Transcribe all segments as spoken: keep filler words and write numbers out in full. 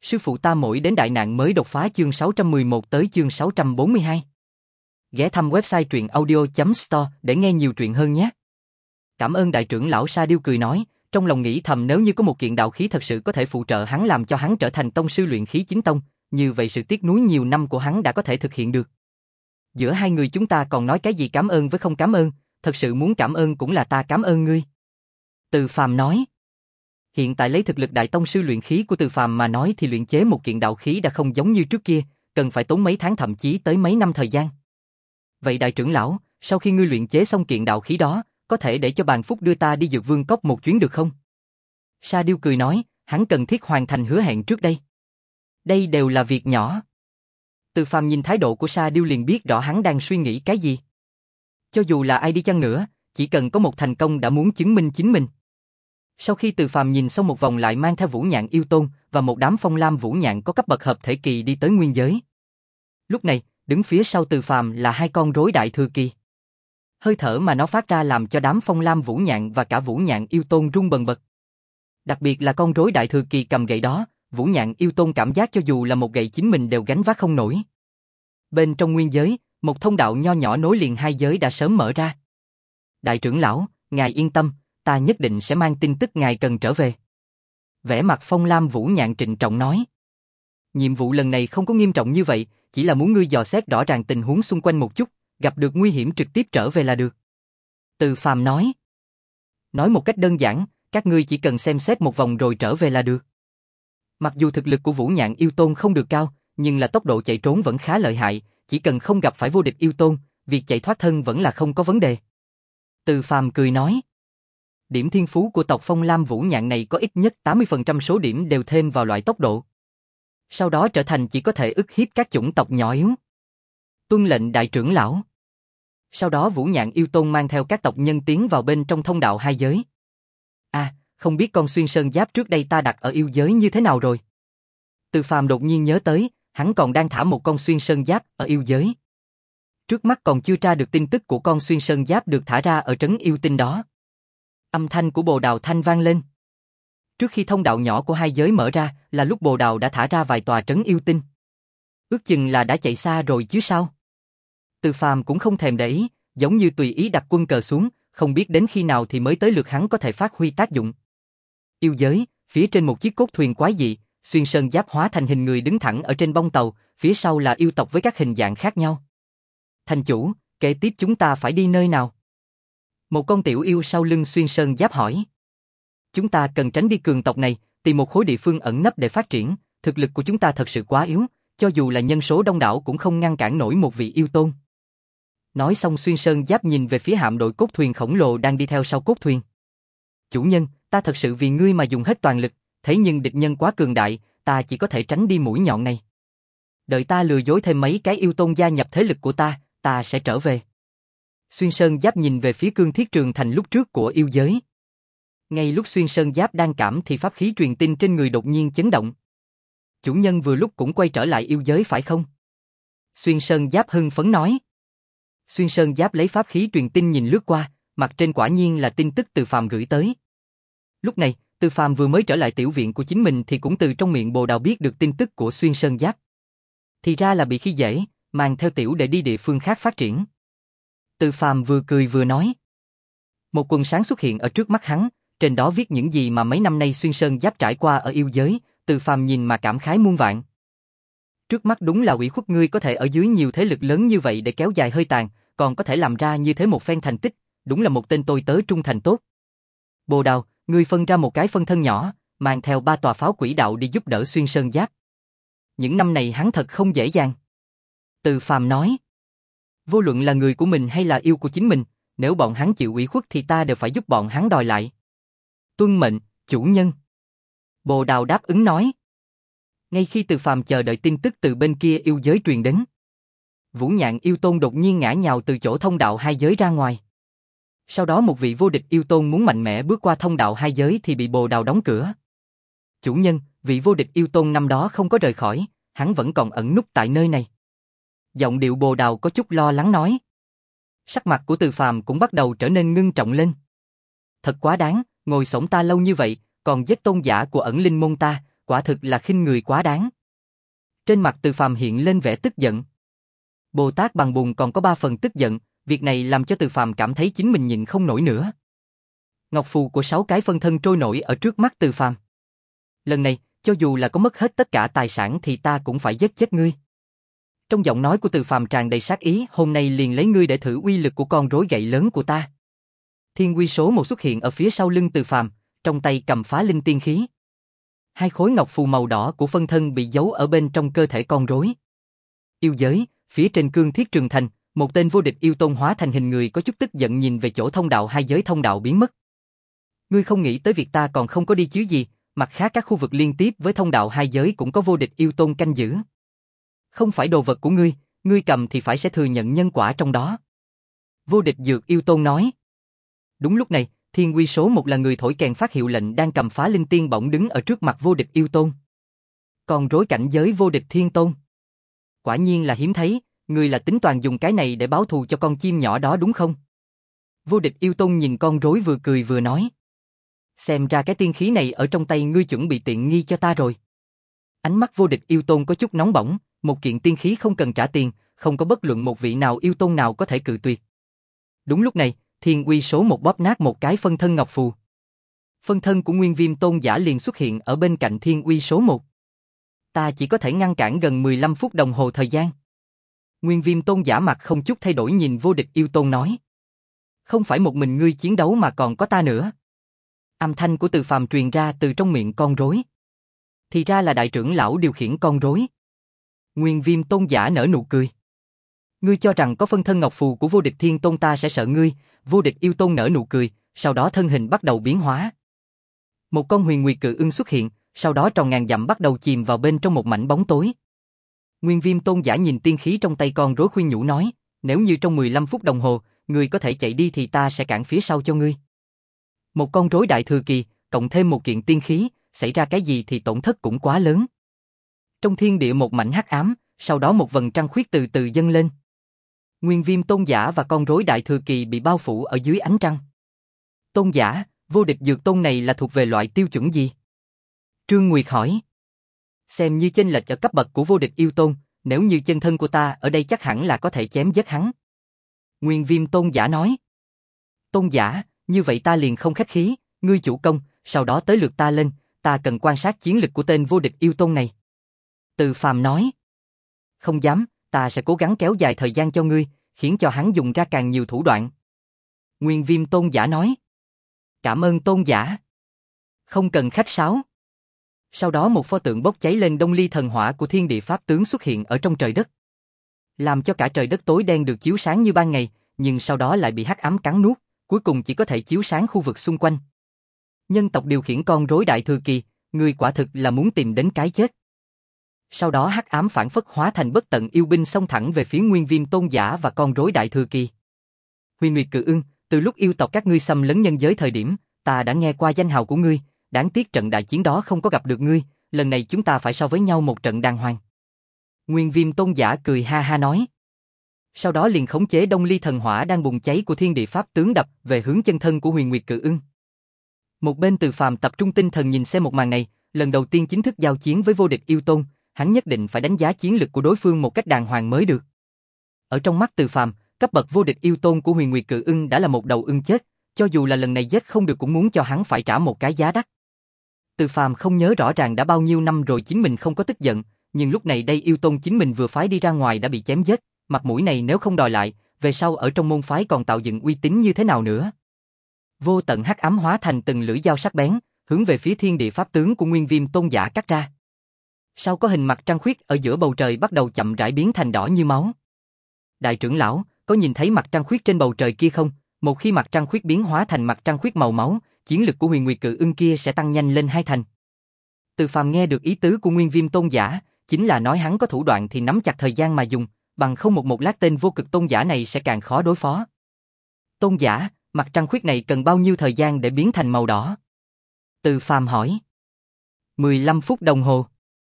Sư phụ ta mỗi đến đại nạn mới đột phá chương sáu trăm mười một tới chương sáu trăm bốn mươi hai. Ghé thăm website truyện audio chấm store để nghe nhiều truyện hơn nhé. Cảm ơn đại trưởng lão Sa Điêu cười nói, trong lòng nghĩ thầm nếu như có một kiện đạo khí thật sự có thể phụ trợ hắn làm cho hắn trở thành tông sư luyện khí chính tông, như vậy sự tiếc nuối nhiều năm của hắn đã có thể thực hiện được. Giữa hai người chúng ta còn nói cái gì cảm ơn với không cảm ơn, thật sự muốn cảm ơn cũng là ta cảm ơn ngươi. Từ Phàm nói. Hiện tại lấy thực lực đại tông sư luyện khí của Từ Phàm mà nói thì luyện chế một kiện đạo khí đã không giống như trước kia, cần phải tốn mấy tháng thậm chí tới mấy năm thời gian. Vậy đại trưởng lão, sau khi ngươi luyện chế xong kiện đạo khí đó, có thể để cho Bàn Phúc đưa ta đi Dược Vương Cốc một chuyến được không? Sa Điêu cười nói, hắn cần thiết hoàn thành hứa hẹn trước đây. Đây đều là việc nhỏ. Từ Phàm nhìn thái độ của Sa Điêu liền biết rõ hắn đang suy nghĩ cái gì. Cho dù là ai đi chăng nữa, chỉ cần có một thành công đã muốn chứng minh chính mình. Sau khi Từ Phàm nhìn xong một vòng lại mang theo Vũ Nhạn yêu tôn và một đám phong lam Vũ Nhạn có cấp bậc hợp thể kỳ đi tới nguyên giới. Lúc này, đứng phía sau Từ Phàm là hai con rối đại thừa kỳ. Hơi thở mà nó phát ra làm cho đám phong lam Vũ Nhạn và cả Vũ Nhạn yêu tôn rung bần bật. Đặc biệt là con rối đại thừa kỳ cầm gậy đó, Vũ Nhạn yêu tôn cảm giác cho dù là một gậy chính mình đều gánh vác không nổi. Bên trong nguyên giới, một thông đạo nho nhỏ nối liền hai giới đã sớm mở ra. Đại trưởng lão, ngài yên tâm, ta nhất định sẽ mang tin tức ngài cần trở về. Vẻ mặt phong lam Vũ Nhạn trịnh trọng nói. Nhiệm vụ lần này không có nghiêm trọng như vậy, chỉ là muốn ngươi dò xét rõ ràng tình huống xung quanh một chút, gặp được nguy hiểm trực tiếp trở về là được. Từ Phàm nói. Nói một cách đơn giản, các ngươi chỉ cần xem xét một vòng rồi trở về là được. Mặc dù thực lực của Vũ Nhạn yêu tôn không được cao, nhưng là tốc độ chạy trốn vẫn khá lợi hại, chỉ cần không gặp phải vô địch yêu tôn, việc chạy thoát thân vẫn là không có vấn đề. Từ Phàm cười nói. Điểm thiên phú của tộc Phong Lam Vũ Nhạn này có ít nhất tám mươi phần trăm số điểm đều thêm vào loại tốc độ. Sau đó trở thành chỉ có thể ức hiếp các chủng tộc nhỏ yếu. Tuân lệnh đại trưởng lão. Sau đó Vũ Nhạn yêu tôn mang theo các tộc nhân tiến vào bên trong thông đạo hai giới. À, không biết con xuyên sơn giáp trước đây ta đặt ở yêu giới như thế nào rồi? Từ Phàm đột nhiên nhớ tới, hắn còn đang thả một con xuyên sơn giáp ở yêu giới. Trước mắt còn chưa tra được tin tức của con xuyên sơn giáp được thả ra ở trấn yêu tinh đó. Âm thanh của Bồ Đào Thanh vang lên. Trước khi thông đạo nhỏ của hai giới mở ra là lúc Bồ Đào đã thả ra vài tòa trấn yêu tinh. Ước chừng là đã chạy xa rồi chứ sao? Từ Phàm cũng không thèm để ý, giống như tùy ý đặt quân cờ xuống, không biết đến khi nào thì mới tới lượt hắn có thể phát huy tác dụng. Yêu giới, phía trên một chiếc cốt thuyền quái dị, xuyên sơn giáp hóa thành hình người đứng thẳng ở trên bông tàu, phía sau là yêu tộc với các hình dạng khác nhau. Thành chủ, kế tiếp chúng ta phải đi nơi nào? Một con tiểu yêu sau lưng xuyên sơn giáp hỏi. Chúng ta cần tránh đi cường tộc này, tìm một khối địa phương ẩn nấp để phát triển, thực lực của chúng ta thật sự quá yếu, cho dù là nhân số đông đảo cũng không ngăn cản nổi một vị yêu tôn. Nói xong xuyên sơn giáp nhìn về phía hạm đội cốt thuyền khổng lồ đang đi theo sau cốt thuyền. Chủ nhân, ta thật sự vì ngươi mà dùng hết toàn lực, thế nhưng địch nhân quá cường đại, ta chỉ có thể tránh đi mũi nhọn này. Đợi ta lừa dối thêm mấy cái yêu tôn gia nhập thế lực của ta, ta sẽ trở về. Xuyên sơn giáp nhìn về phía cương thiết trường thành lúc trước của yêu giới. Ngay lúc xuyên sơn giáp đang cảm thì pháp khí truyền tin trên người đột nhiên chấn động. Chủ nhân vừa lúc cũng quay trở lại yêu giới phải không? Xuyên sơn giáp hưng phấn nói. Xuyên sơn giáp lấy pháp khí truyền tin nhìn lướt qua, mặt trên quả nhiên là tin tức Từ Phàm gửi tới. Lúc này, Từ Phàm vừa mới trở lại tiểu viện của chính mình thì cũng từ trong miệng Bồ Đào biết được tin tức của xuyên sơn giáp. Thì ra là bị khi dễ, mang theo tiểu để đi địa phương khác phát triển. Từ Phàm vừa cười vừa nói. Một quần sáng xuất hiện ở trước mắt hắn, trên đó viết những gì mà mấy năm nay xuyên sơn giáp trải qua ở yêu giới, Từ Phàm nhìn mà cảm khái muôn vạn. Trước mắt đúng là ủy khuất ngươi có thể ở dưới nhiều thế lực lớn như vậy để kéo dài hơi tàn, còn có thể làm ra như thế một phen thành tích, đúng là một tên tôi tớ trung thành tốt. Bồ Đào, ngươi phân ra một cái phân thân nhỏ, mang theo ba tòa pháo quỷ đạo đi giúp đỡ xuyên sơn giáp. Những năm này hắn thật không dễ dàng. Từ Phàm nói. Vô luận là người của mình hay là yêu của chính mình, nếu bọn hắn chịu ủy khuất thì ta đều phải giúp bọn hắn đòi lại. Tuân mệnh, chủ nhân. Bồ Đào đáp ứng nói. Ngay khi Từ Phàm chờ đợi tin tức từ bên kia yêu giới truyền đến, Vũ Nhạn yêu tôn đột nhiên ngã nhào từ chỗ thông đạo hai giới ra ngoài. Sau đó một vị vô địch yêu tôn muốn mạnh mẽ bước qua thông đạo hai giới thì bị Bồ Đào đóng cửa. Chủ nhân, vị vô địch yêu tôn năm đó không có rời khỏi, hắn vẫn còn ẩn núp tại nơi này. Giọng điệu Bồ Đào có chút lo lắng nói. Sắc mặt của Từ Phàm cũng bắt đầu trở nên ngưng trọng lên. Thật quá đáng, ngồi xổm ta lâu như vậy, còn giết tôn giả của ẩn linh môn ta, quả quả thực là khinh người quá đáng. Trên mặt Từ Phàm hiện lên vẻ tức giận. Bồ Tát Bằng Bùn còn có ba phần tức giận, việc này làm cho Từ Phàm cảm thấy chính mình nhịn không nổi nữa. Ngọc phù của sáu cái phân thân trôi nổi ở trước mắt Từ Phàm. Lần này, cho dù là có mất hết tất cả tài sản thì ta cũng phải giết chết ngươi. Trong giọng nói của Từ Phàm tràn đầy sát ý, hôm nay liền lấy ngươi để thử uy lực của con rối gậy lớn của ta. Thiên Quy Số Một xuất hiện ở phía sau lưng Từ Phàm, trong tay cầm phá linh tiên khí. Hai khối ngọc phù màu đỏ của phân thân bị giấu ở bên trong cơ thể con rối. Yêu giới, phía trên cương thiết trường thành, một tên vô địch yêu tôn hóa thành hình người có chút tức giận nhìn về chỗ thông đạo hai giới thông đạo biến mất. Ngươi không nghĩ tới việc ta còn không có đi chứ gì, mặt khác các khu vực liên tiếp với thông đạo hai giới cũng có vô địch yêu tôn canh giữ. Không phải đồ vật của ngươi, ngươi cầm thì phải sẽ thừa nhận nhân quả trong đó. Vô địch dược yêu tôn nói. Đúng lúc này, Thiên Quy Số Một là người thổi kèn phát hiệu lệnh đang cầm phá linh tiên bỗng đứng ở trước mặt vô địch yêu tôn. Còn rối cảnh giới vô địch thiên tôn. Quả nhiên là hiếm thấy, ngươi là tính toàn dùng cái này để báo thù cho con chim nhỏ đó đúng không? Vô địch yêu tôn nhìn con rối vừa cười vừa nói. Xem ra cái tiên khí này ở trong tay ngươi chuẩn bị tiện nghi cho ta rồi. Ánh mắt vô địch yêu tôn có chút nóng bỏng, một kiện tiên khí không cần trả tiền, không có bất luận một vị nào yêu tôn nào có thể cự tuyệt. Đúng lúc này, Thiên Quy Số Một bóp nát một cái phân thân ngọc phù. Phân thân của Nguyên Viêm Tôn giả liền xuất hiện ở bên cạnh Thiên Quy Số Một. Ta chỉ có thể ngăn cản gần mười lăm phút đồng hồ thời gian. Nguyên Viêm Tôn giả mặt không chút thay đổi nhìn vô địch yêu tôn nói. Không phải một mình ngươi chiến đấu mà còn có ta nữa. Âm thanh của Từ Phàm truyền ra từ trong miệng con rối. Thì ra là đại trưởng lão điều khiển con rối. Nguyên Viêm Tôn giả nở nụ cười. Ngươi cho rằng có phân thân ngọc phù của vô địch thiên tôn ta sẽ sợ ngươi? Vô địch yêu tôn nở nụ cười, sau đó thân hình bắt đầu biến hóa. Một con huyền nguyệt cự ưng xuất hiện, sau đó tròn ngàn dặm bắt đầu chìm vào bên trong một mảnh bóng tối. Nguyên Viêm Tôn giả nhìn tiên khí trong tay con rối khuyên nhủ nói, nếu như trong mười lăm phút đồng hồ, ngươi có thể chạy đi thì ta sẽ cản phía sau cho ngươi. Một con rối đại thừa kỳ, cộng thêm một kiện tiên khí, xảy ra cái gì thì tổn thất cũng quá lớn. Trong thiên địa một mảnh hắc ám, sau đó một vầng trăng khuyết từ từ dâng lên. Nguyên Viêm Tôn giả và con rối đại thừa kỳ bị bao phủ ở dưới ánh trăng. Tôn giả, vô địch dược tôn này là thuộc về loại tiêu chuẩn gì? Trương Nguyệt hỏi. Xem như chênh lệch ở cấp bậc của vô địch yêu tôn, nếu như chân thân của ta ở đây chắc hẳn là có thể chém giết hắn. Nguyên Viêm Tôn giả nói. Tôn giả, như vậy ta liền không khách khí, ngươi chủ công, sau đó tới lượt ta lên, ta cần quan sát chiến lực của tên vô địch yêu tôn này. Từ Phàm nói. Không dám, ta sẽ cố gắng kéo dài thời gian cho ngươi, khiến cho hắn dùng ra càng nhiều thủ đoạn. Nguyên Viêm Tôn giả nói. Cảm ơn tôn giả. Không cần khách sáo. Sau đó một pho tượng bốc cháy lên đông ly thần hỏa của thiên địa pháp tướng xuất hiện ở trong trời đất. Làm cho cả trời đất tối đen được chiếu sáng như ban ngày, nhưng sau đó lại bị hắc ám cắn nuốt, cuối cùng chỉ có thể chiếu sáng khu vực xung quanh. Nhân tộc điều khiển con rối đại thừa kỳ, người quả thực là muốn tìm đến cái chết. Sau đó hắc ám phản phất hóa thành bất tận yêu binh xông thẳng về phía Nguyên Viêm Tôn giả và con rối đại thừa kỳ. Huyền Nguyệt Cự Ưng, từ lúc yêu tộc các ngươi xâm lấn nhân giới thời điểm, ta đã nghe qua danh hào của ngươi, đáng tiếc trận đại chiến đó không có gặp được ngươi, lần này chúng ta phải so với nhau một trận đàng hoàng. Nguyên Viêm Tôn giả cười ha ha nói. Sau đó liền khống chế đông ly thần hỏa đang bùng cháy của thiên địa pháp tướng đập về hướng chân thân của Huyền Nguyệt Cự Ưng. Một bên Từ Phàm tập trung tinh thần nhìn xem một màn này, lần đầu tiên chính thức giao chiến với vô địch yêu tôn, hắn nhất định phải đánh giá chiến lực của đối phương một cách đàng hoàng mới được. Ở trong mắt Từ Phàm, cấp bậc vô địch yêu tôn của Huyền Nguyệt Cự Ưng đã là một đầu ưng chết, cho dù là lần này giết không được cũng muốn cho hắn phải trả một cái giá đắt. Từ Phàm không nhớ rõ ràng đã bao nhiêu năm rồi chính mình không có tức giận, nhưng lúc này đây yêu tôn chính mình vừa phái đi ra ngoài đã bị chém giết, mặt mũi này nếu không đòi lại, về sau ở trong môn phái còn tạo dựng uy tín như thế nào nữa. Vô tận hắc ám hóa thành từng lưỡi dao sắc bén, hướng về phía thiên địa pháp tướng của Nguyên Viêm Tôn giả cắt ra. Sau có hình mặt trăng khuyết ở giữa bầu trời bắt đầu chậm rãi biến thành đỏ như máu. Đại trưởng lão, có nhìn thấy mặt trăng khuyết trên bầu trời kia không? Một khi mặt trăng khuyết biến hóa thành mặt trăng khuyết màu máu, chiến lực của Huyền Nguyệt Cự Ưng kia sẽ tăng nhanh lên hai thành. Từ Phàm nghe được ý tứ của Nguyên Viêm Tôn giả, chính là nói hắn có thủ đoạn thì nắm chặt thời gian mà dùng, bằng không một một lát tên vô cực tôn giả này sẽ càng khó đối phó. Tôn giả, mặt trăng khuyết này cần bao nhiêu thời gian để biến thành màu đỏ? Từ Phàm hỏi. mười lăm phút đồng hồ.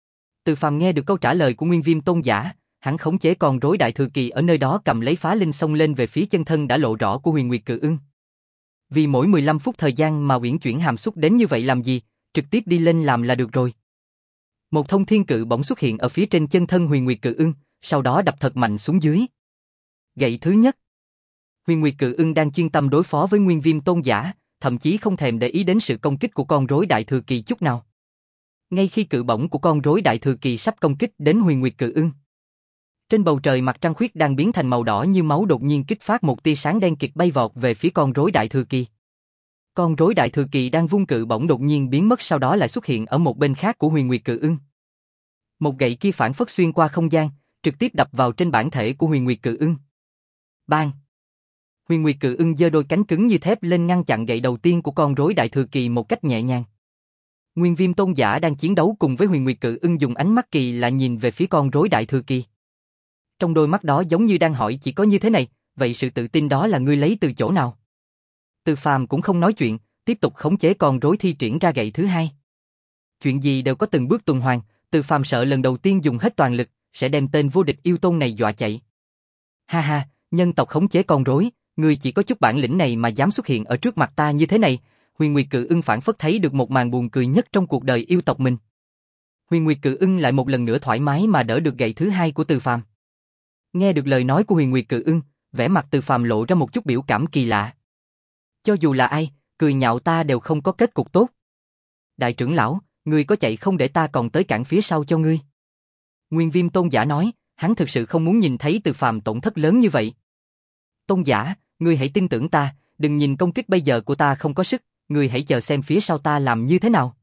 Từ Phàm nghe được câu trả lời của Nguyên Viêm Tôn giả, hắn khống chế con rối đại thừa kỳ ở nơi đó cầm lấy phá linh xông lên về phía chân thân đã lộ rõ của Huyền Nguyệt Cự Ưng. Vì mỗi mười lăm phút thời gian mà uyển chuyển hàm xúc đến như vậy làm gì, trực tiếp đi lên làm là được rồi. Một thông thiên cự bỗng xuất hiện ở phía trên chân thân Huyền Nguyệt Cự Ưng, sau đó đập thật mạnh xuống dưới. Gậy thứ nhất. Huyền Nguyệt Cự Ưng đang chuyên tâm đối phó với Nguyên Viêm Tôn Giả, thậm chí không thèm để ý đến sự công kích của con rối Đại Thừa Kỳ chút nào. Ngay khi cự bổng của con rối Đại Thừa Kỳ sắp công kích đến Huyền Nguyệt Cự Ưng, trên bầu trời mặt trăng khuyết đang biến thành màu đỏ như máu đột nhiên kích phát một tia sáng đen kịt bay vọt về phía con rối Đại Thừa Kỳ. Con rối Đại Thừa Kỳ đang vung cự bổng đột nhiên biến mất, sau đó lại xuất hiện ở một bên khác của Huyền Nguyệt Cự Ưng. Một gậy kia phản phất xuyên qua không gian, trực tiếp đập vào trên bản thể của Huyền Nguyệt Cự Ưng. Bang! Huyền Nguyệt Cự Ưng giơ đôi cánh cứng như thép lên ngăn chặn gậy đầu tiên của con rối Đại Thừa Kỳ một cách nhẹ nhàng. Nguyên Viêm Tôn Giả đang chiến đấu cùng với Huyền Nguyệt Cự Ưng dùng ánh mắt kỳ lạ nhìn về phía con rối Đại Thừa Kỳ. Trong đôi mắt đó giống như đang hỏi chỉ có như thế này, vậy sự tự tin đó là ngươi lấy từ chỗ nào? Từ Phàm cũng không nói chuyện, tiếp tục khống chế con rối thi triển ra gậy thứ hai. Chuyện gì đều có từng bước tuần hoàn, Từ Phàm sợ lần đầu tiên dùng hết toàn lực, sẽ đem tên vô địch yêu tôn này dọa chạy. Ha ha, nhân tộc khống chế con rối, ngươi chỉ có chút bản lĩnh này mà dám xuất hiện ở trước mặt ta như thế này. Huyền Nguyệt Cự Ưng phản phất thấy được một màn buồn cười nhất trong cuộc đời yêu tộc mình. Huyền Nguyệt Cự Ưng lại một lần nữa thoải mái mà đỡ được gậy thứ hai của Từ Phàm. Nghe được lời nói của Huyền Nguyệt Cự Ưng, vẻ mặt Từ Phàm lộ ra một chút biểu cảm kỳ lạ. Cho dù là ai, cười nhạo ta đều không có kết cục tốt. Đại trưởng lão, ngươi có chạy không để ta còn tới cản phía sau cho ngươi? Nguyên Viêm Tôn Giả nói, hắn thực sự không muốn nhìn thấy Từ Phàm tổn thất lớn như vậy. Tôn Giả, ngươi hãy tin tưởng ta, đừng nhìn công kích bây giờ của ta không có sức, ngươi hãy chờ xem phía sau ta làm như thế nào.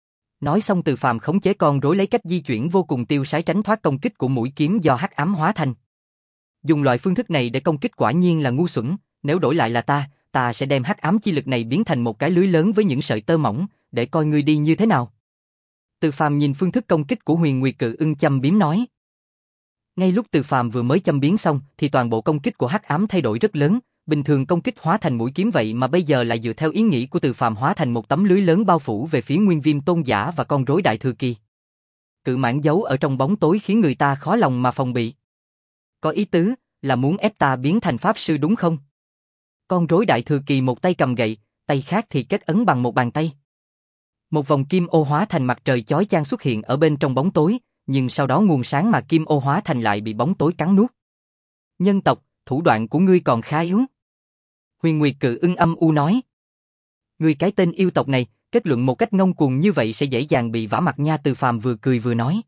Nói xong Từ Phàm khống chế con rối lấy cách di chuyển vô cùng tiêu sái tránh thoát công kích của mũi kiếm do hắc ám hóa thành. Dùng loại phương thức này để công kích quả nhiên là ngu xuẩn, nếu đổi lại là ta, ta sẽ đem hắc ám chi lực này biến thành một cái lưới lớn với những sợi tơ mỏng, để coi ngươi đi như thế nào. Từ Phàm nhìn phương thức công kích của Huyền Nguyệt Cự Ưng châm biếm nói. Ngay lúc Từ Phàm vừa mới châm biếm xong thì toàn bộ công kích của hắc ám thay đổi rất lớn, bình thường công kích hóa thành mũi kiếm vậy mà bây giờ lại dựa theo ý nghĩ của Từ Phàm hóa thành một tấm lưới lớn bao phủ về phía Nguyên Viêm Tôn Giả và con rối Đại Thừa Kỳ. Cự mãng giấu ở trong bóng tối khiến người ta khó lòng mà phòng bị. Có ý tứ là muốn ép ta biến thành pháp sư đúng không? Con rối Đại Thừa Kỳ một tay cầm gậy, tay khác thì kết ấn bằng một bàn tay. Một vòng kim ô hóa thành mặt trời chói chang xuất hiện ở bên trong bóng tối, nhưng sau đó nguồn sáng mà kim ô hóa thành lại bị bóng tối cắn nuốt. Nhân tộc, thủ đoạn của ngươi còn khá yếu. Huyền Nguyệt Cự Ưng âm u nói. Ngươi cái tên yêu tộc này, kết luận một cách ngông cuồng như vậy sẽ dễ dàng bị vả mặt nha. Từ Phàm vừa cười vừa nói.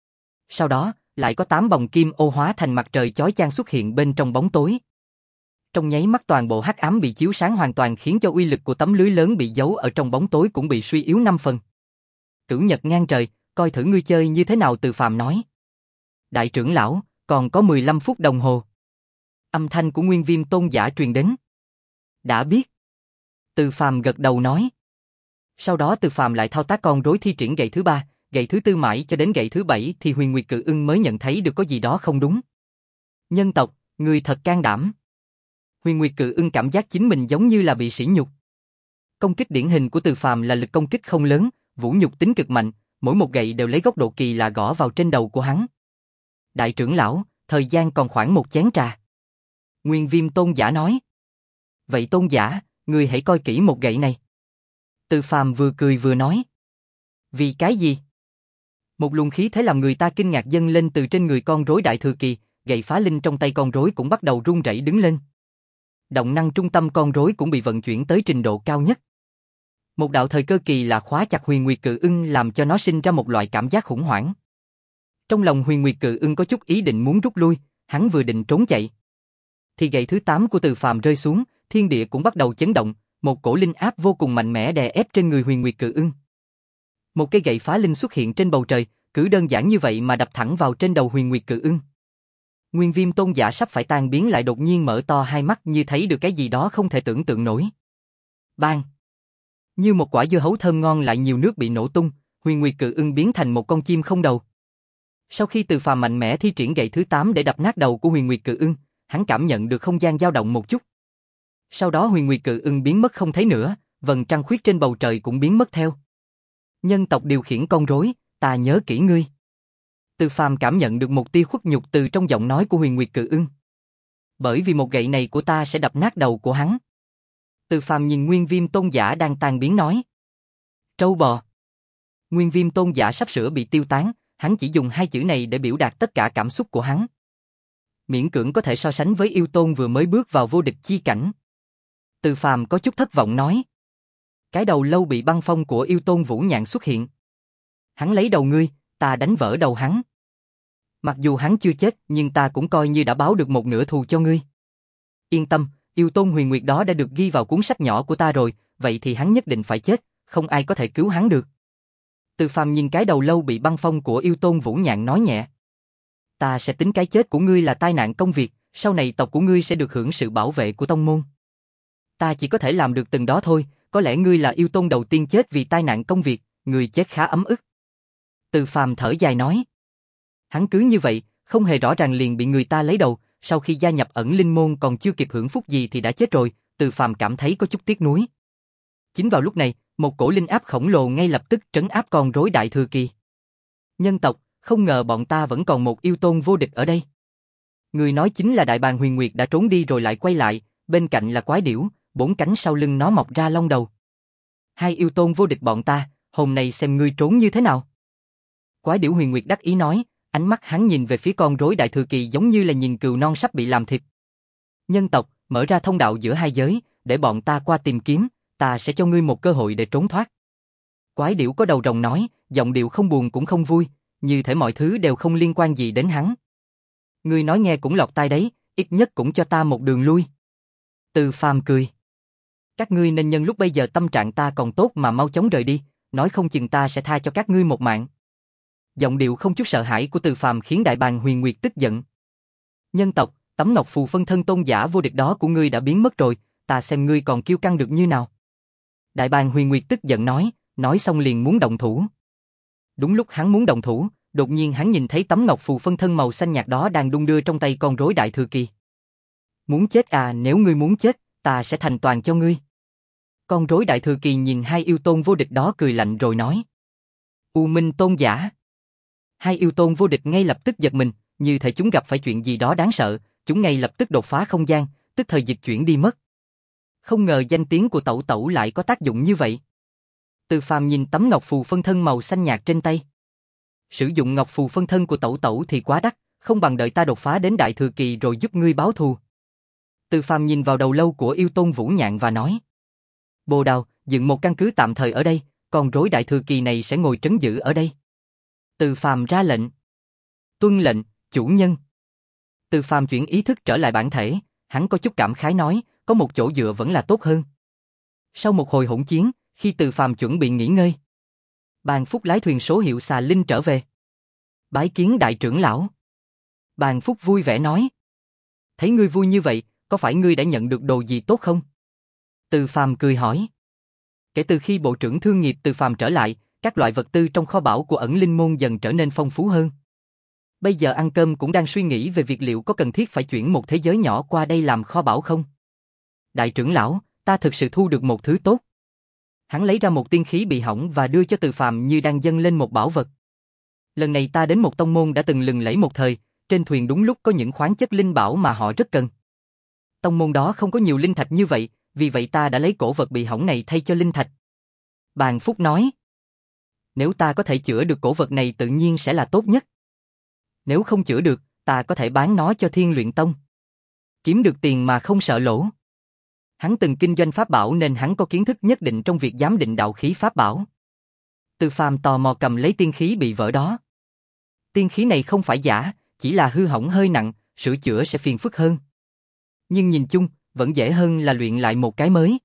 Sau đó, lại có tám vòng kim ô hóa thành mặt trời chói chang xuất hiện bên trong bóng tối. Trong nháy mắt toàn bộ hắc ám bị chiếu sáng hoàn toàn khiến cho uy lực của tấm lưới lớn bị giấu ở trong bóng tối cũng bị suy yếu năm phần. Cửu nhật ngang trời, coi thử ngươi chơi như thế nào. Từ Phàm nói. Đại trưởng lão, còn có mười lăm phút đồng hồ. Âm thanh của Nguyên Viêm Tôn Giả truyền đến. Đã biết. Từ Phàm gật đầu nói. Sau đó Từ Phàm lại thao tác con rối thi triển gậy thứ ba, gậy thứ tư mãi cho đến gậy thứ bảy thì Huyền Nguyệt Cự Ưng mới nhận thấy được có gì đó không đúng. Nhân tộc, ngươi thật can đảm. Huyền Nguyệt Cự Ưng cảm giác chính mình giống như là bị sỉ nhục. Công kích điển hình của Từ Phàm là lực công kích không lớn, vũ nhục tính cực mạnh, mỗi một gậy đều lấy góc độ kỳ lạ gõ vào trên đầu của hắn. Đại trưởng lão, thời gian còn khoảng một chén trà. Nguyên Viêm Tôn Giả nói. Vậy Tôn Giả, ngươi hãy coi kỹ một gậy này. Từ Phàm vừa cười vừa nói. Vì cái gì? Một luồng khí thế làm người ta kinh ngạc dâng lên từ trên người con rối Đại Thừa Kỳ, gậy phá linh trong tay con rối cũng bắt đầu rung rẩy đứng lên. Động năng trung tâm con rối cũng bị vận chuyển tới trình độ cao nhất. Một đạo thời cơ kỳ lạ khóa chặt Huyền Nguyệt Cự Ưng làm cho nó sinh ra một loại cảm giác khủng hoảng. Trong lòng Huyền Nguyệt Cự Ưng có chút ý định muốn rút lui, hắn vừa định trốn chạy. Thì gậy thứ tám của Từ Phàm rơi xuống, thiên địa cũng bắt đầu chấn động, một cổ linh áp vô cùng mạnh mẽ đè ép trên người Huyền Nguyệt Cự Ưng. Một cây gậy phá linh xuất hiện trên bầu trời, cứ đơn giản như vậy mà đập thẳng vào trên đầu Huyền Nguyệt Cự Ưng. Nguyên Viêm Tôn Giả sắp phải tan biến lại đột nhiên mở to hai mắt như thấy được cái gì đó không thể tưởng tượng nổi. Bang! Như một quả dưa hấu thơm ngon lại nhiều nước bị nổ tung, Huyền Nguyệt Cự Ưng biến thành một con chim không đầu. Sau khi Từ Phàm mạnh mẽ thi triển gậy thứ tám để đập nát đầu của Huyền Nguyệt Cự Ưng, hắn cảm nhận được không gian dao động một chút. Sau đó Huyền Nguyệt Cự Ưng biến mất không thấy nữa, vầng trăng khuyết trên bầu trời cũng biến mất theo. Nhân tộc điều khiển con rối, ta nhớ kỹ ngươi. Từ Phàm cảm nhận được một tia khuất nhục từ trong giọng nói của Huyền Nguyệt Cự Ưng. Bởi vì một gậy này của ta sẽ đập nát đầu của hắn. Từ Phàm nhìn Nguyên Viêm Tôn Giả đang tan biến nói. Trâu bò. Nguyên Viêm tôn giả sắp sửa bị tiêu tán, hắn chỉ dùng hai chữ này để biểu đạt tất cả cảm xúc của hắn. Miễn cưỡng có thể so sánh với yêu tôn vừa mới bước vào vô địch chi cảnh. Từ Phàm có chút thất vọng nói. Cái đầu lâu bị băng phong của yêu tôn Vũ Nhạn xuất hiện. Hắn lấy đầu ngươi, ta đánh vỡ đầu hắn. Mặc dù hắn chưa chết, nhưng ta cũng coi như đã báo được một nửa thù cho ngươi. Yên tâm, yêu tôn huyền nguyệt đó đã được ghi vào cuốn sách nhỏ của ta rồi, vậy thì hắn nhất định phải chết, không ai có thể cứu hắn được. Từ Phàm nhìn cái đầu lâu bị băng phong của yêu tôn Vũ Nhạn nói nhẹ. Ta sẽ tính cái chết của ngươi là tai nạn công việc, sau này tộc của ngươi sẽ được hưởng sự bảo vệ của tông môn. Ta chỉ có thể làm được từng đó thôi, có lẽ ngươi là yêu tôn đầu tiên chết vì tai nạn công việc, ngươi chết khá ấm ức. Từ Phàm thở dài nói. Hắn cứ như vậy, không hề rõ ràng liền bị người ta lấy đầu, sau khi gia nhập ẩn linh môn còn chưa kịp hưởng phúc gì thì đã chết rồi, Từ Phàm cảm thấy có chút tiếc nuối. Chính vào lúc này, một cổ linh áp khổng lồ ngay lập tức trấn áp con rối đại thừa kỳ. Nhân tộc, không ngờ bọn ta vẫn còn một yêu tôn vô địch ở đây. Người nói chính là Đại Bàng Huyền Nguyệt đã trốn đi rồi lại quay lại, bên cạnh là quái điểu, bốn cánh sau lưng nó mọc ra long đầu. Hai yêu tôn vô địch bọn ta, hôm nay xem ngươi trốn như thế nào. Quái điểu Huyền Nguyệt đắc ý nói, ánh mắt hắn nhìn về phía con rối đại thừa kỳ giống như là nhìn cừu non sắp bị làm thịt. Nhân tộc, mở ra thông đạo giữa hai giới, để bọn ta qua tìm kiếm, ta sẽ cho ngươi một cơ hội để trốn thoát. Quái điểu có đầu rồng nói, giọng điệu không buồn cũng không vui, như thể mọi thứ đều không liên quan gì đến hắn. Ngươi nói nghe cũng lọt tai đấy, ít nhất cũng cho ta một đường lui. Từ Phàm cười. Các ngươi nên nhân lúc bây giờ tâm trạng ta còn tốt mà mau chóng rời đi, nói không chừng ta sẽ tha cho các ngươi một mạng. Giọng điệu không chút sợ hãi của Từ Phàm khiến Đại Bàng Huyền Nguyệt tức giận. Nhân tộc, tấm ngọc phù phân thân tôn giả vô địch đó của ngươi đã biến mất rồi, ta xem ngươi còn kiêu căng được như nào. Đại Bàng Huyền Nguyệt tức giận nói, nói xong liền muốn động thủ. Đúng lúc hắn muốn động thủ, đột nhiên hắn nhìn thấy tấm ngọc phù phân thân màu xanh nhạt đó đang đung đưa trong tay con rối đại thừa kỳ. Muốn chết à, nếu ngươi muốn chết, ta sẽ thành toàn cho ngươi. Con rối đại thừa kỳ nhìn hai yêu tôn vô địch đó cười lạnh rồi nói. U Minh tôn giả. Hai yêu tôn vô địch ngay lập tức giật mình, như thể chúng gặp phải chuyện gì đó đáng sợ, chúng ngay lập tức đột phá không gian, tức thời dịch chuyển đi mất. Không ngờ danh tiếng của Tẩu Tẩu lại có tác dụng như vậy. Từ Phàm nhìn tấm ngọc phù phân thân màu xanh nhạt trên tay. Sử dụng ngọc phù phân thân của Tẩu Tẩu thì quá đắt, không bằng đợi ta đột phá đến đại thừa kỳ rồi giúp ngươi báo thù. Từ Phàm nhìn vào đầu lâu của yêu tôn Vũ Nhạn và nói. Bồ Đào, dựng một căn cứ tạm thời ở đây, con rối đại thừa kỳ này sẽ ngồi trấn giữ ở đây. Từ Phàm ra lệnh. Tuân lệnh, chủ nhân. Từ Phàm chuyển ý thức trở lại bản thể, hắn có chút cảm khái nói, có một chỗ dựa vẫn là tốt hơn. Sau một hồi hỗn chiến, khi Từ Phàm chuẩn bị nghỉ ngơi, Bàn Phúc lái thuyền số hiệu xà linh trở về. Bái kiến đại trưởng lão. Bàn Phúc vui vẻ nói. Thấy ngươi vui như vậy, có phải ngươi đã nhận được đồ gì tốt không? Từ Phàm cười hỏi. Kể từ khi bộ trưởng thương nghiệp Từ Phàm trở lại, các loại vật tư trong kho báu của ẩn linh môn dần trở nên phong phú hơn. Bây giờ ăn cơm cũng đang suy nghĩ về việc liệu có cần thiết phải chuyển một thế giới nhỏ qua đây làm kho báu không? Đại trưởng lão, ta thực sự thu được một thứ tốt. Hắn lấy ra một tiên khí bị hỏng và đưa cho Từ Phàm như đang dâng lên một bảo vật. Lần này ta đến một tông môn đã từng lừng lẫy một thời, trên thuyền đúng lúc có những khoáng chất linh bảo mà họ rất cần. Tông môn đó không có nhiều linh thạch như vậy, vì vậy ta đã lấy cổ vật bị hỏng này thay cho linh thạch. Bàn Phúc nói. Nếu ta có thể chữa được cổ vật này tự nhiên sẽ là tốt nhất. Nếu không chữa được, ta có thể bán nó cho Thiên Luyện Tông. Kiếm được tiền mà không sợ lỗ. Hắn từng kinh doanh pháp bảo nên hắn có kiến thức nhất định trong việc giám định đạo khí pháp bảo. Từ Phàm tò mò cầm lấy tiên khí bị vỡ đó. Tiên khí này không phải giả, chỉ là hư hỏng hơi nặng, sửa chữa sẽ phiền phức hơn. Nhưng nhìn chung, vẫn dễ hơn là luyện lại một cái mới.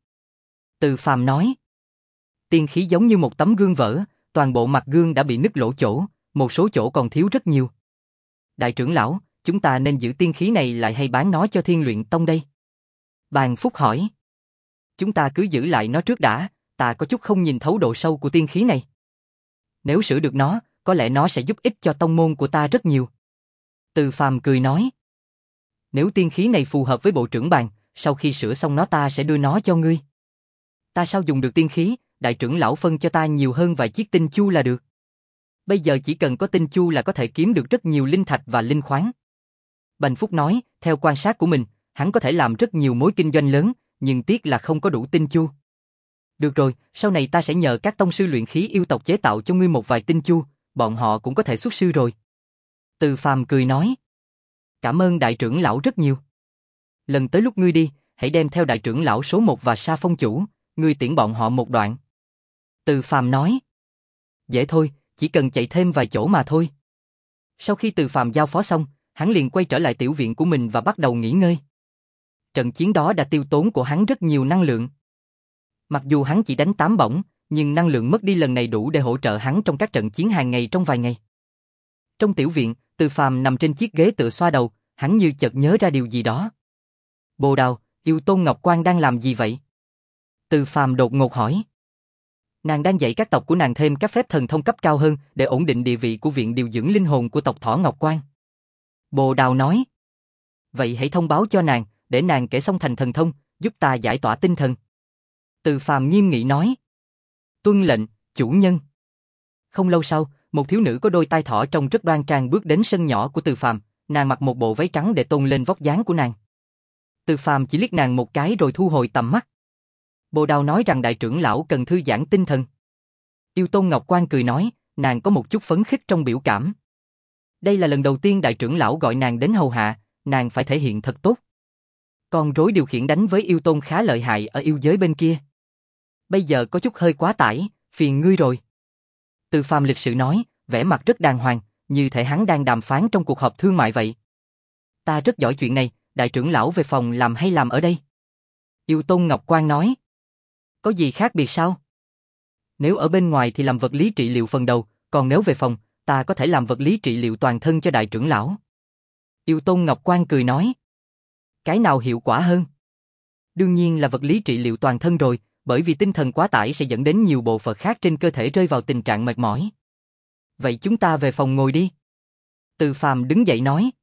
Từ Phàm nói. Tiên khí giống như một tấm gương vỡ, toàn bộ mặt gương đã bị nứt lỗ chỗ, một số chỗ còn thiếu rất nhiều. Đại trưởng lão, chúng ta nên giữ tiên khí này lại hay bán nó cho Thiên Luyện Tông đây? Bàn Phúc hỏi. Chúng ta cứ giữ lại nó trước đã, ta có chút không nhìn thấu độ sâu của tiên khí này. Nếu sửa được nó, có lẽ nó sẽ giúp ích cho tông môn của ta rất nhiều. Từ Phàm cười nói. Nếu tiên khí này phù hợp với bộ trưởng Bàn, sau khi sửa xong nó ta sẽ đưa nó cho ngươi. Ta sao dùng được tiên khí, đại trưởng lão phân cho ta nhiều hơn vài chiếc tinh chu là được. Bây giờ chỉ cần có tinh chu là có thể kiếm được rất nhiều linh thạch và linh khoáng. Bành Phúc nói, theo quan sát của mình, hắn có thể làm rất nhiều mối kinh doanh lớn, nhưng tiếc là không có đủ tinh chu. Được rồi, sau này ta sẽ nhờ các tông sư luyện khí yêu tộc chế tạo cho ngươi một vài tinh chu, bọn họ cũng có thể xuất sư rồi. Từ Phàm cười nói. Cảm ơn đại trưởng lão rất nhiều. Lần tới lúc ngươi đi, hãy đem theo đại trưởng lão số một và Sa Phong chủ, ngươi tiễn bọn họ một đoạn. Từ Phàm nói. Dễ thôi, chỉ cần chạy thêm vài chỗ mà thôi. Sau khi Từ Phàm giao phó xong, hắn liền quay trở lại tiểu viện của mình và bắt đầu nghỉ ngơi. Trận chiến đó đã tiêu tốn của hắn rất nhiều năng lượng. Mặc dù hắn chỉ đánh tám bổng, nhưng năng lượng mất đi lần này đủ để hỗ trợ hắn trong các trận chiến hàng ngày trong vài ngày. Trong tiểu viện, Từ Phàm nằm trên chiếc ghế tựa xoa đầu, hắn như chợt nhớ ra điều gì đó. Bồ Đào, yêu Tôn Ngọc Quan đang làm gì vậy? Từ Phàm đột ngột hỏi. Nàng đang dạy các tộc của nàng thêm các phép thần thông cấp cao hơn để ổn định địa vị của viện điều dưỡng linh hồn của tộc Thỏ Ngọc Quan. Bồ Đào nói. Vậy hãy thông báo cho nàng, để nàng kể xong thành thần thông, giúp ta giải tỏa tinh thần. Từ Phàm nghiêm nghị nói. Tuân lệnh, chủ nhân. Không lâu sau, một thiếu nữ có đôi tai thỏ trông rất đoan trang bước đến sân nhỏ của Từ Phàm, nàng mặc một bộ váy trắng để tôn lên vóc dáng của nàng. Từ Phàm chỉ liếc nàng một cái rồi thu hồi tầm mắt. Bồ Đào nói rằng đại trưởng lão cần thư giãn tinh thần. Yêu Tôn Ngọc Quan cười nói, nàng có một chút phấn khích trong biểu cảm. Đây là lần đầu tiên đại trưởng lão gọi nàng đến hầu hạ, nàng phải thể hiện thật tốt. Con rối điều khiển đánh với yêu tôn khá lợi hại ở yêu giới bên kia. Bây giờ có chút hơi quá tải, phiền ngươi rồi. Từ Phàm lịch sự nói, vẻ mặt rất đàng hoàng, như thể hắn đang đàm phán trong cuộc họp thương mại vậy. Ta rất giỏi chuyện này, đại trưởng lão về phòng làm hay làm ở đây? Yêu Tôn Ngọc Quan nói. Có gì khác biệt sao? Nếu ở bên ngoài thì làm vật lý trị liệu phần đầu, còn nếu về phòng, ta có thể làm vật lý trị liệu toàn thân cho đại trưởng lão. Yêu Tôn Ngọc Quan cười nói. Cái nào hiệu quả hơn? Đương nhiên là vật lý trị liệu toàn thân rồi, bởi vì tinh thần quá tải sẽ dẫn đến nhiều bộ phận khác trên cơ thể rơi vào tình trạng mệt mỏi. Vậy chúng ta về phòng ngồi đi. Từ Phàm đứng dậy nói.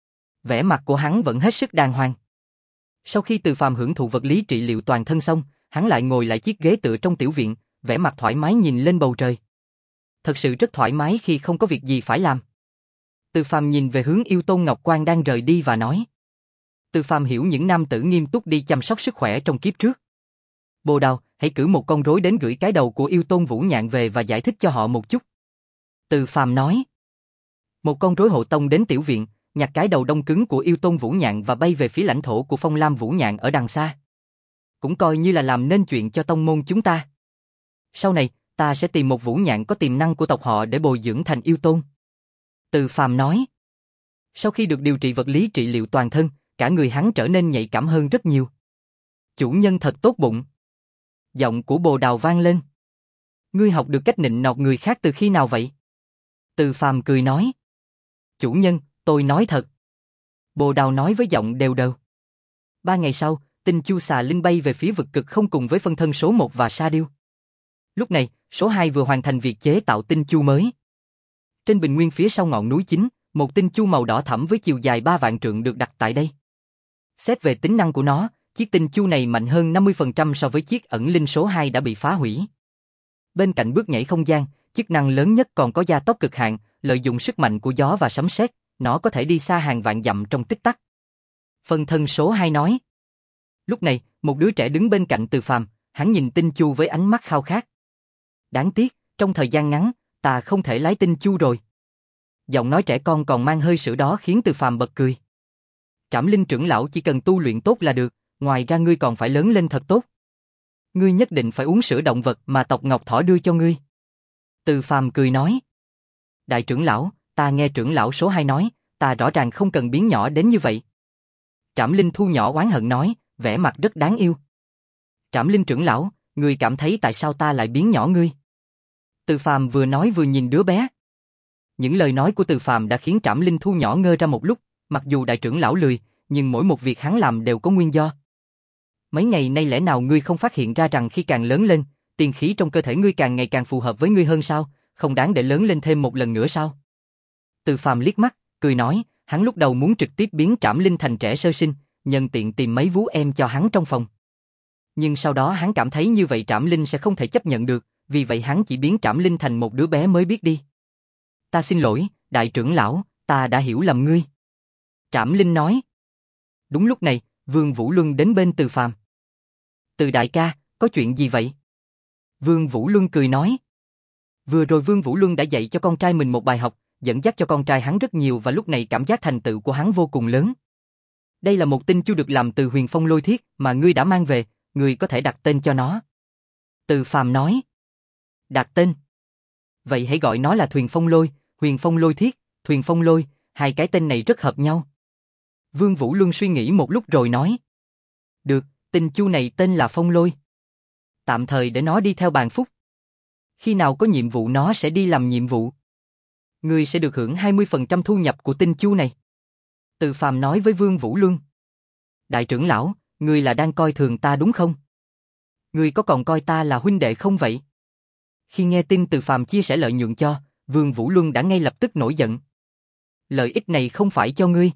Vẻ mặt của hắn vẫn hết sức đàng hoàng. Sau khi Từ Phàm hưởng thụ vật lý trị liệu toàn thân xong, hắn lại ngồi lại chiếc ghế tựa trong tiểu viện, vẻ mặt thoải mái nhìn lên bầu trời. Thật sự rất thoải mái khi không có việc gì phải làm. Từ Phàm nhìn về hướng Yêu Tôn Ngọc Quan đang rời đi và nói. Từ Phàm hiểu những nam tử nghiêm túc đi chăm sóc sức khỏe trong kiếp trước. Bồ Đào, hãy cử một con rối đến gửi cái đầu của Yêu Tôn Vũ Nhạn về và giải thích cho họ một chút. Từ Phàm nói. Một con rối hộ tông đến tiểu viện, nhặt cái đầu đông cứng của Yêu Tôn Vũ Nhạn và bay về phía lãnh thổ của Phong Lam Vũ Nhạn ở đằng xa. Cũng coi như là làm nên chuyện cho tông môn chúng ta. Sau này, ta sẽ tìm một Vũ Nhạn có tiềm năng của tộc họ để bồi dưỡng thành yêu tôn. Từ Phàm nói. Sau khi được điều trị vật lý trị liệu toàn thân, cả người hắn trở nên nhạy cảm hơn rất nhiều. Chủ nhân thật tốt bụng. Giọng của Bồ Đào vang lên. Ngươi học được cách nịnh nọt người khác từ khi nào vậy? Từ Phàm cười nói. Chủ nhân, tôi nói thật. Bồ Đào nói với giọng đều đều. Ba ngày sau, Tinh Chu Xà Linh bay về phía vực cực không cùng với phân thân số một và Sa Điêu. Lúc này, số hai vừa hoàn thành việc chế tạo tinh chu mới. Trên bình nguyên phía sau ngọn núi chính, một tinh chu màu đỏ thẫm với chiều dài ba vạn trượng được đặt tại đây. Xét về tính năng của nó, chiếc tinh chu này mạnh hơn năm mươi phần trăm so với chiếc ẩn linh số hai đã bị phá hủy. Bên cạnh bước nhảy không gian, chức năng lớn nhất còn có gia tốc cực hạn, lợi dụng sức mạnh của gió và sấm sét, nó có thể đi xa hàng vạn dặm trong tích tắc. Phân thân số hai nói. Lúc này, một đứa trẻ đứng bên cạnh Từ Phàm, hắn nhìn tinh chu với ánh mắt khao khát. Đáng tiếc, trong thời gian ngắn, ta không thể lái tinh chu rồi. Giọng nói trẻ con còn mang hơi sữa đó khiến Từ Phàm bật cười. Trảm Linh trưởng lão chỉ cần tu luyện tốt là được, ngoài ra ngươi còn phải lớn lên thật tốt. Ngươi nhất định phải uống sữa động vật mà tộc Ngọc Thỏ đưa cho ngươi. Từ Phàm cười nói. Đại trưởng lão, ta nghe trưởng lão số hai nói, ta rõ ràng không cần biến nhỏ đến như vậy. Trảm Linh thu nhỏ oán hận nói, vẻ mặt rất đáng yêu. Trảm Linh trưởng lão, ngươi cảm thấy tại sao ta lại biến nhỏ ngươi? Từ Phàm vừa nói vừa nhìn đứa bé. Những lời nói của Từ Phàm đã khiến Trảm Linh thu nhỏ ngơ ra một lúc, mặc dù đại trưởng lão lười, nhưng mỗi một việc hắn làm đều có nguyên do. Mấy ngày nay lẽ nào ngươi không phát hiện ra rằng khi càng lớn lên, tiên khí trong cơ thể ngươi càng ngày càng phù hợp với ngươi hơn sao, không đáng để lớn lên thêm một lần nữa sao? Từ Phàm liếc mắt, cười nói, hắn lúc đầu muốn trực tiếp biến Trảm Linh thành trẻ sơ sinh, nhân tiện tìm mấy vú em cho hắn trong phòng. Nhưng sau đó hắn cảm thấy như vậy Trảm Linh sẽ không thể chấp nhận được, vì vậy hắn chỉ biến Trảm Linh thành một đứa bé mới biết đi. Ta xin lỗi, đại trưởng lão, ta đã hiểu lầm ngươi. Trảm Linh nói. Đúng lúc này, Vương Vũ Luân đến bên Từ Phàm. Từ đại ca, có chuyện gì vậy? Vương Vũ Luân cười nói. Vừa rồi Vương Vũ Luân đã dạy cho con trai mình một bài học, dẫn dắt cho con trai hắn rất nhiều và lúc này cảm giác thành tựu của hắn vô cùng lớn. Đây là một tinh chu được làm từ huyền phong lôi thiết mà ngươi đã mang về, ngươi có thể đặt tên cho nó. Từ Phàm nói. Đặt tên? Vậy hãy gọi nó là thuyền phong lôi, huyền phong lôi thiết, thuyền phong lôi, hai cái tên này rất hợp nhau. Vương Vũ Luân suy nghĩ một lúc rồi nói. Được, tinh chu này tên là phong lôi. Tạm thời để nó đi theo bàn phúc. Khi nào có nhiệm vụ nó sẽ đi làm nhiệm vụ. Ngươi sẽ được hưởng hai mươi phần trăm thu nhập của tinh chu này. Từ Phàm nói với Vương Vũ Luân. Đại trưởng lão, ngươi là đang coi thường ta đúng không? Ngươi có còn coi ta là huynh đệ không vậy? Khi nghe tin Từ Phàm chia sẻ lợi nhuận cho, Vương Vũ Luân đã ngay lập tức nổi giận. Lợi ích này không phải cho ngươi.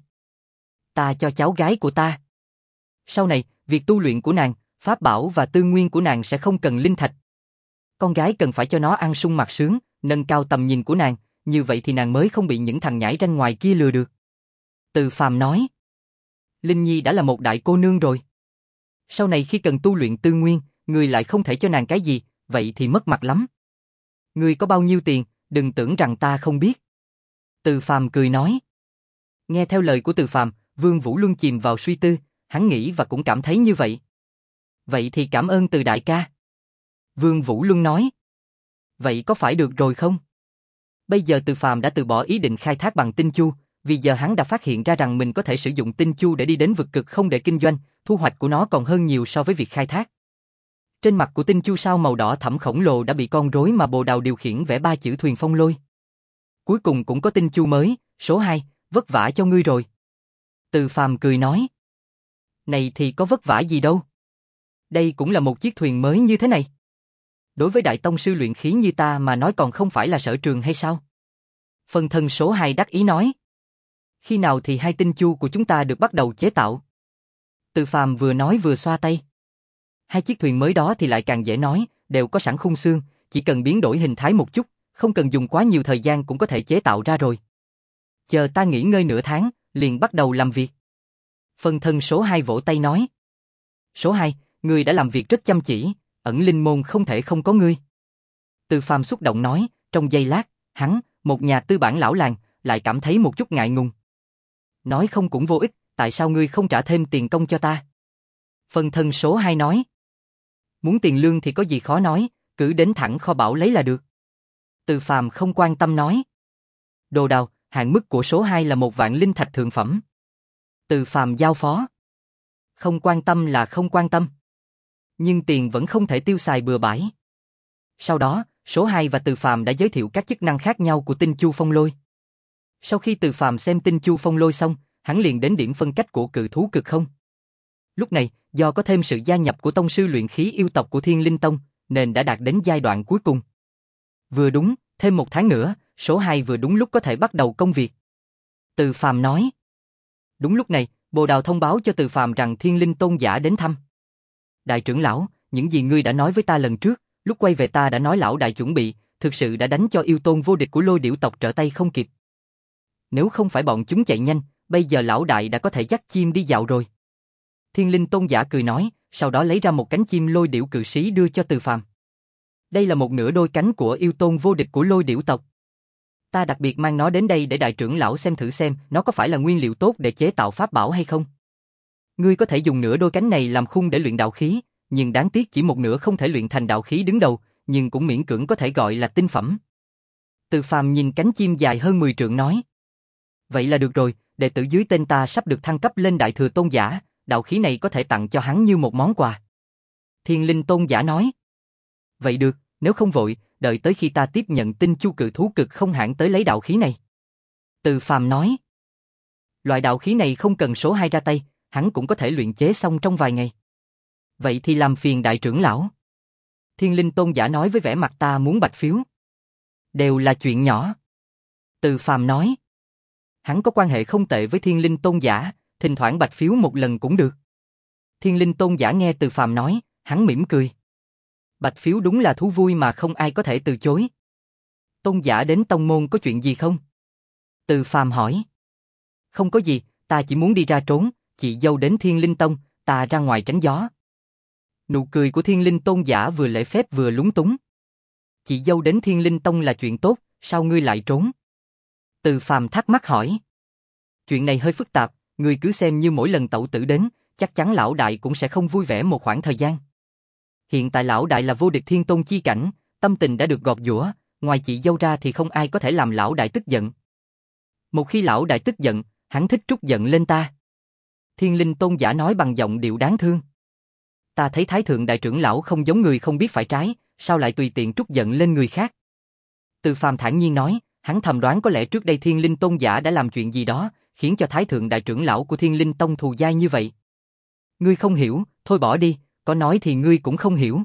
Ta cho cháu gái của ta. Sau này, việc tu luyện của nàng, pháp bảo và tư nguyên của nàng sẽ không cần linh thạch. Con gái cần phải cho nó ăn sung mặc sướng, nâng cao tầm nhìn của nàng, như vậy thì nàng mới không bị những thằng nhãi ranh ngoài kia lừa được. Từ Phàm nói. Linh Nhi đã là một đại cô nương rồi. Sau này khi cần tu luyện tư nguyên, ngươi lại không thể cho nàng cái gì, vậy thì mất mặt lắm. Ngươi có bao nhiêu tiền, đừng tưởng rằng ta không biết. Từ Phàm cười nói. Nghe theo lời của Từ Phàm, Vương Vũ Luân chìm vào suy tư, hắn nghĩ và cũng cảm thấy như vậy. Vậy thì cảm ơn Từ đại ca. Vương Vũ Luân nói. Vậy có phải được rồi không? Bây giờ Từ Phàm đã từ bỏ ý định khai thác bằng tinh chu, vì giờ hắn đã phát hiện ra rằng mình có thể sử dụng tinh chu để đi đến vực cực không để kinh doanh, thu hoạch của nó còn hơn nhiều so với việc khai thác. Trên mặt của tinh chu sao màu đỏ thẫm khổng lồ đã bị con rối mà Bồ Đào điều khiển vẽ ba chữ thuyền phong lôi. Cuối cùng cũng có tinh chu mới, số hai, vất vả cho ngươi rồi. Từ Phàm cười nói. Này thì có vất vả gì đâu. Đây cũng là một chiếc thuyền mới như thế này. Đối với đại tông sư luyện khí như ta mà nói còn không phải là sở trường hay sao? Phân thân số hai đắc ý nói. Khi nào thì hai tinh chu của chúng ta được bắt đầu chế tạo? Từ Phàm vừa nói vừa xoa tay. Hai chiếc thuyền mới đó thì lại càng dễ nói, đều có sẵn khung xương, chỉ cần biến đổi hình thái một chút, không cần dùng quá nhiều thời gian cũng có thể chế tạo ra rồi. Chờ ta nghỉ ngơi nửa tháng, liền bắt đầu làm việc. Phân thân số hai vỗ tay nói. Số hai, ngươi đã làm việc rất chăm chỉ, ẩn linh môn không thể không có ngươi. Từ Phàm xúc động nói, trong giây lát, hắn, một nhà tư bản lão làng, lại cảm thấy một chút ngại ngùng. Nói không cũng vô ích, tại sao ngươi không trả thêm tiền công cho ta? Phân thân số hai nói. Muốn tiền lương thì có gì khó nói, cứ đến thẳng kho báu lấy là được. Từ Phàm không quan tâm nói. Đồ Đào, hạn mức của số hai là một vạn linh thạch thượng phẩm. Từ Phàm giao phó. Không quan tâm là không quan tâm. Nhưng tiền vẫn không thể tiêu xài bừa bãi. Sau đó, số hai và Từ Phàm đã giới thiệu các chức năng khác nhau của tinh chu phong lôi. Sau khi Từ Phàm xem tinh chu phong lôi xong, hắn liền đến điểm phân cách của cự thú cực không. Lúc này, do có thêm sự gia nhập của tông sư luyện khí yêu tộc của Thiên Linh Tông, nên đã đạt đến giai đoạn cuối cùng. Vừa đúng, thêm một tháng nữa, số hai vừa đúng lúc có thể bắt đầu công việc. Từ Phàm nói. Đúng lúc này, Bồ Đào thông báo cho Từ Phàm rằng Thiên Linh Tôn giả đến thăm. Đại trưởng lão, những gì ngươi đã nói với ta lần trước, lúc quay về ta đã nói lão đại chuẩn bị, thực sự đã đánh cho yêu tôn vô địch của Lôi Điểu tộc trở tay không kịp. Nếu không phải bọn chúng chạy nhanh, bây giờ lão đại đã có thể dắt chim đi dạo rồi. Thiên Linh Tôn giả cười nói, sau đó lấy ra một cánh chim Lôi Điểu cự sĩ đưa cho Từ Phàm. Đây là một nửa đôi cánh của yêu tôn vô địch của Lôi Điểu tộc. Ta đặc biệt mang nó đến đây để đại trưởng lão xem thử xem nó có phải là nguyên liệu tốt để chế tạo pháp bảo hay không. Ngươi có thể dùng nửa đôi cánh này làm khung để luyện đạo khí, nhưng đáng tiếc chỉ một nửa không thể luyện thành đạo khí đứng đầu, nhưng cũng miễn cưỡng có thể gọi là tinh phẩm. Từ Phàm nhìn cánh chim dài hơn mười trượng nói. Vậy là được rồi, đệ tử dưới tên ta sắp được thăng cấp lên đại thừa tôn giả, đạo khí này có thể tặng cho hắn như một món quà. Thiên Linh Tôn giả nói. Vậy được, nếu không vội, đợi tới khi ta tiếp nhận tinh chu cự thú cực không hãn tới lấy đạo khí này. Từ Phàm nói. Loại đạo khí này không cần số hai ra tay, hắn cũng có thể luyện chế xong trong vài ngày. Vậy thì làm phiền đại trưởng lão. Thiên Linh Tôn giả nói với vẻ mặt ta muốn bạch phiếu. Đều là chuyện nhỏ. Từ Phàm nói. Hắn có quan hệ không tệ với Thiên Linh Tôn giả, thỉnh thoảng bạch phiếu một lần cũng được. Thiên Linh Tôn giả nghe Từ Phàm nói, hắn mỉm cười. Bạch phiếu đúng là thú vui mà không ai có thể từ chối. Tôn giả đến tông môn có chuyện gì không? Từ Phàm hỏi. Không có gì, ta chỉ muốn đi ra trốn, chị dâu đến Thiên Linh Tông, ta ra ngoài tránh gió. Nụ cười của Thiên Linh Tôn giả vừa lễ phép vừa lúng túng. Chị dâu đến Thiên Linh Tông là chuyện tốt, sao ngươi lại trốn? Từ Phàm thắc mắc hỏi. Chuyện này hơi phức tạp, ngươi cứ xem như mỗi lần tẩu tử đến, chắc chắn lão đại cũng sẽ không vui vẻ một khoảng thời gian. Hiện tại lão đại là vô địch thiên tôn chi cảnh, tâm tình đã được gọt giũa, ngoài chị dâu ra thì không ai có thể làm lão đại tức giận. Một khi lão đại tức giận, hắn thích trút giận lên ta. Thiên Linh Tôn giả nói bằng giọng điệu đáng thương. Ta thấy Thái Thượng Đại trưởng lão không giống người không biết phải trái, sao lại tùy tiện trút giận lên người khác? Từ Phàm thản nhiên nói, hắn thầm đoán có lẽ trước đây Thiên Linh Tôn giả đã làm chuyện gì đó, khiến cho Thái Thượng Đại trưởng lão của Thiên Linh Tông thù dai như vậy. Ngươi không hiểu, thôi bỏ đi, có nói thì ngươi cũng không hiểu.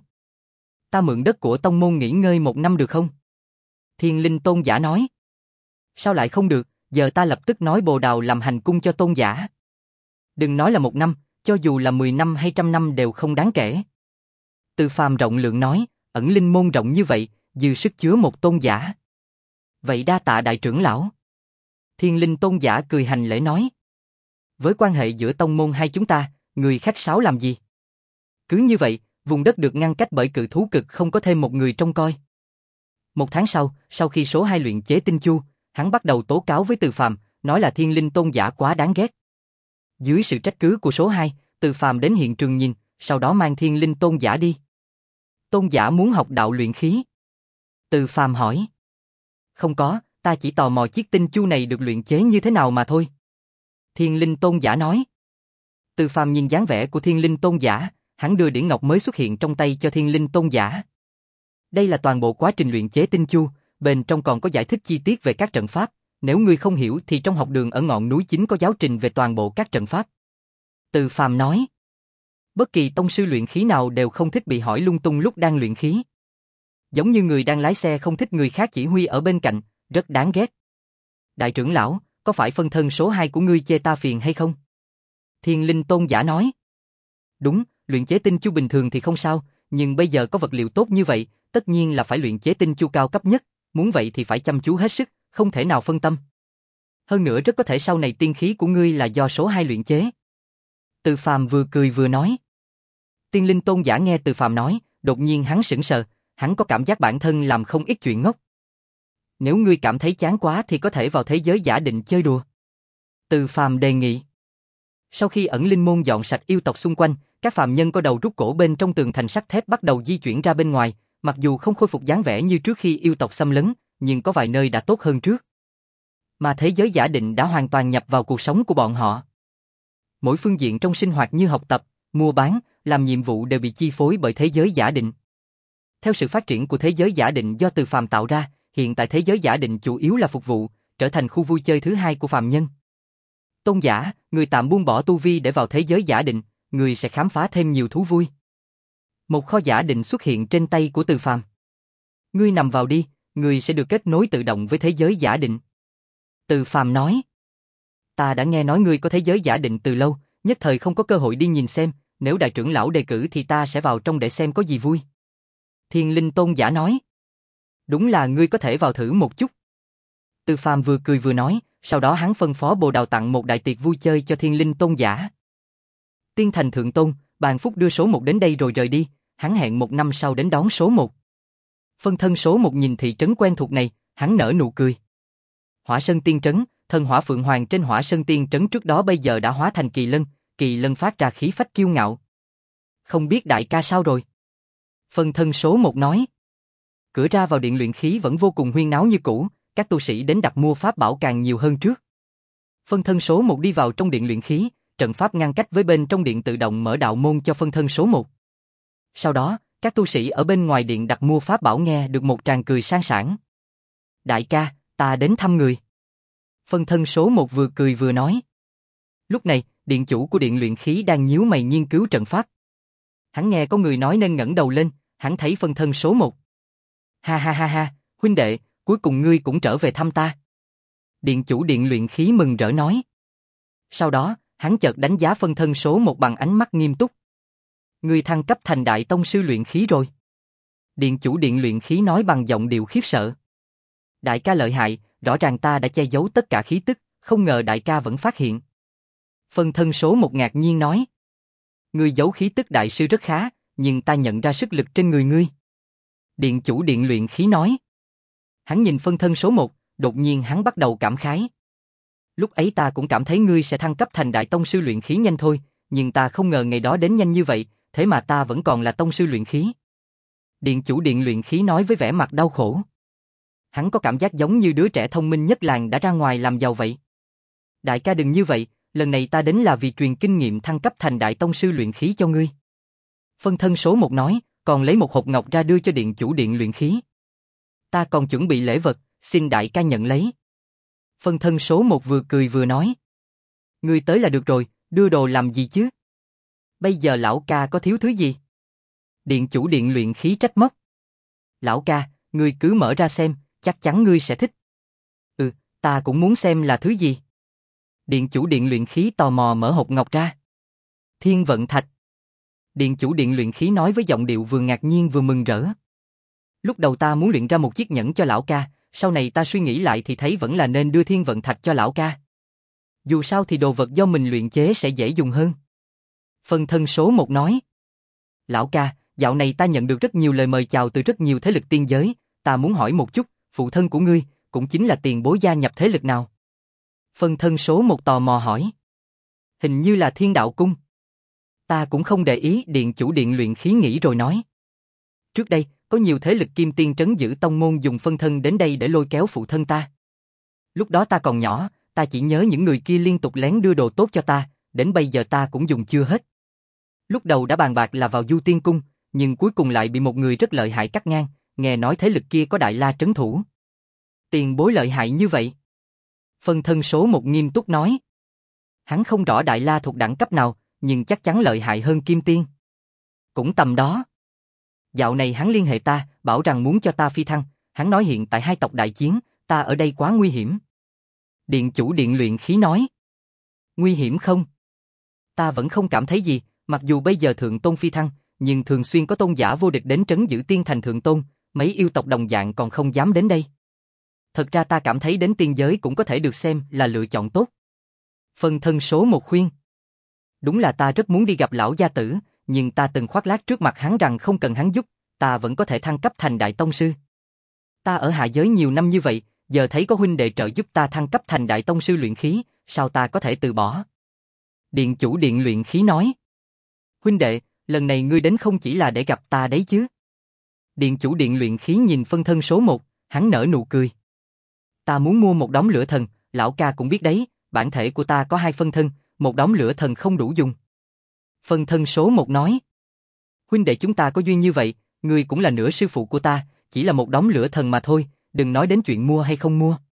Ta mượn đất của tông môn nghỉ ngơi một năm được không? Thiên Linh Tôn giả nói. Sao lại không được, giờ ta lập tức nói Bồ Đào làm hành cung cho tôn giả. Đừng nói là một năm, cho dù là mười năm hay trăm năm đều không đáng kể. Từ Phàm rộng lượng nói, ẩn linh môn rộng như vậy, dư sức chứa một tôn giả. Vậy đa tạ đại trưởng lão. Thiên Linh Tôn giả cười hành lễ nói. Với quan hệ giữa tông môn hai chúng ta, người khách sáo làm gì? Cứ như vậy, vùng đất được ngăn cách bởi cự thú cực không có thêm một người trông coi. Một tháng sau, sau khi số hai luyện chế tinh chu, hắn bắt đầu tố cáo với Từ Phàm, nói là Thiên Linh Tôn giả quá đáng ghét. Dưới sự trách cứ của số hai, Từ Phàm đến hiện trường nhìn, sau đó mang Thiên Linh Tôn giả đi. Tôn giả muốn học đạo luyện khí. Từ Phàm hỏi. Không có, ta chỉ tò mò chiếc tinh chu này được luyện chế như thế nào mà thôi. Thiên Linh Tôn giả nói. Từ Phàm nhìn dáng vẻ của Thiên Linh Tôn giả, hắn đưa điển ngọc mới xuất hiện trong tay cho Thiên Linh Tôn giả. Đây là toàn bộ quá trình luyện chế tinh chu, bên trong còn có giải thích chi tiết về các trận pháp, nếu ngươi không hiểu thì trong học đường ở ngọn núi chính có giáo trình về toàn bộ các trận pháp. Từ Phàm nói. Bất kỳ tông sư luyện khí nào đều không thích bị hỏi lung tung lúc đang luyện khí. Giống như người đang lái xe không thích người khác chỉ huy ở bên cạnh, rất đáng ghét. Đại trưởng lão, có phải phân thân số hai của ngươi chê ta phiền hay không? Thiên Linh Tôn giả nói. Đúng, luyện chế tinh chu bình thường thì không sao, nhưng bây giờ có vật liệu tốt như vậy, tất nhiên là phải luyện chế tinh chu cao cấp nhất, muốn vậy thì phải chăm chú hết sức, không thể nào phân tâm. Hơn nữa rất có thể sau này tiên khí của ngươi là do số hai luyện chế. Từ Phàm vừa cười vừa nói. Tiên Linh Tôn giả nghe Từ Phàm nói, đột nhiên hắn sững sờ, hắn có cảm giác bản thân làm không ít chuyện ngốc. Nếu ngươi cảm thấy chán quá thì có thể vào thế giới giả định chơi đùa. Từ Phàm đề nghị. Sau khi ẩn linh môn dọn sạch yêu tộc xung quanh, các phàm nhân có đầu rút cổ bên trong tường thành sắt thép bắt đầu di chuyển ra bên ngoài, mặc dù không khôi phục dáng vẻ như trước khi yêu tộc xâm lấn, nhưng có vài nơi đã tốt hơn trước. Mà thế giới giả định đã hoàn toàn nhập vào cuộc sống của bọn họ. Mỗi phương diện trong sinh hoạt như học tập, mua bán, làm nhiệm vụ đều bị chi phối bởi thế giới giả định. Theo sự phát triển của thế giới giả định do Từ Phàm tạo ra, hiện tại thế giới giả định chủ yếu là phục vụ, trở thành khu vui chơi thứ hai của phàm nhân. Tôn giả, người tạm buông bỏ tu vi để vào thế giới giả định, người sẽ khám phá thêm nhiều thú vui. Một kho giả định xuất hiện trên tay của Từ Phàm. Ngươi nằm vào đi, ngươi sẽ được kết nối tự động với thế giới giả định. Từ Phàm nói. Ta đã nghe nói ngươi có thế giới giả định từ lâu, nhất thời không có cơ hội đi nhìn xem, nếu đại trưởng lão đề cử thì ta sẽ vào trong để xem có gì vui. Thiên Linh Tôn giả nói. Đúng là ngươi có thể vào thử một chút. Từ Phàm vừa cười vừa nói, sau đó hắn phân phó Bồ Đào tặng một đại tiệc vui chơi cho Thiên Linh Tôn giả. Tiên Thành Thượng Tôn, Bàn Phúc đưa số một đến đây rồi rời đi, hắn hẹn một năm sau đến đón số một. Phân thân số một nhìn thị trấn quen thuộc này, hắn nở nụ cười. Hỏa Sơn Tiên Trấn, thần hỏa Phượng Hoàng trên Hỏa Sơn Tiên Trấn trước đó bây giờ đã hóa thành kỳ lân, kỳ lân phát ra khí phách kiêu ngạo. Không biết đại ca sao rồi? Phân thân số một nói. Cửa ra vào điện luyện khí vẫn vô cùng huyên náo như cũ, các tu sĩ đến đặt mua pháp bảo càng nhiều hơn trước. Phân thân số một đi vào trong điện luyện khí, trận pháp ngăn cách với bên trong điện tự động mở đạo môn cho phân thân số một. Sau đó, các tu sĩ ở bên ngoài điện đặt mua pháp bảo nghe được một tràng cười sang sảng. Đại ca, ta đến thăm người. Phân thân số một vừa cười vừa nói. Lúc này, điện chủ của điện luyện khí đang nhíu mày nghiên cứu trận pháp. Hắn nghe có người nói nên ngẩng đầu lên, hắn thấy phân thân số một. Ha ha ha ha, huynh đệ, cuối cùng ngươi cũng trở về thăm ta. Điện chủ điện luyện khí mừng rỡ nói. Sau đó, hắn chợt đánh giá phân thân số một bằng ánh mắt nghiêm túc. Ngươi thăng cấp thành đại tông sư luyện khí rồi. Điện chủ điện luyện khí nói bằng giọng điệu khiếp sợ. Đại ca lợi hại, rõ ràng ta đã che giấu tất cả khí tức, không ngờ đại ca vẫn phát hiện. Phân thân số một ngạc nhiên nói. Ngươi giấu khí tức đại sư rất khá, nhưng ta nhận ra sức lực trên người ngươi. Điện chủ điện luyện khí nói. Hắn nhìn phân thân số một, đột nhiên hắn bắt đầu cảm khái. Lúc ấy ta cũng cảm thấy ngươi sẽ thăng cấp thành đại tông sư luyện khí nhanh thôi, nhưng ta không ngờ ngày đó đến nhanh như vậy, thế mà ta vẫn còn là tông sư luyện khí. Điện chủ điện luyện khí nói với vẻ mặt đau khổ. Hắn có cảm giác giống như đứa trẻ thông minh nhất làng đã ra ngoài làm giàu vậy. Đại ca đừng như vậy, lần này ta đến là vì truyền kinh nghiệm thăng cấp thành đại tông sư luyện khí cho ngươi. Phân thân số một nói, còn lấy một hộp ngọc ra đưa cho điện chủ điện luyện khí. Ta còn chuẩn bị lễ vật, xin đại ca nhận lấy. Phân thân số một vừa cười vừa nói. Ngươi tới là được rồi, đưa đồ làm gì chứ? Bây giờ lão ca có thiếu thứ gì? Điện chủ điện luyện khí trách móc. Lão ca, ngươi cứ mở ra xem, chắc chắn ngươi sẽ thích. Ừ, ta cũng muốn xem là thứ gì. Điện chủ điện luyện khí tò mò mở hộp ngọc ra. Thiên vận thạch. Điện chủ điện luyện khí nói với giọng điệu vừa ngạc nhiên vừa mừng rỡ. Lúc đầu ta muốn luyện ra một chiếc nhẫn cho lão ca, sau này ta suy nghĩ lại thì thấy vẫn là nên đưa thiên vận thạch cho lão ca. Dù sao thì đồ vật do mình luyện chế sẽ dễ dùng hơn. Phân thân số một nói. Lão ca, dạo này ta nhận được rất nhiều lời mời chào từ rất nhiều thế lực tiên giới, ta muốn hỏi một chút, phụ thân của ngươi, cũng chính là tiền bối gia nhập thế lực nào? Phân thân số một tò mò hỏi. Hình như là Thiên Đạo Cung. Ta cũng không để ý, điện chủ điện luyện khí nghĩ rồi nói. Trước đây, có nhiều thế lực kim tiên trấn giữ tông môn dùng phân thân đến đây để lôi kéo phụ thân ta. Lúc đó ta còn nhỏ, ta chỉ nhớ những người kia liên tục lén đưa đồ tốt cho ta, đến bây giờ ta cũng dùng chưa hết. Lúc đầu đã bàn bạc là vào Du Tiên Cung, nhưng cuối cùng lại bị một người rất lợi hại cắt ngang, nghe nói thế lực kia có Đại La trấn thủ. Tiền bối lợi hại như vậy? Phân thân số một nghiêm túc nói. Hắn không rõ Đại La thuộc đẳng cấp nào, nhưng chắc chắn lợi hại hơn Kim Tiên. Cũng tầm đó. Dạo này hắn liên hệ ta, bảo rằng muốn cho ta phi thăng, hắn nói hiện tại hai tộc đại chiến, ta ở đây quá nguy hiểm. Điện chủ điện luyện khí nói. Nguy hiểm không? Ta vẫn không cảm thấy gì, mặc dù bây giờ thượng tôn phi thăng, nhưng thường xuyên có tôn giả vô địch đến trấn giữ tiên thành thượng tôn, mấy yêu tộc đồng dạng còn không dám đến đây. Thật ra ta cảm thấy đến tiên giới cũng có thể được xem là lựa chọn tốt. Phân thân số một khuyên. Đúng là ta rất muốn đi gặp lão gia tử, nhưng ta từng khoác lác trước mặt hắn rằng không cần hắn giúp, ta vẫn có thể thăng cấp thành đại tông sư. Ta ở hạ giới nhiều năm như vậy, giờ thấy có huynh đệ trợ giúp ta thăng cấp thành đại tông sư luyện khí, sao ta có thể từ bỏ? Điện chủ điện luyện khí nói. Huynh đệ, lần này ngươi đến không chỉ là để gặp ta đấy chứ? Điện chủ điện luyện khí nhìn phân thân số một, hắn nở nụ cười. Ta muốn mua một đống lửa thần, lão ca cũng biết đấy, bản thể của ta có hai phân thân, một đống lửa thần không đủ dùng. Phân thân số một nói. Huynh đệ chúng ta có duyên như vậy, ngươi cũng là nửa sư phụ của ta, chỉ là một đống lửa thần mà thôi, đừng nói đến chuyện mua hay không mua.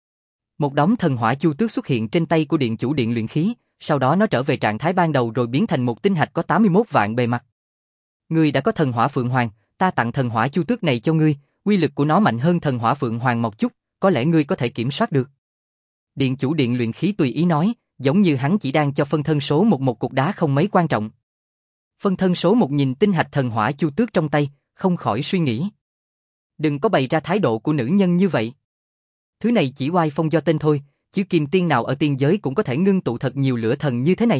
Một đống thần hỏa chu tước xuất hiện trên tay của điện chủ điện luyện khí, sau đó nó trở về trạng thái ban đầu rồi biến thành một tinh hạch có tám mươi mốt vạn bề mặt. Ngươi đã có thần hỏa phượng hoàng, ta tặng thần hỏa chu tước này cho ngươi, uy lực của nó mạnh hơn thần hỏa phượng hoàng một chút, có lẽ ngươi có thể kiểm soát được. Điện chủ điện luyện khí tùy ý nói, giống như hắn chỉ đang cho phân thân số một một cục đá không mấy quan trọng. Phân thân số một nhìn tinh hạch thần hỏa chu tước trong tay, không khỏi suy nghĩ. Đừng có bày ra thái độ của nữ nhân như vậy. Thứ này chỉ oai phong do tên thôi, chứ kim tiên nào ở tiên giới cũng có thể ngưng tụ thật nhiều lửa thần như thế này.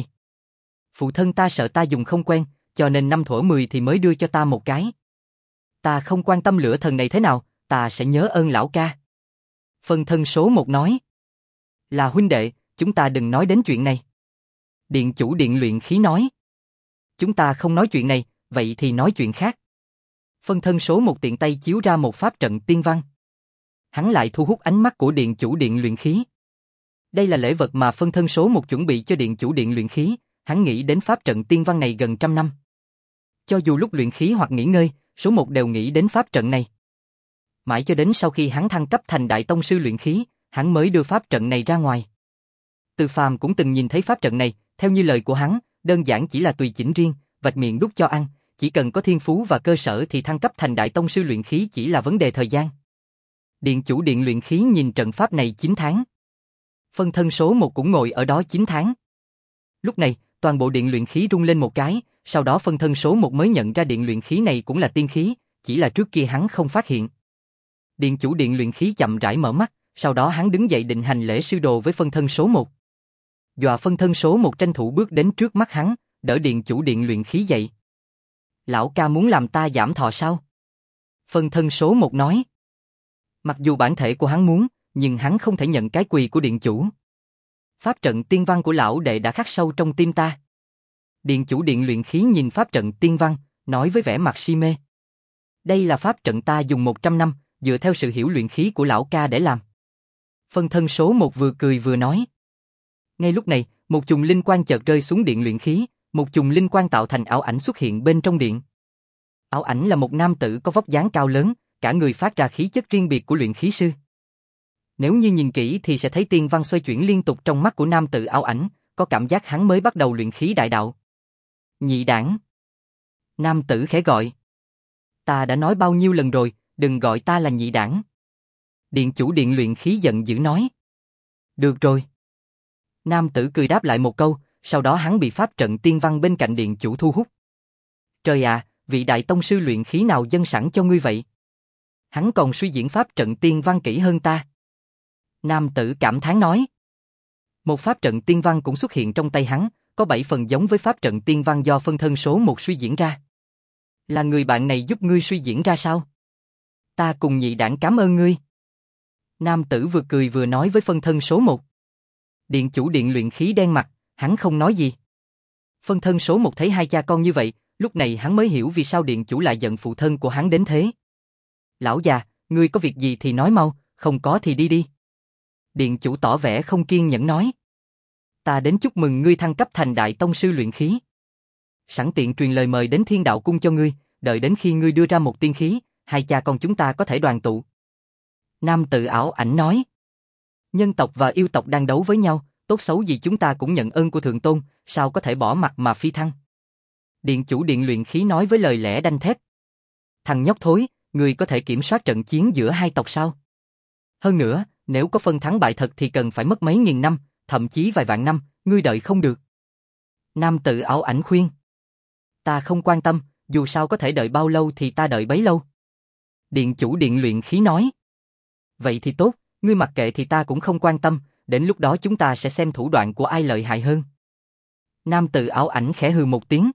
Phụ thân ta sợ ta dùng không quen, cho nên năm thuở mười thì mới đưa cho ta một cái. Ta không quan tâm lửa thần này thế nào, ta sẽ nhớ ơn lão ca. Phân thân số một nói. Là huynh đệ, chúng ta đừng nói đến chuyện này. Điện chủ điện luyện khí nói. Chúng ta không nói chuyện này, vậy thì nói chuyện khác. Phân thân số một tiện tay chiếu ra một pháp trận tiên văn. Hắn lại thu hút ánh mắt của điện chủ điện luyện khí. Đây là lễ vật mà phân thân số một chuẩn bị cho điện chủ điện luyện khí, hắn nghĩ đến pháp trận tiên văn này gần trăm năm. Cho dù lúc luyện khí hoặc nghỉ ngơi, số một đều nghĩ đến pháp trận này. Mãi cho đến sau khi hắn thăng cấp thành đại tông sư luyện khí, hắn mới đưa pháp trận này ra ngoài. Từ Phàm cũng từng nhìn thấy pháp trận này, theo như lời của hắn, đơn giản chỉ là tùy chỉnh riêng, vạch miệng đút cho ăn, chỉ cần có thiên phú và cơ sở thì thăng cấp thành đại tông sư luyện khí chỉ là vấn đề thời gian. Điện chủ điện luyện khí nhìn trận pháp này chín tháng. Phân thân số một cũng ngồi ở đó chín tháng. Lúc này, toàn bộ điện luyện khí rung lên một cái, sau đó phân thân số một mới nhận ra điện luyện khí này cũng là tiên khí, chỉ là trước kia hắn không phát hiện. Điện chủ điện luyện khí chậm rãi mở mắt, sau đó hắn đứng dậy định hành lễ sư đồ với phân thân số một. Dọa phân thân số một tranh thủ bước đến trước mắt hắn, đỡ điện chủ điện luyện khí dậy. Lão ca muốn làm ta giảm thọ sao? Phân thân số một nói. Mặc dù bản thể của hắn muốn, nhưng hắn không thể nhận cái quỳ của điện chủ. Pháp trận tiên văn của lão đệ đã khắc sâu trong tim ta. Điện chủ điện luyện khí nhìn pháp trận tiên văn, nói với vẻ mặt si mê. Đây là pháp trận ta dùng một trăm năm, dựa theo sự hiểu luyện khí của lão ca để làm. Phân thân số một vừa cười vừa nói. Ngay lúc này, một chùm linh quang chợt rơi xuống điện luyện khí, một chùm linh quang tạo thành ảo ảnh xuất hiện bên trong điện. Ảo ảnh là một nam tử có vóc dáng cao lớn, cả người phát ra khí chất riêng biệt của luyện khí sư. Nếu như nhìn kỹ thì sẽ thấy tiên văn xoay chuyển liên tục trong mắt của nam tử ảo ảnh, có cảm giác hắn mới bắt đầu luyện khí đại đạo. Nhị đảng. Nam tử khẽ gọi. Ta đã nói bao nhiêu lần rồi, đừng gọi ta là nhị đảng. Điện chủ điện luyện khí giận dữ nói. Được rồi. Nam tử cười đáp lại một câu, sau đó hắn bị pháp trận tiên văn bên cạnh điện chủ thu hút. Trời ạ, vị đại tông sư luyện khí nào dâng sẵn cho ngươi vậy? Hắn còn suy diễn pháp trận tiên văn kỹ hơn ta. Nam tử cảm thán nói. Một pháp trận tiên văn cũng xuất hiện trong tay hắn, có bảy phần giống với pháp trận tiên văn do phân thân số một suy diễn ra. Là người bạn này giúp ngươi suy diễn ra sao? Ta cùng nhị đảng cảm ơn ngươi. Nam tử vừa cười vừa nói với phân thân số một. Điện chủ điện luyện khí đen mặt, hắn không nói gì. Phân thân số một thấy hai cha con như vậy, lúc này hắn mới hiểu vì sao điện chủ lại giận phụ thân của hắn đến thế. Lão già, ngươi có việc gì thì nói mau, không có thì đi đi. Điện chủ tỏ vẻ không kiên nhẫn nói. Ta đến chúc mừng ngươi thăng cấp thành đại tông sư luyện khí. Sẵn tiện truyền lời mời đến Thiên Đạo Cung cho ngươi, đợi đến khi ngươi đưa ra một tiên khí, hai cha con chúng ta có thể đoàn tụ. Nam tử ảo ảnh nói. Nhân tộc và yêu tộc đang đấu với nhau, tốt xấu gì chúng ta cũng nhận ơn của Thượng Tôn, sao có thể bỏ mặt mà phi thăng. Điện chủ điện luyện khí nói với lời lẽ đanh thép. Thằng nhóc thối, ngươi có thể kiểm soát trận chiến giữa hai tộc sao? Hơn nữa, nếu có phân thắng bại thật thì cần phải mất mấy nghìn năm, thậm chí vài vạn năm, ngươi đợi không được. Nam tử ảo ảnh khuyên. Ta không quan tâm, dù sao có thể đợi bao lâu thì ta đợi bấy lâu. Điện chủ điện luyện khí nói. Vậy thì tốt, ngươi mặc kệ thì ta cũng không quan tâm, đến lúc đó chúng ta sẽ xem thủ đoạn của ai lợi hại hơn. Nam tử ảo ảnh khẽ hừ một tiếng.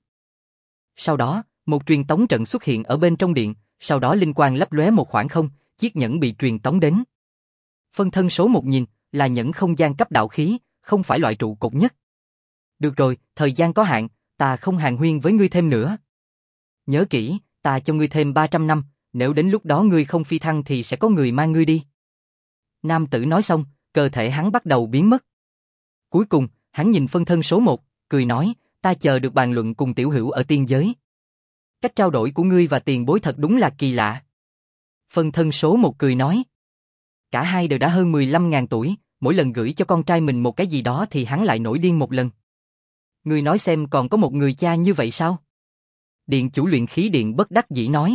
Sau đó, một truyền tống trận xuất hiện ở bên trong điện, sau đó linh quang lấp lóe một khoảng không, chiếc nhẫn bị truyền tống đến. Phân thân số một nhìn, là nhẫn không gian cấp đạo khí, không phải loại trụ cột nhất. Được rồi, thời gian có hạn, ta không hàn huyên với ngươi thêm nữa. Nhớ kỹ, ta cho ngươi thêm ba trăm năm, nếu đến lúc đó ngươi không phi thăng thì sẽ có người mang ngươi đi. Nam tử nói xong, cơ thể hắn bắt đầu biến mất. Cuối cùng, hắn nhìn phân thân số một, cười nói, ta chờ được bàn luận cùng tiểu hữu ở tiên giới. Cách trao đổi của ngươi và tiền bối thật đúng là kỳ lạ. Phân thân số một cười nói. Cả hai đều đã hơn mười lăm ngàn tuổi, mỗi lần gửi cho con trai mình một cái gì đó thì hắn lại nổi điên một lần. Ngươi nói xem còn có một người cha như vậy sao? Điện chủ luyện khí điện bất đắc dĩ nói.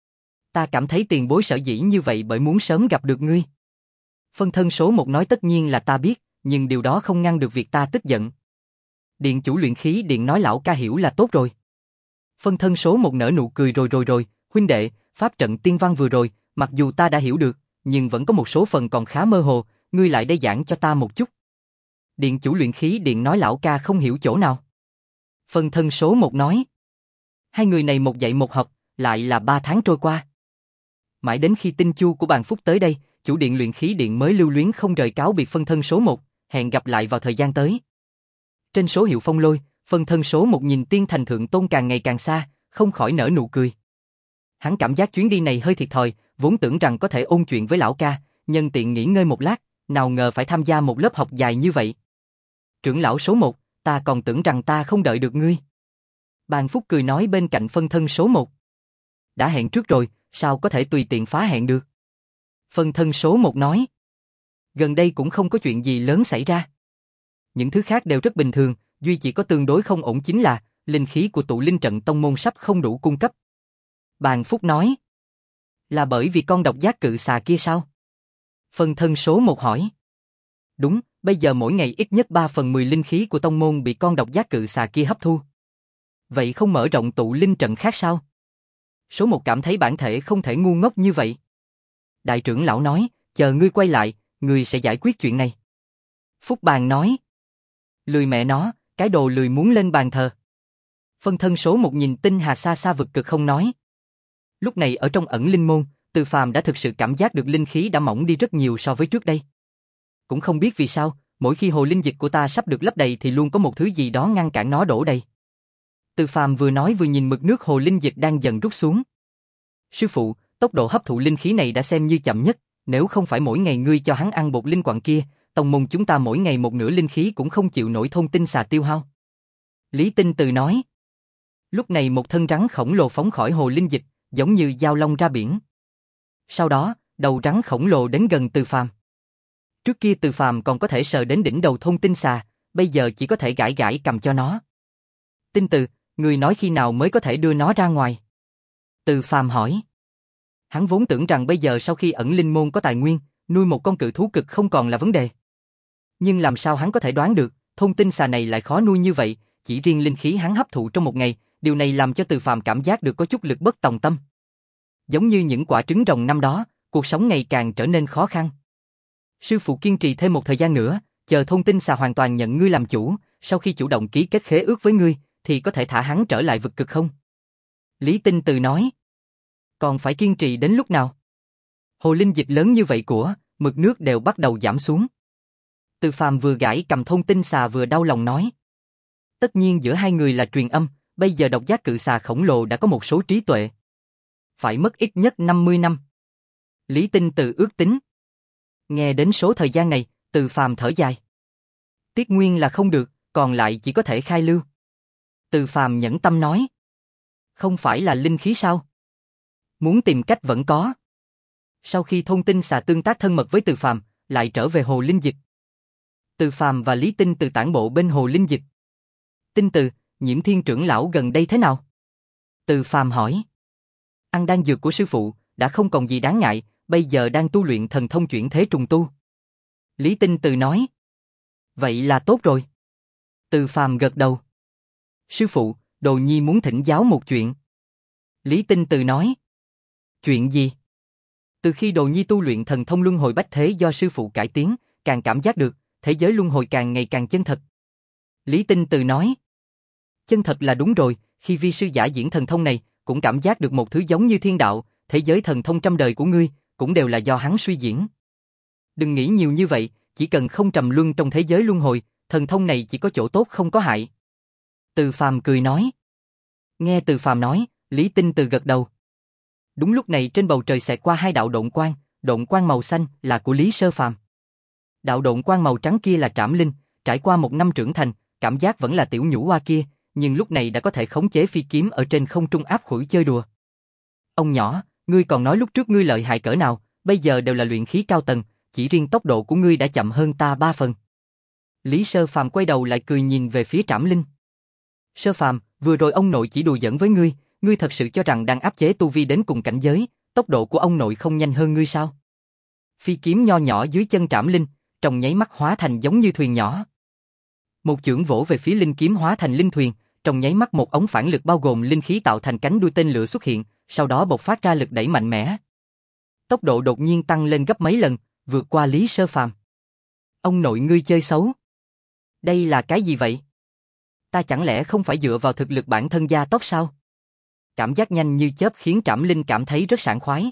Ta cảm thấy tiền bối sợ dĩ như vậy bởi muốn sớm gặp được ngươi. Phân thân số một nói tất nhiên là ta biết, nhưng điều đó không ngăn được việc ta tức giận. Điện chủ luyện khí điện nói lão ca hiểu là tốt rồi. Phân thân số một nở nụ cười rồi rồi rồi, huynh đệ, pháp trận tiên văn vừa rồi, mặc dù ta đã hiểu được, nhưng vẫn có một số phần còn khá mơ hồ, ngươi lại đây giảng cho ta một chút. Điện chủ luyện khí điện nói lão ca không hiểu chỗ nào. Phân thân số một nói. Hai người này một dạy một học, lại là ba tháng trôi qua. Mãi đến khi tinh chu của bàn phúc tới đây, chủ điện luyện khí điện mới lưu luyến không rời cáo biệt phân thân số một, hẹn gặp lại vào thời gian tới. Trên số hiệu phong lôi, phân thân số một nhìn tiên thành thượng tôn càng ngày càng xa, không khỏi nở nụ cười. Hắn cảm giác chuyến đi này hơi thiệt thòi, vốn tưởng rằng có thể ôn chuyện với lão ca, nhân tiện nghỉ ngơi một lát, nào ngờ phải tham gia một lớp học dài như vậy. Trưởng lão số một, ta còn tưởng rằng ta không đợi được ngươi. Bàn phúc cười nói bên cạnh phân thân số một. Đã hẹn trước rồi, sao có thể tùy tiện phá hẹn được? Phân thân số một nói. Gần đây cũng không có chuyện gì lớn xảy ra. Những thứ khác đều rất bình thường, duy chỉ có tương đối không ổn chính là linh khí của tụ linh trận tông môn sắp không đủ cung cấp. Bàn phúc nói. Là bởi vì con độc giác cự xà kia sao? Phân thân số một hỏi. Đúng, bây giờ mỗi ngày ít nhất ba phần mười linh khí của tông môn bị con độc giác cự xà kia hấp thu. Vậy không mở rộng tụ linh trận khác sao? Số một cảm thấy bản thể không thể ngu ngốc như vậy. Đại trưởng lão nói, chờ ngươi quay lại, ngươi sẽ giải quyết chuyện này. Phúc Bàn nói. Lười mẹ nó, cái đồ lười muốn lên bàn thờ. Phân thân số một nhìn tinh hà xa xa vực cực không nói. Lúc này ở trong ẩn linh môn, Từ Phàm đã thực sự cảm giác được linh khí đã mỏng đi rất nhiều so với trước đây. Cũng không biết vì sao, mỗi khi hồ linh dịch của ta sắp được lấp đầy thì luôn có một thứ gì đó ngăn cản nó đổ đầy. Từ Phàm vừa nói vừa nhìn mực nước hồ linh dịch đang dần rút xuống. Sư phụ, tốc độ hấp thụ linh khí này đã xem như chậm nhất, nếu không phải mỗi ngày ngươi cho hắn ăn bột linh quặng kia, tông môn chúng ta mỗi ngày một nửa linh khí cũng không chịu nổi thôn tinh xà tiêu hao. Lý Tinh Từ nói. Lúc này một thân rắn khổng lồ phóng khỏi hồ linh dịch, giống như dao long ra biển. Sau đó, đầu rắn khổng lồ đến gần Từ Phàm. Trước kia Từ Phàm còn có thể sờ đến đỉnh đầu thôn tinh xà, bây giờ chỉ có thể gãi gãi cầm cho nó. Tinh Từ, người nói khi nào mới có thể đưa nó ra ngoài? Từ Phàm hỏi. Hắn vốn tưởng rằng bây giờ sau khi ẩn linh môn có tài nguyên, nuôi một con cự thú cực không còn là vấn đề. Nhưng làm sao hắn có thể đoán được, thôn tinh xà này lại khó nuôi như vậy, chỉ riêng linh khí hắn hấp thụ trong một ngày, điều này làm cho Từ Phàm cảm giác được có chút lực bất tòng tâm. Giống như những quả trứng rồng năm đó, cuộc sống ngày càng trở nên khó khăn. Sư phụ kiên trì thêm một thời gian nữa, chờ thôn tinh xà hoàn toàn nhận ngươi làm chủ, sau khi chủ động ký kết khế ước với ngươi, thì có thể thả hắn trở lại vực cực không? Lý Tinh Từ nói. Còn phải kiên trì đến lúc nào? Hồ linh dịch lớn như vậy của, mực nước đều bắt đầu giảm xuống. Từ Phàm vừa gãi cầm thôn tinh xà vừa đau lòng nói. Tất nhiên giữa hai người là truyền âm, bây giờ độc giác cự xà khổng lồ đã có một số trí tuệ. Phải mất ít nhất năm mươi năm. Lý Tinh Từ ước tính. Nghe đến số thời gian này, Từ Phàm thở dài. Tiết nguyên là không được, còn lại chỉ có thể khai lưu. Từ Phàm nhẫn tâm nói. Không phải là linh khí sao? Muốn tìm cách vẫn có. Sau khi thôn tinh xà tương tác thân mật với Từ Phàm, lại trở về hồ linh dịch. Từ Phàm và Lý Tinh Từ tản bộ bên hồ linh dịch. Tinh Từ, Nhiễm Thiên trưởng lão gần đây thế nào? Từ Phàm hỏi. Ăn đan dược của sư phụ, đã không còn gì đáng ngại, bây giờ đang tu luyện thần thông chuyển thế trùng tu. Lý Tinh Từ nói. Vậy là tốt rồi. Từ Phàm gật đầu. Sư phụ, Đồ Nhi muốn thỉnh giáo một chuyện. Lý Tinh Từ nói. Chuyện gì? Từ khi Đồ Nhi tu luyện thần thông luân hồi bách thế do sư phụ cải tiến, càng cảm giác được, thế giới luân hồi càng ngày càng chân thật. Lý Tinh Từ nói. Chân thật là đúng rồi, khi vi sư giả diễn thần thông này, cũng cảm giác được một thứ giống như thiên đạo, thế giới thần thông trăm đời của ngươi, cũng đều là do hắn suy diễn. Đừng nghĩ nhiều như vậy, chỉ cần không trầm luân trong thế giới luân hồi, thần thông này chỉ có chỗ tốt không có hại. Từ Phàm cười nói. Nghe Từ Phàm nói, Lý Tinh Từ gật đầu. Đúng lúc này trên bầu trời xẹt qua hai đạo độn quang, độn quang màu xanh là của Lý Sơ Phàm. Đạo độn quang màu trắng kia là Trảm Linh, trải qua một năm trưởng thành, cảm giác vẫn là tiểu nhũ hoa kia, nhưng lúc này đã có thể khống chế phi kiếm ở trên không trung áp khuỷu chơi đùa. Ông nhỏ, ngươi còn nói lúc trước ngươi lợi hại cỡ nào, bây giờ đều là luyện khí cao tầng, chỉ riêng tốc độ của ngươi đã chậm hơn ta ba phần. Lý Sơ Phàm quay đầu lại cười nhìn về phía Trảm Linh. Sơ Phàm, vừa rồi ông nội chỉ đùa giỡn với ngươi, ngươi thật sự cho rằng đang áp chế tu vi đến cùng cảnh giới, tốc độ của ông nội không nhanh hơn ngươi sao? Phi kiếm nho nhỏ dưới chân Trảm Linh, trong nháy mắt hóa thành giống như thuyền nhỏ. Một chưởng vỗ về phía linh kiếm hóa thành linh thuyền, trong nháy mắt một ống phản lực bao gồm linh khí tạo thành cánh đuôi tên lửa xuất hiện, sau đó bộc phát ra lực đẩy mạnh mẽ. Tốc độ đột nhiên tăng lên gấp mấy lần, vượt qua Lý Sơ Phàm. Ông nội ngươi chơi xấu. Đây là cái gì vậy? Ta chẳng lẽ không phải dựa vào thực lực bản thân gia tốc sao? Cảm giác nhanh như chớp khiến Trảm Linh cảm thấy rất sảng khoái.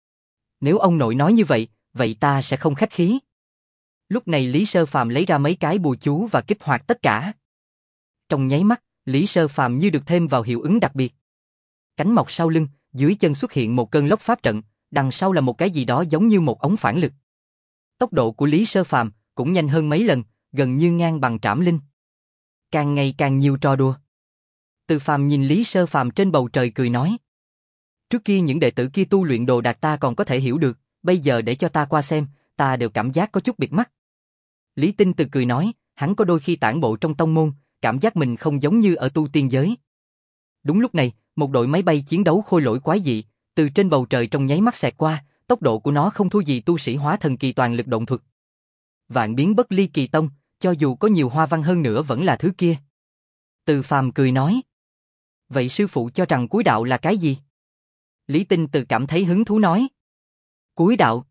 Nếu ông nội nói như vậy, vậy ta sẽ không khách khí. Lúc này Lý Sơ Phàm lấy ra mấy cái bùa chú và kích hoạt tất cả. Trong nháy mắt, Lý Sơ Phàm như được thêm vào hiệu ứng đặc biệt. Cánh mọc sau lưng, dưới chân xuất hiện một cơn lốc pháp trận, đằng sau là một cái gì đó giống như một ống phản lực. Tốc độ của Lý Sơ Phàm cũng nhanh hơn mấy lần, gần như ngang bằng Trảm Linh. Càng ngày càng nhiều trò đùa. Từ Phàm nhìn Lý Sơ Phàm trên bầu trời cười nói. Trước kia những đệ tử kia tu luyện đồ đạc ta còn có thể hiểu được, bây giờ để cho ta qua xem, ta đều cảm giác có chút bịt mắt. Lý Tinh Từ cười nói, hắn có đôi khi tản bộ trong tông môn, cảm giác mình không giống như ở tu tiên giới. Đúng lúc này, một đội máy bay chiến đấu khôi lỗi quái dị, từ trên bầu trời trong nháy mắt xẹt qua, tốc độ của nó không thua gì tu sĩ hóa thần kỳ toàn lực động thuật. Vạn biến bất ly kỳ tông, cho dù có nhiều hoa văn hơn nữa vẫn là thứ kia. Từ Phàm cười nói. Vậy sư phụ cho rằng cuối đạo là cái gì? Lý Tinh Từ cảm thấy hứng thú nói. Cuối đạo.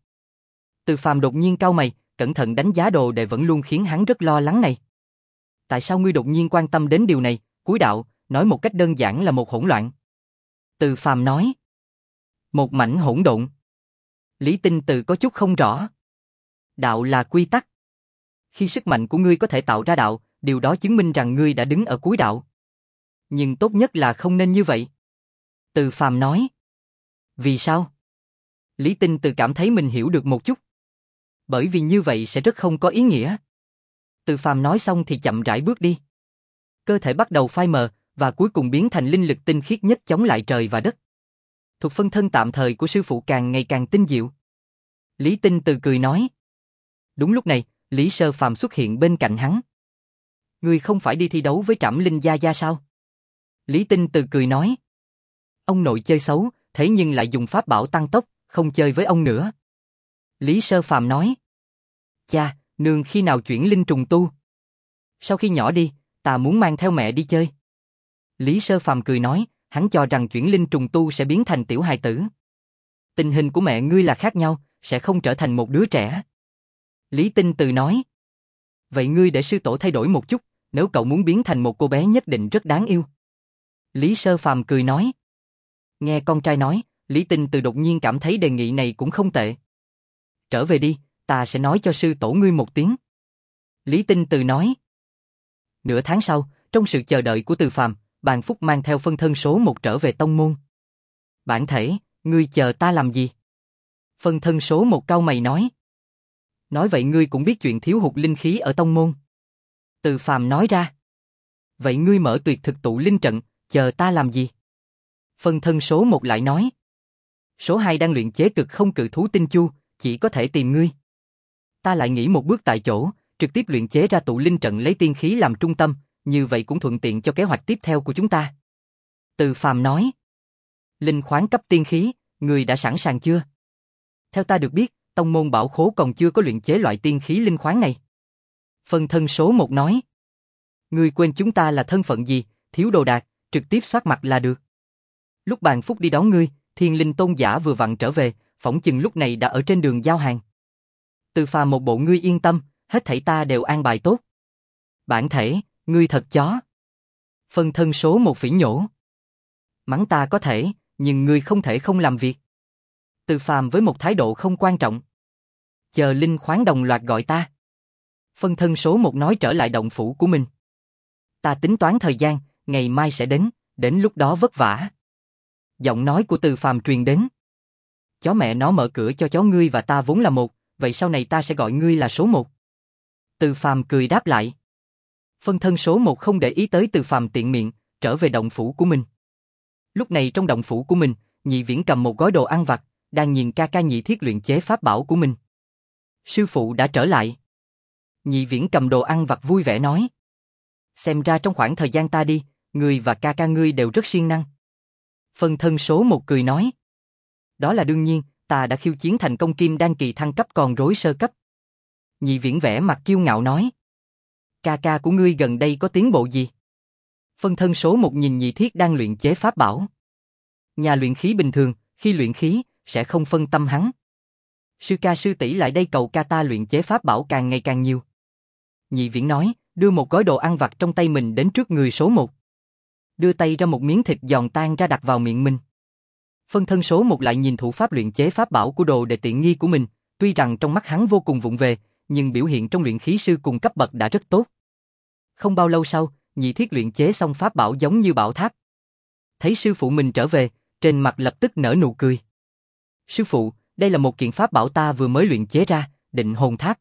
Từ Phàm đột nhiên cau mày, cẩn thận đánh giá đồ đệ vẫn luôn khiến hắn rất lo lắng này. Tại sao ngươi đột nhiên quan tâm đến điều này? Cuối đạo, nói một cách đơn giản là một hỗn loạn. Từ Phàm nói. Một mảnh hỗn độn. Lý Tinh Từ có chút không rõ. Đạo là quy tắc. Khi sức mạnh của ngươi có thể tạo ra đạo, điều đó chứng minh rằng ngươi đã đứng ở cuối đạo. Nhưng tốt nhất là không nên như vậy. Từ Phàm nói. Vì sao? Lý Tinh Từ cảm thấy mình hiểu được một chút. Bởi vì như vậy sẽ rất không có ý nghĩa. Từ Phàm nói xong thì chậm rãi bước đi. Cơ thể bắt đầu phai mờ, và cuối cùng biến thành linh lực tinh khiết nhất chống lại trời và đất. Thuật phân thân tạm thời của sư phụ càng ngày càng tinh diệu. Lý Tinh Từ cười nói. Đúng lúc này, Lý Sơ Phàm xuất hiện bên cạnh hắn. Ngươi không phải đi thi đấu với Trảm Linh Gia Gia sao? Lý Tinh Từ cười nói. Ông nội chơi xấu, thế nhưng lại dùng pháp bảo tăng tốc, không chơi với ông nữa. Lý Sơ Phàm nói. Cha, nương khi nào chuyển linh trùng tu? Sau khi nhỏ đi, ta muốn mang theo mẹ đi chơi. Lý Sơ Phàm cười nói, hắn cho rằng chuyển linh trùng tu sẽ biến thành tiểu hài tử. Tình hình của mẹ ngươi là khác nhau, sẽ không trở thành một đứa trẻ. Lý Tinh Từ nói. Vậy ngươi để sư tổ thay đổi một chút, nếu cậu muốn biến thành một cô bé nhất định rất đáng yêu. Lý Sơ Phàm cười nói. Nghe con trai nói, Lý Tinh Từ đột nhiên cảm thấy đề nghị này cũng không tệ. Trở về đi, ta sẽ nói cho sư tổ ngươi một tiếng. Lý Tinh Từ nói. Nửa tháng sau, trong sự chờ đợi của Từ Phàm, Bàn Phúc mang theo phân thân số một trở về tông môn. Bản thể, ngươi chờ ta làm gì? Phân thân số một cau mày nói. Nói vậy ngươi cũng biết chuyện thiếu hụt linh khí ở tông môn. Từ Phàm nói ra. Vậy ngươi mở tuyệt thực tụ linh trận, chờ ta làm gì? Phân thân số một lại nói. Số hai đang luyện chế cực không cự thú tinh chu, chỉ có thể tìm ngươi. Ta lại nghĩ một bước tại chỗ, trực tiếp luyện chế ra tụ linh trận lấy tiên khí làm trung tâm, như vậy cũng thuận tiện cho kế hoạch tiếp theo của chúng ta. Từ Phàm nói. Linh khoáng cấp tiên khí, ngươi đã sẵn sàng chưa? Theo ta được biết, tông môn bảo khố còn chưa có luyện chế loại tiên khí linh khoáng này. Phân thân số một nói. Ngươi quên chúng ta là thân phận gì, thiếu đồ đạc, trực tiếp soát mặt là được. Lúc Bàn Phúc đi đón ngươi, Thiên Linh Tôn giả vừa vặn trở về, phỏng chừng lúc này đã ở trên đường giao hàng. Từ Phàm một bộ ngươi yên tâm, hết thảy ta đều an bài tốt. Bản thể, ngươi thật chó. Phân thân số một phỉ nhổ. Mắng ta có thể, nhưng ngươi không thể không làm việc. Từ Phàm với một thái độ không quan trọng. Chờ linh khoáng đồng loạt gọi ta. Phân thân số một nói trở lại động phủ của mình. Ta tính toán thời gian, ngày mai sẽ đến, đến lúc đó vất vả. Giọng nói của Từ Phàm truyền đến. Chó mẹ nó mở cửa cho chó ngươi và ta vốn là một, vậy sau này ta sẽ gọi ngươi là số một. Từ Phàm cười đáp lại. Phân thân số một không để ý tới Từ Phàm tiện miệng, trở về động phủ của mình. Lúc này trong động phủ của mình, Nhị Viễn cầm một gói đồ ăn vặt, đang nhìn ca ca Nhị Thiết luyện chế pháp bảo của mình. Sư phụ đã trở lại. Nhị Viễn cầm đồ ăn vặt vui vẻ nói. Xem ra trong khoảng thời gian ta đi, ngươi và ca ca ngươi đều rất siêng năng. Phân thân số một cười nói. Đó là đương nhiên, ta đã khiêu chiến thành công kim đan kỳ thăng cấp còn rối sơ cấp. Nhị Viễn vẻ mặt kiêu ngạo nói. Ca ca của ngươi gần đây có tiến bộ gì? Phân thân số một nhìn Nhị Thiết đang luyện chế pháp bảo. Nhà luyện khí bình thường, khi luyện khí, sẽ không phân tâm hắn. Sư ca sư tỷ lại đây cầu ca ta luyện chế pháp bảo càng ngày càng nhiều. Nhị Viễn nói, đưa một gói đồ ăn vặt trong tay mình đến trước người số một. Đưa tay ra một miếng thịt giòn tan ra đặt vào miệng mình. Phân thân số một lại nhìn thủ pháp luyện chế pháp bảo của đồ đệ tiện nghi của mình, tuy rằng trong mắt hắn vô cùng vụng về, nhưng biểu hiện trong luyện khí sư cùng cấp bậc đã rất tốt. Không bao lâu sau, Nhị Thiết luyện chế xong pháp bảo giống như bảo tháp. Thấy sư phụ mình trở về, trên mặt lập tức nở nụ cười. Sư phụ, đây là một kiện pháp bảo ta vừa mới luyện chế ra, Định Hồn Tháp.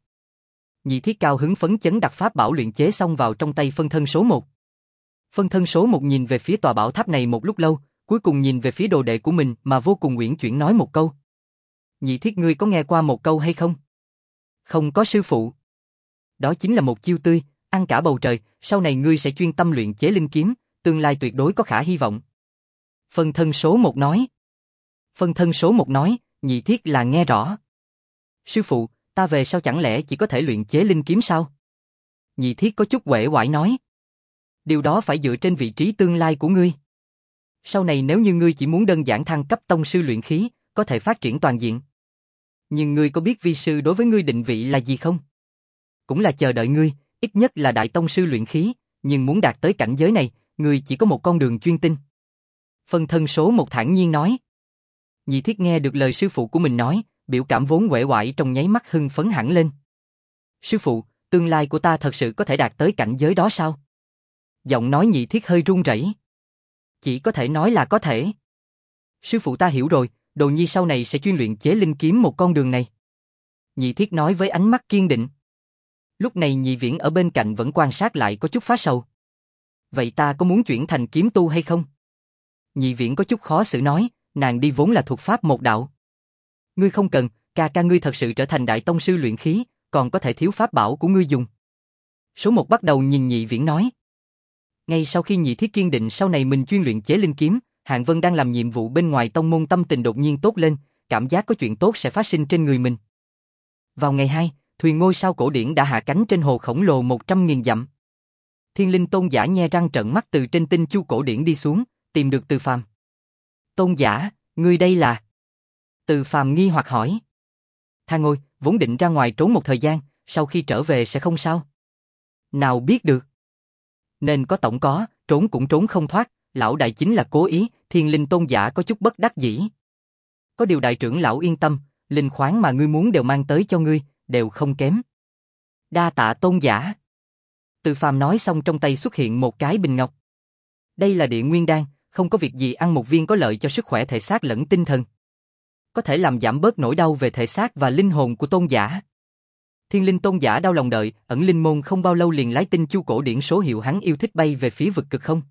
Nhị Thiết cao hứng phấn chấn đặt pháp bảo luyện chế xong vào trong tay phân thân số một. Phân thân số một nhìn về phía tòa bảo tháp này một lúc lâu, cuối cùng nhìn về phía đồ đệ của mình mà vô cùng uyển chuyển nói một câu. Nhị Thiết ngươi có nghe qua một câu hay không? Không có sư phụ. Đó chính là một chiêu tươi, ăn cả bầu trời, sau này ngươi sẽ chuyên tâm luyện chế linh kiếm, tương lai tuyệt đối có khả hy vọng. Phân thân số một nói. Phân thân số một nói, Nhị Thiết là nghe rõ. Sư phụ, ta về sau chẳng lẽ chỉ có thể luyện chế linh kiếm sao? Nhị Thiết có chút uể oải nói. Điều đó phải dựa trên vị trí tương lai của ngươi. Sau này nếu như ngươi chỉ muốn đơn giản thăng cấp tông sư luyện khí, có thể phát triển toàn diện. Nhưng ngươi có biết vi sư đối với ngươi định vị là gì không? Cũng là chờ đợi ngươi, ít nhất là đại tông sư luyện khí, nhưng muốn đạt tới cảnh giới này, người chỉ có một con đường chuyên tinh. Phân thân số một thản nhiên nói. Nhị Thiết nghe được lời sư phụ của mình nói, biểu cảm vốn uể oải trong nháy mắt hưng phấn hẳn lên. Sư phụ, tương lai của ta thật sự có thể đạt tới cảnh giới đó sao? Giọng nói Nhị Thiết hơi run rẩy. Chỉ có thể nói là có thể. Sư phụ ta hiểu rồi, Đồ Nhi sau này sẽ chuyên luyện chế linh kiếm một con đường này. Nhị Thiết nói với ánh mắt kiên định. Lúc này Nhị Viễn ở bên cạnh vẫn quan sát lại có chút phát sầu. Vậy ta có muốn chuyển thành kiếm tu hay không? Nhị Viễn có chút khó xử nói, nàng đi vốn là thuộc pháp một đạo. Ngươi không cần, ca ca ngươi thật sự trở thành đại tông sư luyện khí, còn có thể thiếu pháp bảo của ngươi dùng. Số một bắt đầu nhìn Nhị Viễn nói. Ngay sau khi Nhị Thiết kiên định sau này mình chuyên luyện chế linh kiếm, Hạng Vân đang làm nhiệm vụ bên ngoài tông môn tâm tình đột nhiên tốt lên, cảm giác có chuyện tốt sẽ phát sinh trên người mình. Vào ngày hai, thuyền ngôi sao cổ điển đã hạ cánh trên hồ khổng lồ một trăm nghìn dặm. Thiên Linh Tôn giả nhe răng trợn mắt từ trên tinh chu cổ điển đi xuống, tìm được Từ Phàm. Tôn giả, ngươi đây là? Từ Phàm nghi hoặc hỏi. Tha Ngôi, vốn định ra ngoài trốn một thời gian, sau khi trở về sẽ không sao. Nào biết được. Nên có tổng có, trốn cũng trốn không thoát, lão đại chính là cố ý, Thiên Linh Tôn giả có chút bất đắc dĩ. Có điều đại trưởng lão yên tâm, linh khoáng mà ngươi muốn đều mang tới cho ngươi, đều không kém. Đa tạ tôn giả. Từ Phàm nói xong trong tay xuất hiện một cái bình ngọc. Đây là địa nguyên đan, không có việc gì ăn một viên có lợi cho sức khỏe thể xác lẫn tinh thần. Có thể làm giảm bớt nỗi đau về thể xác và linh hồn của tôn giả. Thiên Linh Tôn giả đau lòng đợi, ẩn linh môn không bao lâu liền lái tinh chu cổ điển số hiệu hắn yêu thích bay về phía vực cực không.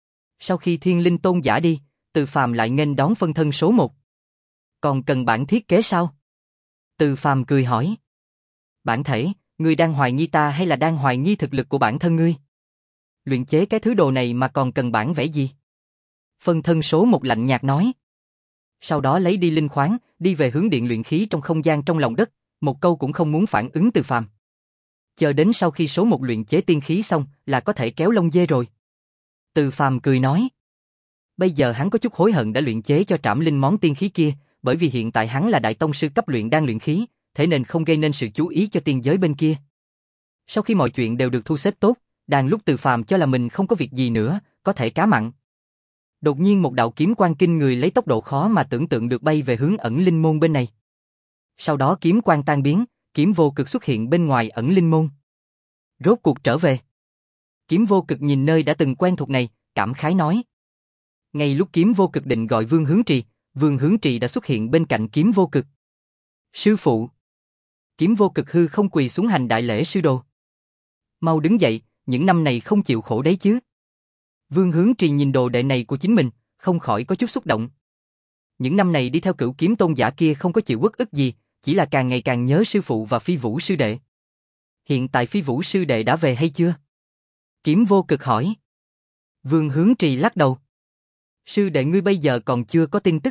Sau khi Thiên Linh Tôn giả đi, Từ Phàm lại nghênh đón phân thân số một. Còn cần bản thiết kế sao? Từ Phàm cười hỏi. Bản thể, ngươi đang hoài nghi ta hay là đang hoài nghi thực lực của bản thân ngươi? Luyện chế cái thứ đồ này mà còn cần bản vẽ gì? Phân thân số một lạnh nhạt nói. Sau đó lấy đi linh khoáng, đi về hướng điện luyện khí trong không gian trong lòng đất, một câu cũng không muốn phản ứng Từ Phàm. Chờ đến sau khi số một luyện chế tiên khí xong là có thể kéo lông dê rồi. Từ Phàm cười nói. Bây giờ hắn có chút hối hận đã luyện chế cho Trảm Linh món tiên khí kia, bởi vì hiện tại hắn là đại tông sư cấp luyện đan luyện khí, thế nên không gây nên sự chú ý cho tiên giới bên kia. Sau khi mọi chuyện đều được thu xếp tốt, đang lúc Từ Phàm cho là mình không có việc gì nữa, có thể cá mặn. Đột nhiên một đạo kiếm quang kinh người lấy tốc độ khó mà tưởng tượng được bay về hướng ẩn linh môn bên này. Sau đó kiếm quang tan biến, kiếm vô cực xuất hiện bên ngoài ẩn linh môn. Rốt cuộc trở về. Kiếm vô cực nhìn nơi đã từng quen thuộc này, cảm khái nói. Ngay lúc kiếm vô cực định gọi Vương Hướng Trì, Vương Hướng Trì đã xuất hiện bên cạnh kiếm vô cực. Sư phụ. Kiếm vô cực hư không quỳ xuống hành đại lễ sư đồ. Mau đứng dậy, những năm này không chịu khổ đấy chứ. Vương Hướng Trì nhìn đồ đệ này của chính mình, không khỏi có chút xúc động. Những năm này đi theo Cửu Kiếm Tôn giả kia không có chịu uất ức gì, chỉ là càng ngày càng nhớ sư phụ và Phi Vũ sư đệ. Hiện tại Phi Vũ sư đệ đã về hay chưa? Kiếm vô cực hỏi. Vương Hướng Trì lắc đầu. Sư đệ ngươi bây giờ còn chưa có tin tức.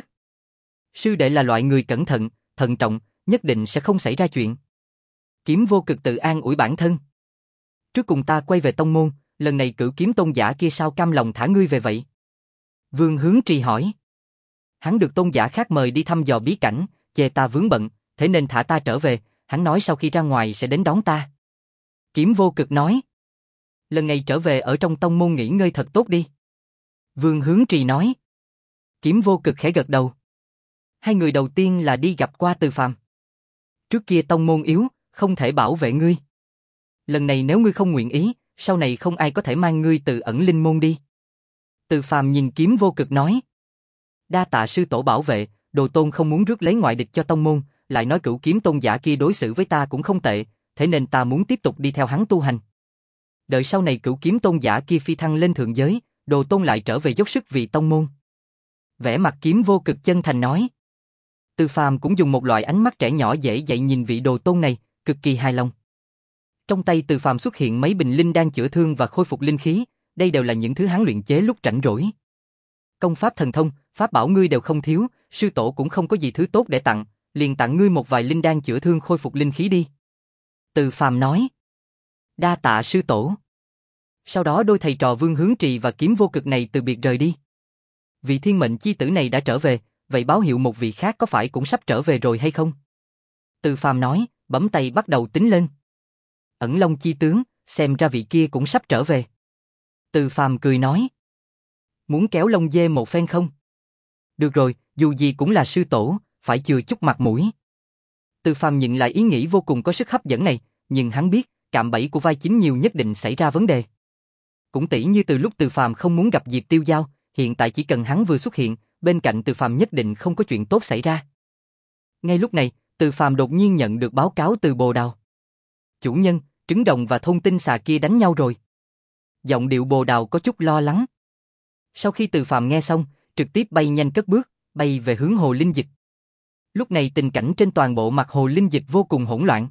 Sư đệ là loại người cẩn thận, thận trọng, nhất định sẽ không xảy ra chuyện. Kiếm vô cực tự an ủi bản thân. Trước cùng ta quay về tông môn, lần này Cửu Kiếm Tôn giả kia sao cam lòng thả ngươi về vậy? Vương Hướng Trì hỏi. Hắn được tôn giả khác mời đi thăm dò bí cảnh, chê ta vướng bận, thế nên thả ta trở về, hắn nói sau khi ra ngoài sẽ đến đón ta. Kiếm vô cực nói. Lần này trở về ở trong tông môn nghỉ ngơi thật tốt đi. Vương Hướng Trì nói. Kiếm vô cực khẽ gật đầu. Hai người đầu tiên là đi gặp qua Từ Phàm. Trước kia tông môn yếu, không thể bảo vệ ngươi. Lần này nếu ngươi không nguyện ý, sau này không ai có thể mang ngươi từ ẩn linh môn đi. Từ Phàm nhìn kiếm vô cực nói. Đa tạ sư tổ bảo vệ, đồ tôn không muốn rước lấy ngoại địch cho tông môn, lại nói Cửu Kiếm Tôn giả kia đối xử với ta cũng không tệ, thế nên ta muốn tiếp tục đi theo hắn tu hành. Đợi sau này Cửu Kiếm Tôn giả kia phi thăng lên thượng giới, đồ tôn lại trở về dốc sức vì tông môn. Vẻ mặt kiếm vô cực chân thành nói. Từ Phàm cũng dùng một loại ánh mắt trẻ nhỏ dễ dạy nhìn vị đồ tôn này, cực kỳ hài lòng. Trong tay Từ Phàm xuất hiện mấy bình linh đan chữa thương và khôi phục linh khí, đây đều là những thứ hắn luyện chế lúc rảnh rỗi. Công pháp thần thông, pháp bảo ngươi đều không thiếu, sư tổ cũng không có gì thứ tốt để tặng, liền tặng ngươi một vài linh đan chữa thương khôi phục linh khí đi. Từ Phàm nói. Đa tạ sư tổ. Sau đó đôi thầy trò Vương Hướng Trì và kiếm vô cực này từ biệt rời đi. Vị thiên mệnh chi tử này đã trở về, vậy báo hiệu một vị khác có phải cũng sắp trở về rồi hay không? Từ Phàm nói, bấm tay bắt đầu tính lên. Ẩn Long chi tướng, xem ra vị kia cũng sắp trở về. Từ Phàm cười nói. Muốn kéo lông dê một phen không? Được rồi, dù gì cũng là sư tổ, phải chừa chút mặt mũi. Từ Phàm nhìn lại ý nghĩ vô cùng có sức hấp dẫn này, nhưng hắn biết, cạm bẫy của vai chính nhiều nhất định xảy ra vấn đề. Cũng tỉ như từ lúc Từ Phàm không muốn gặp Diệp Tiêu Giao, hiện tại chỉ cần hắn vừa xuất hiện, bên cạnh Từ Phàm nhất định không có chuyện tốt xảy ra. Ngay lúc này, Từ Phàm đột nhiên nhận được báo cáo từ Bồ Đào. Chủ nhân, trứng rồng và thôn tinh xà kia đánh nhau rồi. Giọng điệu Bồ Đào có chút lo lắng. Sau khi Từ Phàm nghe xong, trực tiếp bay nhanh cất bước, bay về hướng hồ linh dịch. Lúc này tình cảnh trên toàn bộ mặt hồ linh dịch vô cùng hỗn loạn.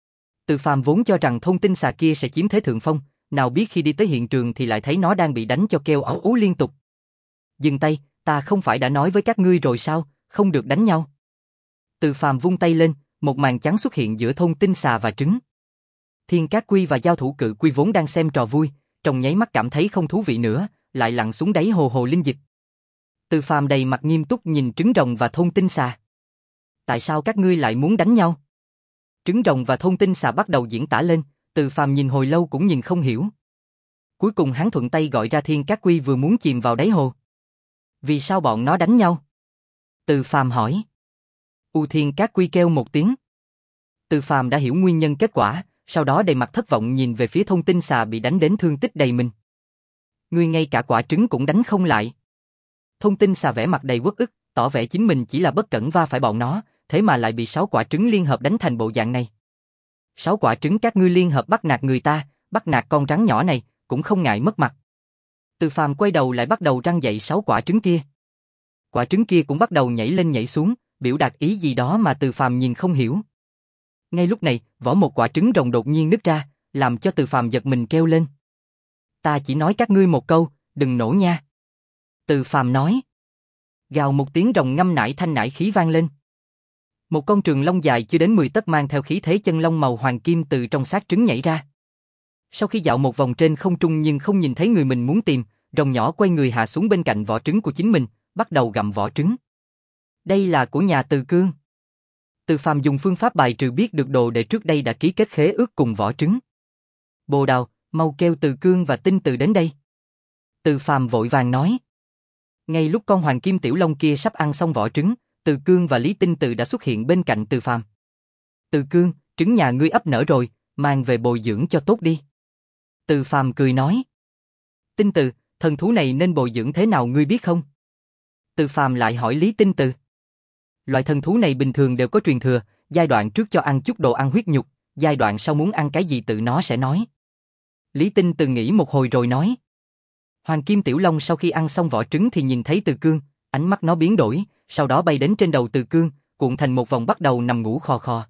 Từ Phàm vốn cho rằng thôn tinh xà kia sẽ chiếm thế thượng phong, nào biết khi đi tới hiện trường thì lại thấy nó đang bị đánh cho kêu ảo ú liên tục. Dừng tay, ta không phải đã nói với các ngươi rồi sao, không được đánh nhau. Từ Phàm vung tay lên, một màn trắng xuất hiện giữa thôn tinh xà và trứng. Thiên Cát Quy và Giao Thủ Cự Quy vốn đang xem trò vui, trong nháy mắt cảm thấy không thú vị nữa, lại lặn xuống đáy hồ hồ linh dịch. Từ Phàm đầy mặt nghiêm túc nhìn trứng rồng và thôn tinh xà. Tại sao các ngươi lại muốn đánh nhau? Trứng rồng và thôn tinh xà bắt đầu diễn tả lên, Từ Phàm nhìn hồi lâu cũng nhìn không hiểu. Cuối cùng hắn thuận tay gọi ra Thiên Cát Quy vừa muốn chìm vào đáy hồ. Vì sao bọn nó đánh nhau? Từ Phàm hỏi. U Thiên Cát Quy kêu một tiếng. Từ Phàm đã hiểu nguyên nhân kết quả, sau đó đầy mặt thất vọng nhìn về phía thôn tinh xà bị đánh đến thương tích đầy mình. Ngươi ngay cả quả trứng cũng đánh không lại. Thôn tinh xà vẻ mặt đầy uất ức, tỏ vẻ chính mình chỉ là bất cẩn va phải bọn nó, thế mà lại bị sáu quả trứng liên hợp đánh thành bộ dạng này. Sáu quả trứng các ngươi liên hợp bắt nạt người ta, bắt nạt con rắn nhỏ này, cũng không ngại mất mặt. Từ Phàm quay đầu lại bắt đầu răng dậy sáu quả trứng kia. Quả trứng kia cũng bắt đầu nhảy lên nhảy xuống, biểu đạt ý gì đó mà Từ Phàm nhìn không hiểu. Ngay lúc này, vỏ một quả trứng rồng đột nhiên nứt ra, làm cho Từ Phàm giật mình kêu lên. Ta chỉ nói các ngươi một câu, đừng nổ nha. Từ Phàm nói. Gào một tiếng rồng ngâm nải thanh nải khí vang lên. Một con trường long dài chưa đến mười tấc mang theo khí thế chân long màu hoàng kim từ trong xác trứng nhảy ra. Sau khi dạo một vòng trên không trung nhưng không nhìn thấy người mình muốn tìm, rồng nhỏ quay người hạ xuống bên cạnh vỏ trứng của chính mình, bắt đầu gặm vỏ trứng. Đây là của nhà Từ Cương. Từ Phàm dùng phương pháp bài trừ biết được đồ để trước đây đã ký kết khế ước cùng vỏ trứng. Bồ Đào, mau kêu Từ Cương và Tinh Từ đến đây. Từ Phàm vội vàng nói. Ngay lúc con hoàng kim tiểu long kia sắp ăn xong vỏ trứng, Từ Cương và Lý Tinh Từ đã xuất hiện bên cạnh Từ Phàm. Từ Cương, trứng nhà ngươi ấp nở rồi, mang về bồi dưỡng cho tốt đi. Từ Phàm cười nói. Tinh Từ, thần thú này nên bồi dưỡng thế nào ngươi biết không? Từ Phàm lại hỏi Lý Tinh Từ. Loại thần thú này bình thường đều có truyền thừa, giai đoạn trước cho ăn chút đồ ăn huyết nhục, giai đoạn sau muốn ăn cái gì tự nó sẽ nói. Lý Tinh Từ nghĩ một hồi rồi nói. Hoàng kim tiểu long sau khi ăn xong vỏ trứng thì nhìn thấy Từ Cương, ánh mắt nó biến đổi, sau đó bay đến trên đầu Từ Cương, cuộn thành một vòng bắt đầu nằm ngủ khò khò.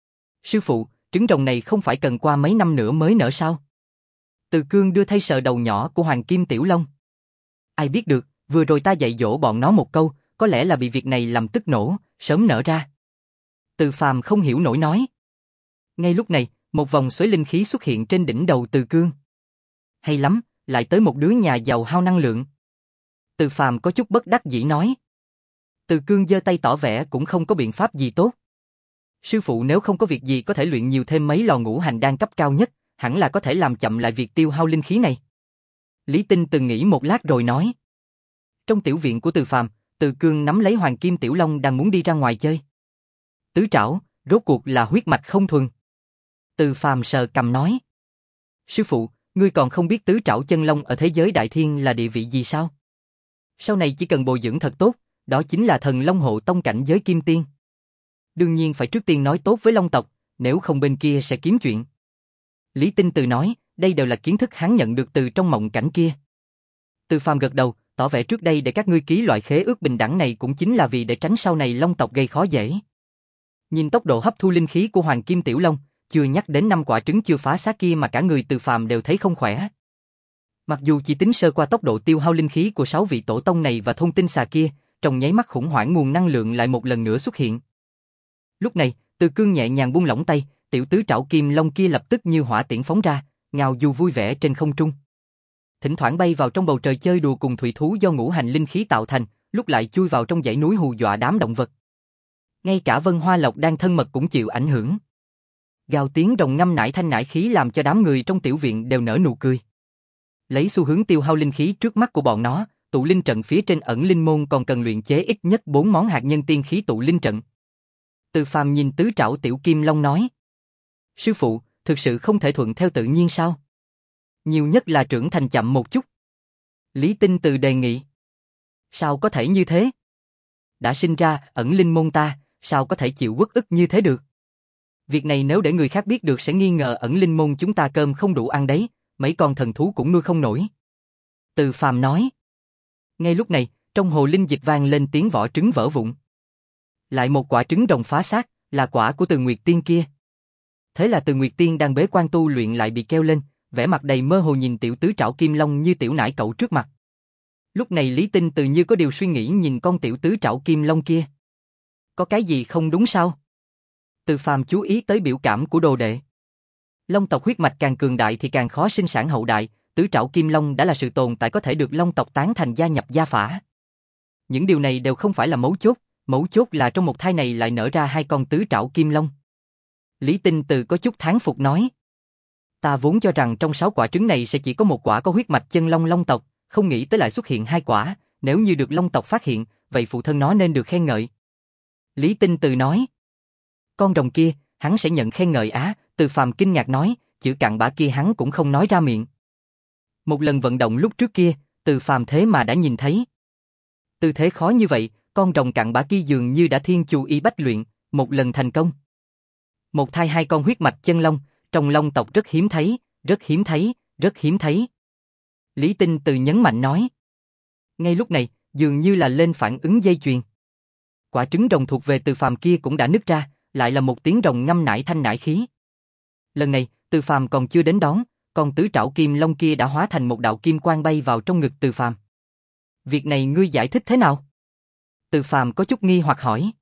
Sư phụ, trứng rồng này không phải cần qua mấy năm nữa mới nở sao? Từ Cương đưa thay sờ đầu nhỏ của Hoàng kim tiểu long. Ai biết được, vừa rồi ta dạy dỗ bọn nó một câu, có lẽ là bị việc này làm tức nổ, sớm nở ra. Từ Phàm không hiểu nổi nói. Ngay lúc này, một vòng xoáy linh khí xuất hiện trên đỉnh đầu Từ Cương. Hay lắm, lại tới một đứa nhà giàu hao năng lượng. Từ Phàm có chút bất đắc dĩ nói. Từ Cương giơ tay tỏ vẻ cũng không có biện pháp gì tốt. Sư phụ nếu không có việc gì có thể luyện nhiều thêm mấy lò ngũ hành đan cấp cao nhất, hẳn là có thể làm chậm lại việc tiêu hao linh khí này. Lý Tinh Từ nghĩ một lát rồi nói. Trong tiểu viện của Từ Phàm, Từ Cương nắm lấy Hoàng kim tiểu long đang muốn đi ra ngoài chơi. Tứ trảo, rốt cuộc là huyết mạch không thuần. Từ Phàm sờ cằm nói. Sư phụ, ngươi còn không biết tứ trảo chân long ở thế giới đại thiên là địa vị gì sao? Sau này chỉ cần bồi dưỡng thật tốt, đó chính là thần long hộ tông cảnh giới kim tiên. Đương nhiên phải trước tiên nói tốt với long tộc, nếu không bên kia sẽ kiếm chuyện. Lý Tinh Từ nói, đây đều là kiến thức hắn nhận được từ trong mộng cảnh kia. Từ Phàm gật đầu, tỏ vẻ trước đây để các ngươi ký loại khế ước bình đẳng này cũng chính là vì để tránh sau này long tộc gây khó dễ. Nhìn tốc độ hấp thu linh khí của Hoàng kim tiểu long, chưa nhắc đến năm quả trứng chưa phá xác kia mà cả người Từ Phàm đều thấy không khỏe. Mặc dù chỉ tính sơ qua tốc độ tiêu hao linh khí của sáu vị tổ tông này và thôn tinh xà kia, trong nháy mắt khủng hoảng nguồn năng lượng lại một lần nữa xuất hiện. Lúc này, Từ Cương nhẹ nhàng buông lỏng tay, tiểu tứ trảo kim long kia lập tức như hỏa tiễn phóng ra, ngao du vui vẻ trên không trung. Thỉnh thoảng bay vào trong bầu trời chơi đùa cùng thủy thú do ngũ hành linh khí tạo thành, lúc lại chui vào trong dãy núi hù dọa đám động vật. Ngay cả Vân Hoa Lộc đang thân mật cũng chịu ảnh hưởng. Gào tiếng rồng ngâm nải thanh nải khí làm cho đám người trong tiểu viện đều nở nụ cười. Lấy xu hướng tiêu hao linh khí trước mắt của bọn nó, tụ linh trận phía trên ẩn linh môn còn cần luyện chế ít nhất bốn món hạt nhân tiên khí tụ linh trận. Từ Phàm nhìn tứ trảo tiểu kim long nói. Sư phụ, thực sự không thể thuận theo tự nhiên sao? Nhiều nhất là trưởng thành chậm một chút. Lý Tinh Từ đề nghị. Sao có thể như thế? Đã sinh ra ẩn linh môn ta, sao có thể chịu uất ức như thế được? Việc này nếu để người khác biết được sẽ nghi ngờ ẩn linh môn chúng ta cơm không đủ ăn đấy, mấy con thần thú cũng nuôi không nổi. Từ Phàm nói. Ngay lúc này, trong hồ linh dịch vang lên tiếng vỏ trứng vỡ vụn. Lại một quả trứng rồng phá xác, là quả của Từ Nguyệt Tiên kia. Thế là Từ Nguyệt Tiên đang bế quan tu luyện lại bị kêu lên, vẻ mặt đầy mơ hồ nhìn tiểu tứ trảo kim long như tiểu nải cậu trước mặt. Lúc này Lý Tinh Từ như có điều suy nghĩ nhìn con tiểu tứ trảo kim long kia. Có cái gì không đúng sao? Từ Phàm chú ý tới biểu cảm của đồ đệ. Long tộc huyết mạch càng cường đại thì càng khó sinh sản hậu đại, tứ trảo kim long đã là sự tồn tại có thể được long tộc tán thành gia nhập gia phả. Những điều này đều không phải là mấu chốt, mấu chốt là trong một thai này lại nở ra hai con tứ trảo kim long. Lý Tinh Từ có chút thán phục nói. Ta vốn cho rằng trong sáu quả trứng này sẽ chỉ có một quả có huyết mạch chân long long tộc, không nghĩ tới lại xuất hiện hai quả, nếu như được long tộc phát hiện, vậy phụ thân nó nên được khen ngợi. Lý Tinh Từ nói. Con rồng kia, hắn sẽ nhận khen ngợi á, Từ Phàm kinh ngạc nói, chữ cặn bã kia hắn cũng không nói ra miệng. Một lần vận động lúc trước kia, Từ Phàm thế mà đã nhìn thấy. Tư thế khó như vậy, con rồng cặn bã kia dường như đã thiên chu y bách luyện, một lần thành công. Một thai hai con huyết mạch chân long, trong long tộc rất hiếm thấy, rất hiếm thấy, rất hiếm thấy. Lý Tinh Từ nhấn mạnh nói. Ngay lúc này, dường như là lên phản ứng dây chuyền. Quả trứng rồng thuộc về Từ Phàm kia cũng đã nứt ra, lại là một tiếng rồng ngâm nải thanh nải khí. Lần này, Từ Phàm còn chưa đến đón, con tứ trảo kim long kia đã hóa thành một đạo kim quang bay vào trong ngực Từ Phàm. Việc này ngươi giải thích thế nào? Từ Phàm có chút nghi hoặc hỏi.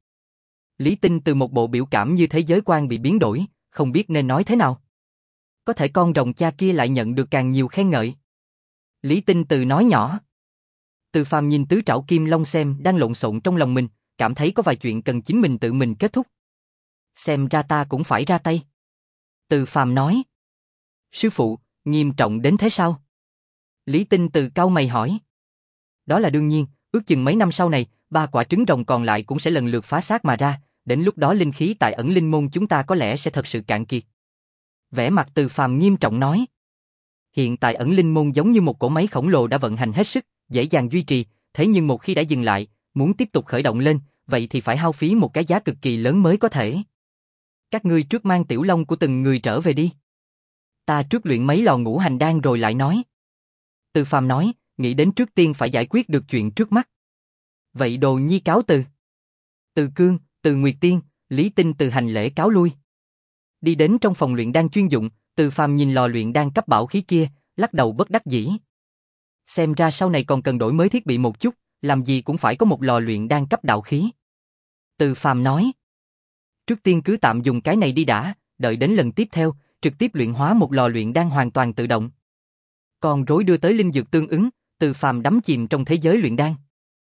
Lý Tinh Từ một bộ biểu cảm như thế giới quan bị biến đổi, không biết nên nói thế nào. Có thể con rồng cha kia lại nhận được càng nhiều khen ngợi. Lý Tinh Từ nói nhỏ. Từ Phàm nhìn tứ trảo kim long xem đang lộn xộn trong lòng mình, cảm thấy có vài chuyện cần chính mình tự mình kết thúc. Xem ra ta cũng phải ra tay. Từ Phàm nói. Sư phụ, nghiêm trọng đến thế sao? Lý Tinh Từ cau mày hỏi. Đó là đương nhiên, ước chừng mấy năm sau này, ba quả trứng rồng còn lại cũng sẽ lần lượt phá xác mà ra, đến lúc đó linh khí tại ẩn linh môn chúng ta có lẽ sẽ thật sự cạn kiệt. Vẻ mặt Từ Phàm nghiêm trọng nói. Hiện tại ẩn linh môn giống như một cỗ máy khổng lồ đã vận hành hết sức, dễ dàng duy trì, thế nhưng một khi đã dừng lại, muốn tiếp tục khởi động lên, vậy thì phải hao phí một cái giá cực kỳ lớn mới có thể. Các ngươi trước mang tiểu long của từng người trở về đi. Ta trước luyện mấy lò ngũ hành đan rồi lại nói. Từ Phàm nói, nghĩ đến trước tiên phải giải quyết được chuyện trước mắt. Vậy Đồ Nhi cáo từ. Từ Cương, Từ Nguyệt Tiên, Lý Tinh Từ hành lễ cáo lui. Đi đến trong phòng luyện đan chuyên dụng, Từ Phàm nhìn lò luyện đan cấp bảo khí kia, lắc đầu bất đắc dĩ. Xem ra sau này còn cần đổi mới thiết bị một chút, làm gì cũng phải có một lò luyện đan cấp đạo khí. Từ Phàm nói. Trước tiên cứ tạm dùng cái này đi đã, đợi đến lần tiếp theo, trực tiếp luyện hóa một lò luyện đan hoàn toàn tự động. Còn rối đưa tới linh dược tương ứng, Từ Phàm đắm chìm trong thế giới luyện đan.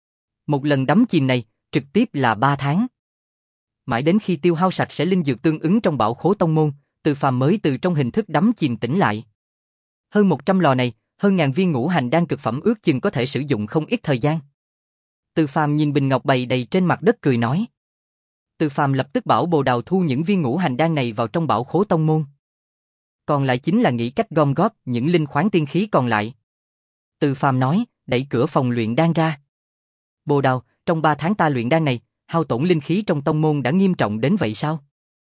Một lần đắm chìm này, trực tiếp là ba tháng. Mãi đến khi tiêu hao sạch sẽ linh dược tương ứng trong bảo khố tông môn, Từ Phàm mới từ trong hình thức đắm chìm tỉnh lại. Hơn một trăm lò này, hơn ngàn viên ngũ hành đan cực phẩm ước chừng có thể sử dụng không ít thời gian. Từ Phàm nhìn bình ngọc bày đầy trên mặt đất cười nói. Từ Phàm lập tức bảo Bồ Đào thu những viên ngũ hành đan này vào trong bảo khố tông môn. Còn lại chính là nghĩ cách gom góp những linh khoáng tiên khí còn lại. Từ Phàm nói, đẩy cửa phòng luyện đan ra. Bồ Đào, trong ba tháng ta luyện đan này, hao tổn linh khí trong tông môn đã nghiêm trọng đến vậy sao?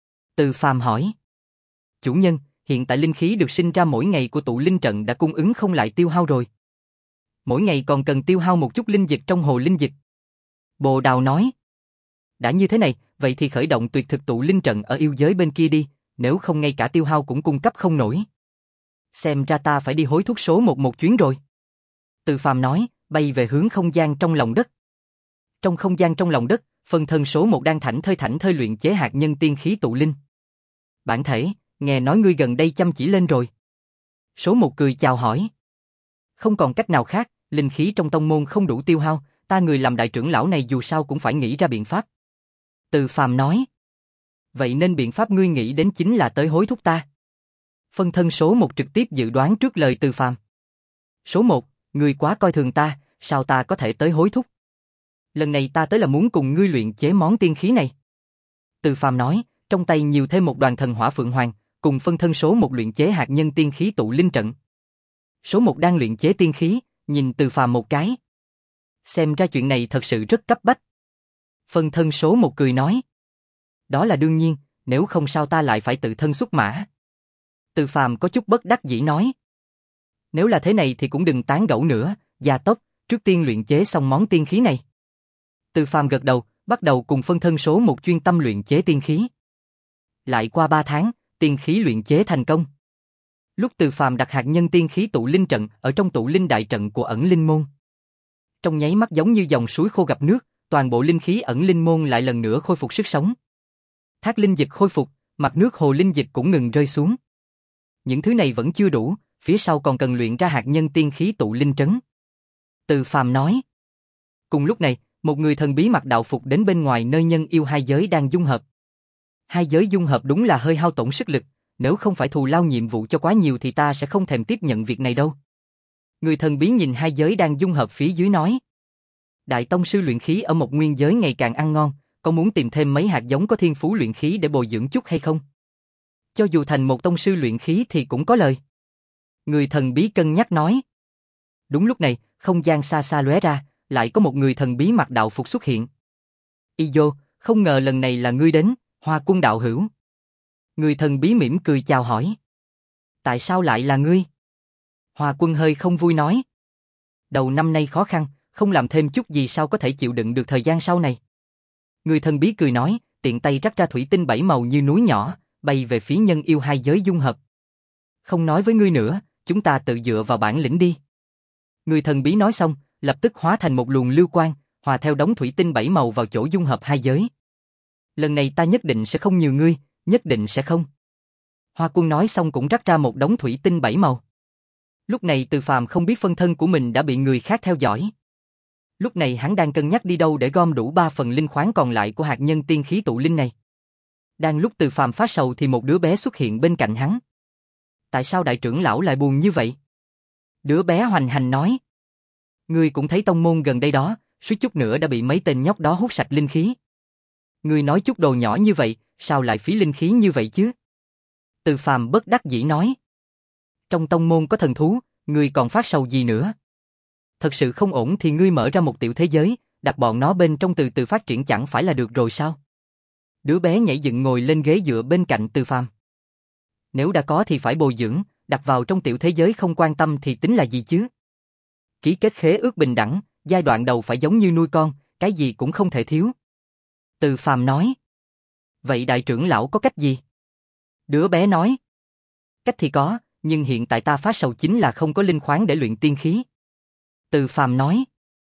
Từ Phàm hỏi. Chủ nhân, hiện tại linh khí được sinh ra mỗi ngày của tụ linh trận đã cung ứng không lại tiêu hao rồi. Mỗi ngày còn cần tiêu hao một chút linh dịch trong hồ linh dịch. Bồ Đào nói. Đã như thế này, vậy thì khởi động tuyệt thực tụ linh trận ở yêu giới bên kia đi, nếu không ngay cả tiêu hao cũng cung cấp không nổi. Xem ra ta phải đi hối thúc số một một chuyến rồi. Từ Phàm nói, bay về hướng không gian trong lòng đất. Trong không gian trong lòng đất, phân thân số một đang thảnh thơi thảnh thơi luyện chế hạt nhân tiên khí tụ linh. Bản thể, nghe nói ngươi gần đây chăm chỉ lên rồi. Số một cười chào hỏi. Không còn cách nào khác, linh khí trong tông môn không đủ tiêu hao, ta người làm đại trưởng lão này dù sao cũng phải nghĩ ra biện pháp. Từ Phàm nói. Vậy nên biện pháp ngươi nghĩ đến chính là tới hối thúc ta. Phân thân số một trực tiếp dự đoán trước lời Từ Phàm. Số một, ngươi quá coi thường ta, sao ta có thể tới hối thúc? Lần này ta tới là muốn cùng ngươi luyện chế món tiên khí này. Từ Phàm nói, trong tay nhiều thêm một đoàn thần hỏa phượng hoàng, cùng phân thân số một luyện chế hạt nhân tiên khí tụ linh trận. Số một đang luyện chế tiên khí, nhìn Từ Phàm một cái. Xem ra chuyện này thật sự rất cấp bách. Phân thân số một cười nói. Đó là đương nhiên, nếu không sao ta lại phải tự thân xuất mã. Từ Phàm có chút bất đắc dĩ nói. Nếu là thế này thì cũng đừng tán gẫu nữa, gia tốc, trước tiên luyện chế xong món tiên khí này. Từ Phàm gật đầu, bắt đầu cùng phân thân số một chuyên tâm luyện chế tiên khí. Lại qua ba tháng, tiên khí luyện chế thành công. Lúc Từ Phàm đặt hạt nhân tiên khí tụ linh trận ở trong tụ linh đại trận của ẩn linh môn. Trong nháy mắt giống như dòng suối khô gặp nước, toàn bộ linh khí ẩn linh môn lại lần nữa khôi phục sức sống. Thác linh dịch khôi phục, mặt nước hồ linh dịch cũng ngừng rơi xuống. Những thứ này vẫn chưa đủ, phía sau còn cần luyện ra hạt nhân tiên khí tụ linh trấn. Từ Phàm nói. Cùng lúc này, một người thần bí mặc đạo phục đến bên ngoài nơi nhân yêu hai giới đang dung hợp. Hai giới dung hợp đúng là hơi hao tổn sức lực, nếu không phải thù lao nhiệm vụ cho quá nhiều thì ta sẽ không thèm tiếp nhận việc này đâu. Người thần bí nhìn hai giới đang dung hợp phía dưới nói. Đại tông sư luyện khí ở một nguyên giới ngày càng ăn ngon, có muốn tìm thêm mấy hạt giống có thiên phú luyện khí để bồi dưỡng chút hay không? Cho dù thành một tông sư luyện khí thì cũng có lời. Người thần bí cân nhắc nói. Đúng lúc này, không gian xa xa lóe ra, lại có một người thần bí mặc đạo phục xuất hiện. Izo, không ngờ lần này là ngươi đến, Hoa Quân đạo hữu. Người thần bí mỉm cười chào hỏi. Tại sao lại là ngươi? Hoa Quân hơi không vui nói. Đầu năm nay khó khăn, không làm thêm chút gì sao có thể chịu đựng được thời gian sau này. Người thần bí cười nói, tiện tay rắc ra thủy tinh bảy màu như núi nhỏ, bay về phía nhân yêu hai giới dung hợp. Không nói với ngươi nữa, chúng ta tự dựa vào bản lĩnh đi. Người thần bí nói xong, lập tức hóa thành một luồng lưu quang, hòa theo đống thủy tinh bảy màu vào chỗ dung hợp hai giới. Lần này ta nhất định sẽ không nhường ngươi, nhất định sẽ không. Hoa Quân nói xong cũng rắc ra một đống thủy tinh bảy màu. Lúc này Từ Phàm không biết phân thân của mình đã bị người khác theo dõi. Lúc này hắn đang cân nhắc đi đâu để gom đủ ba phần linh khoáng còn lại của hạt nhân tiên khí tụ linh này. Đang lúc Từ Phàm phát sầu thì một đứa bé xuất hiện bên cạnh hắn. Tại sao đại trưởng lão lại buồn như vậy? Đứa bé hoành hành nói. Ngươi cũng thấy tông môn gần đây đó, suýt chút nữa đã bị mấy tên nhóc đó hút sạch linh khí. Ngươi nói chút đồ nhỏ như vậy, sao lại phí linh khí như vậy chứ? Từ Phàm bất đắc dĩ nói. Trong tông môn có thần thú, ngươi còn phát sầu gì nữa? Thật sự không ổn thì ngươi mở ra một tiểu thế giới, đặt bọn nó bên trong từ từ phát triển chẳng phải là được rồi sao? Đứa bé nhảy dựng ngồi lên ghế dựa bên cạnh Từ Phàm. Nếu đã có thì phải bồi dưỡng, đặt vào trong tiểu thế giới không quan tâm thì tính là gì chứ? Ký kết khế ước bình đẳng, giai đoạn đầu phải giống như nuôi con, cái gì cũng không thể thiếu. Từ Phàm nói. Vậy đại trưởng lão có cách gì? Đứa bé nói. Cách thì có, nhưng hiện tại ta phát sầu chính là không có linh khoáng để luyện tiên khí. Từ Phàm nói.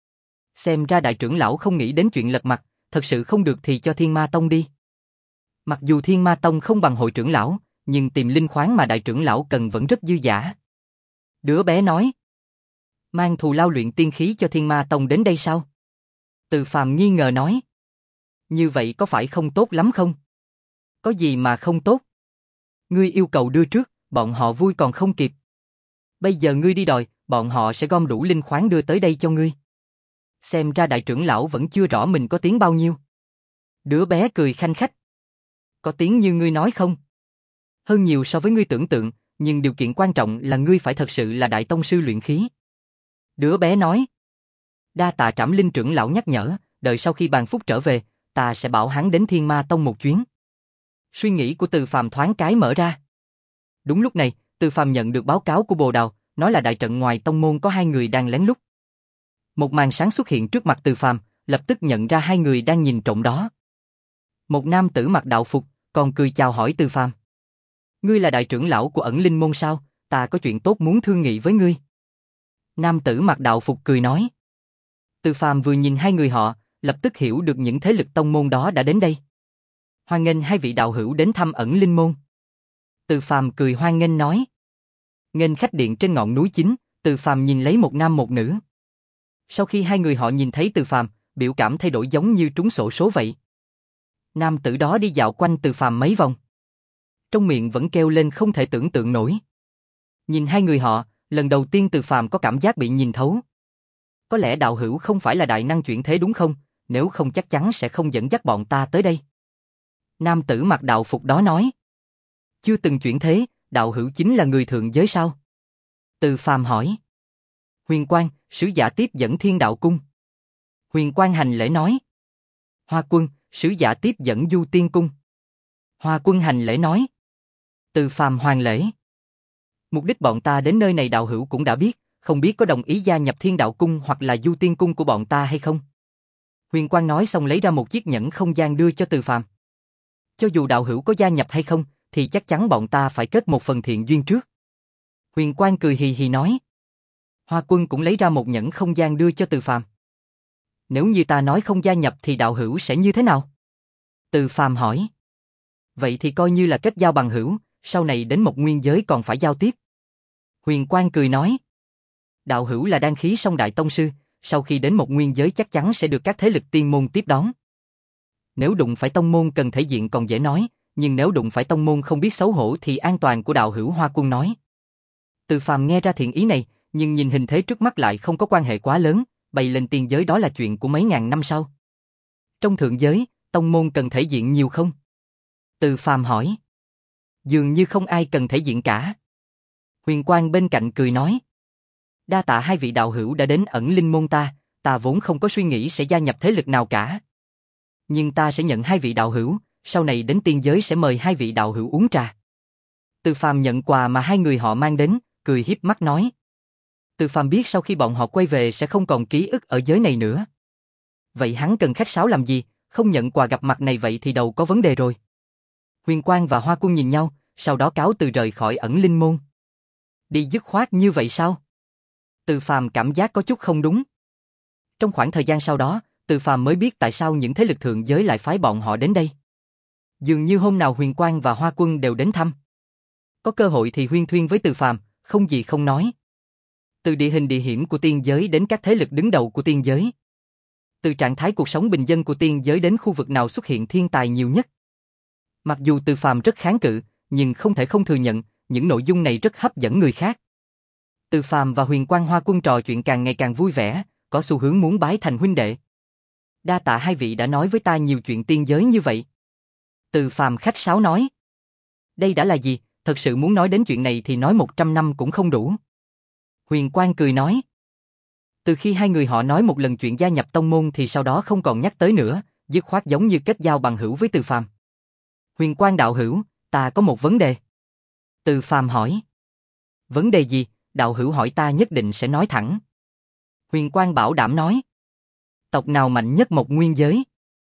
Xem ra đại trưởng lão không nghĩ đến chuyện lật mặt, thật sự không được thì cho Thiên Ma Tông đi. Mặc dù Thiên Ma Tông không bằng hội trưởng lão, nhưng tìm linh khoáng mà đại trưởng lão cần vẫn rất dư dả. Đứa bé nói. Mang thù lao luyện tiên khí cho Thiên Ma Tông đến đây sao? Từ Phàm nghi ngờ nói. Như vậy có phải không tốt lắm không? Có gì mà không tốt? Ngươi yêu cầu đưa trước, bọn họ vui còn không kịp. Bây giờ ngươi đi đòi, bọn họ sẽ gom đủ linh khoáng đưa tới đây cho ngươi. Xem ra đại trưởng lão vẫn chưa rõ mình có tiếng bao nhiêu. Đứa bé cười khanh khách. Có tiếng như ngươi nói không? Hơn nhiều so với ngươi tưởng tượng, nhưng điều kiện quan trọng là ngươi phải thật sự là đại tông sư luyện khí. Đứa bé nói. Đa tạ Trảm Linh trưởng lão nhắc nhở, đợi sau khi bàn phúc trở về, ta sẽ bảo hắn đến Thiên Ma Tông một chuyến. Suy nghĩ của Từ Phàm thoáng cái mở ra. Đúng lúc này, Từ Phàm nhận được báo cáo của Bồ Đào, nói là đại trận ngoài tông môn có hai người đang lén lút. Một màn sáng xuất hiện trước mặt Từ Phàm, lập tức nhận ra hai người đang nhìn trộm đó. Một nam tử mặc đạo phục, còn cười chào hỏi Từ Phàm. Ngươi là đại trưởng lão của ẩn linh môn sao? Ta có chuyện tốt muốn thương nghị với ngươi. Nam tử mặc đạo phục cười nói. Từ Phàm vừa nhìn hai người họ, lập tức hiểu được những thế lực tông môn đó đã đến đây. Hoan nghênh hai vị đạo hữu đến thăm ẩn linh môn. Từ Phàm cười hoan nghênh nói. Nghênh khách điện trên ngọn núi chính, Từ Phàm nhìn lấy một nam một nữ. Sau khi hai người họ nhìn thấy Từ Phàm, biểu cảm thay đổi giống như trúng xổ số vậy. Nam tử đó đi dạo quanh Từ Phàm mấy vòng. Trong miệng vẫn kêu lên không thể tưởng tượng nổi. Nhìn hai người họ, lần đầu tiên Từ Phàm có cảm giác bị nhìn thấu. Có lẽ đạo hữu không phải là đại năng chuyển thế đúng không? Nếu không chắc chắn sẽ không dẫn dắt bọn ta tới đây. Nam tử mặc đạo phục đó nói. Chưa từng chuyển thế, đạo hữu chính là người thượng giới sao? Từ Phàm hỏi. Huyền Quang, sứ giả tiếp dẫn Thiên Đạo Cung. Huyền Quang hành lễ nói. Hoa Quân, sứ giả tiếp dẫn Du Tiên Cung. Hoa Quân hành lễ nói. Từ Phàm hoàn lễ. Mục đích bọn ta đến nơi này đạo hữu cũng đã biết, không biết có đồng ý gia nhập Thiên Đạo Cung hoặc là Du Tiên Cung của bọn ta hay không? Huyền Quang nói xong lấy ra một chiếc nhẫn không gian đưa cho Từ Phàm. Cho dù đạo hữu có gia nhập hay không, thì chắc chắn bọn ta phải kết một phần thiện duyên trước. Huyền Quang cười hì hì nói. Hoa Quân cũng lấy ra một nhẫn không gian đưa cho Từ Phàm. Nếu như ta nói không gia nhập thì đạo hữu sẽ như thế nào? Từ Phàm hỏi. Vậy thì coi như là kết giao bằng hữu, sau này đến một nguyên giới còn phải giao tiếp. Huyền Quang cười nói. Đạo hữu là đan khí song đại tông sư, sau khi đến một nguyên giới chắc chắn sẽ được các thế lực tiên môn tiếp đón. Nếu đụng phải tông môn cần thể diện còn dễ nói, nhưng nếu đụng phải tông môn không biết xấu hổ thì an toàn của đạo hữu. Hoa Quân nói. Từ Phàm nghe ra thiện ý này, nhưng nhìn hình thế trước mắt lại không có quan hệ quá lớn, bày lên tiên giới đó là chuyện của mấy ngàn năm sau. Trong thượng giới, tông môn cần thể diện nhiều không? Từ Phàm hỏi. Dường như không ai cần thể diện cả. Huyền Quang bên cạnh cười nói. Đa tạ hai vị đạo hữu đã đến ẩn linh môn ta, ta vốn không có suy nghĩ sẽ gia nhập thế lực nào cả. Nhưng ta sẽ nhận hai vị đạo hữu, sau này đến tiên giới sẽ mời hai vị đạo hữu uống trà. Từ Phàm nhận quà mà hai người họ mang đến, cười hiếp mắt nói. Từ Phàm biết sau khi bọn họ quay về sẽ không còn ký ức ở giới này nữa. Vậy hắn cần khách sáo làm gì, không nhận quà gặp mặt này vậy thì đầu có vấn đề rồi. Huyền Quang và Hoa Quân nhìn nhau, sau đó cáo từ rời khỏi ẩn linh môn. Đi dứt khoát như vậy sao? Từ Phàm cảm giác có chút không đúng. Trong khoảng thời gian sau đó, Từ Phàm mới biết tại sao những thế lực thượng giới lại phái bọn họ đến đây. Dường như hôm nào Huyền Quang và Hoa Quân đều đến thăm. Có cơ hội thì huyên thuyên với Từ Phàm, không gì không nói. Từ địa hình địa hiểm của tiên giới đến các thế lực đứng đầu của tiên giới. Từ trạng thái cuộc sống bình dân của tiên giới đến khu vực nào xuất hiện thiên tài nhiều nhất. Mặc dù Từ Phàm rất kháng cự, nhưng không thể không thừa nhận, những nội dung này rất hấp dẫn người khác. Từ Phàm và Huyền Quang Hoa Quân trò chuyện càng ngày càng vui vẻ, có xu hướng muốn bái thành huynh đệ. Đa tạ hai vị đã nói với ta nhiều chuyện tiên giới như vậy. Từ Phàm khách sáo nói. Đây đã là gì, thật sự muốn nói đến chuyện này thì nói một trăm năm cũng không đủ. Huyền Quang cười nói. Từ khi hai người họ nói một lần chuyện gia nhập tông môn thì sau đó không còn nhắc tới nữa, dứt khoát giống như kết giao bằng hữu với Từ Phàm. Huyền Quang đạo hữu, ta có một vấn đề. Từ Phàm hỏi. Vấn đề gì, đạo hữu hỏi ta nhất định sẽ nói thẳng. Huyền Quang bảo đảm nói. Tộc nào mạnh nhất một nguyên giới?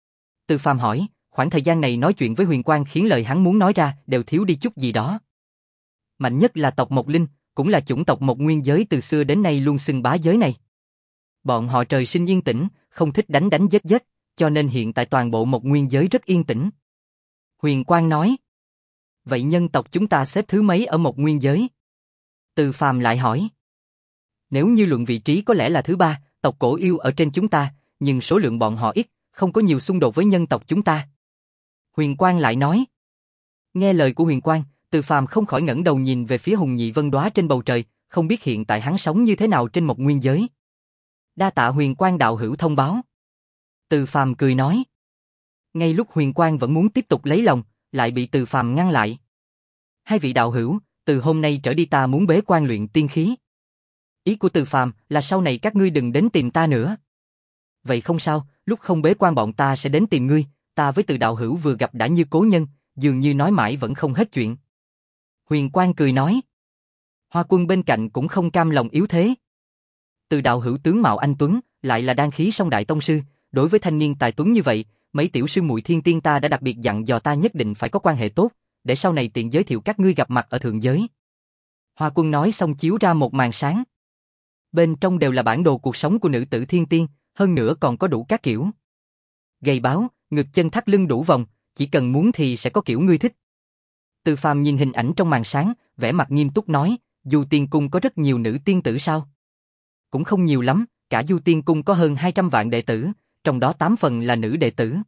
Từ Phàm hỏi, khoảng thời gian này nói chuyện với Huyền Quang khiến lời hắn muốn nói ra đều thiếu đi chút gì đó. Mạnh nhất là tộc Mộc Linh, cũng là chủng tộc một nguyên giới từ xưa đến nay luôn xưng bá giới này. Bọn họ trời sinh yên tĩnh, không thích đánh đánh giết giết, cho nên hiện tại toàn bộ một nguyên giới rất yên tĩnh. Huyền Quang nói. Vậy nhân tộc chúng ta xếp thứ mấy ở một nguyên giới? Từ Phàm lại hỏi. Nếu như luận vị trí có lẽ là thứ ba, tộc Cổ Yêu ở trên chúng ta, nhưng số lượng bọn họ ít, không có nhiều xung đột với nhân tộc chúng ta. Huyền Quang lại nói. Nghe lời của Huyền Quang, Từ Phàm không khỏi ngẩng đầu nhìn về phía hùng nhị vân đóa trên bầu trời, không biết hiện tại hắn sống như thế nào trên một nguyên giới. Đa tạ Huyền Quang đạo hữu thông báo. Từ Phàm cười nói. Ngay lúc Huyền Quang vẫn muốn tiếp tục lấy lòng, lại bị Từ Phàm ngăn lại. Hai vị đạo hữu, từ hôm nay trở đi ta muốn bế quan luyện tiên khí. Ý của Từ Phàm là sau này các ngươi đừng đến tìm ta nữa. Vậy không sao, lúc không bế quan bọn ta sẽ đến tìm ngươi, ta với Từ đạo hữu vừa gặp đã như cố nhân, dường như nói mãi vẫn không hết chuyện. Huyền Quang cười nói. Hoa Quân bên cạnh cũng không cam lòng yếu thế. Từ đạo hữu tướng mạo anh tuấn, lại là đan khí song đại tông sư, đối với thanh niên tài tuấn như vậy, mấy tiểu sư muội thiên tiên ta đã đặc biệt dặn dò ta nhất định phải có quan hệ tốt, để sau này tiện giới thiệu các ngươi gặp mặt ở thượng giới. Hoa Quân nói xong chiếu ra một màn sáng. Bên trong đều là bản đồ cuộc sống của nữ tử thiên tiên, hơn nữa còn có đủ các kiểu. Gầy báo, ngực chân thắt lưng đủ vòng, chỉ cần muốn thì sẽ có kiểu ngươi thích. Từ Phàm nhìn hình ảnh trong màn sáng, vẻ mặt nghiêm túc nói, Du Tiên Cung có rất nhiều nữ tiên tử sao? Cũng không nhiều lắm, cả Du Tiên Cung có hơn hai trăm vạn đệ tử, trong đó tám phần là nữ đệ tử.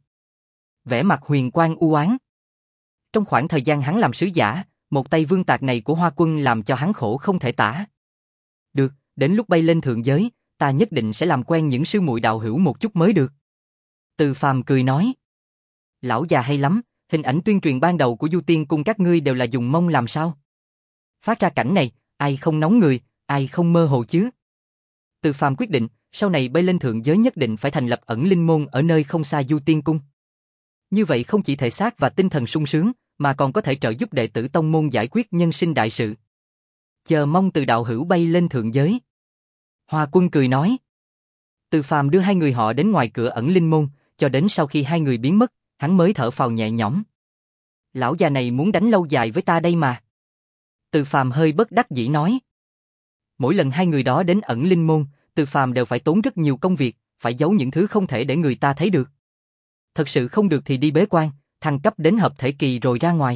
Vẻ mặt Huyền Quang u oán. Trong khoảng thời gian hắn làm sứ giả, một tay vương tạc này của Hoa Quân làm cho hắn khổ không thể tả. Được, đến lúc bay lên thượng giới, ta nhất định sẽ làm quen những sư muội đạo hữu một chút mới được. Từ Phàm cười nói. Lão già hay lắm, hình ảnh tuyên truyền ban đầu của Du Tiên Cung các ngươi đều là dùng mông làm sao? Phát ra cảnh này, ai không nóng người, ai không mơ hồ chứ? Từ Phàm quyết định, sau này bay lên thượng giới nhất định phải thành lập ẩn linh môn ở nơi không xa Du Tiên Cung. Như vậy không chỉ thể xác và tinh thần sung sướng, mà còn có thể trợ giúp đệ tử tông môn giải quyết nhân sinh đại sự. Chờ mong Từ đạo hữu bay lên thượng giới. Hoa Quân cười nói. Từ Phàm đưa hai người họ đến ngoài cửa ẩn linh môn, cho đến sau khi hai người biến mất, hắn mới thở phào nhẹ nhõm. Lão già này muốn đánh lâu dài với ta đây mà. Từ Phàm hơi bất đắc dĩ nói. Mỗi lần hai người đó đến ẩn linh môn, Từ Phàm đều phải tốn rất nhiều công việc, phải giấu những thứ không thể để người ta thấy được. Thật sự không được thì đi bế quan, thăng cấp đến hợp thể kỳ rồi ra ngoài.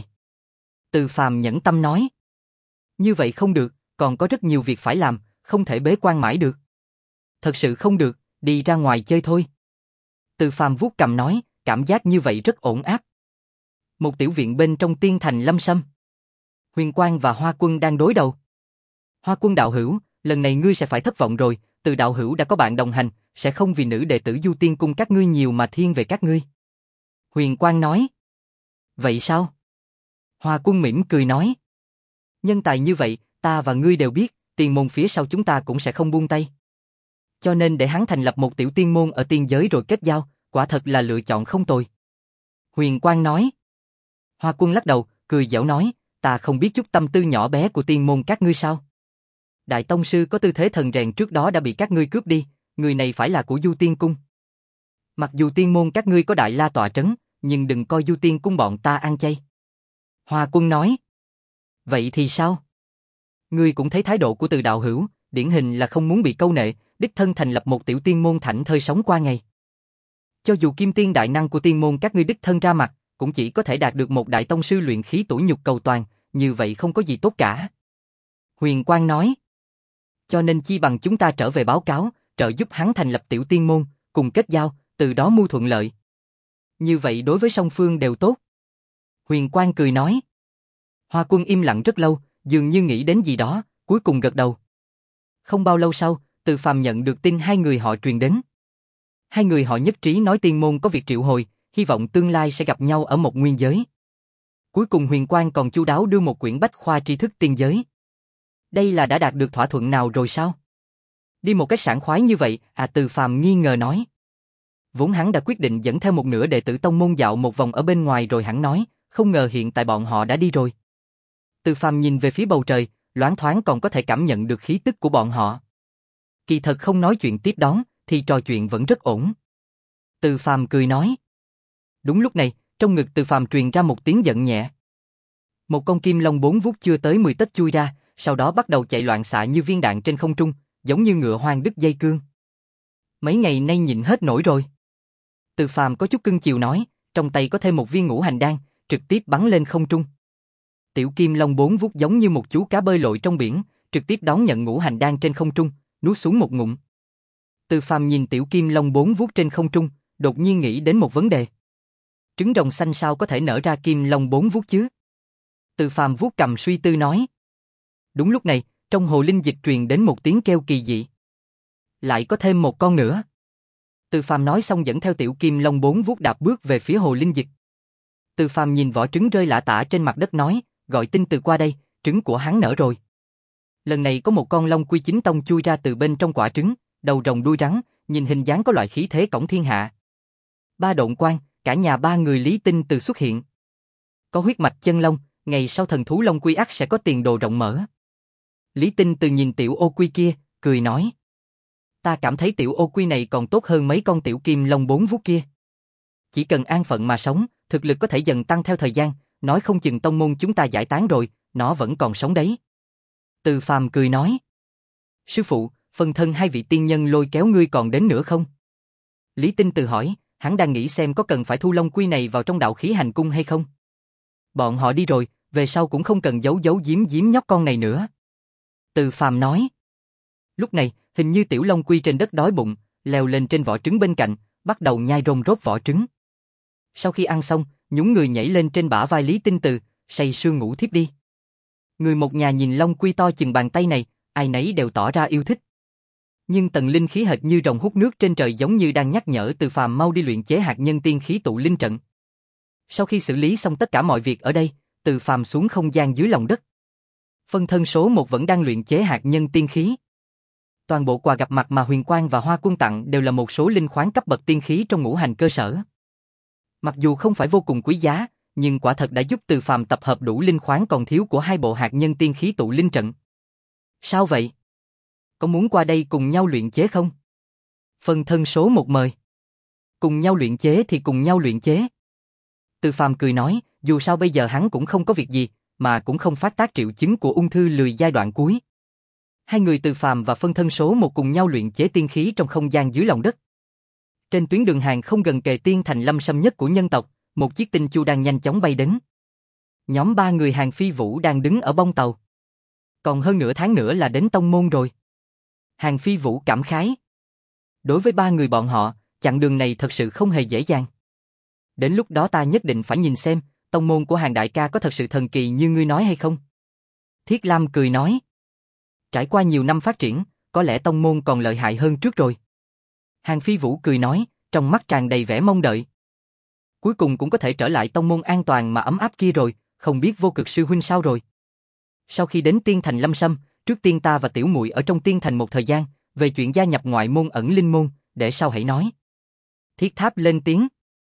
Từ Phàm nhẫn tâm nói. Như vậy không được, còn có rất nhiều việc phải làm, không thể bế quan mãi được. Thật sự không được, đi ra ngoài chơi thôi. Từ Phàm vuốt cằm nói, cảm giác như vậy rất ổn áp. Một tiểu viện bên trong tiên thành Lâm Sâm. Huyền Quang và Hoa Quân đang đối đầu. Hoa Quân đạo hữu, lần này ngươi sẽ phải thất vọng rồi, Từ đạo hữu đã có bạn đồng hành, sẽ không vì nữ đệ tử Du Tiên Cung các ngươi nhiều mà thiên về các ngươi. Huyền Quang nói. Vậy sao? Hoa Quân mỉm cười nói. Nhân tài như vậy, ta và ngươi đều biết, tiền môn phía sau chúng ta cũng sẽ không buông tay. Cho nên để hắn thành lập một tiểu tiên môn ở tiên giới rồi kết giao, quả thật là lựa chọn không tồi. Huyền Quang nói. Hoa Quân lắc đầu, cười giễu nói, ta không biết chút tâm tư nhỏ bé của tiên môn các ngươi sao? Đại tông sư có tư thế thần rèn trước đó đã bị các ngươi cướp đi, người này phải là của Du Tiên Cung. Mặc dù tiên môn các ngươi có Đại La tọa trấn, nhưng đừng coi Du Tiên Cung bọn ta ăn chay. Hoa Quân nói. Vậy thì sao? Ngươi cũng thấy thái độ của Từ đạo hữu, điển hình là không muốn bị câu nệ, đích thân thành lập một tiểu tiên môn thảnh thơi sống qua ngày. Cho dù kim tiên đại năng của tiên môn các ngươi đích thân ra mặt, cũng chỉ có thể đạt được một đại tông sư luyện khí tủi nhục cầu toàn, như vậy không có gì tốt cả. Huyền Quang nói. Cho nên chi bằng chúng ta trở về báo cáo, trợ giúp hắn thành lập tiểu tiên môn, cùng kết giao, từ đó mưu thuận lợi. Như vậy đối với song phương đều tốt. Huyền Quang cười nói. Hoa Quân im lặng rất lâu, dường như nghĩ đến gì đó, cuối cùng gật đầu. Không bao lâu sau, Từ Phàm nhận được tin hai người họ truyền đến. Hai người họ nhất trí nói tiên môn có việc triệu hồi, hy vọng tương lai sẽ gặp nhau ở một nguyên giới. Cuối cùng Huyền Quang còn chu đáo đưa một quyển bách khoa tri thức tiên giới. Đây là đã đạt được thỏa thuận nào rồi sao? Đi một cách sảng khoái như vậy, à Từ Phàm nghi ngờ nói. Vốn hắn đã quyết định dẫn theo một nửa đệ tử tông môn dạo một vòng ở bên ngoài rồi hắn nói, không ngờ hiện tại bọn họ đã đi rồi. Từ Phàm nhìn về phía bầu trời, loáng thoáng còn có thể cảm nhận được khí tức của bọn họ. Kỳ thật không nói chuyện tiếp đón, thì trò chuyện vẫn rất ổn. Từ Phàm cười nói. Đúng lúc này, trong ngực Từ Phàm truyền ra một tiếng giận nhẹ. Một con kim long bốn vuốt chưa tới mười tấc chui ra, sau đó bắt đầu chạy loạn xạ như viên đạn trên không trung, giống như ngựa hoang đứt dây cương. Mấy ngày nay nhịn hết nổi rồi. Từ Phàm có chút cưng chiều nói, trong tay có thêm một viên ngũ hành đan, trực tiếp bắn lên không trung. Tiểu kim long bốn vuốt giống như một chú cá bơi lội trong biển, trực tiếp đón nhận ngũ hành đan trên không trung, nuốt xuống một ngụm. Từ Phàm nhìn tiểu kim long bốn vuốt trên không trung, đột nhiên nghĩ đến một vấn đề. Trứng rồng xanh sao có thể nở ra kim long bốn vuốt chứ? Từ Phàm vuốt cầm suy tư nói. Đúng lúc này, trong hồ linh dịch truyền đến một tiếng kêu kỳ dị. Lại có thêm một con nữa. Từ Phàm nói xong dẫn theo tiểu kim long bốn vuốt đạp bước về phía hồ linh dịch. Từ Phàm nhìn vỏ trứng rơi lả tả trên mặt đất nói, gọi tin từ qua đây, trứng của hắn nở rồi. Lần này có một con long quy chính tông chui ra từ bên trong quả trứng, đầu rồng đuôi rắn, nhìn hình dáng có loại khí thế cổng thiên hạ. Ba độn quang, cả nhà ba người Lý Tinh Từ xuất hiện. Có huyết mạch chân long, ngày sau thần thú long quy ắt sẽ có tiền đồ rộng mở. Lý Tinh Từ nhìn tiểu ô quy kia, cười nói. Ta cảm thấy tiểu ô quy này còn tốt hơn mấy con tiểu kim long bốn vuốt kia. Chỉ cần an phận mà sống, thực lực có thể dần tăng theo thời gian, nói không chừng tông môn chúng ta giải tán rồi, nó vẫn còn sống đấy. Từ Phàm cười nói. Sư phụ, phần thân hai vị tiên nhân lôi kéo ngươi còn đến nữa không? Lý Tinh Từ hỏi, hắn đang nghĩ xem có cần phải thu long quy này vào trong đạo khí hành cung hay không. Bọn họ đi rồi, về sau cũng không cần giấu giấu giếm giếm nhóc con này nữa. Từ Phàm nói. Lúc này, hình như tiểu long quy trên đất đói bụng, leo lên trên vỏ trứng bên cạnh, bắt đầu nhai rôm rốt vỏ trứng. Sau khi ăn xong, nhún người nhảy lên trên bả vai Lý Tinh Từ, say sưa ngủ thiếp đi. Người một nhà nhìn long quy to chừng bàn tay này, ai nấy đều tỏ ra yêu thích. Nhưng tầng linh khí hệt như rồng hút nước trên trời, giống như đang nhắc nhở Từ Phàm mau đi luyện chế hạt nhân tiên khí tụ linh trận. Sau khi xử lý xong tất cả mọi việc ở đây, Từ Phàm xuống không gian dưới lòng đất. Phân thân số một vẫn đang luyện chế hạt nhân tiên khí. Toàn bộ quà gặp mặt mà Huyền Quang và Hoa Quân tặng đều là một số linh khoáng cấp bậc tiên khí trong ngũ hành cơ sở. Mặc dù không phải vô cùng quý giá, nhưng quả thật đã giúp Từ Phàm tập hợp đủ linh khoáng còn thiếu của hai bộ hạt nhân tiên khí tụ linh trận. Sao vậy? Có muốn qua đây cùng nhau luyện chế không? Phân thân số một mời. Cùng nhau luyện chế thì cùng nhau luyện chế. Từ Phàm cười nói, dù sao bây giờ hắn cũng không có việc gì, mà cũng không phát tác triệu chứng của ung thư lười giai đoạn cuối. Hai người Từ Phàm và phân thân số một cùng nhau luyện chế tiên khí trong không gian dưới lòng đất. Trên tuyến đường hàng không gần kề tiên thành lâm sâm nhất của nhân tộc, một chiếc tinh chu đang nhanh chóng bay đến. Nhóm ba người Hàng Phi Vũ đang đứng ở bông tàu. Còn hơn nửa tháng nữa là đến tông môn rồi. Hàng Phi Vũ cảm khái. Đối với ba người bọn họ, chặng đường này thật sự không hề dễ dàng. Đến lúc đó ta nhất định phải nhìn xem, tông môn của Hàng đại ca có thật sự thần kỳ như ngươi nói hay không? Thiết Lam cười nói. Trải qua nhiều năm phát triển, có lẽ tông môn còn lợi hại hơn trước rồi. Hàng Phi Vũ cười nói, trong mắt tràn đầy vẻ mong đợi. Cuối cùng cũng có thể trở lại tông môn an toàn mà ấm áp kia rồi, không biết Vô Cực sư huynh sao rồi? Sau khi đến Tiên Thành Lâm Sâm, trước tiên ta và tiểu muội ở trong Tiên Thành một thời gian, về chuyện gia nhập ngoại môn ẩn linh môn, để sau hãy nói. Thiết Tháp lên tiếng.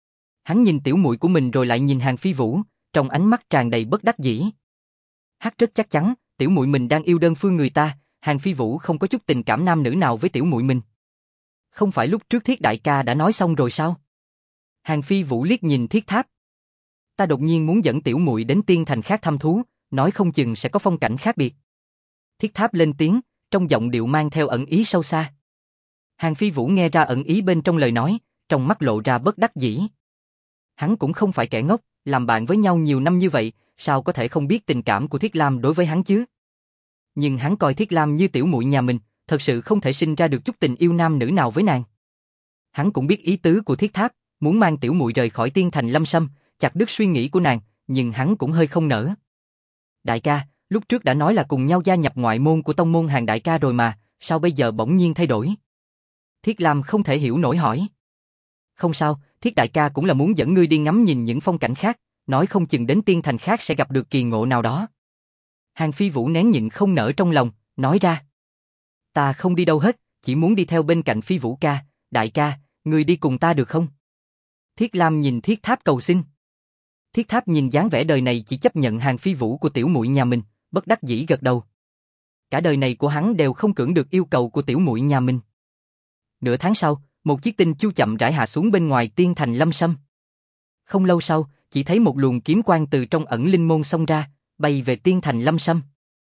Hắn nhìn tiểu muội của mình rồi lại nhìn Hàng Phi Vũ, trong ánh mắt tràn đầy bất đắc dĩ. Hắn rất chắc chắn, tiểu muội mình đang yêu đơn phương người ta, Hàng Phi Vũ không có chút tình cảm nam nữ nào với tiểu muội mình. Không phải lúc trước Thiết đại ca đã nói xong rồi sao? Hàng Phi Vũ liếc nhìn Thiết Tháp. Ta đột nhiên muốn dẫn tiểu muội đến tiên thành khác thăm thú, nói không chừng sẽ có phong cảnh khác biệt. Thiết Tháp lên tiếng, trong giọng điệu mang theo ẩn ý sâu xa. Hàng Phi Vũ nghe ra ẩn ý bên trong lời nói, trong mắt lộ ra bất đắc dĩ. Hắn cũng không phải kẻ ngốc, làm bạn với nhau nhiều năm như vậy, sao có thể không biết tình cảm của Thiết Lam đối với hắn chứ? Nhưng hắn coi Thiết Lam như tiểu muội nhà mình, thật sự không thể sinh ra được chút tình yêu nam nữ nào với nàng. Hắn cũng biết ý tứ của Thiết Tháp, muốn mang tiểu muội rời khỏi Tiên Thành Lâm Sâm, chặt đứt suy nghĩ của nàng, nhưng hắn cũng hơi không nỡ. Đại ca, lúc trước đã nói là cùng nhau gia nhập ngoại môn của tông môn Hàng đại ca rồi mà, sao bây giờ bỗng nhiên thay đổi? Thiết Lam không thể hiểu nổi hỏi. Không sao, Thiết đại ca cũng là muốn dẫn ngươi đi ngắm nhìn những phong cảnh khác, nói không chừng đến tiên thành khác sẽ gặp được kỳ ngộ nào đó. Hàng Phi Vũ nén nhịn không nở trong lòng, nói ra. Ta không đi đâu hết, chỉ muốn đi theo bên cạnh Phi Vũ ca, đại ca, ngươi đi cùng ta được không? Thiết Lam nhìn Thiết Tháp cầu xin. Thiết Tháp nhìn dáng vẻ đời này chỉ chấp nhận Hàng Phi Vũ của tiểu muội nhà mình, bất đắc dĩ gật đầu. Cả đời này của hắn đều không cưỡng được yêu cầu của tiểu muội nhà mình. Nửa tháng sau, một chiếc tinh chu chậm rãi hạ xuống bên ngoài Tiên Thành Lâm Sâm. Không lâu sau, chỉ thấy một luồng kiếm quang từ trong ẩn linh môn xông ra, bay về Tiên Thành Lâm Sâm.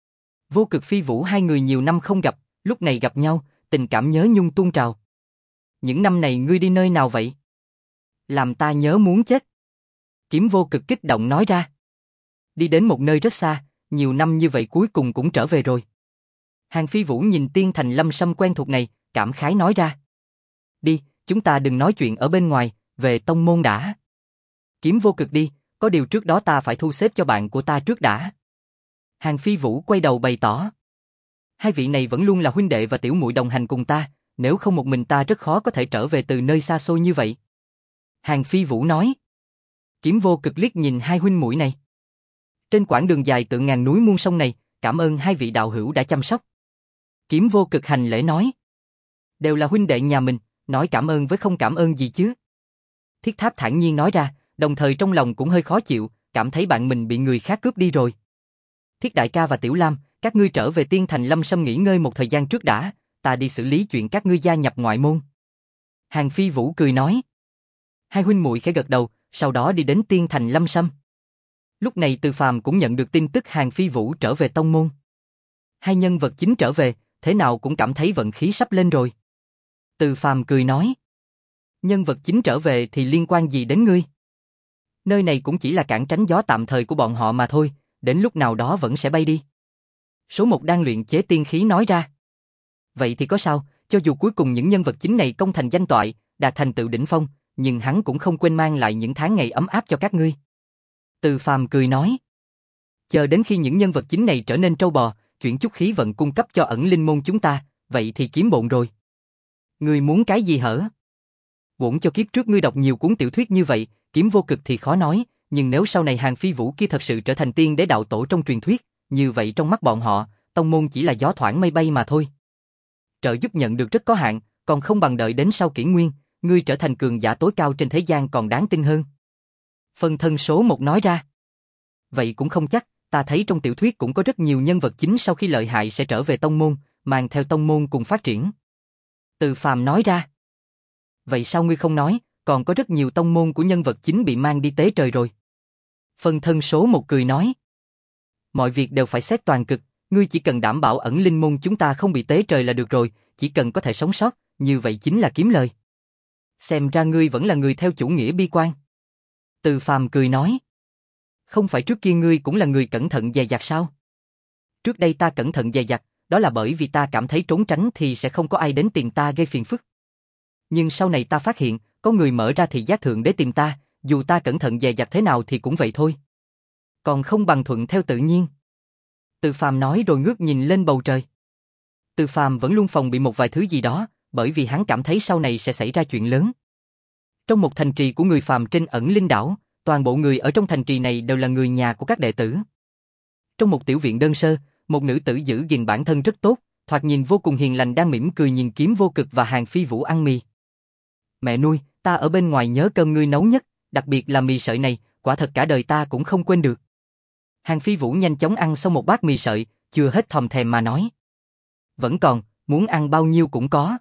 Vô Cực Phi Vũ hai người nhiều năm không gặp, lúc này gặp nhau, tình cảm nhớ nhung tuôn trào. Những năm này ngươi đi nơi nào vậy? Làm ta nhớ muốn chết. Kiếm Vô Cực kích động nói ra. Đi đến một nơi rất xa, nhiều năm như vậy cuối cùng cũng trở về rồi. Hàng Phi Vũ nhìn Tiên Thành Lâm Sâm quen thuộc này, cảm khái nói ra. Đi, chúng ta đừng nói chuyện ở bên ngoài, về tông môn đã. Kiếm Vô Cực đi, có điều trước đó ta phải thu xếp cho bạn của ta trước đã. Hàng Phi Vũ quay đầu bày tỏ. Hai vị này vẫn luôn là huynh đệ và tiểu muội đồng hành cùng ta, nếu không một mình ta rất khó có thể trở về từ nơi xa xôi như vậy. Hàng Phi Vũ nói. Kiếm Vô Cực liếc nhìn hai huynh muội này. Trên quãng đường dài tựa ngàn núi muôn sông này, cảm ơn hai vị đạo hữu đã chăm sóc. Kiếm Vô Cực hành lễ nói. Đều là huynh đệ nhà mình, nói cảm ơn với không cảm ơn gì chứ. Thiết Tháp thản nhiên nói ra, đồng thời trong lòng cũng hơi khó chịu, cảm thấy bạn mình bị người khác cướp đi rồi. Thiết đại ca và Tiểu Lam, các ngươi trở về Tiên Thành Lâm Sâm nghỉ ngơi một thời gian trước đã, ta đi xử lý chuyện các ngươi gia nhập ngoại môn. Hàng Phi Vũ cười nói. Hai huynh muội khẽ gật đầu, sau đó đi đến Tiên Thành Lâm Sâm. Lúc này Từ Phàm cũng nhận được tin tức Hàng Phi Vũ trở về tông môn. Hai nhân vật chính trở về, thế nào cũng cảm thấy vận khí sắp lên rồi. Từ Phàm cười nói. Nhân vật chính trở về thì liên quan gì đến ngươi? Nơi này cũng chỉ là cản tránh gió tạm thời của bọn họ mà thôi, đến lúc nào đó vẫn sẽ bay đi. Số một đang luyện chế tiên khí nói ra. Vậy thì có sao, cho dù cuối cùng những nhân vật chính này công thành danh toại, đạt thành tựu đỉnh phong, nhưng hắn cũng không quên mang lại những tháng ngày ấm áp cho các ngươi. Từ Phàm cười nói. Chờ đến khi những nhân vật chính này trở nên trâu bò, chuyển chút khí vận cung cấp cho ẩn linh môn chúng ta, vậy thì kiếm bộn rồi. Ngươi muốn cái gì hở? Uổng cho kiếp trước ngươi đọc nhiều cuốn tiểu thuyết như vậy, kiếm vô cực thì khó nói, nhưng nếu sau này Hàng Phi Vũ kia thật sự trở thành tiên đế đạo tổ trong truyền thuyết, như vậy trong mắt bọn họ, tông môn chỉ là gió thoảng mây bay mà thôi. Trợ giúp nhận được rất có hạn, còn không bằng đợi đến sau kỷ nguyên, ngươi trở thành cường giả tối cao trên thế gian còn đáng tin hơn. Phân thân số một nói ra. Vậy cũng không chắc, ta thấy trong tiểu thuyết cũng có rất nhiều nhân vật chính sau khi lợi hại sẽ trở về tông môn, mang theo tông môn cùng phát triển. Từ Phàm nói ra. Vậy sao ngươi không nói, còn có rất nhiều tông môn của nhân vật chính bị mang đi tế trời rồi. Phân thân số một cười nói. Mọi việc đều phải xét toàn cực, ngươi chỉ cần đảm bảo ẩn linh môn chúng ta không bị tế trời là được rồi, chỉ cần có thể sống sót, như vậy chính là kiếm lời. Xem ra ngươi vẫn là người theo chủ nghĩa bi quan. Từ Phàm cười nói. Không phải trước kia ngươi cũng là người cẩn thận dè dặt sao? Trước đây ta cẩn thận dè dặt, đó là bởi vì ta cảm thấy trốn tránh thì sẽ không có ai đến tìm ta gây phiền phức. Nhưng sau này ta phát hiện, có người mở ra thị giác thượng để tìm ta, dù ta cẩn thận dè dặt thế nào thì cũng vậy thôi. Còn không bằng thuận theo tự nhiên. Từ Phàm nói rồi ngước nhìn lên bầu trời. Từ Phàm vẫn luôn phòng bị một vài thứ gì đó, bởi vì hắn cảm thấy sau này sẽ xảy ra chuyện lớn. Trong một thành trì của người phàm trên ẩn linh đảo, toàn bộ người ở trong thành trì này đều là người nhà của các đệ tử. Trong một tiểu viện đơn sơ, một nữ tử giữ gìn bản thân rất tốt, thoạt nhìn vô cùng hiền lành đang mỉm cười nhìn Kiếm Vô Cực và Hàng Phi Vũ ăn mì. Mẹ nuôi, ta ở bên ngoài nhớ cơm ngươi nấu nhất, đặc biệt là mì sợi này, quả thật cả đời ta cũng không quên được. Hàng Phi Vũ nhanh chóng ăn xong một bát mì sợi, chưa hết thòm thèm mà nói. Vẫn còn, muốn ăn bao nhiêu cũng có.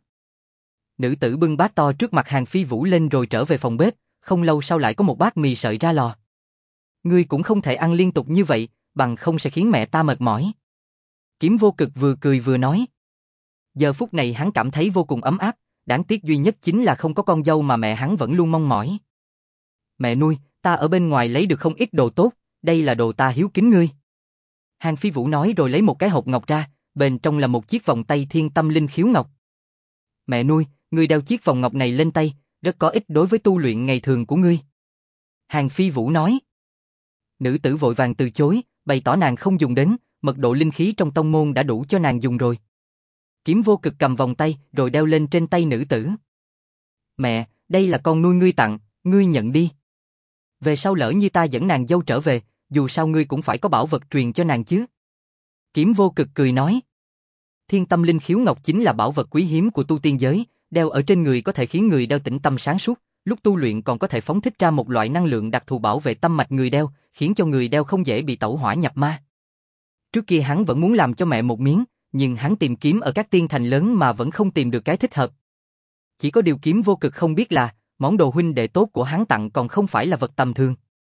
Nữ tử bưng bát to trước mặt Hàng Phi Vũ lên rồi trở về phòng bếp, không lâu sau lại có một bát mì sợi ra lò. Ngươi cũng không thể ăn liên tục như vậy, bằng không sẽ khiến mẹ ta mệt mỏi. Kiếm Vô Cực vừa cười vừa nói. Giờ phút này hắn cảm thấy vô cùng ấm áp, đáng tiếc duy nhất chính là không có con dâu mà mẹ hắn vẫn luôn mong mỏi. Mẹ nuôi, ta ở bên ngoài lấy được không ít đồ tốt, đây là đồ ta hiếu kính ngươi. Hàng Phi Vũ nói rồi lấy một cái hộp ngọc ra, bên trong là một chiếc vòng tay thiên tâm linh khiếu ngọc. Mẹ nuôi, ngươi đeo chiếc vòng ngọc này lên tay, rất có ích đối với tu luyện ngày thường của ngươi. Hàng Phi Vũ nói. Nữ tử vội vàng từ chối, bày tỏ nàng không dùng đến, mật độ linh khí trong tông môn đã đủ cho nàng dùng rồi. Kiếm Vô Cực cầm vòng tay rồi đeo lên trên tay nữ tử. Mẹ, đây là con nuôi ngươi tặng, ngươi nhận đi. Về sau lỡ như ta dẫn nàng dâu trở về, dù sao ngươi cũng phải có bảo vật truyền cho nàng chứ. Kiếm Vô Cực cười nói. Thiên tâm linh khiếu ngọc chính là bảo vật quý hiếm của tu tiên giới, đeo ở trên người có thể khiến người đeo tĩnh tâm sáng suốt, lúc tu luyện còn có thể phóng thích ra một loại năng lượng đặc thù bảo vệ tâm mạch người đeo, khiến cho người đeo không dễ bị tẩu hỏa nhập ma. Trước kia hắn vẫn muốn làm cho mẹ một miếng, nhưng hắn tìm kiếm ở các tiên thành lớn mà vẫn không tìm được cái thích hợp. Chỉ có điều Kiếm Vô Cực không biết là, món đồ huynh đệ tốt của hắn tặng còn không phải là vật tầm thường.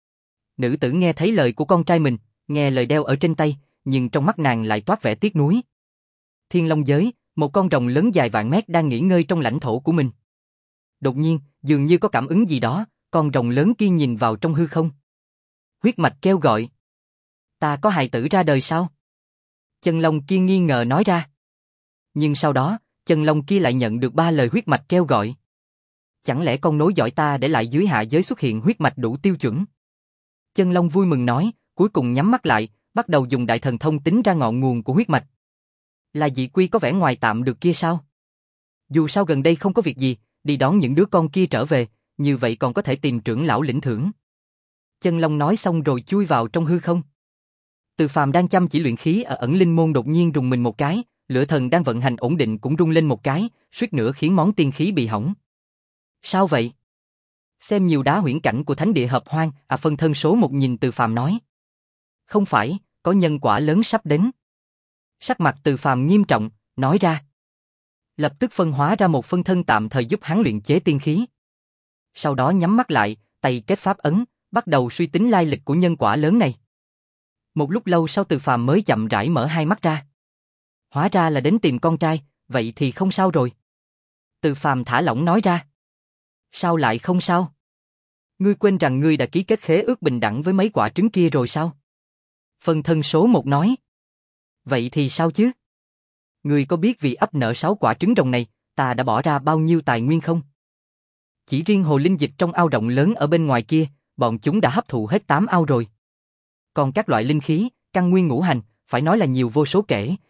Nữ tử nghe thấy lời của con trai mình, nghe lời đeo ở trên tay, nhưng trong mắt nàng lại toát vẻ tiếc nuối. Thiên Long giới, một con rồng lớn dài vạn mét đang nghỉ ngơi trong lãnh thổ của mình. Đột nhiên, dường như có cảm ứng gì đó, con rồng lớn kia nhìn vào trong hư không. Huyết mạch kêu gọi. Ta có hài tử ra đời sao? Chân Long kia nghi ngờ nói ra. Nhưng sau đó, Chân Long kia lại nhận được ba lời huyết mạch kêu gọi. Chẳng lẽ con nối dõi ta để lại dưới hạ giới xuất hiện huyết mạch đủ tiêu chuẩn? Chân Long vui mừng nói, cuối cùng nhắm mắt lại, bắt đầu dùng đại thần thông tính ra ngọn nguồn của huyết mạch. Là dị quy có vẻ ngoài tạm được kia sao? Dù sao gần đây không có việc gì, đi đón những đứa con kia trở về, như vậy còn có thể tìm trưởng lão lĩnh thưởng. Chân Long nói xong rồi chui vào trong hư không. Từ Phàm đang chăm chỉ luyện khí ở ẩn linh môn đột nhiên rùng mình một cái, lửa thần đang vận hành ổn định cũng rung lên một cái, suýt nữa khiến món tiên khí bị hỏng. Sao vậy? Xem nhiều đá huyễn cảnh của thánh địa hợp hoang, à phân thân số một nhìn Từ Phàm nói. Không phải, có nhân quả lớn sắp đến. Sắc mặt Từ Phàm nghiêm trọng, nói ra. Lập tức phân hóa ra một phân thân tạm thời giúp hắn luyện chế tiên khí. Sau đó nhắm mắt lại, tay kết pháp ấn, bắt đầu suy tính lai lịch của nhân quả lớn này. Một lúc lâu sau Từ Phàm mới chậm rãi mở hai mắt ra. Hóa ra là đến tìm con trai, vậy thì không sao rồi. Từ Phàm thả lỏng nói ra. Sao lại không sao? Ngươi quên rằng ngươi đã ký kết khế ước bình đẳng với mấy quả trứng kia rồi sao? Phân thân số một nói. Vậy thì sao chứ? Ngươi có biết vì ấp nở sáu quả trứng rồng này, ta đã bỏ ra bao nhiêu tài nguyên không? Chỉ riêng hồ linh dịch trong ao rộng lớn ở bên ngoài kia, bọn chúng đã hấp thụ hết tám ao rồi. Còn các loại linh khí, căn nguyên ngũ hành, phải nói là nhiều vô số kể,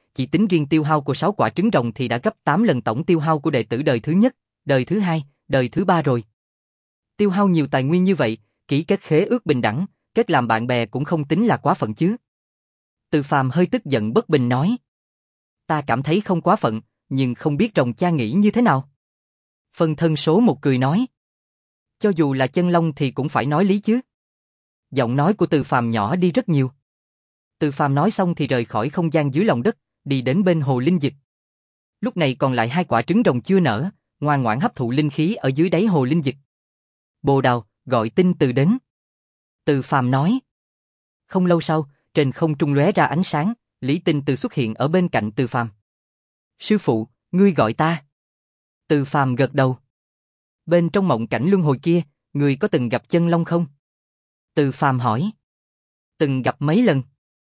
chỉ tính riêng tiêu hao của sáu quả trứng rồng thì đã gấp tám lần tổng tiêu hao của đệ tử đời thứ nhất, đời thứ hai, đời thứ ba rồi. Tiêu hao nhiều tài nguyên như vậy, ký kết khế ước bình đẳng, kết làm bạn bè cũng không tính là quá phận chứ. Từ Phàm hơi tức giận bất bình nói. Ta cảm thấy không quá phận, nhưng không biết rồng cha nghĩ như thế nào. Phân thân số một cười nói. Cho dù là chân long thì cũng phải nói lý chứ. Giọng nói của Từ Phàm nhỏ đi rất nhiều. Từ Phàm nói xong thì rời khỏi không gian dưới lòng đất, đi đến bên hồ linh dịch. Lúc này còn lại hai quả trứng rồng chưa nở, ngoan ngoãn hấp thụ linh khí ở dưới đáy hồ linh dịch. Bồ Đào, gọi Tinh Từ đến. Từ Phàm nói. Không lâu sau, trên không trung lóe ra ánh sáng, Lý Tinh Từ xuất hiện ở bên cạnh Từ Phàm. Sư phụ, ngươi gọi ta. Từ Phàm gật đầu. Bên trong mộng cảnh luân hồi kia, ngươi có từng gặp chân long không? Từ Phàm hỏi. Từng gặp mấy lần.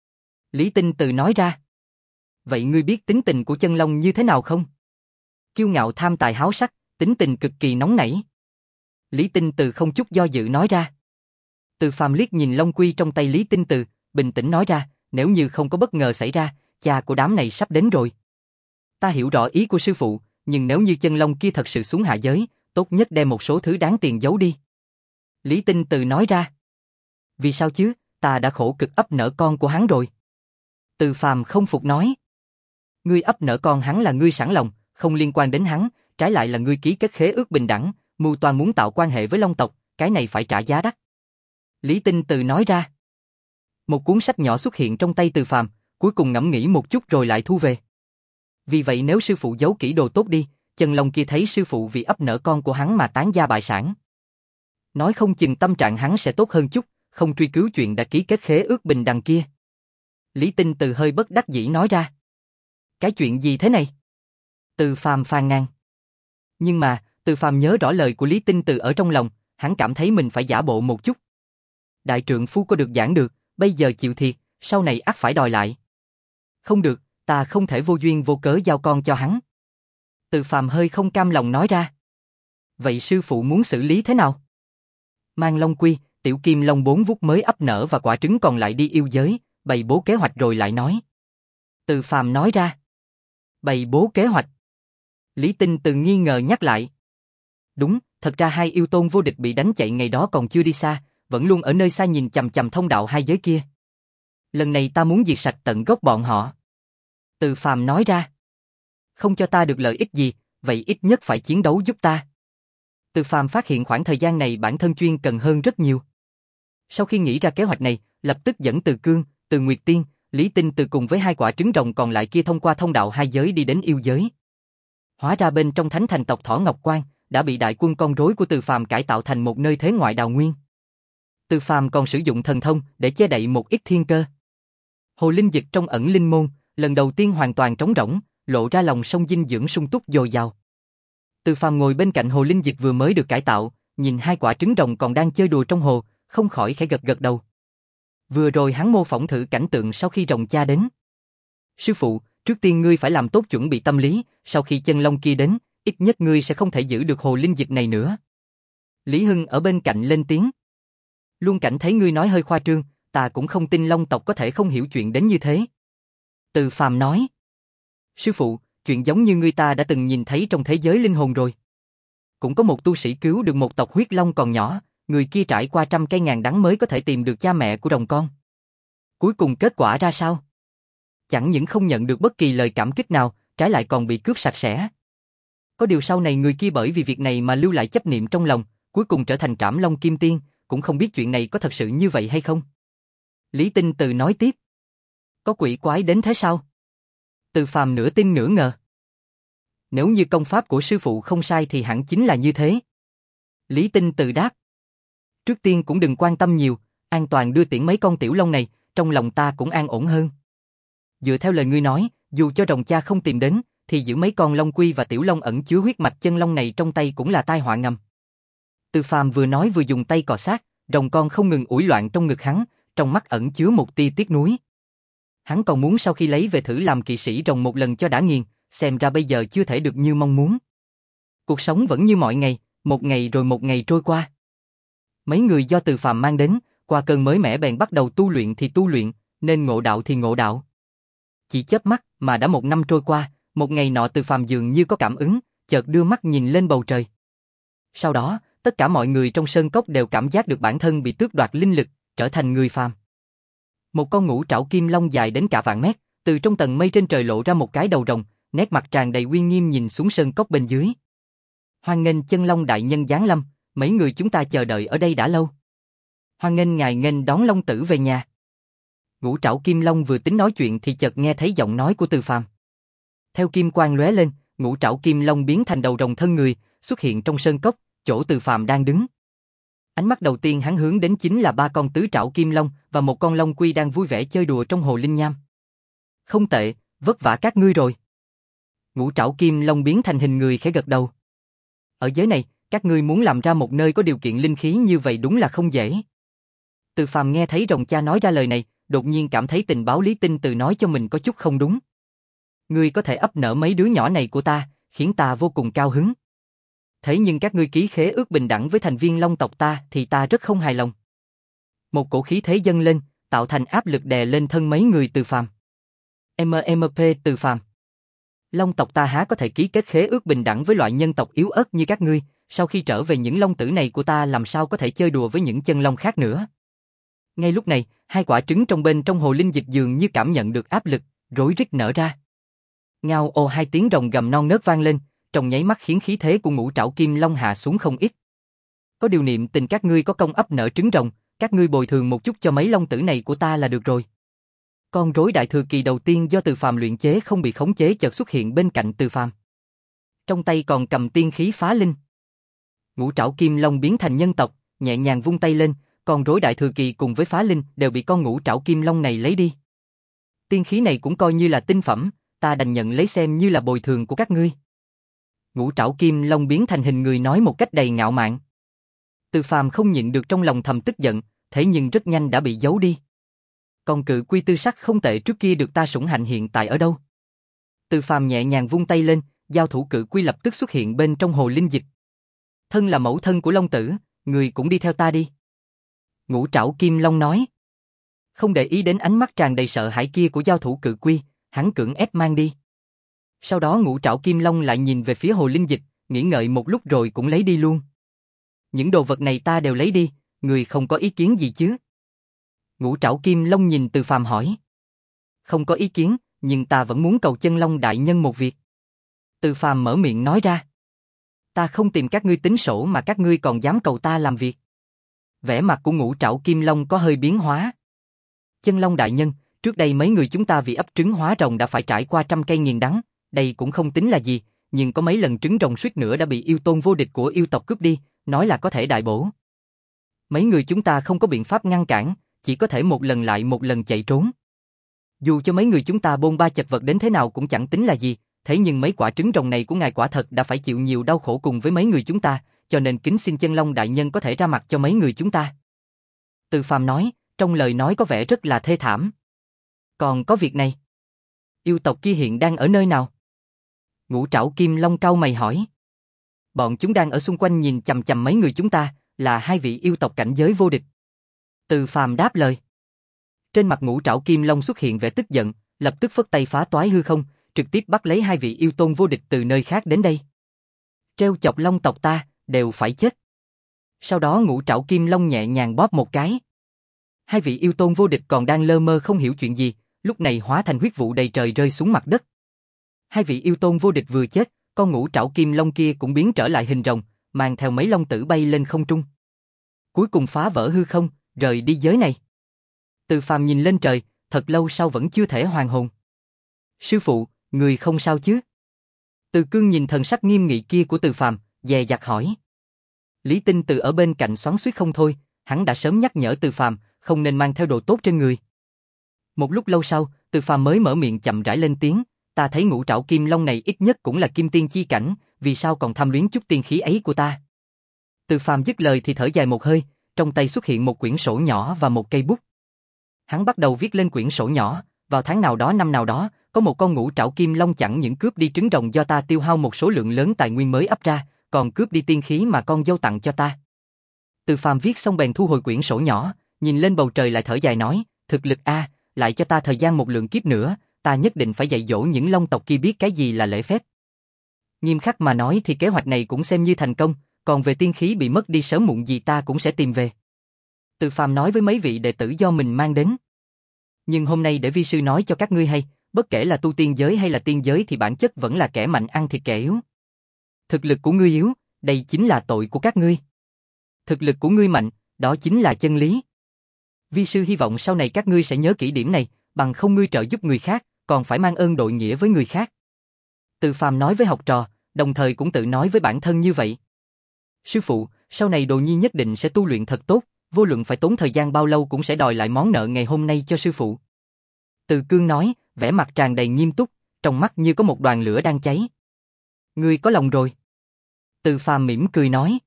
Lý Tinh Từ nói ra. Vậy ngươi biết tính tình của chân long như thế nào không? Kiêu ngạo tham tài háo sắc, tính tình cực kỳ nóng nảy. Lý Tinh Từ không chút do dự nói ra. Từ Phàm liếc nhìn long quy trong tay Lý Tinh Từ, bình tĩnh nói ra, nếu như không có bất ngờ xảy ra, cha của đám này sắp đến rồi. Ta hiểu rõ ý của sư phụ, nhưng nếu như chân long kia thật sự xuống hạ giới, tốt nhất đem một số thứ đáng tiền giấu đi. Lý Tinh Từ nói ra. Vì sao chứ, ta đã khổ cực ấp nở con của hắn rồi. Từ Phàm không phục nói. Ngươi ấp nở con hắn là ngươi sẵn lòng, không liên quan đến hắn, trái lại là ngươi ký kết khế ước bình đẳng, mưu toan muốn tạo quan hệ với long tộc, cái này phải trả giá đắt. Lý Tinh Từ nói ra. Một cuốn sách nhỏ xuất hiện trong tay Từ Phàm, cuối cùng ngẫm nghĩ một chút rồi lại thu về. Vì vậy nếu sư phụ giấu kỹ đồ tốt đi, chân long kia thấy sư phụ vì ấp nở con của hắn mà tán gia bại sản. Nói không chừng tâm trạng hắn sẽ tốt hơn chút, không truy cứu chuyện đã ký kết khế ước bình đẳng kia. Lý Tinh Từ hơi bất đắc dĩ nói ra. Cái chuyện gì thế này? Từ Phàm phàn nàn. Nhưng mà, Từ Phàm nhớ rõ lời của Lý Tinh Từ ở trong lòng, hắn cảm thấy mình phải giả bộ một chút. Đại trượng phu có được giảng được, bây giờ chịu thiệt, sau này ắt phải đòi lại. Không được, ta không thể vô duyên vô cớ giao con cho hắn. Từ Phàm hơi không cam lòng nói ra. Vậy sư phụ muốn xử lý thế nào? Mang long quy, tiểu kim long bốn vút mới ấp nở và quả trứng còn lại đi yêu giới, bày bố kế hoạch rồi lại nói. Từ Phàm nói ra. Bày bố kế hoạch. Lý Tinh Từ nghi ngờ nhắc lại. Đúng, thật ra hai yêu tôn vô địch bị đánh chạy ngày đó còn chưa đi xa, vẫn luôn ở nơi xa nhìn chằm chằm thông đạo hai giới kia. Lần này ta muốn diệt sạch tận gốc bọn họ. Từ Phàm nói ra. Không cho ta được lợi ích gì, vậy ít nhất phải chiến đấu giúp ta. Từ Phàm phát hiện khoảng thời gian này bản thân chuyên cần hơn rất nhiều. Sau khi nghĩ ra kế hoạch này, lập tức dẫn Từ Cương, Từ Nguyệt Tiên, Lý Tinh Từ cùng với hai quả trứng rồng còn lại kia thông qua thông đạo hai giới đi đến yêu giới. Hóa ra bên trong thánh thành tộc Thỏ Ngọc Quan đã bị đại quân con rối của Từ Phàm cải tạo thành một nơi thế ngoại đào nguyên. Từ Phàm còn sử dụng thần thông để che đậy một ít thiên cơ. Hồ linh dịch trong ẩn linh môn, lần đầu tiên hoàn toàn trống rỗng, lộ ra lòng sông dinh dưỡng sung túc dồi dào. Từ Phàm ngồi bên cạnh hồ linh dịch vừa mới được cải tạo, nhìn hai quả trứng rồng còn đang chơi đùa trong hồ, không khỏi khẽ gật gật đầu. Vừa rồi hắn mô phỏng thử cảnh tượng sau khi rồng cha đến. Sư phụ, trước tiên ngươi phải làm tốt chuẩn bị tâm lý, sau khi chân long kia đến, ít nhất ngươi sẽ không thể giữ được hồ linh dịch này nữa. Lý Hưng ở bên cạnh lên tiếng. Luôn cảm thấy ngươi nói hơi khoa trương, ta cũng không tin long tộc có thể không hiểu chuyện đến như thế. Từ Phàm nói. Sư phụ, chuyện giống như ngươi ta đã từng nhìn thấy trong thế giới linh hồn rồi. Cũng có một tu sĩ cứu được một tộc huyết long còn nhỏ, người kia trải qua trăm cây ngàn đắng mới có thể tìm được cha mẹ của rồng con. Cuối cùng kết quả ra sao? Chẳng những không nhận được bất kỳ lời cảm kích nào, trái lại còn bị cướp sạch sẽ. Có điều sau này người kia bởi vì việc này mà lưu lại chấp niệm trong lòng, cuối cùng trở thành Trảm Long Kim Tiên, cũng không biết chuyện này có thật sự như vậy hay không. Lý Tinh Từ nói tiếp. Có quỷ quái đến thế sao? Từ Phàm nửa tin nửa ngờ. Nếu như công pháp của sư phụ không sai thì hẳn chính là như thế. Lý Tinh Từ đáp. Trước tiên cũng đừng quan tâm nhiều, an toàn đưa tiễn mấy con tiểu long này, trong lòng ta cũng an ổn hơn. Dựa theo lời ngươi nói, dù cho rồng cha không tìm đến, thì giữ mấy con long quy và tiểu long ẩn chứa huyết mạch chân long này trong tay cũng là tai họa ngầm. Từ Phàm vừa nói vừa dùng tay cọ sát, rồng con không ngừng ủi loạn trong ngực hắn, trong mắt ẩn chứa một tia tiếc nuối. Hắn còn muốn sau khi lấy về thử làm kỵ sĩ rồng một lần cho đã nghiền, xem ra bây giờ chưa thể được như mong muốn. Cuộc sống vẫn như mọi ngày, một ngày rồi một ngày trôi qua. Mấy người do Từ Phàm mang đến, qua cơn mới mẻ bèn bắt đầu tu luyện thì tu luyện, nên ngộ đạo thì ngộ đạo. Chỉ chớp mắt mà đã một năm trôi qua, một ngày nọ Từ Phàm dường như có cảm ứng, chợt đưa mắt nhìn lên bầu trời. Sau đó, tất cả mọi người trong sơn cốc đều cảm giác được bản thân bị tước đoạt linh lực, trở thành người phàm. Một con ngũ trảo kim long dài đến cả vạn mét, từ trong tầng mây trên trời lộ ra một cái đầu rồng, nét mặt tràn đầy uy nghiêm nhìn xuống sơn cốc bên dưới. Hoan nghênh chân long đại nhân giáng lâm, mấy người chúng ta chờ đợi ở đây đã lâu. Hoan nghênh ngài nghênh đón long tử về nhà. Ngũ trảo kim long vừa tính nói chuyện thì chợt nghe thấy giọng nói của Từ Phàm. Theo kim quang lóe lên, ngũ trảo kim long biến thành đầu rồng thân người, xuất hiện trong sơn cốc, chỗ Từ Phàm đang đứng. Ánh mắt đầu tiên hắn hướng đến chính là ba con tứ trảo kim long và một con long quy đang vui vẻ chơi đùa trong hồ linh nham. Không tệ, vất vả các ngươi rồi. Ngũ trảo kim long biến thành hình người khẽ gật đầu. Ở giới này, các ngươi muốn làm ra một nơi có điều kiện linh khí như vậy đúng là không dễ. Từ Phàm nghe thấy rồng cha nói ra lời này, đột nhiên cảm thấy tình báo Lý Tinh Từ nói cho mình có chút không đúng. Ngươi có thể ấp nở mấy đứa nhỏ này của ta, khiến ta vô cùng cao hứng. Thế nhưng các ngươi ký khế ước bình đẳng với thành viên Long tộc ta thì ta rất không hài lòng. Một cổ khí thế dâng lên, tạo thành áp lực đè lên thân mấy người Từ Phàm. em em pê Từ Phàm. Long tộc ta há có thể ký kết khế ước bình đẳng với loại nhân tộc yếu ớt như các ngươi, sau khi trở về những long tử này của ta làm sao có thể chơi đùa với những chân long khác nữa. Ngay lúc này, hai quả trứng trong bên trong hồ linh dịch dường như cảm nhận được áp lực, rối rít nở ra. Ngao ồ hai tiếng rồng gầm non nớt vang lên, trong nháy mắt khiến khí thế của ngũ trảo kim long hạ xuống không ít. Có điều niệm tình các ngươi có công ấp nở trứng rồng, các ngươi bồi thường một chút cho mấy long tử này của ta là được rồi. Con rối đại thừa kỳ đầu tiên do Từ Phàm luyện chế không bị khống chế chợt xuất hiện bên cạnh Từ Phàm. Trong tay còn cầm tiên khí phá linh. Ngũ trảo kim long biến thành nhân tộc, nhẹ nhàng vung tay lên, con rối đại thừa kỳ cùng với phá linh đều bị con ngũ trảo kim long này lấy đi. Tiên khí này cũng coi như là tinh phẩm, ta đành nhận lấy xem như là bồi thường của các ngươi. Ngũ trảo kim long biến thành hình người nói một cách đầy ngạo mạn. Từ Phàm không nhịn được trong lòng thầm tức giận, thế nhưng rất nhanh đã bị giấu đi. Còn cự quy tư sắc không tệ trước kia được ta sủng hạnh hiện tại ở đâu? Từ Phàm nhẹ nhàng vung tay lên, giao thủ cự quy lập tức xuất hiện bên trong hồ linh dịch. Thân là mẫu thân của long tử, người cũng đi theo ta đi. Ngũ trảo kim long nói. Không để ý đến ánh mắt tràn đầy sợ hãi kia của giao thủ cự quy, hắn cưỡng ép mang đi. Sau đó ngũ trảo kim long lại nhìn về phía hồ linh dịch, nghĩ ngợi một lúc rồi cũng lấy đi luôn. Những đồ vật này ta đều lấy đi, người không có ý kiến gì chứ? Ngũ trảo kim long nhìn Từ Phàm hỏi. Không có ý kiến, nhưng ta vẫn muốn cầu chân long đại nhân một việc. Từ Phàm mở miệng nói ra. Ta không tìm các ngươi tính sổ mà các ngươi còn dám cầu ta làm việc. Vẻ mặt của ngũ trảo kim long có hơi biến hóa. Chân long đại nhân, trước đây mấy người chúng ta vì ấp trứng hóa rồng đã phải trải qua trăm cây nghiền đắng, đây cũng không tính là gì, nhưng có mấy lần trứng rồng suýt nữa đã bị yêu tôn vô địch của yêu tộc cướp đi, nói là có thể đại bổ. Mấy người chúng ta không có biện pháp ngăn cản, chỉ có thể một lần lại một lần chạy trốn. Dù cho mấy người chúng ta bôn ba chật vật đến thế nào cũng chẳng tính là gì, thế nhưng mấy quả trứng rồng này của ngài quả thật đã phải chịu nhiều đau khổ cùng với mấy người chúng ta, cho nên kính xin chân long đại nhân có thể ra mặt cho mấy người chúng ta. Từ Phàm nói, trong lời nói có vẻ rất là thê thảm. Còn có việc này. Yêu tộc kia hiện đang ở nơi nào? Ngũ trảo kim long cau mày hỏi. Bọn chúng đang ở xung quanh nhìn chằm chằm mấy người chúng ta, là hai vị yêu tộc cảnh giới vô địch. Từ Phàm đáp lời. Trên mặt ngũ trảo kim long xuất hiện vẻ tức giận, lập tức phất tay phá toái hư không, trực tiếp bắt lấy hai vị yêu tôn vô địch từ nơi khác đến đây. Treo chọc long tộc ta, đều phải chết. Sau đó ngũ trảo kim long nhẹ nhàng bóp một cái. Hai vị yêu tôn vô địch còn đang lơ mơ không hiểu chuyện gì, lúc này hóa thành huyết vụ đầy trời rơi xuống mặt đất. Hai vị yêu tôn vô địch vừa chết, con ngũ trảo kim long kia cũng biến trở lại hình rồng, mang theo mấy long tử bay lên không trung. Cuối cùng phá vỡ hư không, rời đi giới này. Từ Phàm nhìn lên trời, thật lâu sau vẫn chưa thể hoàn hồn. Sư phụ, người không sao chứ? Từ Cương nhìn thần sắc nghiêm nghị kia của Từ Phàm, dè dặt hỏi. Lý Tinh Từ ở bên cạnh xoắn xuýt không thôi, hắn đã sớm nhắc nhở Từ Phàm không nên mang theo đồ tốt trên người. Một lúc lâu sau, Từ Phàm mới mở miệng chậm rãi lên tiếng, ta thấy ngũ trảo kim long này ít nhất cũng là kim tiên chi cảnh, vì sao còn tham luyến chút tiên khí ấy của ta? Từ Phàm dứt lời thì thở dài một hơi, trong tay xuất hiện một quyển sổ nhỏ và một cây bút. Hắn bắt đầu viết lên quyển sổ nhỏ, vào tháng nào đó năm nào đó, có một con ngũ trảo kim long chẳng những cướp đi trứng rồng do ta tiêu hao một số lượng lớn tài nguyên mới ấp ra, còn cướp đi tiên khí mà con dâu tặng cho ta. Từ Phàm viết xong bèn thu hồi quyển sổ nhỏ, nhìn lên bầu trời lại thở dài nói, thực lực a, lại cho ta thời gian một lượng kiếp nữa, ta nhất định phải dạy dỗ những Long tộc kia biết cái gì là lễ phép. Nghiêm khắc mà nói thì kế hoạch này cũng xem như thành công, còn về tiên khí bị mất đi sớm muộn gì ta cũng sẽ tìm về. Từ Phàm nói với mấy vị đệ tử do mình mang đến. Nhưng hôm nay để vi sư nói cho các ngươi hay, bất kể là tu tiên giới hay là tiên giới thì bản chất vẫn là kẻ mạnh ăn thịt kẻ yếu. Thực lực của ngươi yếu, đây chính là tội của các ngươi. Thực lực của ngươi mạnh, đó chính là chân lý. Vi sư hy vọng sau này các ngươi sẽ nhớ kỹ điểm này, bằng không ngươi trợ giúp người khác, còn phải mang ơn đội nghĩa với người khác. Từ Phàm nói với học trò, đồng thời cũng tự nói với bản thân như vậy. Sư phụ, sau này Đồ Nhi nhất định sẽ tu luyện thật tốt, vô luận phải tốn thời gian bao lâu cũng sẽ đòi lại món nợ ngày hôm nay cho sư phụ. Từ Cương nói, vẻ mặt tràn đầy nghiêm túc, trong mắt như có một đoàn lửa đang cháy. Ngươi có lòng rồi. Từ Phàm mỉm cười nói.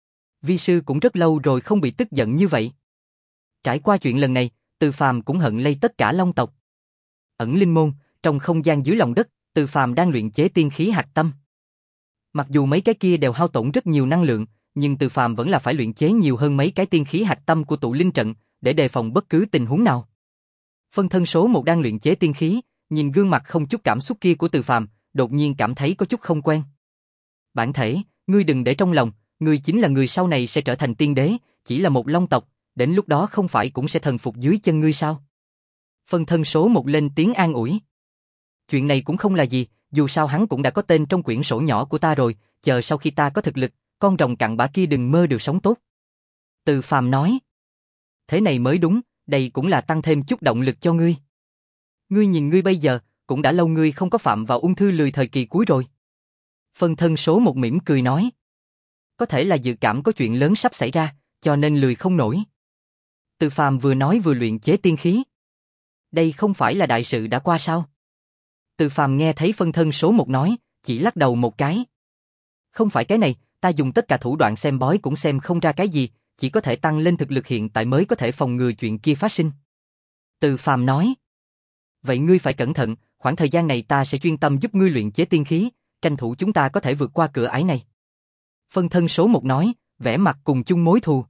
Vi sư cũng rất lâu rồi không bị tức giận như vậy. Trải qua chuyện lần này, Từ Phàm cũng hận lây tất cả Long tộc. Ẩn linh môn, trong không gian dưới lòng đất, Từ Phàm đang luyện chế tiên khí hạch tâm. Mặc dù mấy cái kia đều hao tổn rất nhiều năng lượng, nhưng Từ Phàm vẫn là phải luyện chế nhiều hơn mấy cái tiên khí hạch tâm của tụ linh trận, để đề phòng bất cứ tình huống nào. Phân thân số một đang luyện chế tiên khí, nhìn gương mặt không chút cảm xúc kia của Từ Phàm, đột nhiên cảm thấy có chút không quen. Bản thể, ngươi đừng để trong lòng, ngươi chính là người sau này sẽ trở thành tiên đế, chỉ là một Long tộc, đến lúc đó không phải cũng sẽ thần phục dưới chân ngươi sao? Phân thân số một lên tiếng an ủi. Chuyện này cũng không là gì, dù sao hắn cũng đã có tên trong quyển sổ nhỏ của ta rồi, chờ sau khi ta có thực lực, con rồng cặn bã kia đừng mơ được sống tốt. Từ Phàm nói. Thế này mới đúng, đây cũng là tăng thêm chút động lực cho ngươi. Ngươi nhìn ngươi bây giờ, cũng đã lâu ngươi không có phạm vào ung thư lười thời kỳ cuối rồi. Phân thân số một mỉm cười nói. Có thể là dự cảm có chuyện lớn sắp xảy ra, cho nên lười không nổi. Từ Phàm vừa nói vừa luyện chế tiên khí. Đây không phải là đại sự đã qua sao? Từ Phàm nghe thấy phân thân số một nói, chỉ lắc đầu một cái. Không phải cái này, ta dùng tất cả thủ đoạn xem bói cũng xem không ra cái gì, chỉ có thể tăng lên thực lực hiện tại mới có thể phòng ngừa chuyện kia phát sinh. Từ Phàm nói. Vậy ngươi phải cẩn thận, khoảng thời gian này ta sẽ chuyên tâm giúp ngươi luyện chế tiên khí, tranh thủ chúng ta có thể vượt qua cửa ải này. Phân thân số một nói, vẻ mặt cùng chung mối thù.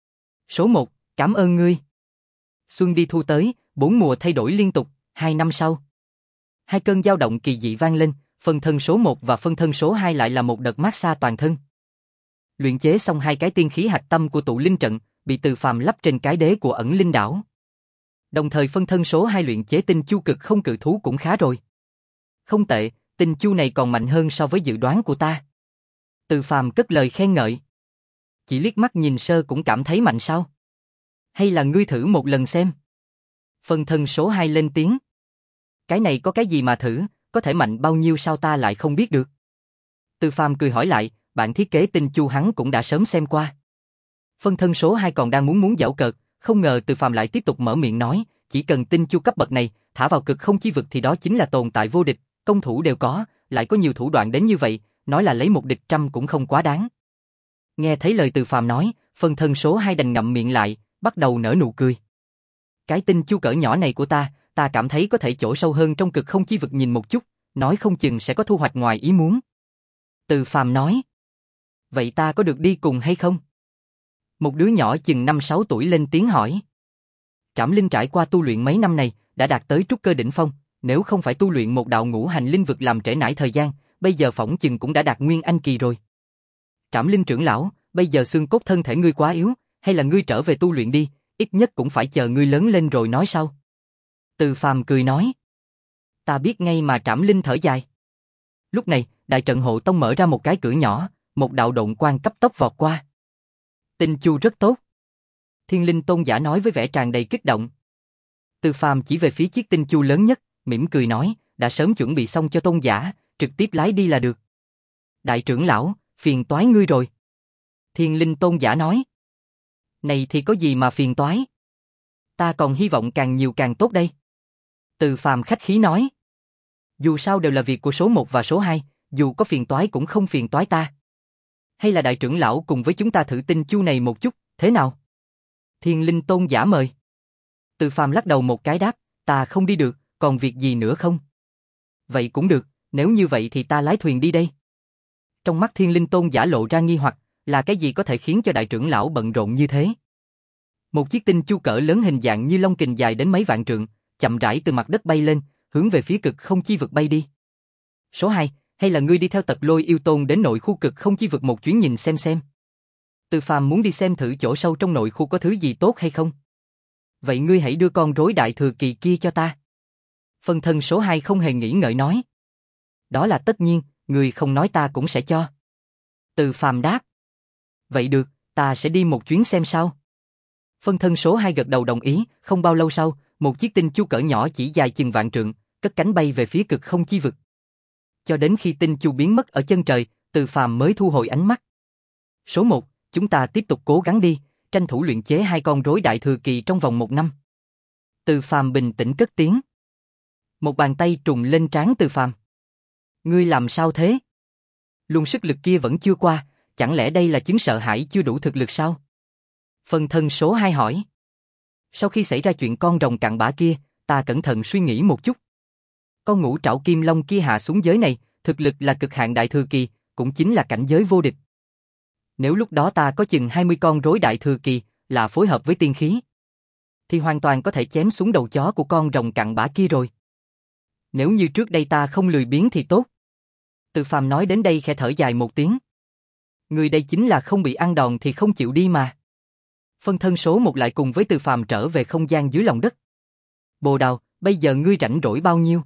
Số một, cảm ơn ngươi. Xuân đi thu tới, bốn mùa thay đổi liên tục, hai năm sau. Hai cơn dao động kỳ dị vang lên, phân thân số một và phân thân số hai lại là một đợt mát xa toàn thân. Luyện chế xong hai cái tiên khí hạch tâm của tụ linh trận, bị Từ Phàm lắp trên cái đế của ẩn linh đảo. Đồng thời phân thân số hai luyện chế tinh chu cực không cự thú cũng khá rồi. Không tệ, tinh chu này còn mạnh hơn so với dự đoán của ta. Từ Phàm cất lời khen ngợi. Chỉ liếc mắt nhìn sơ cũng cảm thấy mạnh sao? Hay là ngươi thử một lần xem? Phân thân số hai lên tiếng. Cái này có cái gì mà thử, có thể mạnh bao nhiêu sao ta lại không biết được? Từ Phàm cười hỏi lại, bản thiết kế tinh chu hắn cũng đã sớm xem qua. Phân thân số hai còn đang muốn muốn giễu cợt, không ngờ Từ Phàm lại tiếp tục mở miệng nói, chỉ cần tinh chu cấp bậc này, thả vào cực không chi vực thì đó chính là tồn tại vô địch, công thủ đều có, lại có nhiều thủ đoạn đến như vậy, nói là lấy một địch trăm cũng không quá đáng. Nghe thấy lời Từ Phàm nói, phân thân số hai đành ngậm miệng lại, bắt đầu nở nụ cười. Cái tinh chu cỡ nhỏ này của ta, ta cảm thấy có thể chỗ sâu hơn trong cực không chi vực nhìn một chút, nói không chừng sẽ có thu hoạch ngoài ý muốn. Từ Phàm nói. Vậy ta có được đi cùng hay không? Một đứa nhỏ chừng năm sáu tuổi lên tiếng hỏi. Trảm Linh trải qua tu luyện mấy năm này, đã đạt tới trúc cơ đỉnh phong, nếu không phải tu luyện một đạo ngũ hành linh vực làm trễ nải thời gian, bây giờ phỏng chừng cũng đã đạt nguyên anh kỳ rồi. Trảm Linh trưởng lão, bây giờ xương cốt thân thể ngươi quá yếu, hay là ngươi trở về tu luyện đi, ít nhất cũng phải chờ ngươi lớn lên rồi nói sau. Từ Phàm cười nói. Ta biết ngay mà. Trảm Linh thở dài. Lúc này, đại trận hộ tông mở ra một cái cửa nhỏ, một đạo độn quang cấp tốc vọt qua. Tinh chu rất tốt. Thiên Linh tôn giả nói với vẻ tràn đầy kích động. Từ Phàm chỉ về phía chiếc tinh chu lớn nhất, mỉm cười nói, đã sớm chuẩn bị xong cho tôn giả, trực tiếp lái đi là được. Đại trưởng lão, phiền toái ngươi rồi. Thiên Linh tôn giả nói. Này thì có gì mà phiền toái? Ta còn hy vọng càng nhiều càng tốt đây. Từ Phàm khách khí nói. Dù sao đều là việc của số một và số hai, dù có phiền toái cũng không phiền toái ta. Hay là đại trưởng lão cùng với chúng ta thử tinh chu này một chút, thế nào? Thiên Linh tôn giả mời. Từ Phàm lắc đầu một cái đáp, ta không đi được, còn việc gì nữa không? Vậy cũng được, nếu như vậy thì ta lái thuyền đi đây. Trong mắt Thiên Linh tôn giả lộ ra nghi hoặc, là cái gì có thể khiến cho đại trưởng lão bận rộn như thế? Một chiếc tinh chu cỡ lớn hình dạng như long kình dài đến mấy vạn trượng, chậm rãi từ mặt đất bay lên, hướng về phía cực không chi vực bay đi. Số hai, hay là ngươi đi theo Tật Lôi yêu tôn đến nội khu cực không chi vực một chuyến nhìn xem xem. Từ Phàm muốn đi xem thử chỗ sâu trong nội khu có thứ gì tốt hay không. Vậy ngươi hãy đưa con rối đại thừa kỳ kia cho ta. Phân thân số hai không hề nghĩ ngợi nói. Đó là tất nhiên, ngươi không nói ta cũng sẽ cho. Từ Phàm đáp. Vậy được, ta sẽ đi một chuyến xem sao. Phân thân số hai gật đầu đồng ý, không bao lâu sau, một chiếc tinh chu cỡ nhỏ chỉ dài chừng vạn trượng, cất cánh bay về phía cực không chi vực. Cho đến khi tinh chu biến mất ở chân trời, Từ Phàm mới thu hồi ánh mắt. Số một, chúng ta tiếp tục cố gắng đi, tranh thủ luyện chế hai con rối đại thừa kỳ trong vòng một năm. Từ Phàm bình tĩnh cất tiếng. Một bàn tay trùng lên trán Từ Phàm. Ngươi làm sao thế? Luồng sức lực kia vẫn chưa qua, chẳng lẽ đây là chứng sợ hãi chưa đủ thực lực sao? Phân thân số hai hỏi. Sau khi xảy ra chuyện con rồng cặn bã kia, ta cẩn thận suy nghĩ một chút. Con ngũ trảo kim long kia hạ xuống giới này, thực lực là cực hạn đại thừa kỳ, cũng chính là cảnh giới vô địch. Nếu lúc đó ta có chừng hai mươi con rối đại thừa kỳ, là phối hợp với tiên khí, thì hoàn toàn có thể chém xuống đầu chó của con rồng cặn bã kia rồi. Nếu như trước đây ta không lười biếng thì tốt. Từ Phàm nói đến đây khẽ thở dài một tiếng. Người đây chính là không bị ăn đòn thì không chịu đi mà. Phân thân số một lại cùng với Từ Phàm trở về không gian dưới lòng đất. Bồ Đào, bây giờ ngươi rảnh rỗi bao nhiêu?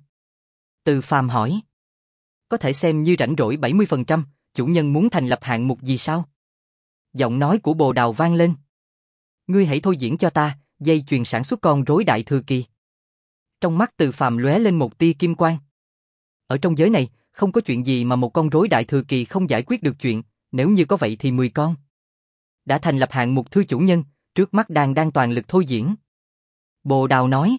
Từ Phàm hỏi. Có thể xem như rảnh rỗi bảy mươi phần trăm, chủ nhân muốn thành lập hạng mục gì sao? Giọng nói của Bồ Đào vang lên. Ngươi hãy thôi diễn cho ta, dây chuyền sản xuất con rối đại thừa kỳ. Trong mắt Từ Phàm lóe lên một tia kim quang. Ở trong giới này, không có chuyện gì mà một con rối đại thừa kỳ không giải quyết được chuyện, nếu như có vậy thì mười con. Đã thành lập hạng mục thưa chủ nhân, trước mắt đang đang toàn lực thôi diễn. Bồ Đào nói.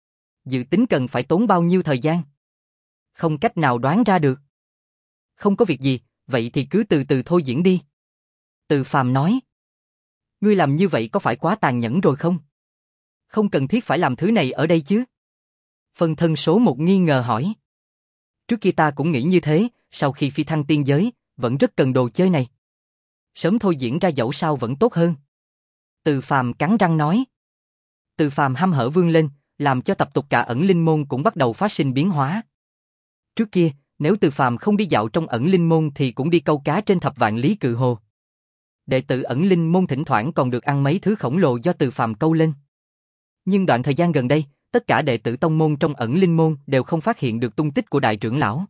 Dự tính cần phải tốn bao nhiêu thời gian? Không cách nào đoán ra được. Không có việc gì, vậy thì cứ từ từ thôi diễn đi. Từ Phàm nói. Ngươi làm như vậy có phải quá tàn nhẫn rồi không? Không cần thiết phải làm thứ này ở đây chứ. Phân thân số một nghi ngờ hỏi. Trước kia ta cũng nghĩ như thế, sau khi phi thăng tiên giới, vẫn rất cần đồ chơi này. Sớm thôi diễn ra dẫu sao vẫn tốt hơn. Từ Phàm cắn răng nói. Từ Phàm hăm hở vươn lên, làm cho tập tục cả ẩn linh môn cũng bắt đầu phát sinh biến hóa. Trước kia, nếu Từ Phàm không đi dạo trong ẩn linh môn thì cũng đi câu cá trên thập vạn lý cự hồ. Đệ tử ẩn linh môn thỉnh thoảng còn được ăn mấy thứ khổng lồ do Từ Phàm câu lên. Nhưng đoạn thời gian gần đây, tất cả đệ tử tông môn trong ẩn linh môn đều không phát hiện được tung tích của đại trưởng lão.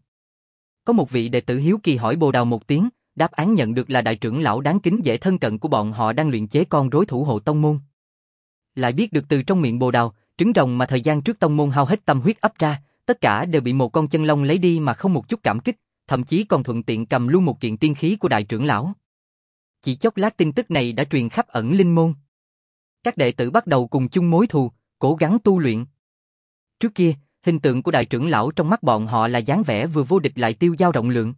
Có một vị đệ tử hiếu kỳ hỏi Bồ Đào một tiếng, đáp án nhận được là đại trưởng lão đáng kính dễ thân cận của bọn họ đang luyện chế con rối thủ hộ tông môn. Lại biết được từ trong miệng Bồ Đào, trứng rồng mà thời gian trước tông môn hao hết tâm huyết ấp ra, tất cả đều bị một con chân long lấy đi mà không một chút cảm kích, thậm chí còn thuận tiện cầm luôn một kiện tiên khí của đại trưởng lão. Chỉ chốc lát tin tức này đã truyền khắp ẩn linh môn. Các đệ tử bắt đầu cùng chung mối thù, cố gắng tu luyện. Trước kia, hình tượng của đại trưởng lão trong mắt bọn họ là dáng vẻ vừa vô địch lại tiêu dao rộng lượng.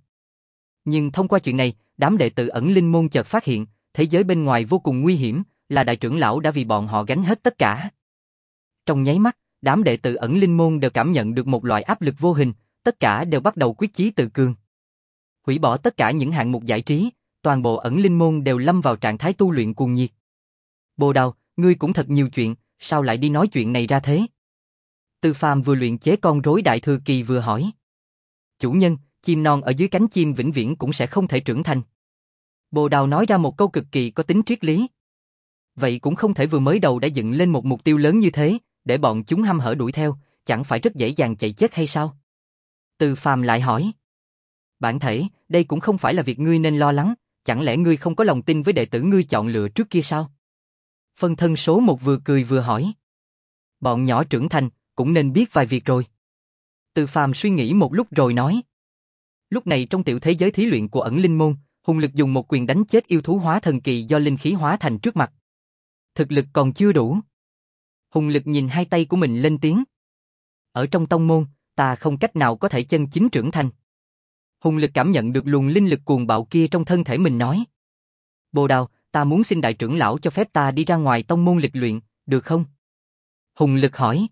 Nhưng thông qua chuyện này, đám đệ tử ẩn linh môn chợt phát hiện, thế giới bên ngoài vô cùng nguy hiểm, là đại trưởng lão đã vì bọn họ gánh hết tất cả. Trong nháy mắt, đám đệ tử ẩn linh môn đều cảm nhận được một loại áp lực vô hình, tất cả đều bắt đầu quyết chí tự cường. Hủy bỏ tất cả những hạng mục giải trí, toàn bộ ẩn linh môn đều lâm vào trạng thái tu luyện cuồng nhiệt. Bồ Đào, ngươi cũng thật nhiều chuyện, sao lại đi nói chuyện này ra thế? Từ Phàm vừa luyện chế con rối đại thừa kỳ vừa hỏi. Chủ nhân, chim non ở dưới cánh chim vĩnh viễn cũng sẽ không thể trưởng thành. Bồ Đào nói ra một câu cực kỳ có tính triết lý. Vậy cũng không thể vừa mới đầu đã dựng lên một mục tiêu lớn như thế, để bọn chúng hăm hở đuổi theo, chẳng phải rất dễ dàng chạy chết hay sao? Từ Phàm lại hỏi. Bản thể, đây cũng không phải là việc ngươi nên lo lắng, chẳng lẽ ngươi không có lòng tin với đệ tử ngươi chọn lựa trước kia sao? Phân thân số một vừa cười vừa hỏi. Bọn nhỏ trưởng thành, cũng nên biết vài việc rồi. Từ Phàm suy nghĩ một lúc rồi nói. Lúc này trong tiểu thế giới thí luyện của ẩn linh môn, Hùng Lực dùng một quyền đánh chết yêu thú hóa thần kỳ do linh khí hóa thành trước mặt. Thực lực còn chưa đủ. Hùng Lực nhìn hai tay của mình lên tiếng. Ở trong tông môn, ta không cách nào có thể chân chính trưởng thành. Hùng Lực cảm nhận được luồng linh lực cuồng bạo kia trong thân thể mình nói. Bồ Đào, ta muốn xin đại trưởng lão cho phép ta đi ra ngoài tông môn lịch luyện, được không? Hùng Lực hỏi.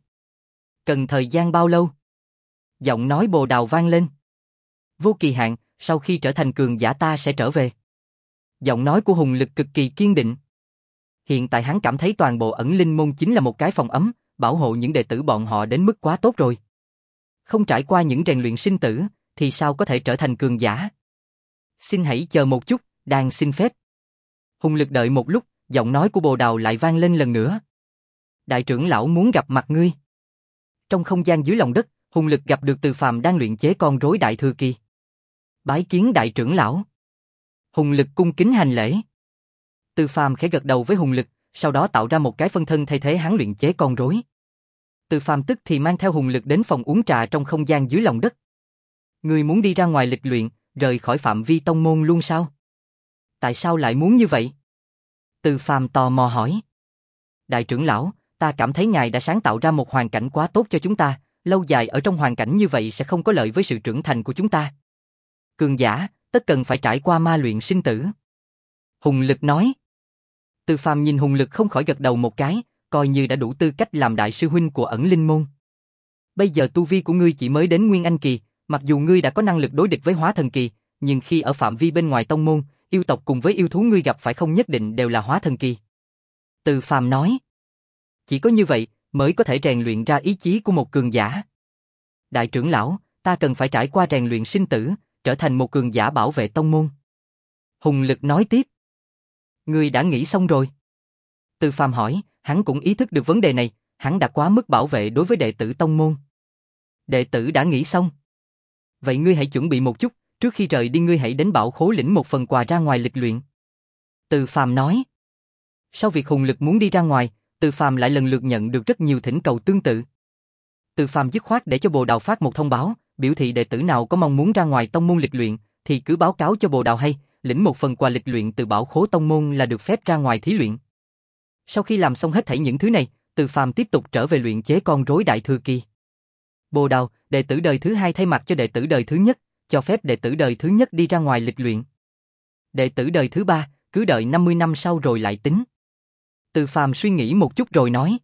Cần thời gian bao lâu? Giọng nói Bồ Đào vang lên. Vô kỳ hạn, sau khi trở thành cường giả ta sẽ trở về. Giọng nói của Hùng Lực cực kỳ kiên định. Hiện tại hắn cảm thấy toàn bộ ẩn linh môn chính là một cái phòng ấm, bảo hộ những đệ tử bọn họ đến mức quá tốt rồi. Không trải qua những rèn luyện sinh tử, thì sao có thể trở thành cường giả? Xin hãy chờ một chút, đang xin phép. Hùng Lực đợi một lúc, giọng nói của Bồ Đào lại vang lên lần nữa. Đại trưởng lão muốn gặp mặt ngươi. Trong không gian dưới lòng đất, Hùng Lực gặp được Từ Phàm đang luyện chế con rối đại thừa kỳ. Bái kiến đại trưởng lão. Hùng Lực cung kính hành lễ. Từ Phàm khẽ gật đầu với Hùng Lực, sau đó tạo ra một cái phân thân thay thế hắn luyện chế con rối. Từ Phàm tức thì mang theo Hùng Lực đến phòng uống trà trong không gian dưới lòng đất. Ngươi muốn đi ra ngoài lịch luyện, rời khỏi phạm vi tông môn luôn sao? Tại sao lại muốn như vậy? Từ Phàm tò mò hỏi. Đại trưởng lão, ta cảm thấy ngài đã sáng tạo ra một hoàn cảnh quá tốt cho chúng ta, lâu dài ở trong hoàn cảnh như vậy sẽ không có lợi với sự trưởng thành của chúng ta. Cường giả, tất cần phải trải qua ma luyện sinh tử. Hùng Lực nói. Từ Phàm nhìn Hùng Lực không khỏi gật đầu một cái, coi như đã đủ tư cách làm đại sư huynh của ẩn linh môn. Bây giờ tu vi của ngươi chỉ mới đến Nguyên Anh kỳ, mặc dù ngươi đã có năng lực đối địch với Hóa Thần kỳ, nhưng khi ở phạm vi bên ngoài tông môn, yêu tộc cùng với yêu thú ngươi gặp phải không nhất định đều là Hóa Thần kỳ. Từ Phàm nói. Chỉ có như vậy mới có thể rèn luyện ra ý chí của một cường giả. Đại trưởng lão, ta cần phải trải qua rèn luyện sinh tử, trở thành một cường giả bảo vệ tông môn. Hùng Lực nói tiếp. Ngươi đã nghĩ xong rồi? Từ Phàm hỏi, hắn cũng ý thức được vấn đề này, hắn đã quá mức bảo vệ đối với đệ tử tông môn. Đệ tử đã nghĩ xong. Vậy ngươi hãy chuẩn bị một chút, trước khi rời đi ngươi hãy đến Bảo Khố lĩnh một phần quà ra ngoài lịch luyện. Từ Phàm nói. Sau việc Hùng Lực muốn đi ra ngoài, Từ Phàm lại lần lượt nhận được rất nhiều thỉnh cầu tương tự. Từ Phàm dứt khoát để cho Bồ Đào phát một thông báo, biểu thị đệ tử nào có mong muốn ra ngoài tông môn lịch luyện, thì cứ báo cáo cho Bồ Đào hay, lĩnh một phần quà lịch luyện từ Bảo Khố tông môn là được phép ra ngoài thí luyện. Sau khi làm xong hết thảy những thứ này, Từ Phàm tiếp tục trở về luyện chế con rối đại thừa kỳ. Bồ Đào, đệ tử đời thứ hai thay mặt cho đệ tử đời thứ nhất, cho phép đệ tử đời thứ nhất đi ra ngoài lịch luyện. Đệ tử đời thứ ba, cứ đợi năm mươi năm sau rồi lại tính. Từ Phàm suy nghĩ một chút rồi nói.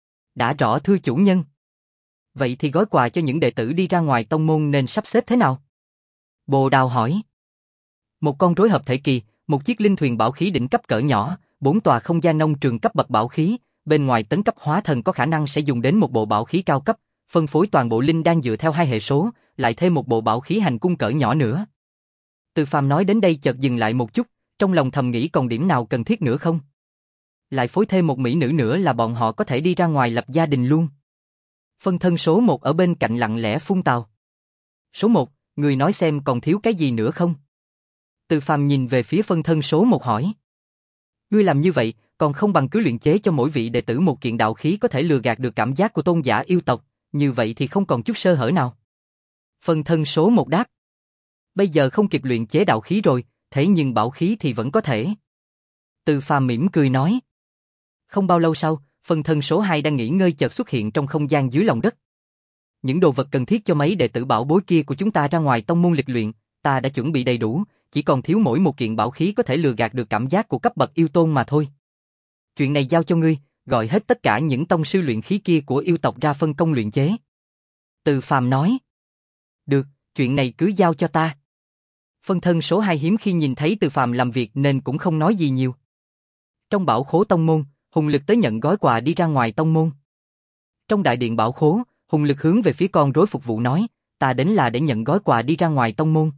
Đã rõ thưa chủ nhân. Vậy thì gói quà cho những đệ tử đi ra ngoài tông môn nên sắp xếp thế nào? Bồ Đào hỏi. Một con rối hợp thể kỳ, một chiếc linh thuyền bảo khí đỉnh cấp cỡ nhỏ, bốn tòa không gian nông trường cấp bậc bảo khí, bên ngoài tấn cấp hóa thần có khả năng sẽ dùng đến một bộ bảo khí cao cấp, phân phối toàn bộ linh đang dựa theo hai hệ số, lại thêm một bộ bảo khí hành cung cỡ nhỏ nữa. Từ Phàm nói đến đây chợt dừng lại một chút, trong lòng thầm nghĩ còn điểm nào cần thiết nữa không? Lại phối thêm một mỹ nữ nữa là bọn họ có thể đi ra ngoài lập gia đình luôn. Phân thân số một ở bên cạnh lặng lẽ phun tào. Số một, người nói xem còn thiếu cái gì nữa không? Từ Phàm nhìn về phía phân thân số một hỏi. Ngươi làm như vậy, còn không bằng cứ luyện chế cho mỗi vị đệ tử một kiện đạo khí có thể lừa gạt được cảm giác của tôn giả yêu tộc, như vậy thì không còn chút sơ hở nào. Phân thân số một đáp. Bây giờ không kịp luyện chế đạo khí rồi, thế nhưng bảo khí thì vẫn có thể. Từ Phàm mỉm cười nói. Không bao lâu sau, phân thân số hai đang nghỉ ngơi chợt xuất hiện trong không gian dưới lòng đất. Những đồ vật cần thiết cho mấy đệ tử bảo bối kia của chúng ta ra ngoài tông môn lịch luyện, ta đã chuẩn bị đầy đủ, chỉ còn thiếu mỗi một kiện bảo khí có thể lừa gạt được cảm giác của cấp bậc yêu tôn mà thôi. Chuyện này giao cho ngươi, gọi hết tất cả những tông sư luyện khí kia của yêu tộc ra phân công luyện chế. Từ Phàm nói. Được, chuyện này cứ giao cho ta. Phân thân số hai hiếm khi nhìn thấy Từ Phàm làm việc nên cũng không nói gì nhiều. Trong Bảo Khố tông môn, Hùng Lực tới nhận gói quà đi ra ngoài tông môn. Trong đại điện Bảo Khố, Hùng Lực hướng về phía con rối phục vụ nói, ta đến là để nhận gói quà đi ra ngoài tông môn.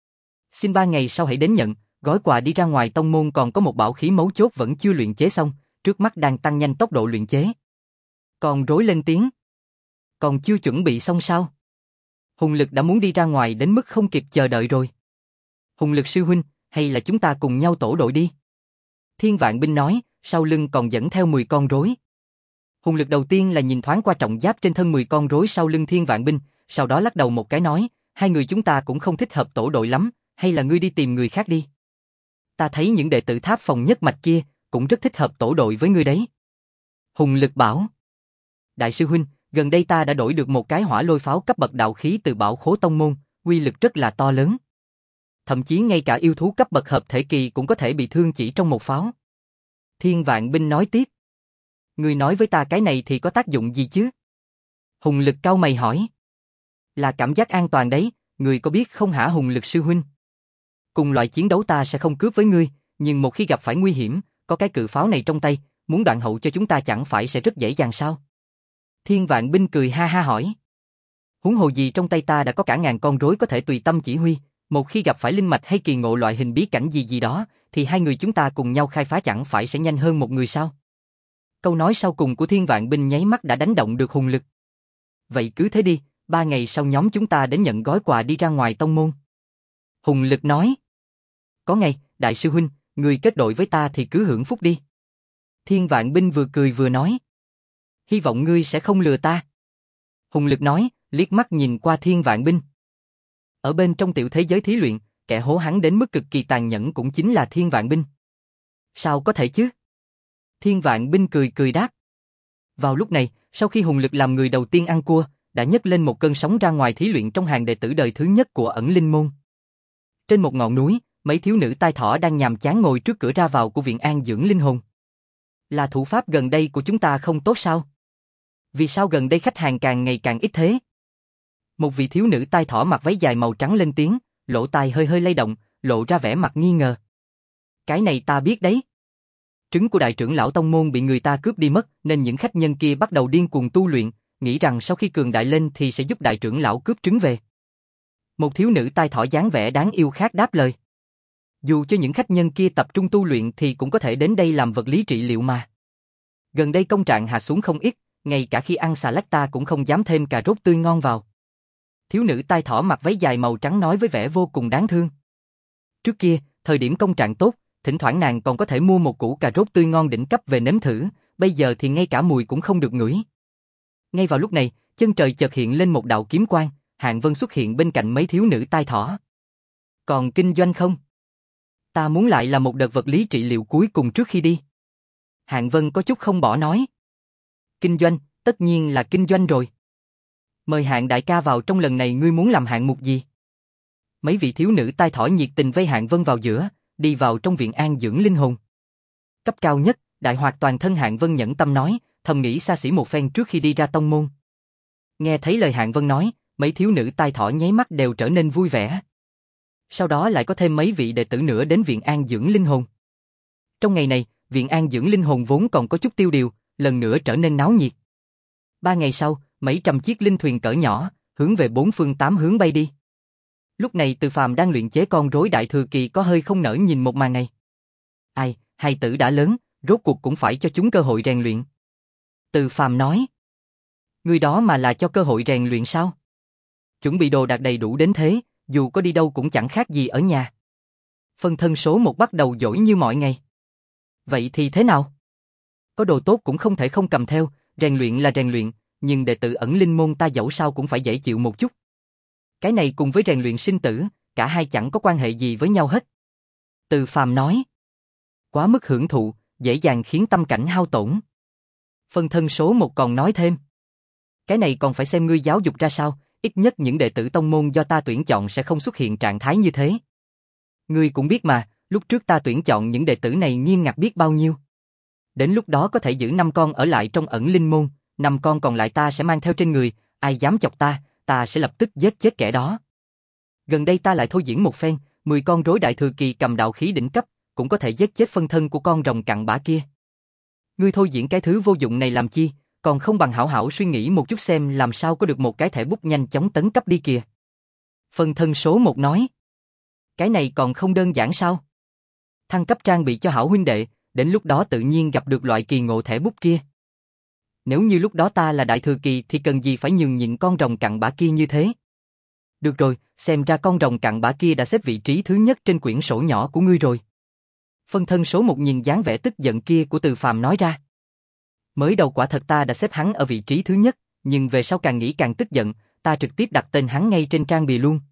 Xin ba ngày sau hãy đến nhận, gói quà đi ra ngoài tông môn còn có một bảo khí mấu chốt vẫn chưa luyện chế xong, trước mắt đang tăng nhanh tốc độ luyện chế. Con rối lên tiếng. Còn chưa chuẩn bị xong sao? Hùng Lực đã muốn đi ra ngoài đến mức không kịp chờ đợi rồi. Hùng Lực sư huynh, hay là chúng ta cùng nhau tổ đội đi? Thiên Vạn Binh nói, sau lưng còn dẫn theo mười con rối. Hùng Lực đầu tiên là nhìn thoáng qua trọng giáp trên thân mười con rối sau lưng Thiên Vạn Binh, sau đó lắc đầu một cái nói, hai người chúng ta cũng không thích hợp tổ đội lắm, hay là ngươi đi tìm người khác đi. Ta thấy những đệ tử Tháp Phòng nhất mạch kia cũng rất thích hợp tổ đội với ngươi đấy. Hùng Lực bảo. Đại sư huynh, gần đây ta đã đổi được một cái hỏa lôi pháo cấp bậc đạo khí từ Bảo Khố tông môn, uy lực rất là to lớn. Thậm chí ngay cả yêu thú cấp bậc hợp thể kỳ cũng có thể bị thương chỉ trong một pháo. Thiên Vạn Binh nói tiếp. Ngươi nói với ta cái này thì có tác dụng gì chứ? Hùng Lực cau mày hỏi. Là cảm giác an toàn đấy, ngươi có biết không hả Hùng Lực sư huynh? Cùng loại chiến đấu ta sẽ không cướp với ngươi, nhưng một khi gặp phải nguy hiểm, có cái cự pháo này trong tay, muốn đoạn hậu cho chúng ta chẳng phải sẽ rất dễ dàng sao? Thiên Vạn Binh cười ha ha hỏi. Huống hồ gì trong tay ta đã có cả ngàn con rối có thể tùy tâm chỉ huy, một khi gặp phải linh mạch hay kỳ ngộ loại hình bí cảnh gì gì đó, thì hai người chúng ta cùng nhau khai phá chẳng phải sẽ nhanh hơn một người sao? Câu nói sau cùng của Thiên Vạn Binh nháy mắt đã đánh động được Hùng Lực. Vậy cứ thế đi, ba ngày sau nhóm chúng ta đến nhận gói quà đi ra ngoài tông môn. Hùng Lực nói. Có ngay, đại sư huynh, người kết đội với ta thì cứ hưởng phúc đi. Thiên Vạn Binh vừa cười vừa nói. Hy vọng ngươi sẽ không lừa ta. Hùng Lực nói, liếc mắt nhìn qua Thiên Vạn Binh. Ở bên trong tiểu thế giới thí luyện, kẻ hố hắn đến mức cực kỳ tàn nhẫn cũng chính là Thiên Vạn Binh. Sao có thể chứ? Thiên Vạn Binh cười cười đáp. Vào lúc này, sau khi Hùng Lực làm người đầu tiên ăn cua, đã nhấc lên một cơn sóng ra ngoài thí luyện trong hàng đệ tử đời thứ nhất của ẩn linh môn. Trên một ngọn núi, mấy thiếu nữ tai thỏ đang nhàm chán ngồi trước cửa ra vào của viện an dưỡng linh hồn. Là thủ pháp gần đây của chúng ta không tốt sao? Vì sao gần đây khách hàng càng ngày càng ít thế? Một vị thiếu nữ tai thỏ mặc váy dài màu trắng lên tiếng, lỗ tai hơi hơi lay động, lộ ra vẻ mặt nghi ngờ. Cái này ta biết đấy. Trứng của đại trưởng lão tông môn bị người ta cướp đi mất, nên những khách nhân kia bắt đầu điên cuồng tu luyện, nghĩ rằng sau khi cường đại lên thì sẽ giúp đại trưởng lão cướp trứng về. Một thiếu nữ tai thỏ dáng vẻ đáng yêu khác đáp lời. Dù cho những khách nhân kia tập trung tu luyện thì cũng có thể đến đây làm vật lý trị liệu mà. Gần đây công trạng hạ xuống không ít, ngay cả khi ăn xà lách ta cũng không dám thêm cà rốt tươi ngon vào. Thiếu nữ tai thỏ mặc váy dài màu trắng nói với vẻ vô cùng đáng thương. Trước kia, thời điểm công trạng tốt, thỉnh thoảng nàng còn có thể mua một củ cà rốt tươi ngon đỉnh cấp về nếm thử, bây giờ thì ngay cả mùi cũng không được ngửi. Ngay vào lúc này, chân trời chợt hiện lên một đạo kiếm quang, Hạng Vân xuất hiện bên cạnh mấy thiếu nữ tai thỏ. Còn kinh doanh không? Ta muốn lại là một đợt vật lý trị liệu cuối cùng trước khi đi. Hạng Vân có chút không bỏ nói. Kinh doanh, tất nhiên là kinh doanh rồi. Mời Hạng đại ca vào trong, lần này ngươi muốn làm hạng mục gì? Mấy vị thiếu nữ tai thỏ nhiệt tình vây Hạng Vân vào giữa, đi vào trong viện an dưỡng linh hồn. Cấp cao nhất, đại hoạt toàn thân Hạng Vân nhẫn tâm nói, thầm nghĩ xa xỉ một phen trước khi đi ra tông môn. Nghe thấy lời Hạng Vân nói, mấy thiếu nữ tai thỏ nháy mắt đều trở nên vui vẻ. Sau đó lại có thêm mấy vị đệ tử nữa đến viện an dưỡng linh hồn. Trong ngày này, viện an dưỡng linh hồn vốn còn có chút tiêu điều, lần nữa trở nên náo nhiệt. Ba ngày sau, mấy trăm chiếc linh thuyền cỡ nhỏ, hướng về bốn phương tám hướng bay đi. Lúc này Từ Phàm đang luyện chế con rối đại thừa kỳ có hơi không nỡ nhìn một màn này. Ai, hài tử đã lớn, rốt cuộc cũng phải cho chúng cơ hội rèn luyện. Từ Phàm nói. Người đó mà là cho cơ hội rèn luyện sao? Chuẩn bị đồ đạc đầy đủ đến thế, dù có đi đâu cũng chẳng khác gì ở nhà. Phân thân số một bắt đầu dỗi như mọi ngày. Vậy thì thế nào? Có đồ tốt cũng không thể không cầm theo, rèn luyện là rèn luyện, nhưng đệ tử ẩn linh môn ta dẫu sao cũng phải dễ chịu một chút. Cái này cùng với rèn luyện sinh tử, cả hai chẳng có quan hệ gì với nhau hết. Từ Phàm nói. Quá mức hưởng thụ, dễ dàng khiến tâm cảnh hao tổn. Phân thân số một còn nói thêm. Cái này còn phải xem ngươi giáo dục ra sao, ít nhất những đệ tử tông môn do ta tuyển chọn sẽ không xuất hiện trạng thái như thế. Ngươi cũng biết mà, lúc trước ta tuyển chọn những đệ tử này nghiêm ngặt biết bao nhiêu. Đến lúc đó có thể giữ năm con ở lại trong ẩn linh môn, năm con còn lại ta sẽ mang theo trên người, ai dám chọc ta, ta sẽ lập tức giết chết kẻ đó. Gần đây ta lại thôi diễn một phen, mười con rối đại thừa kỳ cầm đạo khí đỉnh cấp, cũng có thể giết chết phân thân của con rồng cặn bã kia. Ngươi thôi diễn cái thứ vô dụng này làm chi, còn không bằng hảo hảo suy nghĩ một chút xem làm sao có được một cái thẻ bút nhanh chóng tấn cấp đi kìa. Phân thân số một nói. Cái này còn không đơn giản sao? Thăng cấp trang bị cho hảo huynh đệ, đến lúc đó tự nhiên gặp được loại kỳ ngộ thẻ bút kia. Nếu như lúc đó ta là đại thừa kỳ thì cần gì phải nhường nhịn con rồng cặn bã kia như thế? Được rồi, xem ra con rồng cặn bã kia đã xếp vị trí thứ nhất trên quyển sổ nhỏ của ngươi rồi. Phân thân số một nhìn dáng vẻ tức giận kia của Từ Phàm nói ra. Mới đầu quả thật ta đã xếp hắn ở vị trí thứ nhất, nhưng về sau càng nghĩ càng tức giận, ta trực tiếp đặt tên hắn ngay trên trang bìa luôn.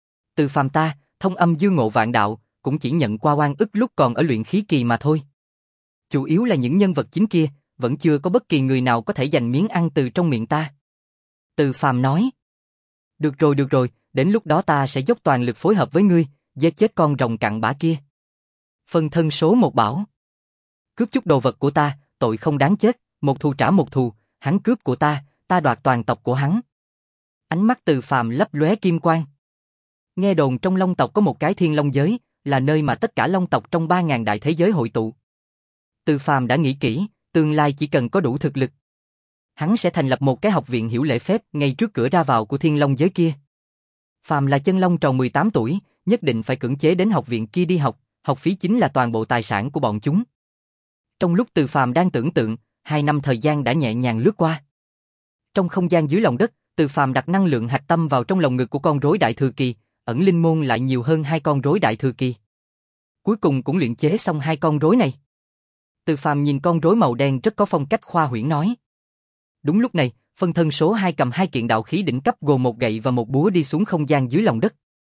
Từ Phàm ta, thông âm dương ngộ vạn đạo, cũng chỉ nhận qua oan ức lúc còn ở luyện khí kỳ mà thôi. Chủ yếu là những nhân vật chính kia, vẫn chưa có bất kỳ người nào có thể giành miếng ăn từ trong miệng ta. Từ Phàm nói. Được rồi được rồi, đến lúc đó ta sẽ dốc toàn lực phối hợp với ngươi, giết chết con rồng cặn bã kia. Phân thân số một bảo. Cướp chút đồ vật của ta, tội không đáng chết, một thù trả một thù, hắn cướp của ta, ta đoạt toàn tộc của hắn. Ánh mắt Từ Phàm lấp lóe kim quang. Nghe đồn trong Long tộc có một cái Thiên Long giới, là nơi mà tất cả Long tộc trong ba ngàn đại thế giới hội tụ. Từ Phàm đã nghĩ kỹ, tương lai chỉ cần có đủ thực lực. Hắn sẽ thành lập một cái học viện hiểu lễ phép ngay trước cửa ra vào của Thiên Long giới kia. Phàm là chân long tròn mười tám tuổi, nhất định phải cưỡng chế đến học viện kia đi học, học phí chính là toàn bộ tài sản của bọn chúng. Trong lúc Từ Phàm đang tưởng tượng, hai năm thời gian đã nhẹ nhàng lướt qua. Trong không gian dưới lòng đất, Từ Phàm đặt năng lượng hạch tâm vào trong lồng ngực của con rối đại thừa kỳ, ẩn linh môn lại nhiều hơn hai con rối đại thừa kỳ. Cuối cùng cũng luyện chế xong hai con rối này. Từ Phàm nhìn con rối màu đen rất có phong cách khoa huyễn nói. Đúng lúc này, phân thân số hai cầm hai kiện đạo khí đỉnh cấp gồm một gậy và một búa đi xuống không gian dưới lòng đất.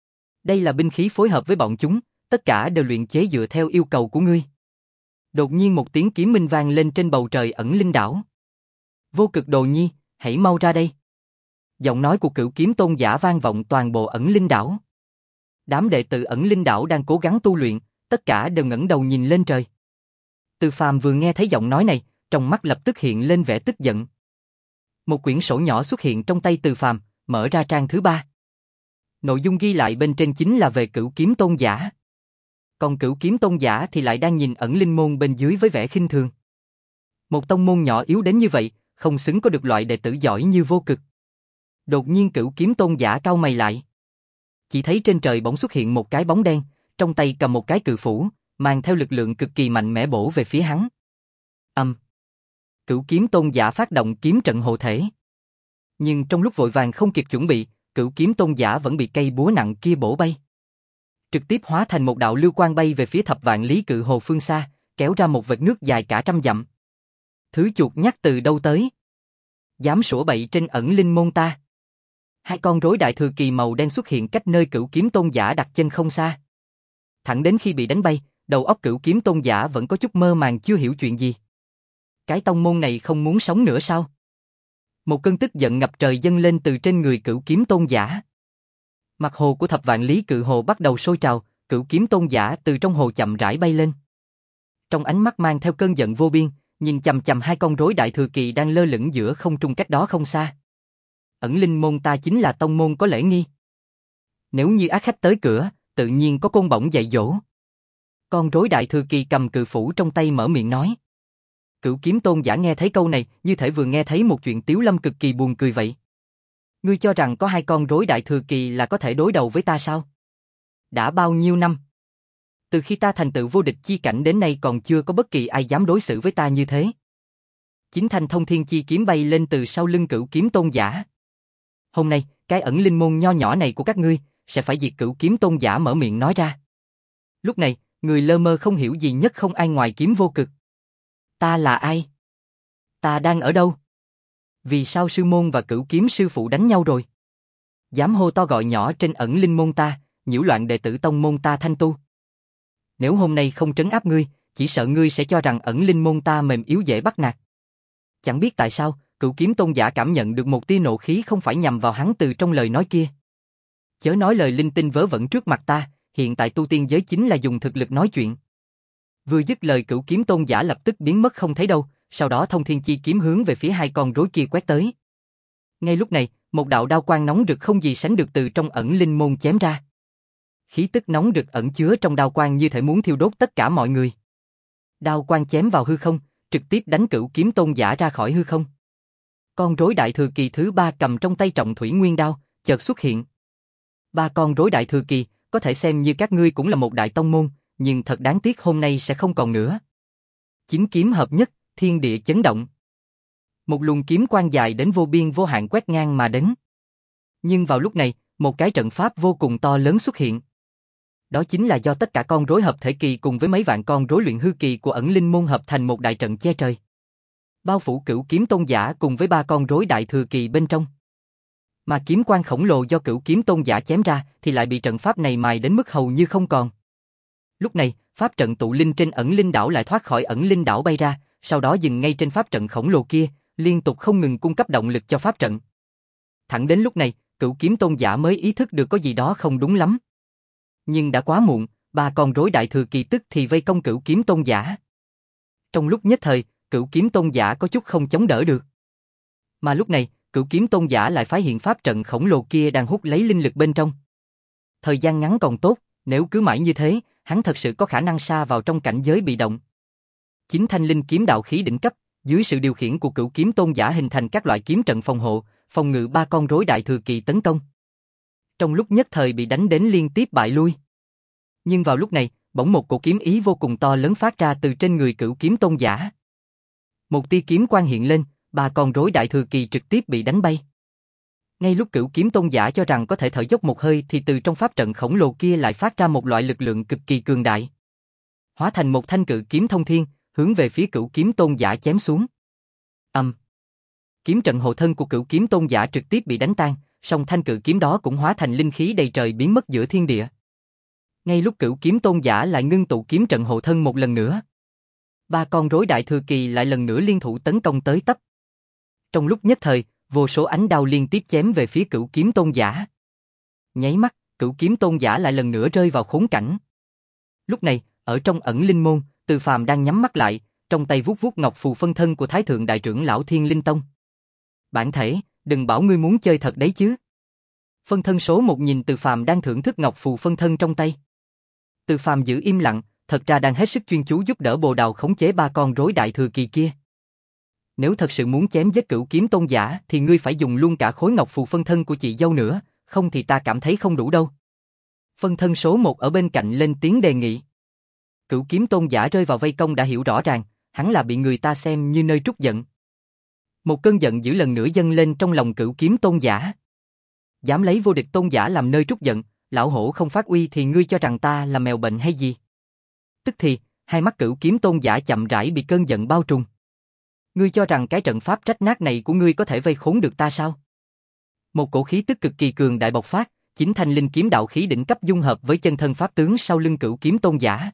Đây là binh khí phối hợp với bọn chúng, tất cả đều luyện chế dựa theo yêu cầu của ngươi. Đột nhiên một tiếng kiếm minh vang lên trên bầu trời ẩn linh đảo. Vô Cực Đồ Nhi, hãy mau ra đây. Giọng nói của Cửu Kiếm Tôn giả vang vọng toàn bộ ẩn linh đảo. Đám đệ tử ẩn linh đảo đang cố gắng tu luyện, tất cả đều ngẩng đầu nhìn lên trời. Từ Phàm vừa nghe thấy giọng nói này, trong mắt lập tức hiện lên vẻ tức giận. Một quyển sổ nhỏ xuất hiện trong tay Từ Phàm, mở ra trang thứ ba. Nội dung ghi lại bên trên chính là về Cửu Kiếm Tôn giả. Còn Cửu Kiếm Tôn giả thì lại đang nhìn ẩn linh môn bên dưới với vẻ khinh thường. Một tông môn nhỏ yếu đến như vậy, không xứng có được loại đệ tử giỏi như Vô Cực. Đột nhiên Cửu Kiếm Tôn giả cau mày lại. Chỉ thấy trên trời bỗng xuất hiện một cái bóng đen, trong tay cầm một cái cự phủ, mang theo lực lượng cực kỳ mạnh mẽ bổ về phía hắn. Âm. Cửu Kiếm Tôn giả phát động kiếm trận hộ thể. Nhưng trong lúc vội vàng không kịp chuẩn bị, Cửu Kiếm Tôn giả vẫn bị cây búa nặng kia bổ bay. Trực tiếp hóa thành một đạo lưu quang bay về phía Thập Vạn Lý Cự Hồ phương xa, kéo ra một vệt nước dài cả trăm dặm. Thứ chuột nhắt từ đâu tới? Dám sủa bậy trên ẩn linh môn ta. Hai con rối đại thừa kỳ màu đen xuất hiện cách nơi Cửu Kiếm Tôn giả đặt chân không xa. Thẳng đến khi bị đánh bay, đầu óc Cửu Kiếm Tôn giả vẫn có chút mơ màng chưa hiểu chuyện gì. Cái tông môn này không muốn sống nữa sao? Một cơn tức giận ngập trời dâng lên từ trên người Cửu Kiếm Tôn giả. Mặt hồ của Thập Vạn Lý Cự Hồ bắt đầu sôi trào, Cửu Kiếm Tôn giả từ trong hồ chậm rãi bay lên. Trong ánh mắt mang theo cơn giận vô biên, nhìn chằm chằm hai con rối đại thừa kỳ đang lơ lửng giữa không trung cách đó không xa. Ẩn linh môn ta chính là tông môn có lễ nghi. Nếu như ác khách tới cửa, tự nhiên có côn bổng dạy dỗ. Con rối đại thừa kỳ cầm cự phủ trong tay mở miệng nói. Cửu Kiếm Tôn giả nghe thấy câu này, như thể vừa nghe thấy một chuyện tiếu lâm cực kỳ buồn cười vậy. Ngươi cho rằng có hai con rối đại thừa kỳ là có thể đối đầu với ta sao? Đã bao nhiêu năm? Từ khi ta thành tựu vô địch chi cảnh đến nay còn chưa có bất kỳ ai dám đối xử với ta như thế. Chính thanh thông thiên chi kiếm bay lên từ sau lưng Cửu Kiếm Tôn giả. Hôm nay, cái ẩn linh môn nho nhỏ này của các ngươi, sẽ phải diệt Cửu Kiếm Tôn giả mở miệng nói ra. Lúc này, người lơ mơ không hiểu gì nhất không ai ngoài Kiếm Vô Cực. Ta là ai? Ta đang ở đâu? Vì sao sư môn và Cửu Kiếm sư phụ đánh nhau rồi? Dám hô to gọi nhỏ trên ẩn linh môn ta, nhiễu loạn đệ tử tông môn ta thanh tu. Nếu hôm nay không trấn áp ngươi, chỉ sợ ngươi sẽ cho rằng ẩn linh môn ta mềm yếu dễ bắt nạt. Chẳng biết tại sao, Cửu Kiếm Tôn giả cảm nhận được một tia nộ khí không phải nhằm vào hắn từ trong lời nói kia. Chớ nói lời linh tinh vớ vẩn trước mặt ta, hiện tại tu tiên giới chính là dùng thực lực nói chuyện. Vừa dứt lời Cửu Kiếm Tôn giả lập tức biến mất không thấy đâu, sau đó thông thiên chi kiếm hướng về phía hai con rối kia quét tới. Ngay lúc này, một đạo đao quang nóng rực không gì sánh được từ trong ẩn linh môn chém ra. Khí tức nóng rực ẩn chứa trong đao quang như thể muốn thiêu đốt tất cả mọi người. Đao quang chém vào hư không, trực tiếp đánh Cửu Kiếm Tôn giả ra khỏi hư không. Con rối đại thừa kỳ thứ ba cầm trong tay trọng thủy nguyên đao, chợt xuất hiện. Ba con rối đại thừa kỳ, có thể xem như các ngươi cũng là một đại tông môn, nhưng thật đáng tiếc hôm nay sẽ không còn nữa. Chính kiếm hợp nhất, thiên địa chấn động. Một luồng kiếm quang dài đến vô biên vô hạn quét ngang mà đến. Nhưng vào lúc này, một cái trận pháp vô cùng to lớn xuất hiện. Đó chính là do tất cả con rối hợp thể kỳ cùng với mấy vạn con rối luyện hư kỳ của ẩn linh môn hợp thành một đại trận che trời. Bao phủ Cửu Kiếm Tôn giả cùng với ba con rối đại thừa kỳ bên trong. Mà kiếm quang khổng lồ do Cửu Kiếm Tôn giả chém ra thì lại bị trận pháp này mài đến mức hầu như không còn. Lúc này, pháp trận tụ linh trên ẩn linh đảo lại thoát khỏi ẩn linh đảo bay ra, sau đó dừng ngay trên pháp trận khổng lồ kia, liên tục không ngừng cung cấp động lực cho pháp trận. Thẳng đến lúc này, Cửu Kiếm Tôn giả mới ý thức được có gì đó không đúng lắm. Nhưng đã quá muộn, ba con rối đại thừa kỳ tức thì vây công Cửu Kiếm Tôn giả. Trong lúc nhất thời, Cửu Kiếm Tôn giả có chút không chống đỡ được. Mà lúc này, Cửu Kiếm Tôn giả lại phái hiện pháp trận khổng lồ kia đang hút lấy linh lực bên trong. Thời gian ngắn còn tốt, nếu cứ mãi như thế, hắn thật sự có khả năng sa vào trong cảnh giới bị động. Chính thanh linh kiếm đạo khí đỉnh cấp, Dưới sự điều khiển của Cửu Kiếm Tôn giả hình thành các loại kiếm trận phòng hộ, phòng ngự ba con rối Đại Thừa Kỳ tấn công. Trong lúc nhất thời bị đánh đến liên tiếp bại lui. Nhưng vào lúc này, bỗng một cổ kiếm ý vô cùng to lớn phát ra từ trên người Cửu Kiếm Tôn giả. Một tia kiếm quang hiện lên, ba con rối Đại Thừa Kỳ trực tiếp bị đánh bay. Ngay lúc Cửu Kiếm Tôn giả cho rằng có thể thở dốc một hơi thì từ trong pháp trận khổng lồ kia lại phát ra một loại lực lượng cực kỳ cường đại. Hóa thành một thanh cự kiếm thông thiên, hướng về phía Cửu Kiếm Tôn giả chém xuống. Âm. Um. Kiếm trận hộ thân của Cửu Kiếm Tôn giả trực tiếp bị đánh tan, song thanh cự kiếm đó cũng hóa thành linh khí đầy trời biến mất giữa thiên địa. Ngay lúc Cửu Kiếm Tôn giả lại ngưng tụ kiếm trận hộ thân một lần nữa, ba con rối Đại Thừa Kỳ lại lần nữa liên thủ tấn công tới tấp. Trong lúc nhất thời, vô số ánh đao liên tiếp chém về phía Cửu Kiếm Tôn giả. Nháy mắt, Cửu Kiếm Tôn giả lại lần nữa rơi vào khốn cảnh. Lúc này, ở trong ẩn linh môn, Từ Phàm đang nhắm mắt lại, trong tay vuốt vuốt ngọc phù phân thân của Thái Thượng Đại trưởng lão Thiên Linh Tông. Bản thể, đừng bảo ngươi muốn chơi thật đấy chứ. Phân thân số một nhìn Từ Phàm đang thưởng thức ngọc phù phân thân trong tay. Từ Phàm giữ im lặng, thật ra đang hết sức chuyên chú giúp đỡ Bồ Đào khống chế ba con rối Đại Thừa Kỳ kia. Nếu thật sự muốn chém giết Cửu Kiếm Tôn giả thì ngươi phải dùng luôn cả khối ngọc phù phân thân của chị dâu nữa, không thì ta cảm thấy không đủ đâu. Phân thân số một ở bên cạnh lên tiếng đề nghị. Cửu Kiếm Tôn giả rơi vào vây công đã hiểu rõ ràng, hắn là bị người ta xem như nơi trút giận. Một cơn giận dữ lần nữa dâng lên trong lòng Cửu Kiếm Tôn giả. Dám lấy vô địch tôn giả làm nơi trút giận, lão hổ không phát uy thì ngươi cho rằng ta là mèo bệnh hay gì? Tức thì, hai mắt Cửu Kiếm Tôn giả chậm rãi bị cơn giận bao trùm. Ngươi cho rằng cái trận pháp rách nát này của ngươi có thể vây khốn được ta sao? Một cổ khí tức cực kỳ cường đại bộc phát, chính thanh linh kiếm đạo khí đỉnh cấp dung hợp với chân thân pháp tướng sau lưng Cửu Kiếm Tôn giả.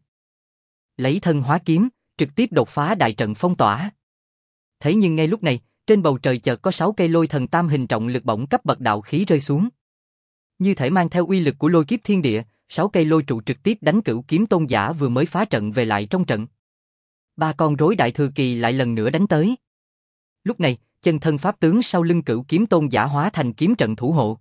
Lấy thân hóa kiếm, trực tiếp đột phá đại trận phong tỏa. Thế nhưng ngay lúc này, trên bầu trời chợt có sáu cây lôi thần tam hình trọng lực bổng cấp bậc đạo khí rơi xuống. Như thể mang theo uy lực của lôi kiếp thiên địa, sáu cây lôi trụ trực tiếp đánh Cửu Kiếm Tôn giả vừa mới phá trận về lại trong trận. Ba con rối Đại Thừa Kỳ lại lần nữa đánh tới. Lúc này, chân thân pháp tướng sau lưng Cửu Kiếm Tôn giả hóa thành kiếm trận thủ hộ.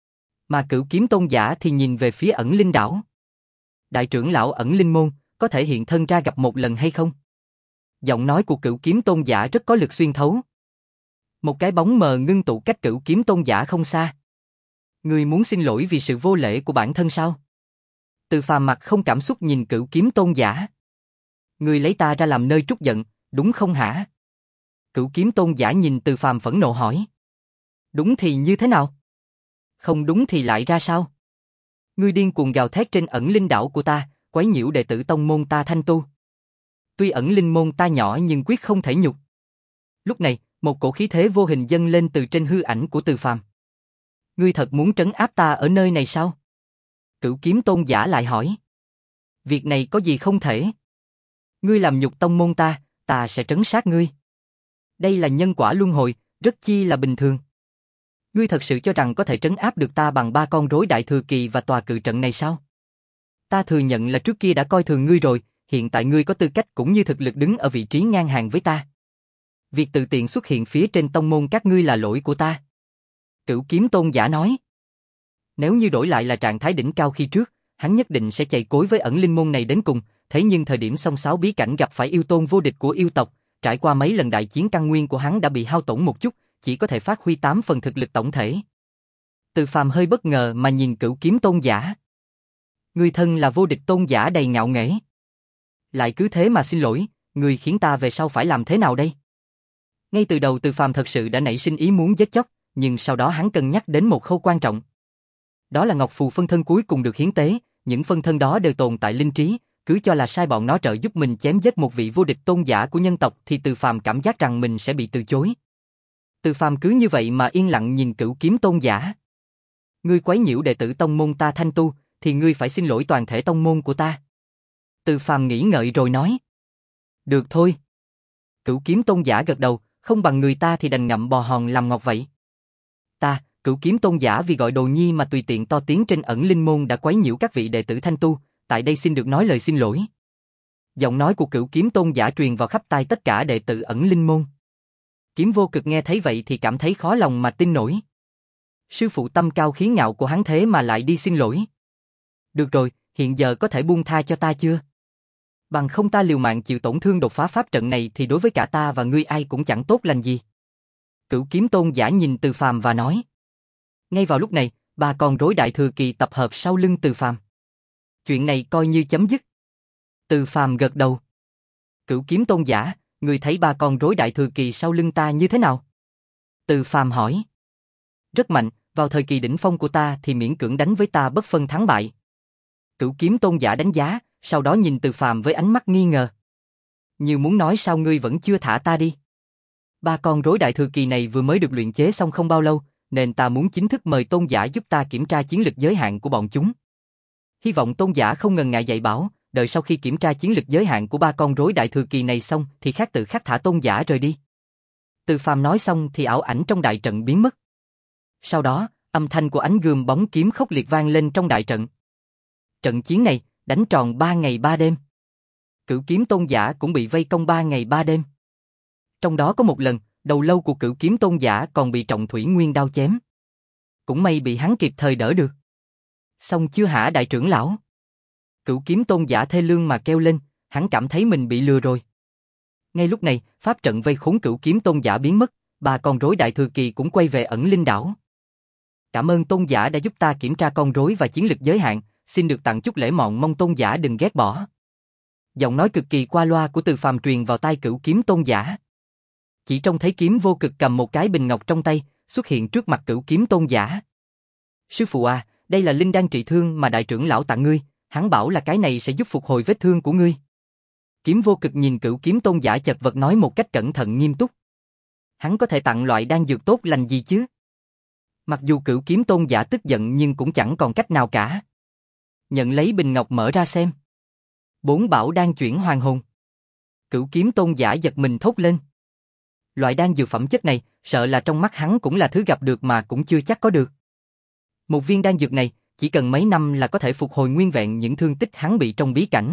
Mà Cửu Kiếm Tôn giả thì nhìn về phía ẩn linh đảo. Đại trưởng lão ẩn linh môn, có thể hiện thân ra gặp một lần hay không? Giọng nói của Cửu Kiếm Tôn giả rất có lực xuyên thấu. Một cái bóng mờ ngưng tụ cách Cửu Kiếm Tôn giả không xa. Ngươi muốn xin lỗi vì sự vô lễ của bản thân sao? Từ Phàm mặt không cảm xúc nhìn Cửu Kiếm Tôn giả. Ngươi lấy ta ra làm nơi trút giận, đúng không hả? Cửu Kiếm Tôn giả nhìn Từ Phàm phẫn nộ hỏi. Đúng thì như thế nào? Không đúng thì lại ra sao? Ngươi điên cuồng gào thét trên ẩn linh đảo của ta, quấy nhiễu đệ tử tông môn ta thanh tu. Tuy ẩn linh môn ta nhỏ nhưng quyết không thể nhục. Lúc này, một cổ khí thế vô hình dâng lên từ trên hư ảnh của Từ Phàm. Ngươi thật muốn trấn áp ta ở nơi này sao? Cửu Kiếm Tôn giả lại hỏi. Việc này có gì không thể? Ngươi làm nhục tông môn ta, ta sẽ trấn sát ngươi. Đây là nhân quả luân hồi, rất chi là bình thường. Ngươi thật sự cho rằng có thể trấn áp được ta bằng ba con rối Đại Thừa Kỳ và tòa cự trận này sao? Ta thừa nhận là trước kia đã coi thường ngươi rồi, hiện tại ngươi có tư cách cũng như thực lực đứng ở vị trí ngang hàng với ta. Việc tự tiện xuất hiện phía trên tông môn các ngươi là lỗi của ta. Cửu Kiếm Tôn giả nói. Nếu như đổi lại là trạng thái đỉnh cao khi trước, hắn nhất định sẽ chạy cối với ẩn linh môn này đến cùng, thế nhưng thời điểm song sáo bí cảnh gặp phải yêu tôn vô địch của yêu tộc, trải qua mấy lần đại chiến căn nguyên của hắn đã bị hao tổn một chút, chỉ có thể phát huy tám phần thực lực tổng thể. Từ Phàm hơi bất ngờ mà nhìn Cửu Kiếm Tôn giả. Người thân là vô địch tôn giả đầy ngạo nghễ. Lại cứ thế mà xin lỗi, người khiến ta về sau phải làm thế nào đây? Ngay từ đầu Từ Phàm thật sự đã nảy sinh ý muốn giết chóc, nhưng sau đó hắn cân nhắc đến một khâu quan trọng. Đó là ngọc phù phân thân cuối cùng được hiến tế, những phân thân đó đều tồn tại linh trí, cứ cho là sai bọn nó trợ giúp mình chém giết một vị vô địch tôn giả của nhân tộc thì Từ Phàm cảm giác rằng mình sẽ bị từ chối. Từ Phàm cứ như vậy mà yên lặng nhìn Cửu Kiếm Tôn giả. Ngươi quấy nhiễu đệ tử tông môn ta thanh tu, thì ngươi phải xin lỗi toàn thể tông môn của ta. Từ Phàm nghĩ ngợi rồi nói. Được thôi. Cửu Kiếm Tôn giả gật đầu, không bằng người ta thì đành ngậm bò hòn làm ngọt vậy. Ta, Cửu Kiếm Tôn giả vì gọi đồ nhi mà tùy tiện to tiếng trên ẩn linh môn đã quấy nhiễu các vị đệ tử thanh tu, tại đây xin được nói lời xin lỗi. Giọng nói của Cửu Kiếm Tôn giả truyền vào khắp tai tất cả đệ tử ẩn linh môn. Kiếm Vô Cực nghe thấy vậy thì cảm thấy khó lòng mà tin nổi. Sư phụ tâm cao khí ngạo của hắn thế mà lại đi xin lỗi. Được rồi, hiện giờ có thể buông tha cho ta chưa? Bằng không ta liều mạng chịu tổn thương đột phá pháp trận này thì đối với cả ta và ngươi ai cũng chẳng tốt lành gì. Cửu kiếm tôn giả nhìn Từ Phàm và nói. Ngay vào lúc này, ba con rối đại thừa kỳ tập hợp sau lưng Từ Phàm. Chuyện này coi như chấm dứt. Từ Phàm gật đầu. Cửu kiếm tôn giả, ngươi thấy ba con rối đại thừa kỳ sau lưng ta như thế nào? Từ Phàm hỏi. Rất mạnh, vào thời kỳ đỉnh phong của ta thì miễn cưỡng đánh với ta bất phân thắng bại. Cửu kiếm tôn giả đánh giá, sau đó nhìn Từ Phàm với ánh mắt nghi ngờ. Như muốn nói sao ngươi vẫn chưa thả ta đi. Ba con rối đại thừa kỳ này vừa mới được luyện chế xong không bao lâu, nên ta muốn chính thức mời tôn giả giúp ta kiểm tra chiến lực giới hạn của bọn chúng. Hy vọng tôn giả không ngần ngại dạy bảo, đợi sau khi kiểm tra chiến lực giới hạn của ba con rối đại thừa kỳ này xong thì khắc tự khắc thả tôn giả rời đi. Từ Phàm nói xong thì ảo ảnh trong đại trận biến mất. Sau đó, âm thanh của ánh gươm bóng kiếm khốc liệt vang lên trong đại trận. Trận chiến này, đánh tròn ba ngày ba đêm. Cửu kiếm tôn giả cũng bị vây công ba ngày ba đêm. Trong đó có một lần, đầu lâu của cửu kiếm tôn giả còn bị trọng thủy nguyên đao chém. Cũng may bị hắn kịp thời đỡ được. Xong chưa hả đại trưởng lão? Cửu kiếm tôn giả thê lương mà kêu lên, hắn cảm thấy mình bị lừa rồi. Ngay lúc này, pháp trận vây khốn cửu kiếm tôn giả biến mất, ba con rối đại thừa kỳ cũng quay về ẩn linh đảo. Cảm ơn tôn giả đã giúp ta kiểm tra con rối và chiến lực giới hạn, xin được tặng chút lễ mọn mong tôn giả đừng ghét bỏ. Giọng nói cực kỳ qua loa của Từ Phàm truyền vào tai cửu kiếm tôn giả. Chỉ trông thấy Kiếm Vô Cực cầm một cái bình ngọc trong tay, xuất hiện trước mặt cửu kiếm tôn giả. Sư phụ à, đây là linh đan trị thương mà đại trưởng lão tặng ngươi, hắn bảo là cái này sẽ giúp phục hồi vết thương của ngươi. Kiếm Vô Cực nhìn cửu kiếm tôn giả chật vật nói một cách cẩn thận nghiêm túc. Hắn có thể tặng loại đan dược tốt lành gì chứ? Mặc dù cửu kiếm tôn giả tức giận nhưng cũng chẳng còn cách nào cả. Nhận lấy bình ngọc mở ra xem. Bốn bảo đan chuyển hoàn hồn. Cửu kiếm tôn giả giật mình thốt lên. Loại đan dược phẩm chất này, sợ là trong mắt hắn cũng là thứ gặp được mà cũng chưa chắc có được. Một viên đan dược này, chỉ cần mấy năm là có thể phục hồi nguyên vẹn những thương tích hắn bị trong bí cảnh.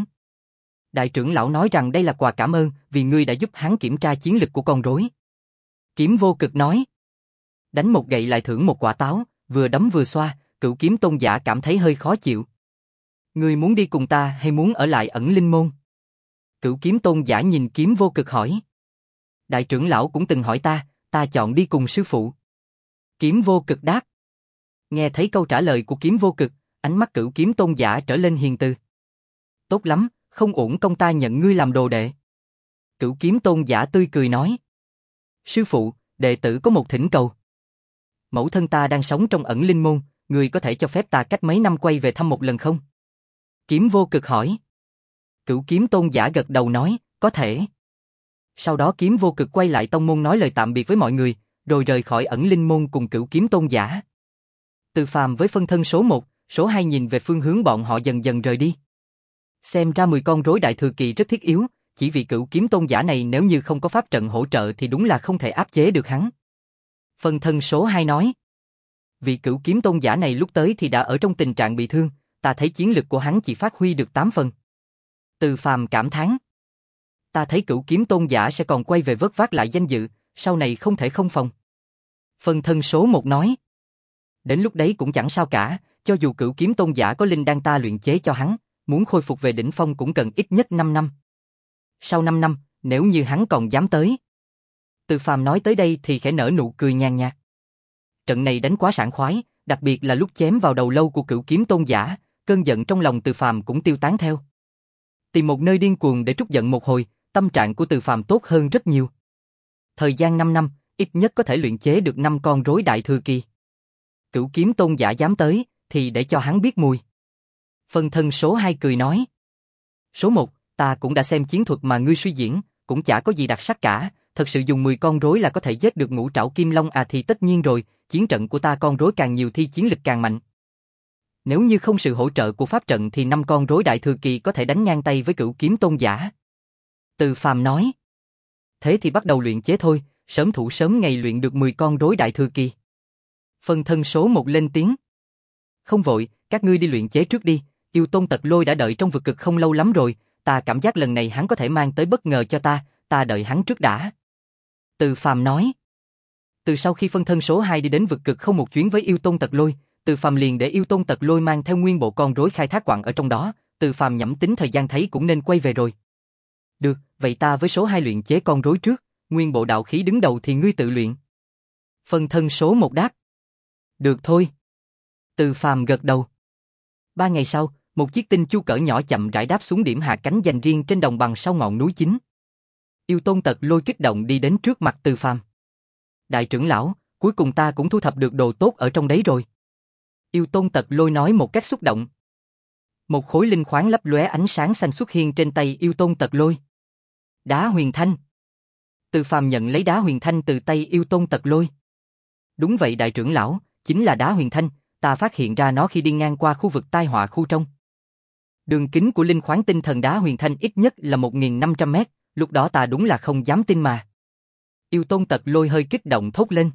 Đại trưởng lão nói rằng đây là quà cảm ơn vì ngươi đã giúp hắn kiểm tra chiến lực của con rối. Kiếm Vô Cực nói. Đánh một gậy lại thưởng một quả táo, vừa đấm vừa xoa, cửu kiếm tôn giả cảm thấy hơi khó chịu. Ngươi muốn đi cùng ta hay muốn ở lại ẩn linh môn? Cửu kiếm tôn giả nhìn Kiếm Vô Cực hỏi. Đại trưởng lão cũng từng hỏi ta, ta chọn đi cùng sư phụ. Kiếm Vô Cực đáp. Nghe thấy câu trả lời của Kiếm Vô Cực, ánh mắt cửu kiếm tôn giả trở lên hiền từ. Tốt lắm, không uổng công ta nhận ngươi làm đồ đệ. Cửu kiếm tôn giả tươi cười nói. Sư phụ, đệ tử có một thỉnh cầu. Mẫu thân ta đang sống trong ẩn linh môn, ngươi có thể cho phép ta cách mấy năm quay về thăm một lần không? Kiếm Vô Cực hỏi. Cửu kiếm tôn giả gật đầu nói, có thể. Sau đó Kiếm Vô Cực quay lại tông môn nói lời tạm biệt với mọi người, rồi rời khỏi ẩn linh môn cùng cửu kiếm tôn giả. Từ Phàm với phân thân số một, số hai nhìn về phương hướng bọn họ dần dần rời đi. Xem ra mười con rối đại thừa kỳ rất thiết yếu, chỉ vì cửu kiếm tôn giả này nếu như không có pháp trận hỗ trợ thì đúng là không thể áp chế được hắn. Phân thân số hai nói. Vị cửu kiếm tôn giả này lúc tới thì đã ở trong tình trạng bị thương, ta thấy chiến lực của hắn chỉ phát huy được tám phần. Từ Phàm cảm thán. Ta thấy cửu kiếm tôn giả sẽ còn quay về vớt vát lại danh dự, sau này không thể không phòng. Phân thân số một nói. Đến lúc đấy cũng chẳng sao cả, cho dù cửu kiếm tôn giả có linh đan ta luyện chế cho hắn, muốn khôi phục về đỉnh phong cũng cần ít nhất năm năm. Sau năm năm, nếu như hắn còn dám tới. Từ Phàm nói tới đây thì khẽ nở nụ cười nhàn nhạt. Trận này đánh quá sảng khoái, đặc biệt là lúc chém vào đầu lâu của cửu kiếm tôn giả, cơn giận trong lòng Từ Phàm cũng tiêu tán theo. Tìm một nơi điên cuồng để trút giận một hồi, tâm trạng của Từ Phàm tốt hơn rất nhiều. Thời gian năm năm, ít nhất có thể luyện chế được năm con rối đại thừa kỳ. Cửu kiếm tôn giả dám tới, thì để cho hắn biết mùi. Phân thân số hai cười nói. Số một, ta cũng đã xem chiến thuật mà ngươi suy diễn, cũng chả có gì đặc sắc cả, thật sự dùng mười con rối là có thể giết được ngũ trảo kim long à thì tất nhiên rồi, chiến trận của ta con rối càng nhiều thì chiến lực càng mạnh. Nếu như không sự hỗ trợ của pháp trận thì năm con rối đại thừa kỳ có thể đánh ngang tay với cửu kiếm tôn giả. Từ Phàm nói. Thế thì bắt đầu luyện chế thôi, sớm thủ sớm ngày luyện được mười con rối đại thừa kỳ. Phân thân số một lên tiếng. Không vội, các ngươi đi luyện chế trước đi, Yêu Tôn Tật Lôi đã đợi trong vực cực không lâu lắm rồi, ta cảm giác lần này hắn có thể mang tới bất ngờ cho ta, ta đợi hắn trước đã. Từ Phàm nói. Từ sau khi phân thân số hai đi đến vực cực không một chuyến với Yêu Tôn Tật Lôi, Từ Phàm liền để Yêu Tôn Tật Lôi mang theo nguyên bộ con rối khai thác quặng ở trong đó, Từ Phàm nhẩm tính thời gian thấy cũng nên quay về rồi. Được, vậy ta với số hai luyện chế con rối trước, nguyên bộ đạo khí đứng đầu thì ngươi tự luyện. Phân thân số một đáp. Được thôi. Từ Phàm gật đầu. Ba ngày sau, một chiếc tinh chu cỡ nhỏ chậm rãi đáp xuống điểm hạ cánh dành riêng trên đồng bằng sau ngọn núi chính. Yêu Tôn Tật Lôi kích động đi đến trước mặt Từ Phàm. Đại trưởng lão, cuối cùng ta cũng thu thập được đồ tốt ở trong đấy rồi. Yêu Tôn Tật Lôi nói một cách xúc động. Một khối linh khoáng lấp lóe ánh sáng xanh xuất hiện trên tay Yêu Tôn Tật Lôi. Đá huyền thanh. Từ Phàm nhận lấy đá huyền thanh từ tay Yêu Tôn Tật Lôi. Đúng vậy đại trưởng lão, chính là đá huyền thanh, ta phát hiện ra nó khi đi ngang qua khu vực tai họa khu trong. Đường kính của linh khoáng tinh thần đá huyền thanh ít nhất là một nghìn năm trăm mét, lúc đó ta đúng là không dám tin mà. Yêu Tôn Tật Lôi hơi kích động thốt lên.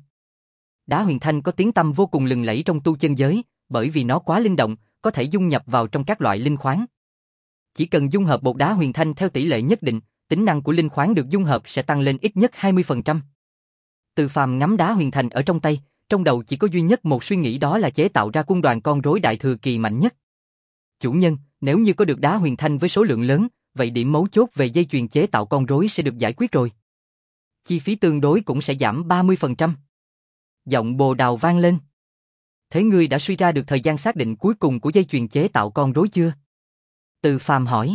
Đá huyền thanh có tiếng tăm vô cùng lừng lẫy trong tu chân giới, bởi vì nó quá linh động, có thể dung nhập vào trong các loại linh khoáng. Chỉ cần dung hợp bột đá huyền thanh theo tỷ lệ nhất định, tính năng của linh khoáng được dung hợp sẽ tăng lên ít nhất hai mươi phần trăm. Từ Phàm ngắm đá huyền thanh ở trong tay, trong đầu chỉ có duy nhất một suy nghĩ, đó là chế tạo ra quân đoàn con rối đại thừa kỳ mạnh nhất. Chủ nhân, nếu như có được đá huyền thanh với số lượng lớn, vậy điểm mấu chốt về dây chuyền chế tạo con rối sẽ được giải quyết rồi. Chi phí tương đối cũng sẽ giảm ba mươi phần trăm. Giọng Bồ Đào vang lên. Thế ngươi đã suy ra được thời gian xác định cuối cùng của dây chuyền chế tạo con rối chưa? Từ Phàm hỏi.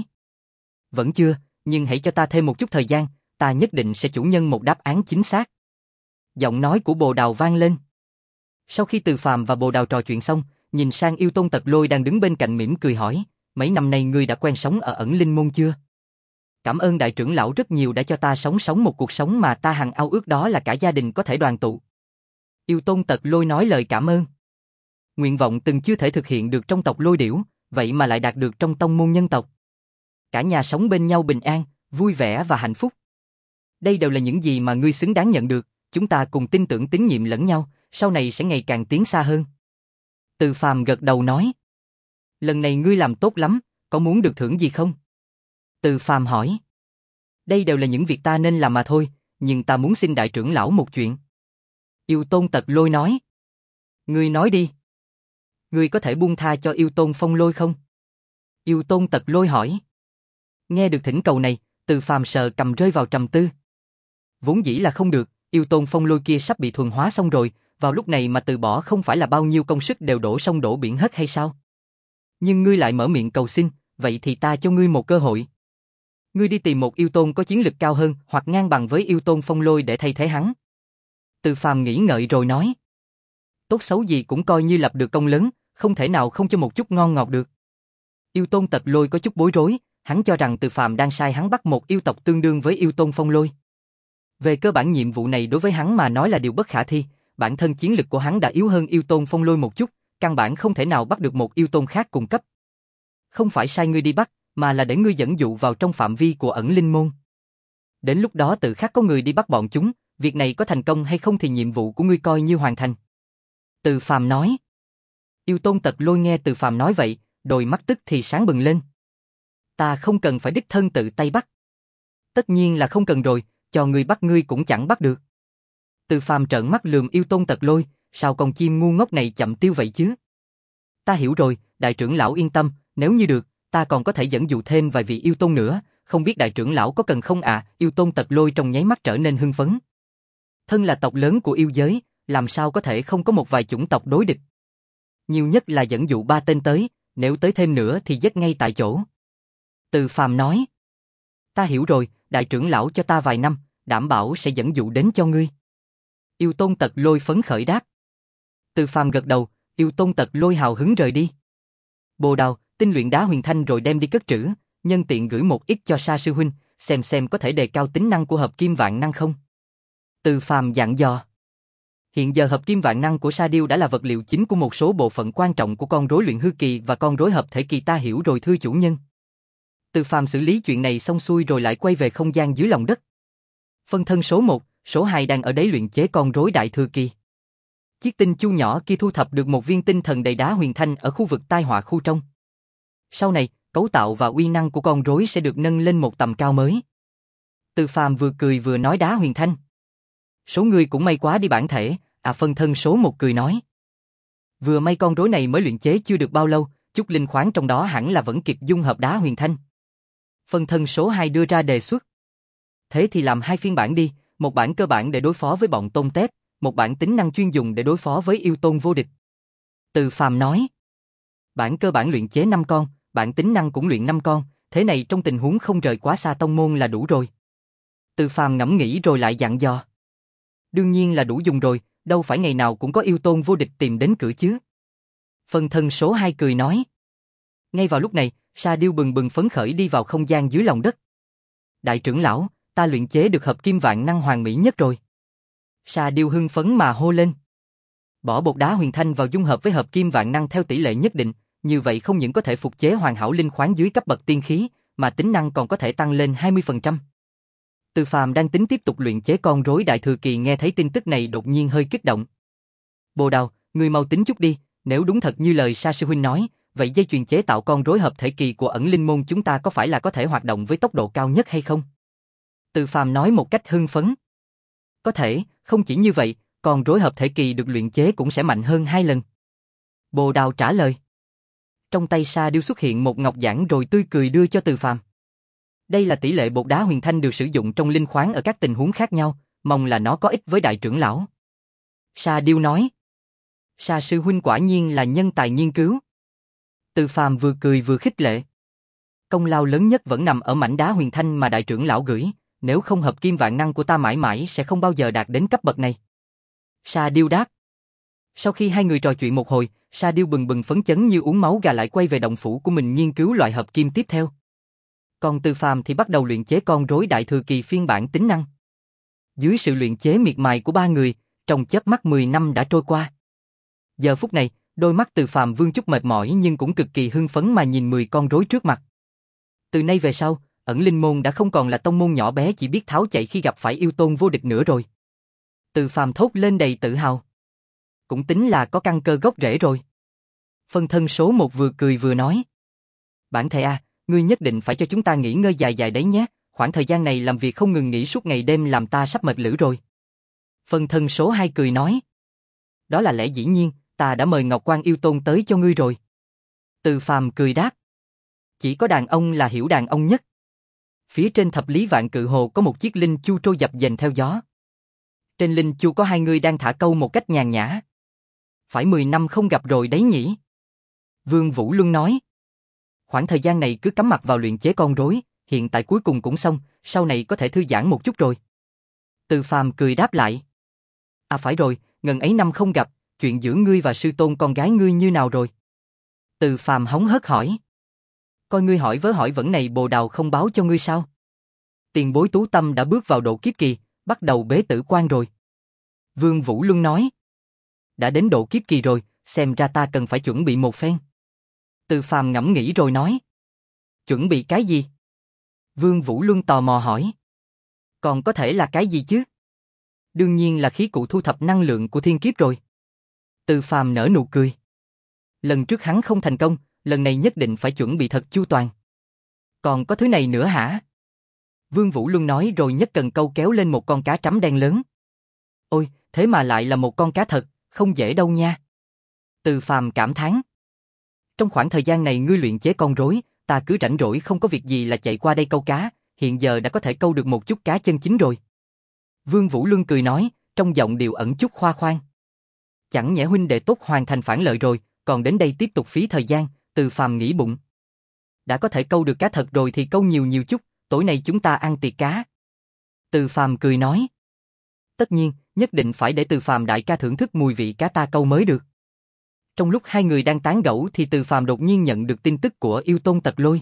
Vẫn chưa, nhưng hãy cho ta thêm một chút thời gian, ta nhất định sẽ chủ nhân một đáp án chính xác. Giọng nói của Bồ Đào vang lên. Sau khi Từ Phàm và Bồ Đào trò chuyện xong, nhìn sang Yêu Tôn Tật Lôi đang đứng bên cạnh mỉm cười hỏi, mấy năm nay ngươi đã quen sống ở ẩn linh môn chưa? Cảm ơn đại trưởng lão rất nhiều đã cho ta sống sống một cuộc sống mà ta hằng ao ước, đó là cả gia đình có thể đoàn tụ. Yêu Tôn Tật Lôi nói lời cảm ơn. Nguyện vọng từng chưa thể thực hiện được trong tộc Lôi Điểu, vậy mà lại đạt được trong tông môn nhân tộc. Cả nhà sống bên nhau bình an, vui vẻ và hạnh phúc. Đây đều là những gì mà ngươi xứng đáng nhận được, chúng ta cùng tin tưởng tín nhiệm lẫn nhau, sau này sẽ ngày càng tiến xa hơn. Từ Phàm gật đầu nói. Lần này ngươi làm tốt lắm, có muốn được thưởng gì không? Từ Phàm hỏi. Đây đều là những việc ta nên làm mà thôi, nhưng ta muốn xin đại trưởng lão một chuyện. Yêu Tôn Tật Lôi nói. Ngươi nói đi. Ngươi có thể buông tha cho Yêu Tôn Phong Lôi không? Yêu Tôn Tật Lôi hỏi. Nghe được thỉnh cầu này, Từ Phàm sờ cầm rơi vào trầm tư. Vốn dĩ là không được, Yêu Tôn Phong Lôi kia sắp bị thuần hóa xong rồi, vào lúc này mà từ bỏ không phải là bao nhiêu công sức đều đổ sông đổ biển hết hay sao? Nhưng ngươi lại mở miệng cầu xin, vậy thì ta cho ngươi một cơ hội. Ngươi đi tìm một yêu tôn có chiến lực cao hơn hoặc ngang bằng với Yêu Tôn Phong Lôi để thay thế hắn. Từ Phàm nghĩ ngợi rồi nói. Tốt xấu gì cũng coi như lập được công lớn, không thể nào không cho một chút ngon ngọt được. Yêu Tôn Tật Lôi có chút bối rối, hắn cho rằng Từ Phàm đang sai hắn bắt một yêu tộc tương đương với Yêu Tôn Phong Lôi. Về cơ bản nhiệm vụ này đối với hắn mà nói là điều bất khả thi, bản thân chiến lực của hắn đã yếu hơn Yêu Tôn Phong Lôi một chút, căn bản không thể nào bắt được một yêu tôn khác cùng cấp. Không phải sai ngươi đi bắt, mà là để ngươi dẫn dụ vào trong phạm vi của ẩn linh môn. Đến lúc đó tự khắc có người đi bắt bọn chúng, việc này có thành công hay không thì nhiệm vụ của ngươi coi như hoàn thành. Từ Phàm nói. Yêu Tôn Tật Lôi nghe Từ Phàm nói vậy, đôi mắt tức thì sáng bừng lên. Ta không cần phải đích thân tự tay bắt. Tất nhiên là không cần rồi, cho ngươi bắt ngươi cũng chẳng bắt được. Từ Phàm trợn mắt lườm Yêu Tôn Tật Lôi, sao con chim ngu ngốc này chậm tiêu vậy chứ? Ta hiểu rồi, đại trưởng lão yên tâm, nếu như được, ta còn có thể dẫn dụ thêm vài vị yêu tôn nữa, không biết đại trưởng lão có cần không ạ? À? Yêu Tôn Tật Lôi trong nháy mắt trở nên hưng phấn. Thân là tộc lớn của yêu giới, làm sao có thể không có một vài chủng tộc đối địch? Nhiều nhất là dẫn dụ ba tên tới, nếu tới thêm nữa thì giết ngay tại chỗ. Từ Phàm nói. Ta hiểu rồi, đại trưởng lão cho ta vài năm, đảm bảo sẽ dẫn dụ đến cho ngươi. Yêu Tôn Tật Lôi phấn khởi đáp. Từ Phàm gật đầu, Yêu Tôn Tật Lôi hào hứng rời đi. Bồ Đào, tinh luyện đá huyền thanh rồi đem đi cất trữ, nhân tiện gửi một ít cho Sa sư huynh, xem xem có thể đề cao tính năng của hợp kim vạn năng không. Từ Phàm dặn dò. Hiện giờ hợp kim vạn năng của Sa Điêu đã là vật liệu chính của một số bộ phận quan trọng của con rối luyện hư kỳ và con rối hợp thể kỳ, ta hiểu rồi thưa chủ nhân. Từ Phàm xử lý chuyện này xong xuôi rồi lại quay về không gian dưới lòng đất. Phân thân số một, số hai đang ở đấy luyện chế con rối đại thừa kỳ. Chiếc tinh chu nhỏ kia thu thập được một viên tinh thần đầy đá huyền thanh ở khu vực tai họa khu trong. Sau này, cấu tạo và uy năng của con rối sẽ được nâng lên một tầm cao mới. Từ Phàm vừa cười vừa nói đá huyền thanh. Số người cũng may quá đi bản thể, à phân thân số một cười nói. Vừa may con rối này mới luyện chế chưa được bao lâu, chút linh khoáng trong đó hẳn là vẫn kịp dung hợp đá huyền thanh. Phân thân số hai đưa ra đề xuất. Thế thì làm hai phiên bản đi, một bản cơ bản để đối phó với bọn tôn tép, một bản tính năng chuyên dùng để đối phó với yêu tôn vô địch. Từ Phàm nói. Bản cơ bản luyện chế năm con, bản tính năng cũng luyện năm con, thế này trong tình huống không rời quá xa tông môn là đủ rồi. Từ Phàm ngẫm nghĩ rồi lại dặn dò. Đương nhiên là đủ dùng rồi, đâu phải ngày nào cũng có yêu tôn vô địch tìm đến cửa chứ. Phân thân số hai cười nói. Ngay vào lúc này, Sa Điêu bừng bừng phấn khởi đi vào không gian dưới lòng đất. Đại trưởng lão, ta luyện chế được hợp kim vạn năng hoàn mỹ nhất rồi. Sa Điêu hưng phấn mà hô lên. Bỏ bột đá huyền thanh vào dung hợp với hợp kim vạn năng theo tỷ lệ nhất định, như vậy không những có thể phục chế hoàn hảo linh khoáng dưới cấp bậc tiên khí, mà tính năng còn có thể tăng lên hai mươi phần trăm. Từ Phàm đang tính tiếp tục luyện chế con rối đại thừa kỳ nghe thấy tin tức này đột nhiên hơi kích động. Bồ Đào, ngươi mau tính chút đi, nếu đúng thật như lời Sa sư huynh nói, vậy dây chuyền chế tạo con rối hợp thể kỳ của ẩn linh môn chúng ta có phải là có thể hoạt động với tốc độ cao nhất hay không? Từ Phàm nói một cách hưng phấn. Có thể, không chỉ như vậy, con rối hợp thể kỳ được luyện chế cũng sẽ mạnh hơn hai lần. Bồ Đào trả lời. Trong tay Sa Điêu xuất hiện một ngọc giản rồi tươi cười đưa cho Từ Phàm. Đây là tỷ lệ bột đá huyền thanh được sử dụng trong linh khoáng ở các tình huống khác nhau, mong là nó có ích với đại trưởng lão. Sa Điêu nói. Sa sư huynh quả nhiên là nhân tài nghiên cứu. Từ Phàm vừa cười vừa khích lệ. Công lao lớn nhất vẫn nằm ở mảnh đá huyền thanh mà đại trưởng lão gửi, nếu không hợp kim vạn năng của ta mãi mãi sẽ không bao giờ đạt đến cấp bậc này. Sa Điêu đáp. Sau khi hai người trò chuyện một hồi, Sa Điêu bừng bừng phấn chấn như uống máu gà lại quay về động phủ của mình nghiên cứu loại hợp kim tiếp theo. Còn Từ Phàm thì bắt đầu luyện chế con rối đại thừa kỳ phiên bản tính năng. Dưới sự luyện chế miệt mài của ba người, trong chớp mắt mười năm đã trôi qua. Giờ phút này, đôi mắt Từ Phàm vương chút mệt mỏi nhưng cũng cực kỳ hưng phấn mà nhìn mười con rối trước mặt. Từ nay về sau, ẩn linh môn đã không còn là tông môn nhỏ bé chỉ biết tháo chạy khi gặp phải yêu tôn vô địch nữa rồi. Từ Phàm thốt lên đầy tự hào. Cũng tính là có căn cơ gốc rễ rồi. Phân thân số một vừa cười vừa nói. Bản thể à, ngươi nhất định phải cho chúng ta nghỉ ngơi dài dài đấy nhé, khoảng thời gian này làm việc không ngừng nghỉ suốt ngày đêm làm ta sắp mệt lử rồi. Phân thân số hai cười nói. Đó là lẽ dĩ nhiên, ta đã mời Ngọc Quan yêu tôn tới cho ngươi rồi. Từ Phàm cười đáp. Chỉ có đàn ông là hiểu đàn ông nhất. Phía trên thập lý vạn cự hồ có một chiếc linh chu trôi dập dềnh theo gió. Trên linh chu có hai người đang thả câu một cách nhàn nhã. Phải mười năm không gặp rồi đấy nhỉ? Vương Vũ Luân nói. Khoảng thời gian này cứ cắm mặt vào luyện chế con rối, hiện tại cuối cùng cũng xong, sau này có thể thư giãn một chút rồi. Từ Phàm cười đáp lại. À phải rồi, ngần ấy năm không gặp, chuyện giữa ngươi và sư tôn con gái ngươi như nào rồi? Từ Phàm hóng hớt hỏi. Coi ngươi hỏi vớ hỏi vẩn này Bồ Đào không báo cho ngươi sao? Tiền bối Tú Tâm đã bước vào độ kiếp kỳ, bắt đầu bế tử quan rồi. Vương Vũ Luân nói. Đã đến độ kiếp kỳ rồi, xem ra ta cần phải chuẩn bị một phen. Từ Phàm ngẫm nghĩ rồi nói. Chuẩn bị cái gì? Vương Vũ Luân tò mò hỏi. Còn có thể là cái gì chứ? Đương nhiên là khí cụ thu thập năng lượng của thiên kiếp rồi. Từ Phàm nở nụ cười. Lần trước hắn không thành công, lần này nhất định phải chuẩn bị thật chu toàn. Còn có thứ này nữa hả? Vương Vũ Luân nói rồi nhất cần câu kéo lên một con cá trắm đen lớn. Ôi, thế mà lại là một con cá thật, không dễ đâu nha. Từ Phàm cảm thán. Trong khoảng thời gian này ngươi luyện chế con rối, ta cứ rảnh rỗi không có việc gì là chạy qua đây câu cá, hiện giờ đã có thể câu được một chút cá chân chính rồi. Vương Vũ Luân cười nói, trong giọng điệu ẩn chút khoa khoang. Chẳng nhẽ huynh đệ tốt hoàn thành phản lợi rồi, còn đến đây tiếp tục phí thời gian, Từ Phàm nghĩ bụng. Đã có thể câu được cá thật rồi thì câu nhiều nhiều chút, tối nay chúng ta ăn tiệc cá. Từ Phàm cười nói. Tất nhiên, nhất định phải để Từ Phàm đại ca thưởng thức mùi vị cá ta câu mới được. Trong lúc hai người đang tán gẫu thì Từ Phàm đột nhiên nhận được tin tức của yêu tôn Tật Lôi.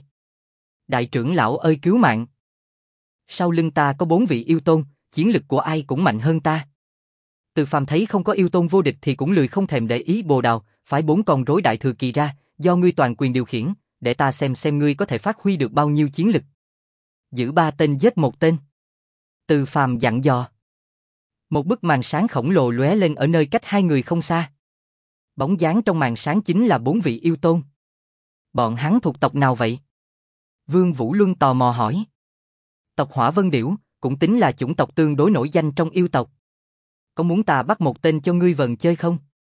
Đại trưởng lão ơi cứu mạng. Sau lưng ta có bốn vị yêu tôn, chiến lực của ai cũng mạnh hơn ta. Từ Phàm thấy không có yêu tôn vô địch thì cũng lười không thèm để ý Bồ Đào, phái bốn con rối đại thừa kỳ ra, do ngươi toàn quyền điều khiển, để ta xem xem ngươi có thể phát huy được bao nhiêu chiến lực. Giữ ba tên giết một tên. Từ Phàm dặn dò. Một bức màn sáng khổng lồ lóe lên ở nơi cách hai người không xa. Bóng dáng trong màn sáng chính là bốn vị yêu tôn. Bọn hắn thuộc tộc nào vậy? Vương Vũ Luân tò mò hỏi. Tộc Hỏa Vân Điểu, cũng tính là chủng tộc tương đối nổi danh trong yêu tộc. Có muốn ta bắt một tên cho ngươi vần chơi không?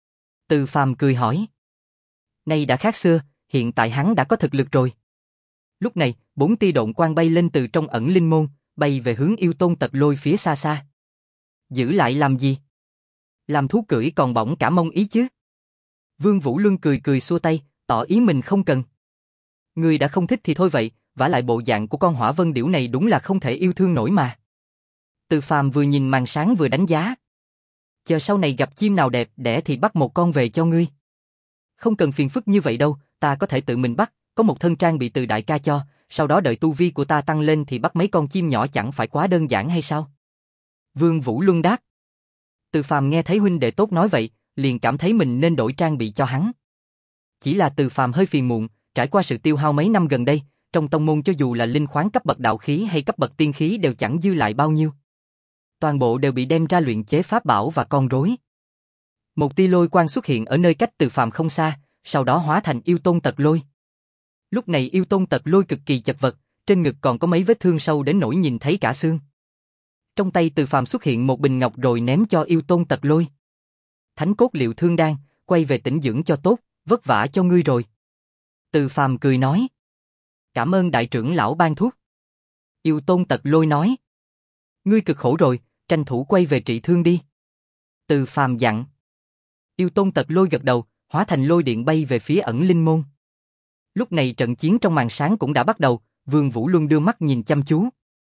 Từ Phàm cười hỏi. Nay đã khác xưa, hiện tại hắn đã có thực lực rồi. Lúc này, bốn tia độn quang bay lên từ trong ẩn linh môn, bay về hướng yêu tôn tật lôi phía xa xa. Giữ lại làm gì? Làm thú cưỡi còn bỏng cả mông ý chứ? Vương Vũ Luân cười cười xua tay, tỏ ý mình không cần. Ngươi đã không thích thì thôi vậy, vả lại bộ dạng của con hỏa vân điểu này đúng là không thể yêu thương nổi mà. Từ Phàm vừa nhìn màn sáng vừa đánh giá. Chờ sau này gặp chim nào đẹp đẽ thì bắt một con về cho ngươi. Không cần phiền phức như vậy đâu, ta có thể tự mình bắt, có một thân trang bị từ đại ca cho, sau đó đợi tu vi của ta tăng lên thì bắt mấy con chim nhỏ chẳng phải quá đơn giản hay sao? Vương Vũ Luân đáp. Từ Phàm nghe thấy huynh đệ tốt nói vậy, liền cảm thấy mình nên đổi trang bị cho hắn. Chỉ là Từ Phàm hơi phiền muộn, trải qua sự tiêu hao mấy năm gần đây, trong tông môn cho dù là linh khoáng cấp bậc đạo khí hay cấp bậc tiên khí đều chẳng dư lại bao nhiêu. Toàn bộ đều bị đem ra luyện chế pháp bảo và con rối. Một tia lôi quang xuất hiện ở nơi cách Từ Phàm không xa, sau đó hóa thành yêu tôn tật lôi. Lúc này yêu tôn tật lôi cực kỳ chật vật, trên ngực còn có mấy vết thương sâu đến nỗi nhìn thấy cả xương. Trong tay Từ Phàm xuất hiện một bình ngọc rồi ném cho yêu tôn tật lôi. Thánh cốt liệu thương đan, quay về tĩnh dưỡng cho tốt, vất vả cho ngươi rồi. Từ Phàm cười nói. Cảm ơn đại trưởng lão ban thuốc. Yêu tôn tật lôi nói. Ngươi cực khổ rồi, tranh thủ quay về trị thương đi. Từ Phàm dặn. Yêu tôn tật lôi gật đầu, hóa thành lôi điện bay về phía ẩn linh môn. Lúc này trận chiến trong màn sáng cũng đã bắt đầu, Vương Vũ Luân đưa mắt nhìn chăm chú.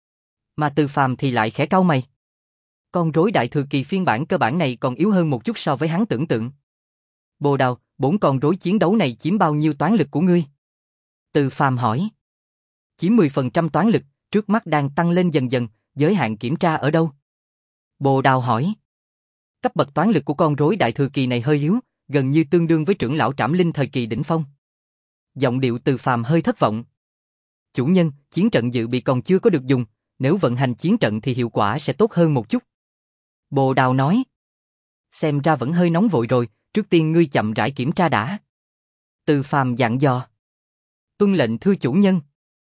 Mà Từ Phàm thì lại khẽ cau mày. Con rối đại thừa kỳ phiên bản cơ bản này còn yếu hơn một chút so với hắn tưởng tượng. Bồ Đào, bốn con rối chiến đấu này chiếm bao nhiêu toán lực của ngươi? Từ Phàm hỏi. Chiếm mười phần trăm toán lực, trước mắt đang tăng lên dần dần, giới hạn kiểm tra ở đâu? Bồ Đào hỏi. Cấp bậc toán lực của con rối đại thừa kỳ này hơi yếu, gần như tương đương với trưởng lão Trảm Linh thời kỳ đỉnh phong. Giọng điệu Từ Phàm hơi thất vọng. Chủ nhân, chiến trận dự bị còn chưa có được dùng, nếu vận hành chiến trận thì hiệu quả sẽ tốt hơn một chút. Bồ Đào nói. Xem ra vẫn hơi nóng vội rồi, trước tiên ngươi chậm rãi kiểm tra đã. Từ Phàm dặn dò. Tuân lệnh thưa chủ nhân.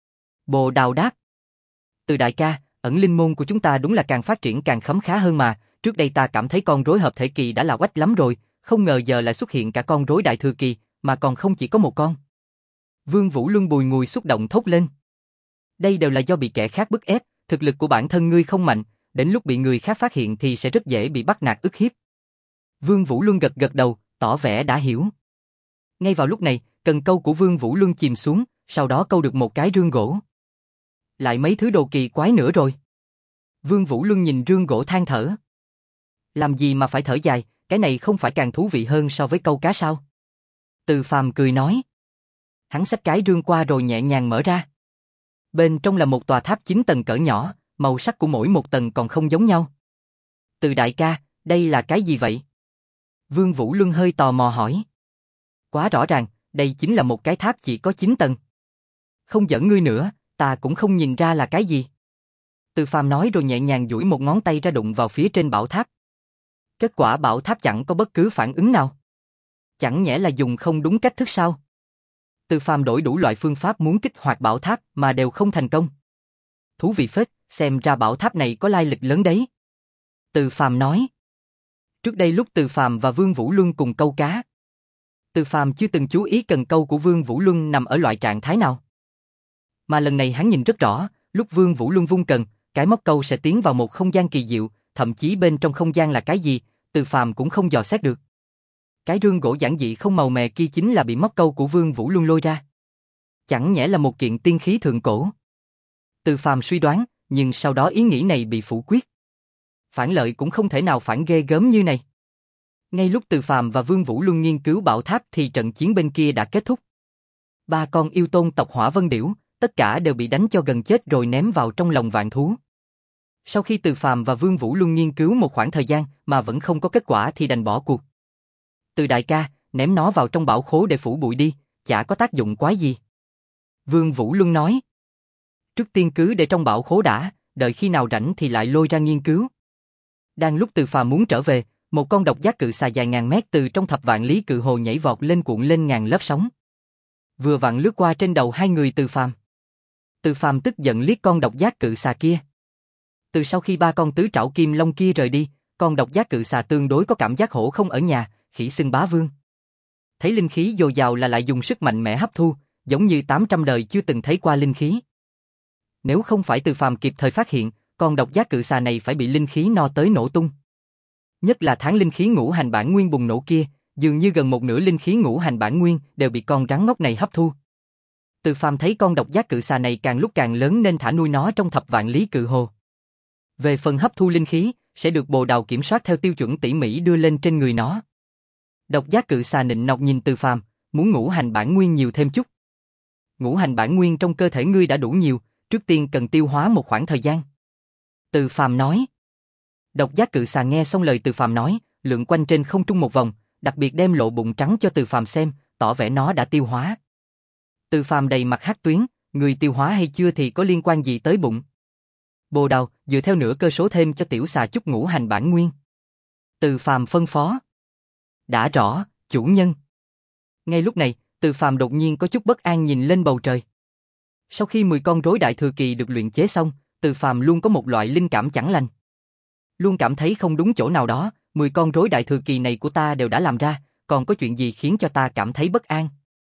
Bồ Đào đáp. Từ đại ca, ẩn linh môn của chúng ta đúng là càng phát triển càng khấm khá hơn mà, trước đây ta cảm thấy con rối hợp thể kỳ đã là oách lắm rồi, không ngờ giờ lại xuất hiện cả con rối đại thừa kỳ, mà còn không chỉ có một con. Vương Vũ Luân bùi ngùi xúc động thốt lên. Đây đều là do bị kẻ khác bức ép, thực lực của bản thân ngươi không mạnh, đến lúc bị người khác phát hiện thì sẽ rất dễ bị bắt nạt ức hiếp. Vương Vũ Luân gật gật đầu, tỏ vẻ đã hiểu. Ngay vào lúc này, cần câu của Vương Vũ Luân chìm xuống, sau đó câu được một cái rương gỗ. Lại mấy thứ đồ kỳ quái nữa rồi. Vương Vũ Luân nhìn rương gỗ than thở. Làm gì mà phải thở dài, cái này không phải càng thú vị hơn so với câu cá sao? Từ Phàm cười nói. Hắn xách cái rương qua rồi nhẹ nhàng mở ra. Bên trong là một tòa tháp chín tầng cỡ nhỏ, màu sắc của mỗi một tầng còn không giống nhau. Từ đại ca, đây là cái gì vậy? Vương Vũ Luân hơi tò mò hỏi. Quá rõ ràng, đây chính là một cái tháp chỉ có chín tầng. Không giỡn ngươi nữa, ta cũng không nhìn ra là cái gì. Từ Phàm nói rồi nhẹ nhàng duỗi một ngón tay ra đụng vào phía trên bảo tháp. Kết quả bảo tháp chẳng có bất cứ phản ứng nào. Chẳng nhẽ là dùng không đúng cách thức sao? Từ Phàm đổi đủ loại phương pháp muốn kích hoạt bảo tháp mà đều không thành công. Thú vị phết, xem ra bảo tháp này có lai lịch lớn đấy. Từ Phàm nói. Trước đây lúc Từ Phàm và Vương Vũ Luân cùng câu cá, Từ Phàm chưa từng chú ý cần câu của Vương Vũ Luân nằm ở loại trạng thái nào. Mà lần này hắn nhìn rất rõ, lúc Vương Vũ Luân vung cần, cái móc câu sẽ tiến vào một không gian kỳ diệu, thậm chí bên trong không gian là cái gì, Từ Phàm cũng không dò xét được. Cái rương gỗ giản dị không màu mè kia chính là bị móc câu của Vương Vũ Luân lôi ra. Chẳng nhẽ là một kiện tiên khí thượng cổ. Từ Phàm suy đoán, nhưng sau đó ý nghĩ này bị phủ quyết. Phản lợi cũng không thể nào phản ghê gớm như này. Ngay lúc Từ Phàm và Vương Vũ Luân nghiên cứu bảo tháp thì trận chiến bên kia đã kết thúc. Ba con yêu tôn tộc Hỏa Vân Điểu, tất cả đều bị đánh cho gần chết rồi ném vào trong lồng vạn thú. Sau khi Từ Phàm và Vương Vũ Luân nghiên cứu một khoảng thời gian mà vẫn không có kết quả thì đành bỏ cuộc. Từ đại ca, ném nó vào trong bảo khố để phủ bụi đi, chả có tác dụng quái gì. Vương Vũ Luân nói. Trước tiên cứ để trong bảo khố đã, đợi khi nào rảnh thì lại lôi ra nghiên cứu. Đang lúc Từ Phàm muốn trở về, một con độc giác cự xà dài ngàn mét từ trong thập vạn lý cự hồ nhảy vọt lên cuộn lên ngàn lớp sóng. Vừa vặn lướt qua trên đầu hai người Từ Phàm. Từ Phàm tức giận liếc con độc giác cự xà kia. Từ sau khi ba con tứ trảo kim long kia rời đi, con độc giác cự xà tương đối có cảm giác hổ không ở nhà, khỉ xưng bá vương. Thấy linh khí dồi dào là lại dùng sức mạnh mẽ hấp thu, giống như tám trăm đời chưa từng thấy qua linh khí. Nếu không phải Từ Phàm kịp thời phát hiện, con độc giác cự xà này phải bị linh khí no tới nổ tung. Nhất là tháng linh khí ngũ hành bản nguyên bùng nổ kia, dường như gần một nửa linh khí ngũ hành bản nguyên đều bị con rắn ngốc này hấp thu. Từ Phàm thấy con độc giác cự xà này càng lúc càng lớn nên thả nuôi nó trong thập vạn lý cự hồ. Về phần hấp thu linh khí, sẽ được bồ đào kiểm soát theo tiêu chuẩn tỉ mỉ đưa lên trên người nó. Độc giác cự xà nịnh nọt nhìn Từ Phàm, muốn ngũ hành bản nguyên nhiều thêm chút. Ngũ hành bản nguyên trong cơ thể ngươi đã đủ nhiều, trước tiên cần tiêu hóa một khoảng thời gian. Từ Phàm nói. Độc giác cự xà nghe xong lời Từ Phàm nói, lượn quanh trên không trung một vòng, đặc biệt đem lộ bụng trắng cho Từ Phàm xem, tỏ vẻ nó đã tiêu hóa. Từ Phàm đầy mặt hắc tuyến, người tiêu hóa hay chưa thì có liên quan gì tới bụng. Bồ đào, dựa theo nửa cơ số thêm cho tiểu xà chút ngũ hành bản nguyên. Từ Phàm phân phó. Đã rõ, chủ nhân. Ngay lúc này, Từ Phàm đột nhiên có chút bất an nhìn lên bầu trời. Sau khi mười con rối đại thừa kỳ được luyện chế xong, Từ Phàm luôn có một loại linh cảm chẳng lành. Luôn cảm thấy không đúng chỗ nào đó, mười con rối đại thừa kỳ này của ta đều đã làm ra, còn có chuyện gì khiến cho ta cảm thấy bất an?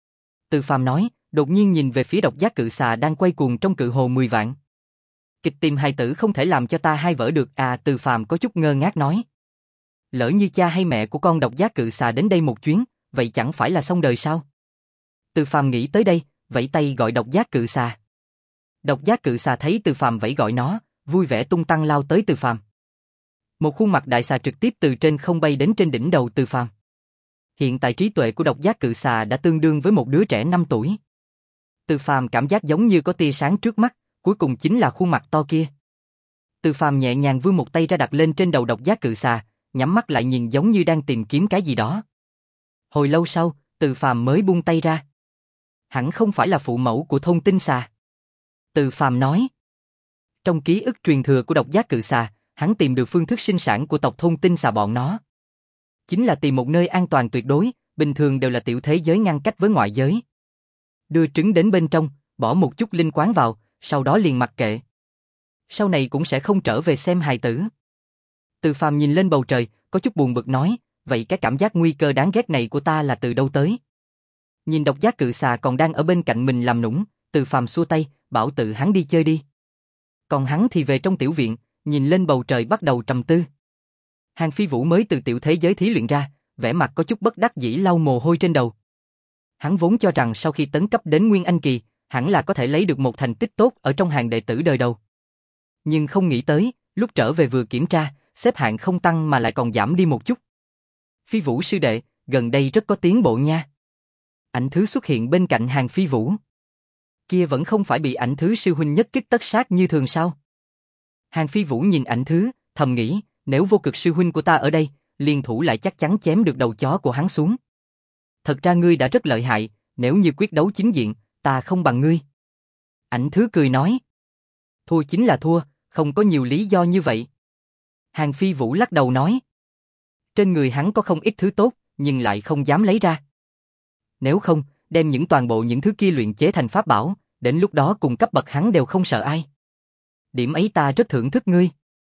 Từ Phàm nói, đột nhiên nhìn về phía độc giác cự xà đang quay cuồng trong cự hồ mười vạn. Kịch tìm hài tử không thể làm cho ta hai vỡ được à? Từ Phàm có chút ngơ ngác nói. Lỡ như cha hay mẹ của con độc giác cự xà đến đây một chuyến, vậy chẳng phải là xong đời sao? Từ Phàm nghĩ tới đây, vẫy tay gọi độc giác cự xà. Độc giác cự xà thấy Từ Phàm vẫy gọi nó, vui vẻ tung tăng lao tới Từ Phàm. Một khuôn mặt đại xà trực tiếp từ trên không bay đến trên đỉnh đầu Từ Phàm. Hiện tại trí tuệ của độc giác cự xà đã tương đương với một đứa trẻ năm tuổi. Từ Phàm cảm giác giống như có tia sáng trước mắt, cuối cùng chính là khuôn mặt to kia. Từ Phàm nhẹ nhàng vươn một tay ra đặt lên trên đầu độc giác cự xà, nhắm mắt lại nhìn giống như đang tìm kiếm cái gì đó. Hồi lâu sau, Từ Phàm mới buông tay ra. Hẳn không phải là phụ mẫu của thôn tinh xà. Từ Phàm nói. Trong ký ức truyền thừa của độc giác cự xà, hắn tìm được phương thức sinh sản của tộc thôn tinh xà bọn nó. Chính là tìm một nơi an toàn tuyệt đối, bình thường đều là tiểu thế giới ngăn cách với ngoại giới. Đưa trứng đến bên trong, bỏ một chút linh quáng vào, sau đó liền mặc kệ. Sau này cũng sẽ không trở về xem hài tử. Từ Phàm nhìn lên bầu trời, có chút buồn bực nói, vậy cái cảm giác nguy cơ đáng ghét này của ta là từ đâu tới? Nhìn độc giác cự xà còn đang ở bên cạnh mình làm nũng, Từ Phàm xua tay, bảo tự hắn đi chơi đi. Còn hắn thì về trong tiểu viện, nhìn lên bầu trời bắt đầu trầm tư. Hàng Phi Vũ mới từ tiểu thế giới thí luyện ra, vẻ mặt có chút bất đắc dĩ lau mồ hôi trên đầu. Hắn vốn cho rằng sau khi tấn cấp đến Nguyên Anh Kỳ, hẳn là có thể lấy được một thành tích tốt ở trong hàng đệ tử đời đầu. Nhưng không nghĩ tới, lúc trở về vừa kiểm tra, xếp hạng không tăng mà lại còn giảm đi một chút. Phi Vũ sư đệ, gần đây rất có tiến bộ nha. Ảnh Thứ xuất hiện bên cạnh Hàng Phi Vũ. Kia vẫn không phải bị Ảnh Thứ sư huynh nhất kích tất sát như thường sao? Hàng Phi Vũ nhìn Ảnh Thứ, thầm nghĩ, nếu vô cực sư huynh của ta ở đây, liên thủ lại chắc chắn chém được đầu chó của hắn xuống. Thật ra ngươi đã rất lợi hại, nếu như quyết đấu chính diện, ta không bằng ngươi. Ảnh Thứ cười nói. Thua chính là thua, không có nhiều lý do như vậy. Hàng Phi Vũ lắc đầu nói. Trên người hắn có không ít thứ tốt, nhưng lại không dám lấy ra. Nếu không, đem những toàn bộ những thứ kia luyện chế thành pháp bảo, đến lúc đó cùng cấp bậc hắn đều không sợ ai. Điểm ấy ta rất thưởng thức ngươi.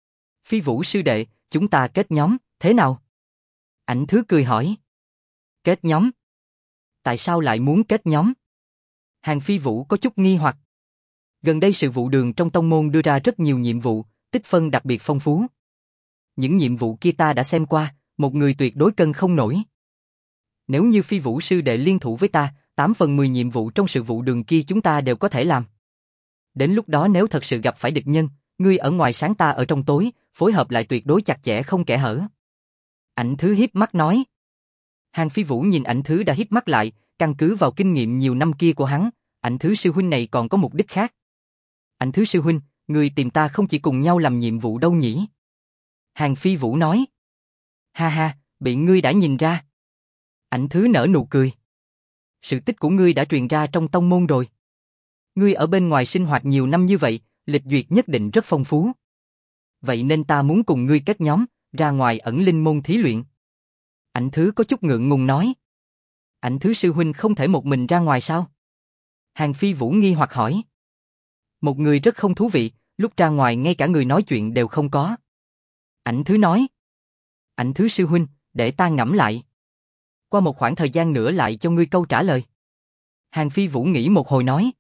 Phi Vũ sư đệ, chúng ta kết nhóm, thế nào? Ảnh Thứ cười hỏi. Kết nhóm? Tại sao lại muốn kết nhóm? Hàng Phi Vũ có chút nghi hoặc. Gần đây sự vụ đường trong tông môn đưa ra rất nhiều nhiệm vụ, tích phân đặc biệt phong phú. Những nhiệm vụ kia ta đã xem qua, một người tuyệt đối cân không nổi. Nếu như Phi Vũ sư đệ liên thủ với ta, tám phần mười nhiệm vụ trong sự vụ đường kia chúng ta đều có thể làm. Đến lúc đó nếu thật sự gặp phải địch nhân, ngươi ở ngoài sáng ta ở trong tối, phối hợp lại tuyệt đối chặt chẽ không kẽ hở. Ảnh Thứ híp mắt nói. Hàng Phi Vũ nhìn Ảnh Thứ đã híp mắt lại, căn cứ vào kinh nghiệm nhiều năm kia của hắn, Ảnh Thứ sư huynh này còn có mục đích khác. Ảnh Thứ sư huynh, ngươi tìm ta không chỉ cùng nhau làm nhiệm vụ đâu nhỉ? Hàng Phi Vũ nói. Ha ha, bị ngươi đã nhìn ra. Ảnh Thứ nở nụ cười. Sự tích của ngươi đã truyền ra trong tông môn rồi. Ngươi ở bên ngoài sinh hoạt nhiều năm như vậy, lịch duyệt nhất định rất phong phú. Vậy nên ta muốn cùng ngươi kết nhóm, ra ngoài ẩn linh môn thí luyện. Ảnh Thứ có chút ngượng ngùng nói. Ảnh Thứ sư huynh không thể một mình ra ngoài sao? Hàng Phi Vũ nghi hoặc hỏi. Một người rất không thú vị, lúc ra ngoài ngay cả người nói chuyện đều không có. Ảnh Thứ nói. Ảnh Thứ sư huynh, để ta ngẫm lại. Qua một khoảng thời gian nữa lại cho ngươi câu trả lời. Hàng Phi Vũ nghĩ một hồi nói.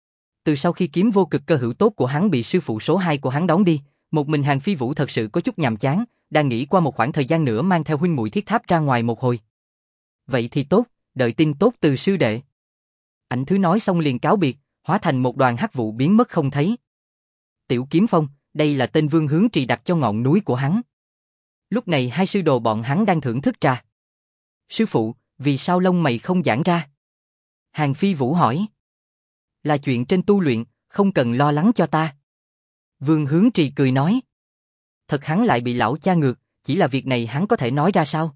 Từ sau khi kiếm vô cực cơ hữu tốt của hắn bị sư phụ số hai của hắn đón đi, một mình Hàng Phi Vũ thật sự có chút nhàm chán, đang nghĩ qua một khoảng thời gian nữa mang theo huynh muội thiết tháp ra ngoài một hồi. Vậy thì tốt, đợi tin tốt từ sư đệ. Ảnh Thứ nói xong liền cáo biệt, hóa thành một đoàn hắc vụ biến mất không thấy. Tiểu Kiếm Phong, đây là tên Vương Hướng Trì đặt cho ngọn núi của hắn. Lúc này hai sư đồ bọn hắn đang thưởng thức trà. Sư phụ, vì sao lông mày không giãn ra? Hàng Phi Vũ hỏi. Là chuyện trên tu luyện, không cần lo lắng cho ta. Vương Hướng Trì cười nói. Thật hắn lại bị lão cha ngược, chỉ là việc này hắn có thể nói ra sao?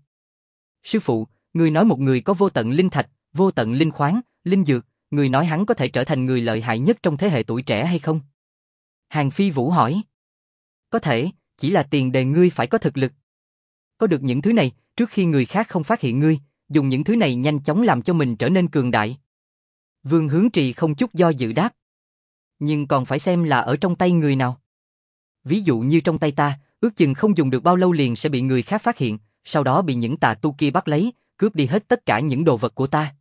Sư phụ, người nói một người có vô tận linh thạch, vô tận linh khoáng, linh dược, người nói hắn có thể trở thành người lợi hại nhất trong thế hệ tuổi trẻ hay không? Hàng Phi Vũ hỏi. Có thể, chỉ là tiền đề ngươi phải có thực lực. Có được những thứ này, trước khi người khác không phát hiện ngươi, dùng những thứ này nhanh chóng làm cho mình trở nên cường đại. Vương Hướng Trì không chút do dự đáp. Nhưng còn phải xem là ở trong tay người nào. Ví dụ như trong tay ta, ước chừng không dùng được bao lâu liền sẽ bị người khác phát hiện, sau đó bị những tà tu kia bắt lấy, cướp đi hết tất cả những đồ vật của ta.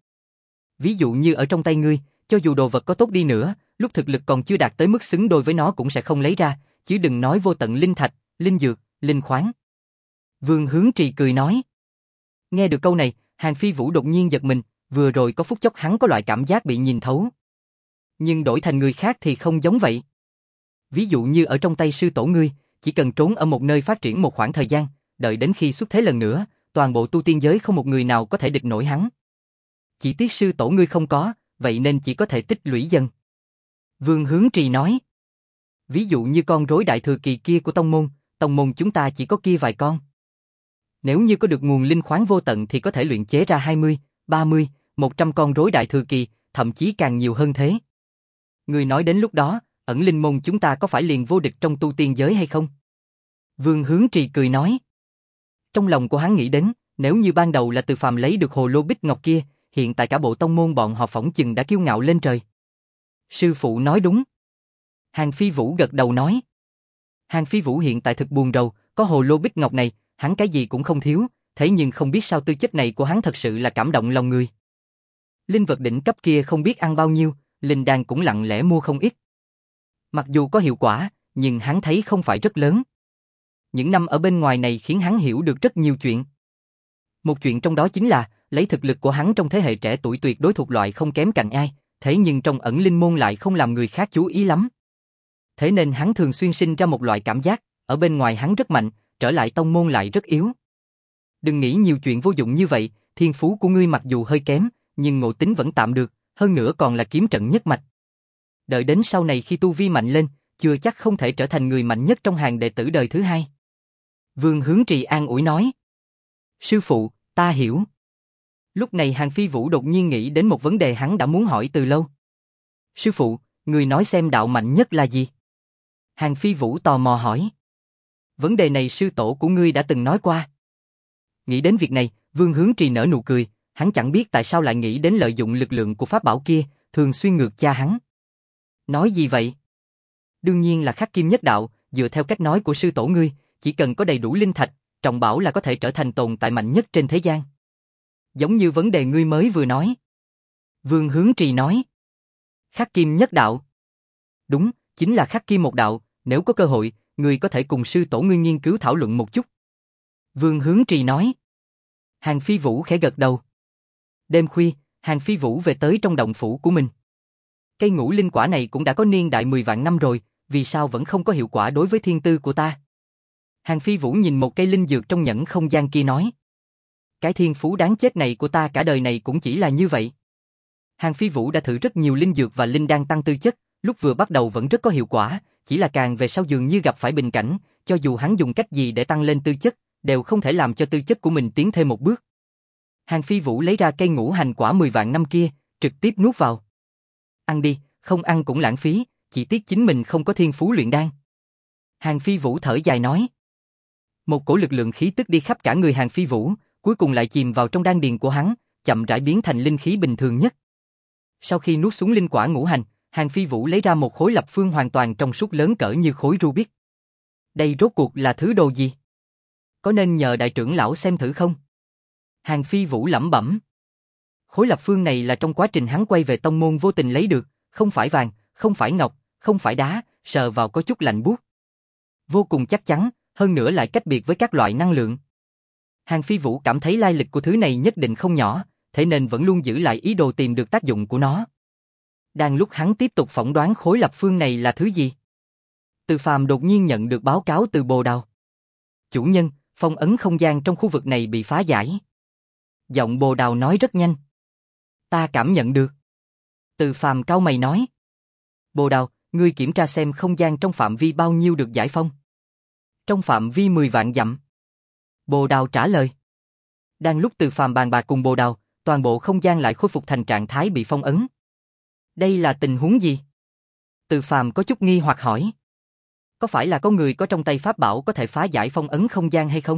Ví dụ như ở trong tay ngươi, cho dù đồ vật có tốt đi nữa, lúc thực lực còn chưa đạt tới mức xứng đôi với nó cũng sẽ không lấy ra, chứ đừng nói vô tận linh thạch, linh dược, linh khoáng. Vương Hướng Trì cười nói. Nghe được câu này, Hàng Phi Vũ đột nhiên giật mình, vừa rồi có phút chốc hắn có loại cảm giác bị nhìn thấu. Nhưng đổi thành người khác thì không giống vậy. Ví dụ như ở trong tay sư tổ ngươi, chỉ cần trốn ở một nơi phát triển một khoảng thời gian, đợi đến khi xuất thế lần nữa, toàn bộ tu tiên giới không một người nào có thể địch nổi hắn. Chỉ tiếc sư tổ ngươi không có, vậy nên chỉ có thể tích lũy dần. Vương Hướng Trì nói. Ví dụ như con rối đại thừa kỳ kia của tông môn, tông môn chúng ta chỉ có kia vài con. Nếu như có được nguồn linh khoáng vô tận thì có thể luyện chế ra hai mươi, ba mươi, một trăm con rối đại thừa kỳ, thậm chí càng nhiều hơn thế. Người nói đến lúc đó, ẩn linh môn chúng ta có phải liền vô địch trong tu tiên giới hay không? Vương Hướng Trì cười nói. Trong lòng của hắn nghĩ đến, nếu như ban đầu là Từ Phàm lấy được hồ lô bích ngọc kia, hiện tại cả bộ tông môn bọn họ phỏng chừng đã kiêu ngạo lên trời. Sư phụ nói đúng. Hàng Phi Vũ gật đầu nói. Hàng Phi Vũ hiện tại thực buồn rầu, có hồ lô bích ngọc này, hắn cái gì cũng không thiếu, thế nhưng không biết sao tư chất này của hắn thật sự là cảm động lòng người. Linh vật đỉnh cấp kia không biết ăn bao nhiêu, linh đan cũng lặng lẽ mua không ít. Mặc dù có hiệu quả, nhưng hắn thấy không phải rất lớn. Những năm ở bên ngoài này khiến hắn hiểu được rất nhiều chuyện. Một chuyện trong đó chính là, lấy thực lực của hắn trong thế hệ trẻ tuổi tuyệt đối thuộc loại không kém cạnh ai, thế nhưng trong ẩn linh môn lại không làm người khác chú ý lắm. Thế nên hắn thường xuyên sinh ra một loại cảm giác, ở bên ngoài hắn rất mạnh, trở lại tông môn lại rất yếu. Đừng nghĩ nhiều chuyện vô dụng như vậy, thiên phú của ngươi mặc dù hơi kém, nhưng ngộ tính vẫn tạm được, hơn nữa còn là kiếm trận nhất mạch. Đợi đến sau này khi tu vi mạnh lên, chưa chắc không thể trở thành người mạnh nhất trong hàng đệ tử đời thứ hai. Vương Hướng Trì an ủi nói. Sư phụ, ta hiểu. Lúc này Hàng Phi Vũ đột nhiên nghĩ đến một vấn đề hắn đã muốn hỏi từ lâu. Sư phụ, người nói xem đạo mạnh nhất là gì? Hàng Phi Vũ tò mò hỏi. Vấn đề này sư tổ của ngươi đã từng nói qua. Nghĩ đến việc này, Vương Hướng Trì nở nụ cười, hắn chẳng biết tại sao lại nghĩ đến lợi dụng lực lượng của pháp bảo kia, thường xuyên ngược cha hắn. Nói gì vậy? Đương nhiên là khắc kim nhất đạo, dựa theo cách nói của sư tổ ngươi, chỉ cần có đầy đủ linh thạch, trọng bảo là có thể trở thành tồn tại mạnh nhất trên thế gian. Giống như vấn đề ngươi mới vừa nói. Vương Hướng Trì nói. Khắc kim nhất đạo. Đúng, chính là khắc kim một đạo, nếu có cơ hội, ngươi có thể cùng sư tổ ngươi nghiên cứu thảo luận một chút. Vương Hướng Trì nói. Hàng Phi Vũ khẽ gật đầu. Đêm khuya, Hàng Phi Vũ về tới trong động phủ của mình. Cây ngũ linh quả này cũng đã có niên đại mười vạn năm rồi, vì sao vẫn không có hiệu quả đối với thiên tư của ta? Hàng Phi Vũ nhìn một cây linh dược trong nhẫn không gian kia nói. Cái thiên phú đáng chết này của ta cả đời này cũng chỉ là như vậy. Hàng Phi Vũ đã thử rất nhiều linh dược và linh đan tăng tư chất, lúc vừa bắt đầu vẫn rất có hiệu quả, chỉ là càng về sau dường như gặp phải bình cảnh, cho dù hắn dùng cách gì để tăng lên tư chất, đều không thể làm cho tư chất của mình tiến thêm một bước. Hàng Phi Vũ lấy ra cây ngũ hành quả mười vạn năm kia, trực tiếp nuốt vào. Ăn đi, không ăn cũng lãng phí, chỉ tiếc chính mình không có thiên phú luyện đan. Hàng Phi Vũ thở dài nói. Một cổ lực lượng khí tức đi khắp cả người Hàng Phi Vũ, cuối cùng lại chìm vào trong đan điền của hắn, chậm rãi biến thành linh khí bình thường nhất. Sau khi nuốt xuống linh quả ngũ hành, Hàng Phi Vũ lấy ra một khối lập phương hoàn toàn trong suốt lớn cỡ như khối Rubik. Đây rốt cuộc là thứ đồ gì? Có nên nhờ đại trưởng lão xem thử không? Hàng Phi Vũ lẩm bẩm. Khối lập phương này là trong quá trình hắn quay về tông môn vô tình lấy được, không phải vàng, không phải ngọc, không phải đá, sờ vào có chút lạnh buốt. Vô cùng chắc chắn, hơn nữa lại cách biệt với các loại năng lượng. Hàng Phi Vũ cảm thấy lai lịch của thứ này nhất định không nhỏ, thế nên vẫn luôn giữ lại ý đồ tìm được tác dụng của nó. Đang lúc hắn tiếp tục phỏng đoán khối lập phương này là thứ gì, Từ Phàm đột nhiên nhận được báo cáo từ Bồ Đào. Chủ nhân, phong ấn không gian trong khu vực này bị phá giải. Giọng Bồ Đào nói rất nhanh. Ta cảm nhận được. Từ Phàm cau mày nói. Bồ Đào, ngươi kiểm tra xem không gian trong phạm vi bao nhiêu được giải phong. Trong phạm vi mười vạn dặm. Bồ Đào trả lời. Đang lúc Từ Phàm bàn bạc cùng Bồ Đào, toàn bộ không gian lại khôi phục thành trạng thái bị phong ấn. Đây là tình huống gì? Từ Phàm có chút nghi hoặc hỏi. Có phải là có người có trong tay pháp bảo có thể phá giải phong ấn không gian hay không?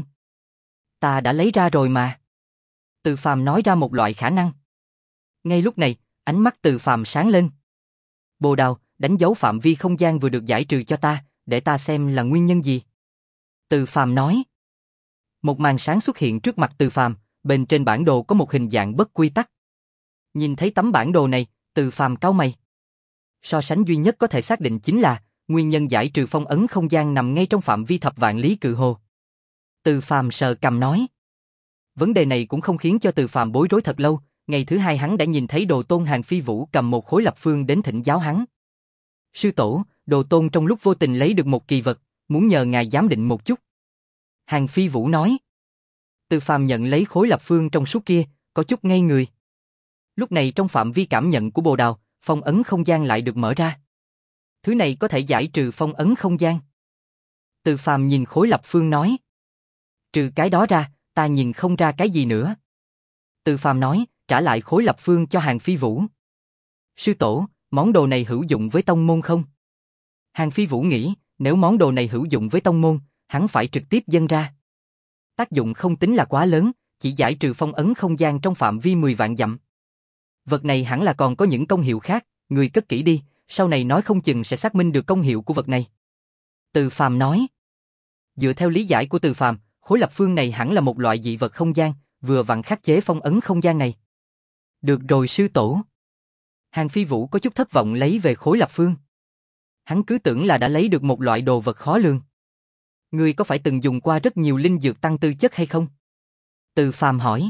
Ta đã lấy ra rồi mà. Từ Phàm nói ra một loại khả năng. Ngay lúc này, ánh mắt Từ Phàm sáng lên. Bồ Đào, đánh dấu phạm vi không gian vừa được giải trừ cho ta, để ta xem là nguyên nhân gì. Từ Phàm nói. Một màn sáng xuất hiện trước mặt Từ Phàm, bên trên bản đồ có một hình dạng bất quy tắc. Nhìn thấy tấm bản đồ này, Từ Phàm cau mày. So sánh duy nhất có thể xác định chính là nguyên nhân giải trừ phong ấn không gian nằm ngay trong phạm vi thập vạn lý cự hồ. Từ Phàm sờ cằm nói. Vấn đề này cũng không khiến cho Từ Phàm bối rối thật lâu, ngày thứ hai hắn đã nhìn thấy Đồ Tôn Hàng Phi Vũ cầm một khối lập phương đến thỉnh giáo hắn. Sư tổ, Đồ Tôn trong lúc vô tình lấy được một kỳ vật, muốn nhờ ngài giám định một chút. Hàng Phi Vũ nói. Từ Phàm nhận lấy khối lập phương trong suốt kia, có chút ngây người. Lúc này trong phạm vi cảm nhận của Bồ Đào, phong ấn không gian lại được mở ra. Thứ này có thể giải trừ phong ấn không gian. Từ Phàm nhìn khối lập phương nói. Trừ cái đó ra, ta nhìn không ra cái gì nữa. Từ Phàm nói, trả lại khối lập phương cho Hàng Phi Vũ. Sư tổ, món đồ này hữu dụng với tông môn không? Hàng Phi Vũ nghĩ, nếu món đồ này hữu dụng với tông môn, hắn phải trực tiếp dâng ra. Tác dụng không tính là quá lớn, chỉ giải trừ phong ấn không gian trong phạm vi mười vạn dặm. Vật này hẳn là còn có những công hiệu khác, người cất kỹ đi, sau này nói không chừng sẽ xác minh được công hiệu của vật này. Từ Phàm nói. Dựa theo lý giải của Từ Phàm, khối lập phương này hẳn là một loại dị vật không gian, vừa vặn khắc chế phong ấn không gian này. Được rồi sư tổ. Hàng Phi Vũ có chút thất vọng lấy về khối lập phương. Hắn cứ tưởng là đã lấy được một loại đồ vật khó lường. Ngươi có phải từng dùng qua rất nhiều linh dược tăng tư chất hay không? Từ Phàm hỏi.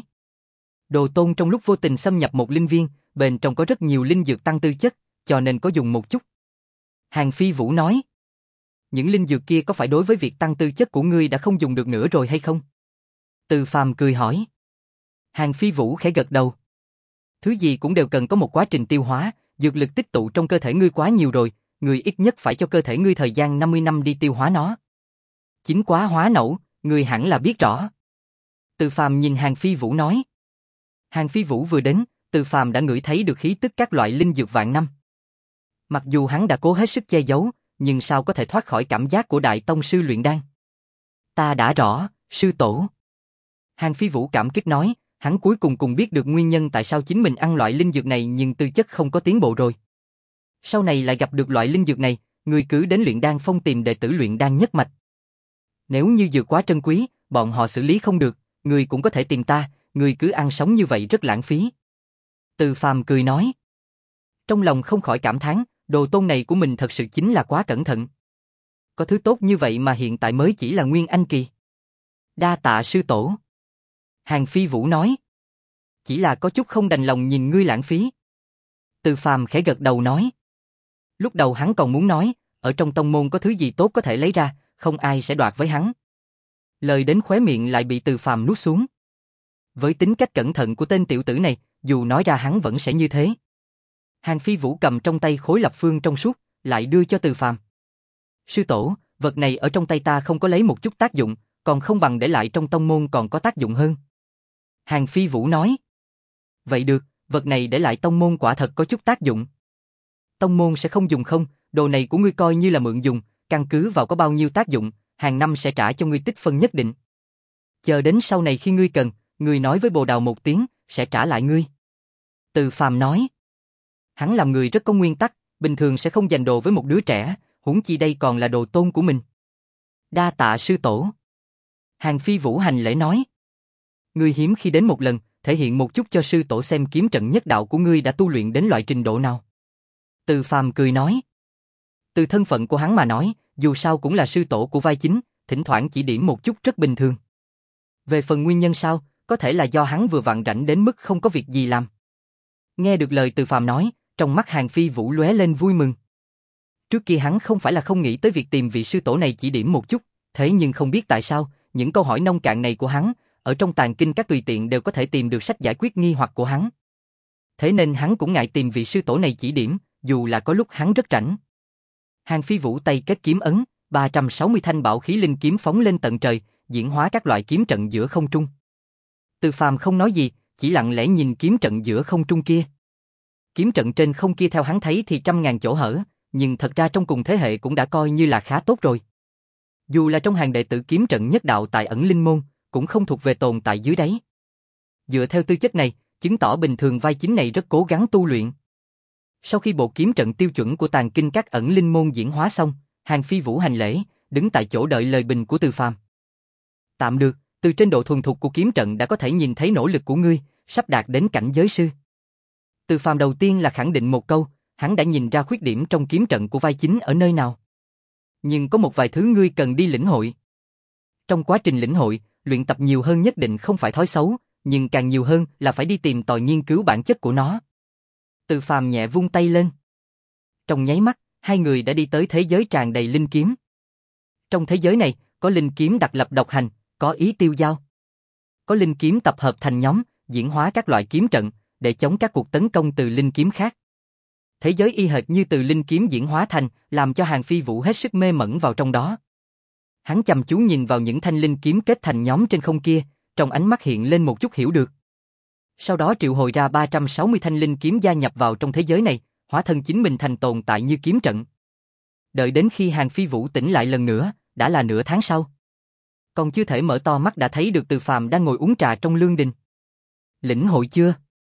Đồ Tôn trong lúc vô tình xâm nhập một linh viên, bên trong có rất nhiều linh dược tăng tư chất, cho nên có dùng một chút. Hàng Phi Vũ nói. Những linh dược kia có phải đối với việc tăng tư chất của ngươi đã không dùng được nữa rồi hay không? Từ Phàm cười hỏi. Hàng Phi Vũ khẽ gật đầu. Thứ gì cũng đều cần có một quá trình tiêu hóa, dược lực tích tụ trong cơ thể ngươi quá nhiều rồi, ngươi ít nhất phải cho cơ thể ngươi thời gian năm mươi năm đi tiêu hóa nó. Chính quá hóa nẩu, ngươi hẳn là biết rõ. Từ Phàm nhìn Hàng Phi Vũ nói. Hàng Phi Vũ vừa đến, Từ Phàm đã ngửi thấy được khí tức các loại linh dược vạn năm. Mặc dù hắn đã cố hết sức che giấu, nhưng sao có thể thoát khỏi cảm giác của đại tông sư luyện đan? Ta đã rõ, sư tổ. Hàng Phi Vũ cảm kích nói, hắn cuối cùng cùng biết được nguyên nhân tại sao chính mình ăn loại linh dược này nhưng tư chất không có tiến bộ rồi. Sau này lại gặp được loại linh dược này, người cứ đến luyện đan phong tìm đệ tử luyện đan nhất mạch. Nếu như dược quá trân quý, bọn họ xử lý không được, người cũng có thể tìm ta, người cứ ăn sống như vậy rất lãng phí. Từ Phàm cười nói. Trong lòng không khỏi cảm thán, Đồ Tôn này của mình thật sự chính là quá cẩn thận. Có thứ tốt như vậy mà hiện tại mới chỉ là nguyên anh kỳ. Đa tạ sư tổ. Hàng Phi Vũ nói. Chỉ là có chút không đành lòng nhìn ngươi lãng phí. Từ Phàm khẽ gật đầu nói. Lúc đầu hắn còn muốn nói, ở trong tông môn có thứ gì tốt có thể lấy ra, không ai sẽ đoạt với hắn. Lời đến khóe miệng lại bị Từ Phàm nuốt xuống. Với tính cách cẩn thận của tên tiểu tử này, dù nói ra hắn vẫn sẽ như thế. Hàng Phi Vũ cầm trong tay khối lập phương trong suốt, lại đưa cho Từ Phàm. Sư tổ, vật này ở trong tay ta không có lấy một chút tác dụng, còn không bằng để lại trong tông môn còn có tác dụng hơn. Hàng Phi Vũ nói. Vậy được, vật này để lại tông môn quả thật có chút tác dụng. Tông môn sẽ không dùng không, đồ này của ngươi coi như là mượn dùng, căn cứ vào có bao nhiêu tác dụng, hàng năm sẽ trả cho ngươi tích phân nhất định. Chờ đến sau này khi ngươi cần, ngươi nói với Bồ Đào một tiếng, sẽ trả lại ngươi. Từ Phàm nói. Hắn làm người rất có nguyên tắc, bình thường sẽ không dành đồ với một đứa trẻ, huống chi đây còn là đồ tôn của mình. Đa tạ sư tổ. Hàng Phi Vũ hành lễ nói. Ngươi hiếm khi đến một lần, thể hiện một chút cho sư tổ xem kiếm trận nhất đạo của ngươi đã tu luyện đến loại trình độ nào. Từ Phàm cười nói. Từ thân phận của hắn mà nói, dù sao cũng là sư tổ của vai chính, thỉnh thoảng chỉ điểm một chút rất bình thường. Về phần nguyên nhân sao, có thể là do hắn vừa vặn rảnh đến mức không có việc gì làm. Nghe được lời Từ Phàm nói, trong mắt Hàn Phi Vũ lóe lên vui mừng. Trước kia hắn không phải là không nghĩ tới việc tìm vị sư tổ này chỉ điểm một chút, thế nhưng không biết tại sao, những câu hỏi nông cạn này của hắn, ở trong tàng kinh các tùy tiện đều có thể tìm được sách giải quyết nghi hoặc của hắn. Thế nên hắn cũng ngại tìm vị sư tổ này chỉ điểm, dù là có lúc hắn rất rảnh. Hàn Phi Vũ tay kết kiếm ấn, ba trăm sáu mươi thanh bảo khí linh kiếm phóng lên tận trời, diễn hóa các loại kiếm trận giữa không trung. Từ Phàm không nói gì, chỉ lặng lẽ nhìn kiếm trận giữa không trung kia. Kiếm trận trên không kia theo hắn thấy thì trăm ngàn chỗ hở, nhưng thật ra trong cùng thế hệ cũng đã coi như là khá tốt rồi. Dù là trong hàng đệ tử kiếm trận nhất đạo tại ẩn linh môn, cũng không thuộc về tồn tại dưới đáy. Dựa theo tư chất này, chứng tỏ bình thường vai chính này rất cố gắng tu luyện. Sau khi bộ kiếm trận tiêu chuẩn của tàng kinh các ẩn linh môn diễn hóa xong, Hàn Phi Vũ hành lễ, đứng tại chỗ đợi lời bình của Từ Phàm. Tạm được, từ trên độ thuần thục của kiếm trận đã có thể nhìn thấy nỗ lực của ngươi, sắp đạt đến cảnh giới sư. Từ Phàm đầu tiên là khẳng định một câu, hắn đã nhìn ra khuyết điểm trong kiếm trận của vai chính ở nơi nào. Nhưng có một vài thứ ngươi cần đi lĩnh hội. Trong quá trình lĩnh hội, luyện tập nhiều hơn nhất định không phải thói xấu, nhưng càng nhiều hơn là phải đi tìm tòi nghiên cứu bản chất của nó. Từ Phàm nhẹ vung tay lên. Trong nháy mắt, hai người đã đi tới thế giới tràn đầy linh kiếm. Trong thế giới này, có linh kiếm đặc lập độc hành, có ý tiêu giao. Có linh kiếm tập hợp thành nhóm, diễn hóa các loại kiếm trận, để chống các cuộc tấn công từ linh kiếm khác. Thế giới y hệt như từ linh kiếm diễn hóa thành, làm cho Hàn Phi Vũ hết sức mê mẩn vào trong đó. Hắn chăm chú nhìn vào những thanh linh kiếm kết thành nhóm trên không kia, trong ánh mắt hiện lên một chút hiểu được. Sau đó triệu hồi ra ba trăm sáu mươi thanh linh kiếm gia nhập vào trong thế giới này, hóa thân chính mình thành tồn tại như kiếm trận. Đợi đến khi Hàn Phi Vũ tỉnh lại lần nữa, đã là nửa tháng sau. Còn chưa thể mở to mắt đã thấy được Từ Phàm đang ngồi uống trà trong lương đình. Lĩnh hội chưa?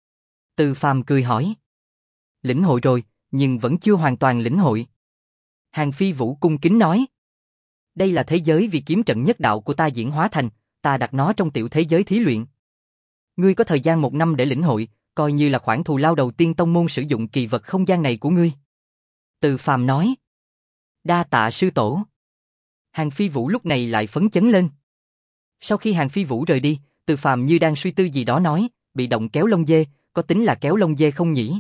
Từ Phàm cười hỏi. Lĩnh hội rồi, nhưng vẫn chưa hoàn toàn lĩnh hội. Hàn Phi Vũ cung kính nói. Đây là thế giới vì kiếm trận nhất đạo của ta diễn hóa thành, ta đặt nó trong tiểu thế giới thí luyện. Ngươi có thời gian một năm để lĩnh hội, coi như là khoản thù lao đầu tiên tông môn sử dụng kỳ vật không gian này của ngươi. Từ Phàm nói. Đa tạ sư tổ. Hàn Phi Vũ lúc này lại phấn chấn lên. Sau khi Hàn Phi Vũ rời đi, Từ Phàm như đang suy tư gì đó nói, bị động kéo lông dê, có tính là kéo lông dê không nhỉ?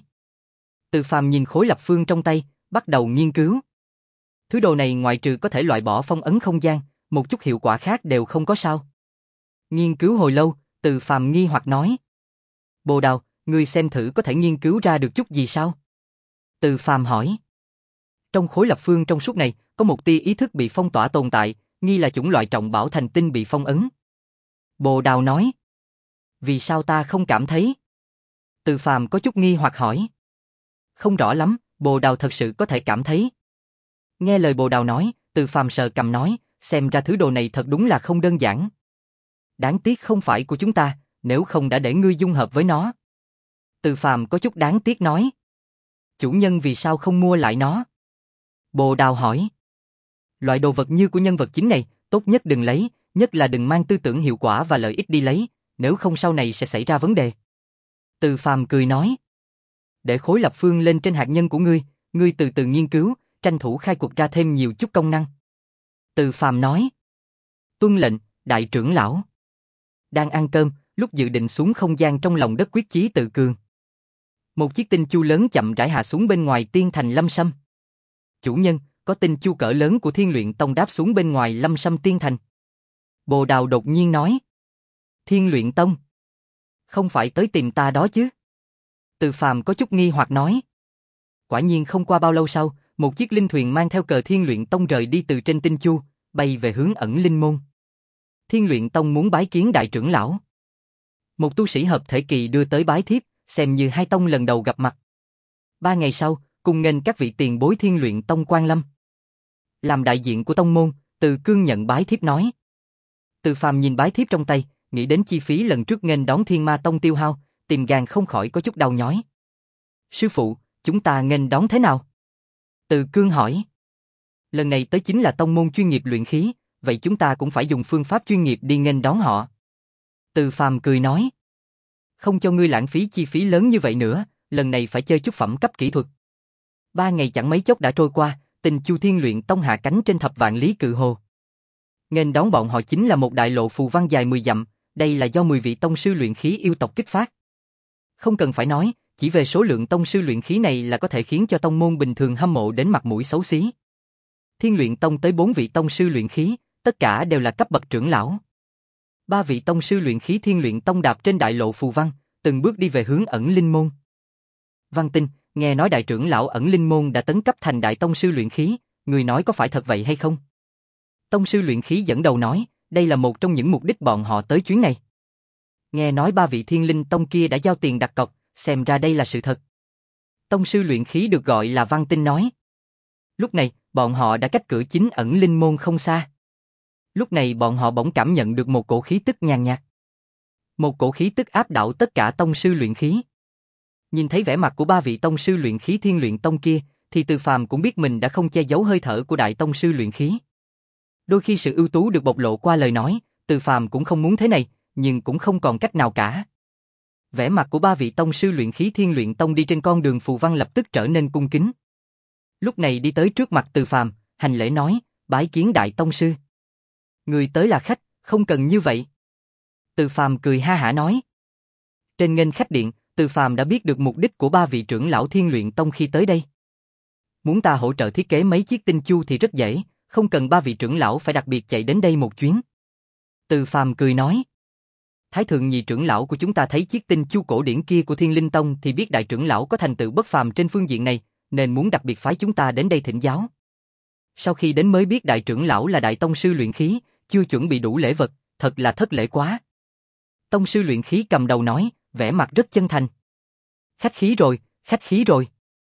Từ Phàm nhìn khối lập phương trong tay, bắt đầu nghiên cứu. Thứ đồ này ngoại trừ có thể loại bỏ phong ấn không gian, một chút hiệu quả khác đều không có sao. Nghiên cứu hồi lâu, Từ Phàm nghi hoặc nói. Bồ Đào, ngươi xem thử có thể nghiên cứu ra được chút gì sao? Từ Phàm hỏi. Trong khối lập phương trong suốt này, có một tia ý thức bị phong tỏa tồn tại, nghi là chủng loại trọng bảo thành tinh bị phong ấn. Bồ Đào nói. Vì sao ta không cảm thấy? Từ Phàm có chút nghi hoặc hỏi. Không rõ lắm, Bồ Đào thật sự có thể cảm thấy. Nghe lời Bồ Đào nói, Từ Phàm sờ cằm nói, xem ra thứ đồ này thật đúng là không đơn giản. Đáng tiếc không phải của chúng ta, nếu không đã để ngươi dung hợp với nó. Từ Phàm có chút đáng tiếc nói. Chủ nhân vì sao không mua lại nó? Bồ Đào hỏi. Loại đồ vật như của nhân vật chính này, tốt nhất đừng lấy, nhất là đừng mang tư tưởng hiệu quả và lợi ích đi lấy, nếu không sau này sẽ xảy ra vấn đề. Từ Phàm cười nói. Để khối lập phương lên trên hạt nhân của ngươi, ngươi từ từ nghiên cứu, tranh thủ khai quật ra thêm nhiều chút công năng. Từ Phàm nói. Tuân lệnh, đại trưởng lão. Đang ăn cơm, lúc dự định xuống không gian trong lòng đất quyết chí tự cường. Một chiếc tinh chu lớn chậm rãi hạ xuống bên ngoài tiên thành Lâm Sâm. Chủ nhân, có tinh chu cỡ lớn của Thiên Luyện Tông đáp xuống bên ngoài Lâm Sâm tiên thành. Bồ Đào đột nhiên nói. Thiên Luyện Tông? Không phải tới tìm ta đó chứ? Từ Phàm có chút nghi hoặc nói. Quả nhiên không qua bao lâu sau, một chiếc linh thuyền mang theo cờ Thiên Luyện Tông rời đi từ trên tinh chu, bay về hướng ẩn linh môn. Thiên Luyện Tông muốn bái kiến đại trưởng lão. Một tu sĩ hợp thể kỳ đưa tới bái thiếp, xem như hai tông lần đầu gặp mặt. Ba ngày sau, cùng nghênh các vị tiền bối Thiên Luyện Tông quan lâm. Làm đại diện của tông môn, Từ Cương nhận bái thiếp nói. Từ Phàm nhìn bái thiếp trong tay, nghĩ đến chi phí lần trước nghênh đón Thiên Ma Tông tiêu hao, tim gan không khỏi có chút đau nhói. Sư phụ, chúng ta nghênh đón thế nào? Từ Cương hỏi. Lần này tới chính là tông môn chuyên nghiệp luyện khí, vậy chúng ta cũng phải dùng phương pháp chuyên nghiệp đi nghênh đón họ. Từ Phàm cười nói. Không cho ngươi lãng phí chi phí lớn như vậy nữa, lần này phải chơi chút phẩm cấp kỹ thuật. Ba ngày chẳng mấy chốc đã trôi qua, Tình Chu Thiên Luyện Tông hạ cánh trên thập vạn lý cự hồ. Nghênh đón bọn họ chính là một đại lộ phù văn dài mười dặm, đây là do mười vị tông sư luyện khí yêu tộc kích phát. Không cần phải nói, chỉ về số lượng tông sư luyện khí này là có thể khiến cho tông môn bình thường hâm mộ đến mặt mũi xấu xí. Thiên Luyện Tông tới bốn vị tông sư luyện khí, tất cả đều là cấp bậc trưởng lão. Ba vị tông sư luyện khí Thiên Luyện Tông đạp trên đại lộ phù văn, từng bước đi về hướng Ẩn Linh Môn. Văn Tinh, nghe nói đại trưởng lão Ẩn Linh Môn đã tấn cấp thành đại tông sư luyện khí, người nói có phải thật vậy hay không? Tông sư luyện khí dẫn đầu nói, đây là một trong những mục đích bọn họ tới chuyến này. Nghe nói ba vị Thiên Linh Tông kia đã giao tiền đặt cọc, xem ra đây là sự thật. Tông sư luyện khí được gọi là Văn Tinh nói. Lúc này, bọn họ đã cách cửa chính Ẩn Linh Môn không xa. Lúc này bọn họ bỗng cảm nhận được một cổ khí tức nhàn nhạt. Một cổ khí tức áp đảo tất cả tông sư luyện khí. Nhìn thấy vẻ mặt của ba vị tông sư luyện khí Thiên Luyện Tông kia, thì Từ Phàm cũng biết mình đã không che giấu hơi thở của đại tông sư luyện khí. Đôi khi sự ưu tú được bộc lộ qua lời nói, Từ Phàm cũng không muốn thế này, nhưng cũng không còn cách nào cả. Vẻ mặt của ba vị tông sư luyện khí Thiên Luyện Tông đi trên con đường phù văn lập tức trở nên cung kính. Lúc này đi tới trước mặt Từ Phàm, hành lễ nói, bái kiến đại tông sư. Người tới là khách, không cần như vậy. Từ Phàm cười ha hả nói. Trên nghênh khách điện, Từ Phàm đã biết được mục đích của ba vị trưởng lão Thiên Luyện Tông khi tới đây. Muốn ta hỗ trợ thiết kế mấy chiếc tinh chu thì rất dễ, không cần ba vị trưởng lão phải đặc biệt chạy đến đây một chuyến. Từ Phàm cười nói. Thái thượng nhị trưởng lão của chúng ta thấy chiếc tinh chu cổ điển kia của Thiên Linh Tông thì biết đại trưởng lão có thành tựu bất phàm trên phương diện này, nên muốn đặc biệt phái chúng ta đến đây thỉnh giáo. Sau khi đến mới biết đại trưởng lão là đại tông sư luyện khí, chưa chuẩn bị đủ lễ vật, thật là thất lễ quá. Tông sư luyện khí cầm đầu nói, vẻ mặt rất chân thành. Khách khí rồi, khách khí rồi.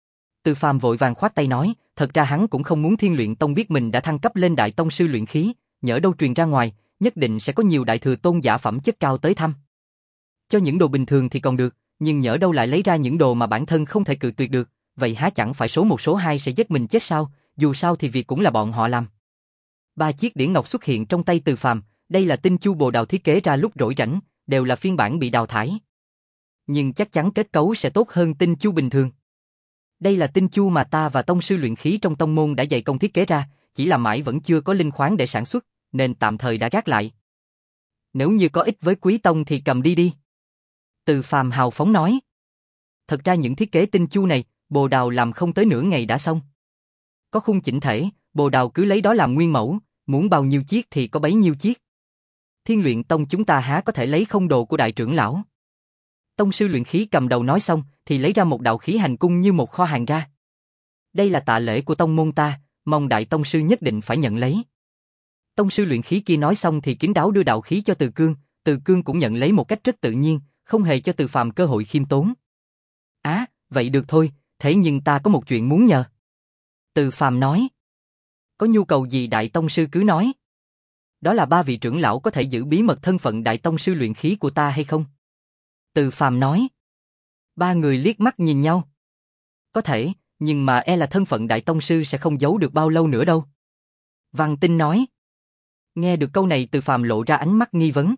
Từ Phàm vội vàng khoát tay nói, thật ra hắn cũng không muốn Thiên Luyện Tông biết mình đã thăng cấp lên đại tông sư luyện khí, nhỡ đâu truyền ra ngoài, nhất định sẽ có nhiều đại thừa tôn giả phẩm chất cao tới thăm. Cho những đồ bình thường thì còn được, nhưng nhỡ đâu lại lấy ra những đồ mà bản thân không thể cự tuyệt được, vậy há chẳng phải số một số hai sẽ giết mình chết sao, dù sao thì việc cũng là bọn họ làm. Ba chiếc đĩa ngọc xuất hiện trong tay Từ Phàm, đây là tinh chu bồ đào thiết kế ra lúc rỗi rảnh, đều là phiên bản bị đào thải. Nhưng chắc chắn kết cấu sẽ tốt hơn tinh chu bình thường. Đây là tinh chu mà ta và tông sư luyện khí trong tông môn đã dày công thiết kế ra, chỉ là mãi vẫn chưa có linh khoáng để sản xuất, nên tạm thời đã gác lại. Nếu như có ích với quý tông thì cầm đi đi. Từ Phàm hào phóng nói. Thật ra những thiết kế tinh chu này, bồ đào làm không tới nửa ngày đã xong. Có khung chỉnh thể, bồ đào cứ lấy đó làm nguyên mẫu, muốn bao nhiêu chiếc thì có bấy nhiêu chiếc. Thiên Luyện Tông chúng ta há có thể lấy không đồ của đại trưởng lão. Tông sư luyện khí cầm đầu nói xong, thì lấy ra một đạo khí hành cung như một kho hàng ra. Đây là tạ lễ của tông môn ta, mong đại tông sư nhất định phải nhận lấy. Tông sư luyện khí kia nói xong thì kín đáo đưa đạo khí cho Từ Cương, Từ Cương cũng nhận lấy một cách rất tự nhiên, không hề cho Từ Phàm cơ hội khiêm tốn. Á, à, vậy được thôi, thế nhưng ta có một chuyện muốn nhờ. Từ Phàm nói. Có nhu cầu gì đại tông sư cứ nói. Đó là ba vị trưởng lão có thể giữ bí mật thân phận đại tông sư luyện khí của ta hay không? Từ Phàm nói. Ba người liếc mắt nhìn nhau. Có thể, nhưng mà e là thân phận đại tông sư sẽ không giấu được bao lâu nữa đâu. Văn Tinh nói. Nghe được câu này Từ Phàm lộ ra ánh mắt nghi vấn.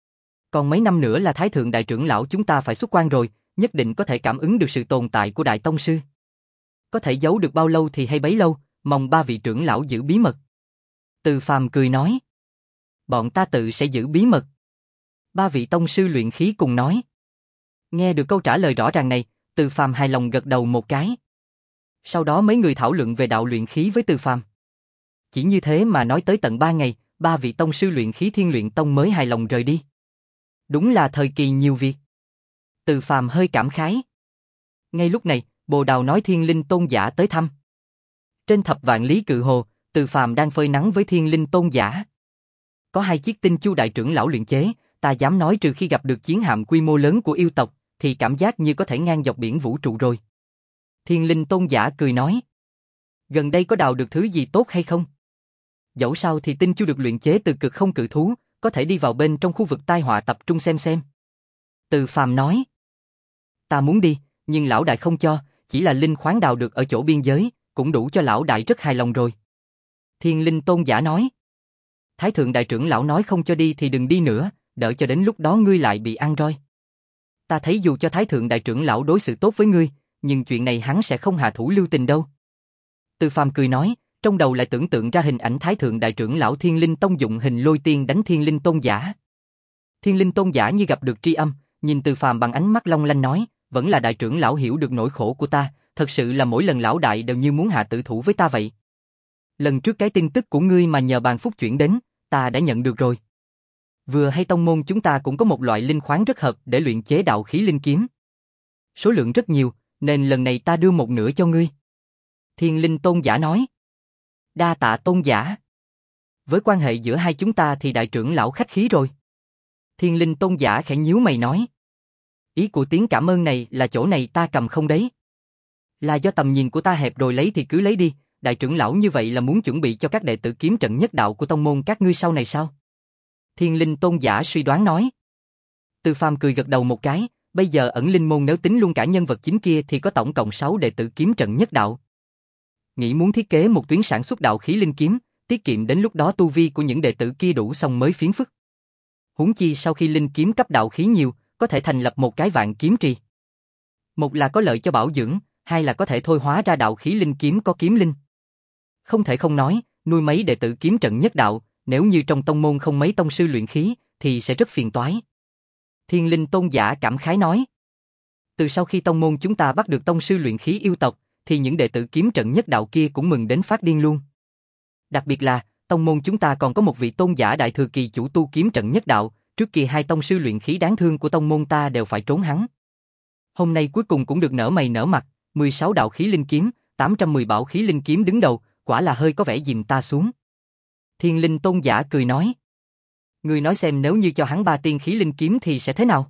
Còn mấy năm nữa là Thái thượng đại trưởng lão chúng ta phải xuất quan rồi, nhất định có thể cảm ứng được sự tồn tại của đại tông sư. Có thể giấu được bao lâu thì hay bấy lâu, mong ba vị trưởng lão giữ bí mật. Từ Phàm cười nói. Bọn ta tự sẽ giữ bí mật. Ba vị tông sư luyện khí cùng nói. Nghe được câu trả lời rõ ràng này, Từ Phàm hài lòng gật đầu một cái. Sau đó mấy người thảo luận về đạo luyện khí với Từ Phàm. Chỉ như thế mà nói tới tận ba ngày, ba vị tông sư luyện khí Thiên Luyện Tông mới hài lòng rời đi. Đúng là thời kỳ nhiều việc. Từ Phàm hơi cảm khái. Ngay lúc này, Bồ Đào nói Thiên Linh Tôn giả tới thăm. Trên thập vạn lý cự hồ, Từ Phàm đang phơi nắng với Thiên Linh Tôn giả. Có hai chiếc tinh chu đại trưởng lão luyện chế, ta dám nói trừ khi gặp được chiến hạm quy mô lớn của yêu tộc, thì cảm giác như có thể ngang dọc biển vũ trụ rồi. Thiên Linh Tôn giả cười nói. Gần đây có đào được thứ gì tốt hay không? Dẫu sao thì tinh chu được luyện chế từ cực không cự thú, có thể đi vào bên trong khu vực tai họa tập trung xem xem. Từ Phàm nói. Ta muốn đi, nhưng lão đại không cho, chỉ là linh khoáng đào được ở chỗ biên giới, cũng đủ cho lão đại rất hài lòng rồi. Thiên Linh Tôn giả nói. Thái thượng đại trưởng lão nói không cho đi thì đừng đi nữa, đợi cho đến lúc đó ngươi lại bị ăn roi. Ta thấy dù cho Thái Thượng Đại trưởng lão đối xử tốt với ngươi, nhưng chuyện này hắn sẽ không hạ thủ lưu tình đâu. Từ Phàm cười nói, trong đầu lại tưởng tượng ra hình ảnh Thái Thượng Đại trưởng lão Thiên Linh Tông dụng hình lôi tiên đánh Thiên Linh Tôn giả. Thiên Linh Tôn giả như gặp được tri âm, nhìn Từ Phàm bằng ánh mắt long lanh nói, vẫn là đại trưởng lão hiểu được nỗi khổ của ta, thật sự là mỗi lần lão đại đều như muốn hạ tử thủ với ta vậy. Lần trước cái tin tức của ngươi mà nhờ bàn phúc chuyển đến, ta đã nhận được rồi. Vừa hay tông môn chúng ta cũng có một loại linh khoáng rất hợp để luyện chế đạo khí linh kiếm. Số lượng rất nhiều, nên lần này ta đưa một nửa cho ngươi. Thiên Linh Tôn giả nói. Đa tạ tôn giả. Với quan hệ giữa hai chúng ta thì đại trưởng lão khách khí rồi. Thiên Linh Tôn giả khẽ nhíu mày nói. Ý của tiếng cảm ơn này là chỗ này ta cầm không đấy. Là do tầm nhìn của ta hẹp rồi, lấy thì cứ lấy đi, đại trưởng lão như vậy là muốn chuẩn bị cho các đệ tử kiếm trận nhất đạo của tông môn các ngươi sau này sao? Thiên Linh Tôn giả suy đoán nói. Từ Phàm cười gật đầu một cái, bây giờ ẩn linh môn nếu tính luôn cả nhân vật chính kia thì có tổng cộng sáu đệ tử kiếm trận nhất đạo. Nghĩ muốn thiết kế một tuyến sản xuất đạo khí linh kiếm, tiết kiệm đến lúc đó tu vi của những đệ tử kia đủ xong mới phiền phức. Huống chi sau khi linh kiếm cấp đạo khí nhiều, có thể thành lập một cái vạn kiếm trì. Một là có lợi cho bảo dưỡng, hai là có thể thôi hóa ra đạo khí linh kiếm có kiếm linh. Không thể không nói, nuôi mấy đệ tử kiếm trận nhất đạo, nếu như trong tông môn không mấy tông sư luyện khí, thì sẽ rất phiền toái. Thiên Linh Tôn giả cảm khái nói. Từ sau khi tông môn chúng ta bắt được tông sư luyện khí yêu tộc, thì những đệ tử kiếm trận nhất đạo kia cũng mừng đến phát điên luôn. Đặc biệt là, tông môn chúng ta còn có một vị tôn giả đại thừa kỳ chủ tu kiếm trận nhất đạo, trước kia hai tông sư luyện khí đáng thương của tông môn ta đều phải trốn hắn. Hôm nay cuối cùng cũng được nở mày nở mặt, mười sáu đạo khí linh kiếm, tám trăm mười bảo khí linh kiếm đứng đầu, quả là hơi có vẻ dìm ta xuống. Thiên Linh Tôn giả cười nói. Ngươi nói xem nếu như cho hắn ba tiên khí linh kiếm thì sẽ thế nào?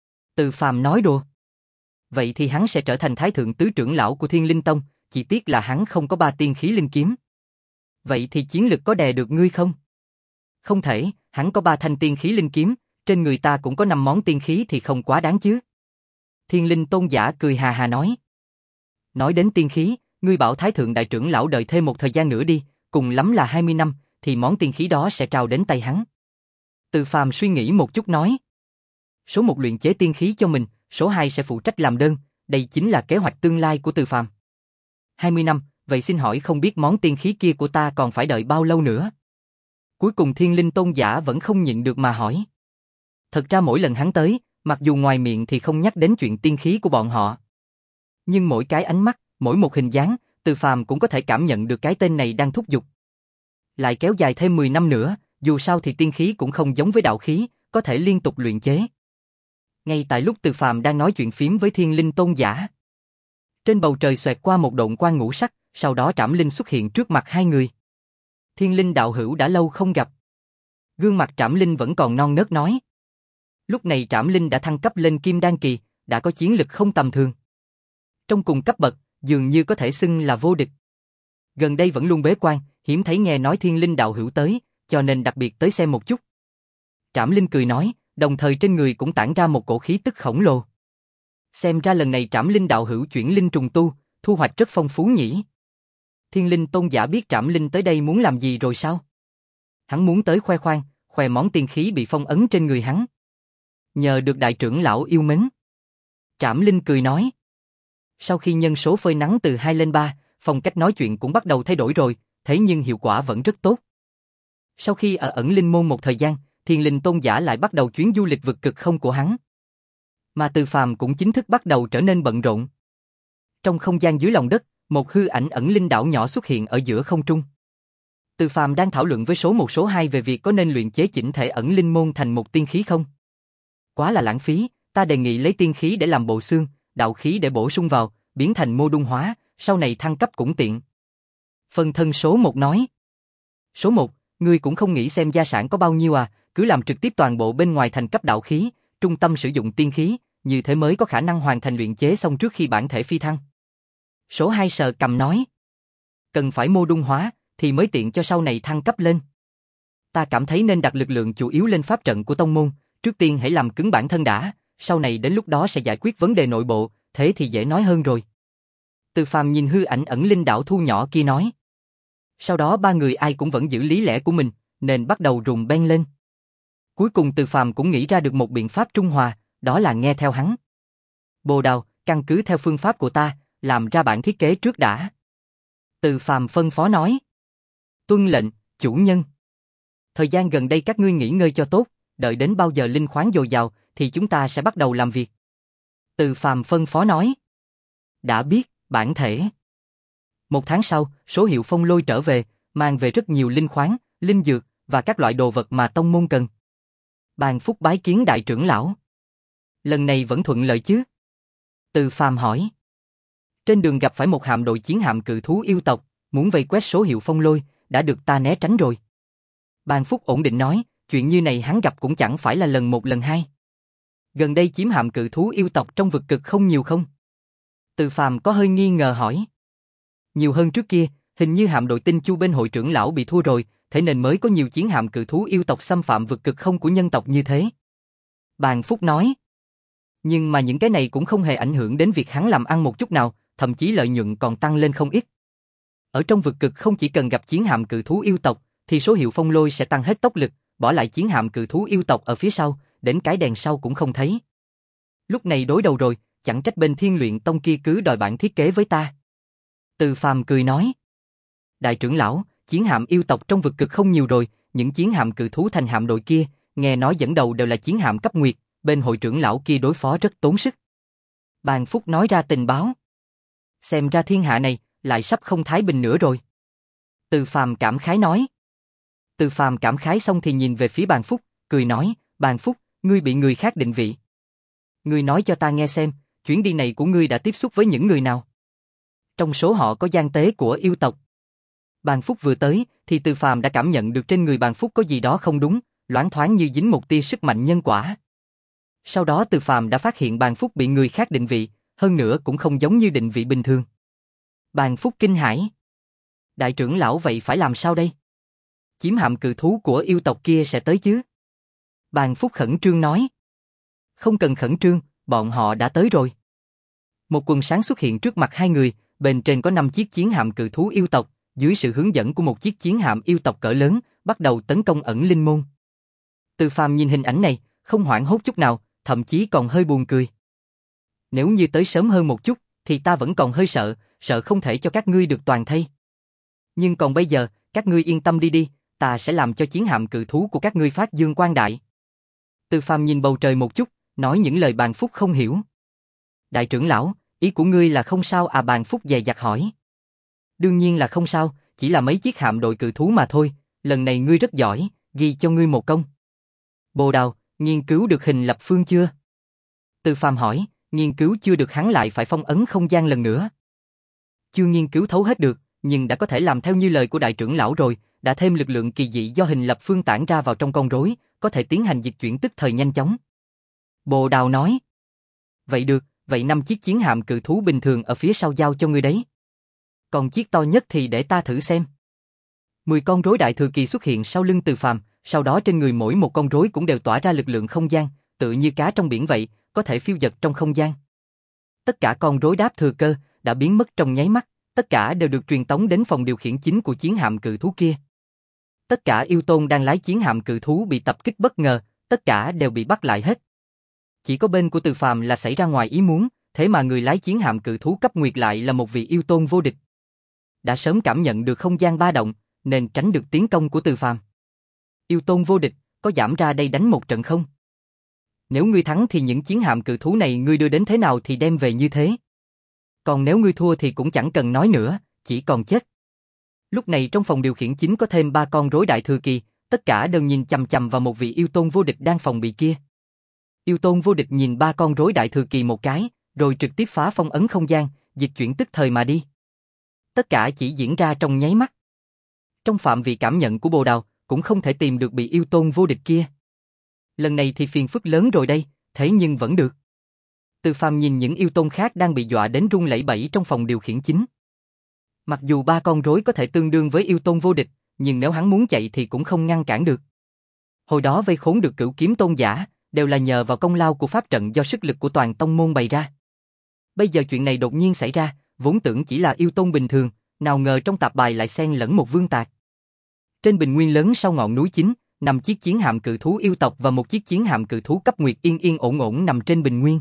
Từ Phàm nói đùa. Vậy thì hắn sẽ trở thành thái thượng tứ trưởng lão của Thiên Linh Tông, chỉ tiếc là hắn không có ba tiên khí linh kiếm. Vậy thì chiến lực có đè được ngươi không? Không thể, hắn có ba thanh tiên khí linh kiếm, trên người ta cũng có năm món tiên khí thì không quá đáng chứ. Thiên Linh Tôn giả cười hà hà nói. Nói đến tiên khí, ngươi bảo thái thượng đại trưởng lão đợi thêm một thời gian nữa đi, cùng lắm là hai mươi năm, thì món tiên khí đó sẽ trao đến tay hắn. Từ Phàm suy nghĩ một chút nói. Số một luyện chế tiên khí cho mình, số hai sẽ phụ trách làm đơn, đây chính là kế hoạch tương lai của Từ Phàm. hai mươi năm, vậy xin hỏi không biết món tiên khí kia của ta còn phải đợi bao lâu nữa? Cuối cùng Thiên Linh Tôn giả vẫn không nhịn được mà hỏi. Thật ra mỗi lần hắn tới, mặc dù ngoài miệng thì không nhắc đến chuyện tiên khí của bọn họ. Nhưng mỗi cái ánh mắt, mỗi một hình dáng, Từ Phàm cũng có thể cảm nhận được cái tên này đang thúc giục. Lại kéo dài thêm mười năm nữa, dù sao thì tiên khí cũng không giống với đạo khí, có thể liên tục luyện chế. Ngay tại lúc Từ Phàm đang nói chuyện phím với Thiên Linh Tôn giả, trên bầu trời xoẹt qua một độn quang ngũ sắc, sau đó Trảm Linh xuất hiện trước mặt hai người. Thiên Linh đạo hữu đã lâu không gặp. Gương mặt Trảm Linh vẫn còn non nớt nói. Lúc này Trảm Linh đã thăng cấp lên Kim Đan kỳ, đã có chiến lực không tầm thường. Trong cùng cấp bậc, dường như có thể xưng là vô địch. Gần đây vẫn luôn bế quan, hiếm thấy nghe nói Thiên Linh đạo hữu tới, cho nên đặc biệt tới xem một chút. Trảm Linh cười nói, đồng thời trên người cũng tản ra một cổ khí tức khổng lồ. Xem ra lần này Trảm Linh đạo hữu chuyển linh trùng tu, thu hoạch rất phong phú nhỉ. Thiên Linh Tôn giả biết Trảm Linh tới đây muốn làm gì rồi sao? Hắn muốn tới khoe khoang, khoe món tiên khí bị phong ấn trên người hắn. Nhờ được đại trưởng lão yêu mến. Trảm Linh cười nói. Sau khi nhân số phơi nắng từ hai lên ba, phong cách nói chuyện cũng bắt đầu thay đổi rồi, thế nhưng hiệu quả vẫn rất tốt. Sau khi ở ẩn linh môn một thời gian, Thiên Linh Tôn giả lại bắt đầu chuyến du lịch vực cực không của hắn. Mà Từ Phàm cũng chính thức bắt đầu trở nên bận rộn. Trong không gian dưới lòng đất, một hư ảnh ẩn linh đảo nhỏ xuất hiện ở giữa không trung. Từ Phàm đang thảo luận với số một số hai về việc có nên luyện chế chỉnh thể ẩn linh môn thành một tiên khí không. Quá là lãng phí, ta đề nghị lấy tiên khí để làm bộ xương, đạo khí để bổ sung vào, biến thành mô đun hóa, sau này thăng cấp cũng tiện. Phân thân số một nói. Số một, ngươi cũng không nghĩ xem gia sản có bao nhiêu à, cứ làm trực tiếp toàn bộ bên ngoài thành cấp đạo khí, trung tâm sử dụng tiên khí, như thế mới có khả năng hoàn thành luyện chế xong trước khi bản thể phi thăng. Số hai sờ cầm nói. Cần phải mô đun hóa, thì mới tiện cho sau này thăng cấp lên. Ta cảm thấy nên đặt lực lượng chủ yếu lên pháp trận của tông môn, trước tiên hãy làm cứng bản thân đã, sau này đến lúc đó sẽ giải quyết vấn đề nội bộ, thế thì dễ nói hơn rồi. Từ Phàm nhìn hư ảnh ẩn linh đảo thu nhỏ kia nói. Sau đó ba người ai cũng vẫn giữ lý lẽ của mình, nên bắt đầu rùng beng lên. Cuối cùng Từ Phàm cũng nghĩ ra được một biện pháp trung hòa, đó là nghe theo hắn. Bồ Đào, căn cứ theo phương pháp của ta, làm ra bản thiết kế trước đã. Từ Phàm phân phó nói. Tuân lệnh, chủ nhân. Thời gian gần đây các ngươi nghỉ ngơi cho tốt, đợi đến bao giờ linh khoáng dồi dào, thì chúng ta sẽ bắt đầu làm việc. Từ Phàm phân phó nói. Đã biết, bản thể. Một tháng sau, số hiệu phong lôi trở về, mang về rất nhiều linh khoáng, linh dược, và các loại đồ vật mà tông môn cần. Bàn Phúc bái kiến đại trưởng lão. Lần này vẫn thuận lợi chứ? Từ Phàm hỏi. Trên đường gặp phải một hạm đội chiến hạm cự thú yêu tộc, muốn vây quét số hiệu phong lôi, đã được ta né tránh rồi. Bàn Phúc ổn định nói, chuyện như này hắn gặp cũng chẳng phải là lần một lần hai. Gần đây chiếm hạm cự thú yêu tộc trong vực cực không nhiều không? Từ Phàm có hơi nghi ngờ hỏi. Nhiều hơn trước kia, hình như hạm đội tinh chu bên hội trưởng lão bị thua rồi, thế nên mới có nhiều chiến hạm cự thú yêu tộc xâm phạm vực cực không của nhân tộc như thế. Bàn Phúc nói. Nhưng mà những cái này cũng không hề ảnh hưởng đến việc hắn làm ăn một chút nào, thậm chí lợi nhuận còn tăng lên không ít. Ở trong vực cực không chỉ cần gặp chiến hạm cự thú yêu tộc, thì số hiệu phong lôi sẽ tăng hết tốc lực, bỏ lại chiến hạm cự thú yêu tộc ở phía sau, đến cái đèn sau cũng không thấy. Lúc này đối đầu rồi, chẳng trách bên Thiên Luyện Tông kia cứ đòi bản thiết kế với ta. Từ Phàm cười nói. Đại trưởng lão, chiến hạm yêu tộc trong vực cực không nhiều rồi, những chiến hạm cự thú thành hạm đội kia, nghe nói dẫn đầu đều là chiến hạm cấp nguyệt, bên hội trưởng lão kia đối phó rất tốn sức. Bàn Phúc nói ra tình báo. Xem ra thiên hạ này, lại sắp không thái bình nữa rồi. Từ Phàm cảm khái nói. Từ Phàm cảm khái xong thì nhìn về phía Bàn Phúc, cười nói, Bàn Phúc, ngươi bị người khác định vị. Ngươi nói cho ta nghe xem, chuyến đi này của ngươi đã tiếp xúc với những người nào? Trong số họ có gian tế của yêu tộc. Bàn Phúc vừa tới, thì Từ Phàm đã cảm nhận được trên người Bàn Phúc có gì đó không đúng, loáng thoáng như dính một tia sức mạnh nhân quả. Sau đó Từ Phàm đã phát hiện Bàn Phúc bị người khác định vị, hơn nữa cũng không giống như định vị bình thường. Bàn Phúc kinh hãi. Đại trưởng lão vậy phải làm sao đây? Chiếm hạm cự thú của yêu tộc kia sẽ tới chứ? Bàn Phúc khẩn trương nói. Không cần khẩn trương, bọn họ đã tới rồi. Một quần sáng xuất hiện trước mặt hai người, bên trên có năm chiếc chiến hạm cự thú yêu tộc, dưới sự hướng dẫn của một chiếc chiến hạm yêu tộc cỡ lớn, bắt đầu tấn công ẩn linh môn. Từ Phàm nhìn hình ảnh này, không hoảng hốt chút nào, thậm chí còn hơi buồn cười. Nếu như tới sớm hơn một chút, thì ta vẫn còn hơi sợ, sợ không thể cho các ngươi được toàn thây. Nhưng còn bây giờ, các ngươi yên tâm đi đi, ta sẽ làm cho chiến hạm cự thú của các ngươi phát dương quang đại. Từ Phàm nhìn bầu trời một chút, nói những lời Bàn Phúc không hiểu. Đại trưởng lão, ý của ngươi là không sao à? Bàn Phúc dè dặt hỏi. Đương nhiên là không sao, chỉ là mấy chiếc hạm đội cự thú mà thôi, lần này ngươi rất giỏi, ghi cho ngươi một công. Bồ Đào, nghiên cứu được hình lập phương chưa? Từ Phàm hỏi, nghiên cứu chưa được hắn lại phải phong ấn không gian lần nữa. Chưa nghiên cứu thấu hết được, nhưng đã có thể làm theo như lời của đại trưởng lão rồi, đã thêm lực lượng kỳ dị do hình lập phương tản ra vào trong con rối, có thể tiến hành dịch chuyển tức thời nhanh chóng. Bồ Đào nói. Vậy được, vậy năm chiếc chiến hạm cự thú bình thường ở phía sau giao cho ngươi đấy. Còn chiếc to nhất thì để ta thử xem. Mười con rối đại thừa kỳ xuất hiện sau lưng Từ Phàm, sau đó trên người mỗi một con rối cũng đều tỏa ra lực lượng không gian, tự như cá trong biển vậy, có thể phiêu dật trong không gian. Tất cả con rối đáp thừa cơ đã biến mất trong nháy mắt, tất cả đều được truyền tống đến phòng điều khiển chính của chiến hạm cự thú kia. Tất cả yêu tôn đang lái chiến hạm cự thú bị tập kích bất ngờ, tất cả đều bị bắt lại hết. Chỉ có bên của Từ Phàm là xảy ra ngoài ý muốn, thế mà người lái chiến hạm cự thú cấp nguyệt lại là một vị yêu tôn vô địch. Đã sớm cảm nhận được không gian ba động, nên tránh được tiến công của Từ Phàm. Yêu tôn vô địch, có giảm ra đây đánh một trận không? Nếu ngươi thắng thì những chiến hạm cự thú này ngươi đưa đến thế nào thì đem về như thế. Còn nếu ngươi thua thì cũng chẳng cần nói nữa, chỉ còn chết. Lúc này trong phòng điều khiển chính có thêm ba con rối đại thừa kỳ, tất cả đều nhìn chằm chằm vào một vị yêu tôn vô địch đang phòng bị kia. Yêu tôn vô địch nhìn ba con rối đại thừa kỳ một cái, rồi trực tiếp phá phong ấn không gian, dịch chuyển tức thời mà đi. Tất cả chỉ diễn ra trong nháy mắt. Trong phạm vi cảm nhận của Bồ Đào, cũng không thể tìm được bị yêu tôn vô địch kia. Lần này thì phiền phức lớn rồi đây, thế nhưng vẫn được. Từ Phàm nhìn những yêu tôn khác đang bị dọa đến run lẩy bẩy trong phòng điều khiển chính. Mặc dù ba con rối có thể tương đương với yêu tôn vô địch, nhưng nếu hắn muốn chạy thì cũng không ngăn cản được. Hồi đó vây khốn được Cửu Kiếm Tôn giả, đều là nhờ vào công lao của pháp trận do sức lực của toàn tông môn bày ra. Bây giờ chuyện này đột nhiên xảy ra, vốn tưởng chỉ là yêu tôn bình thường, nào ngờ trong tạp bài lại xen lẫn một vương tạc. Trên bình nguyên lớn sau ngọn núi chính, năm chiếc chiến hạm cự thú yêu tộc và một chiếc chiến hạm cự thú cấp nguyệt yên yên ổn ổn nằm trên bình nguyên.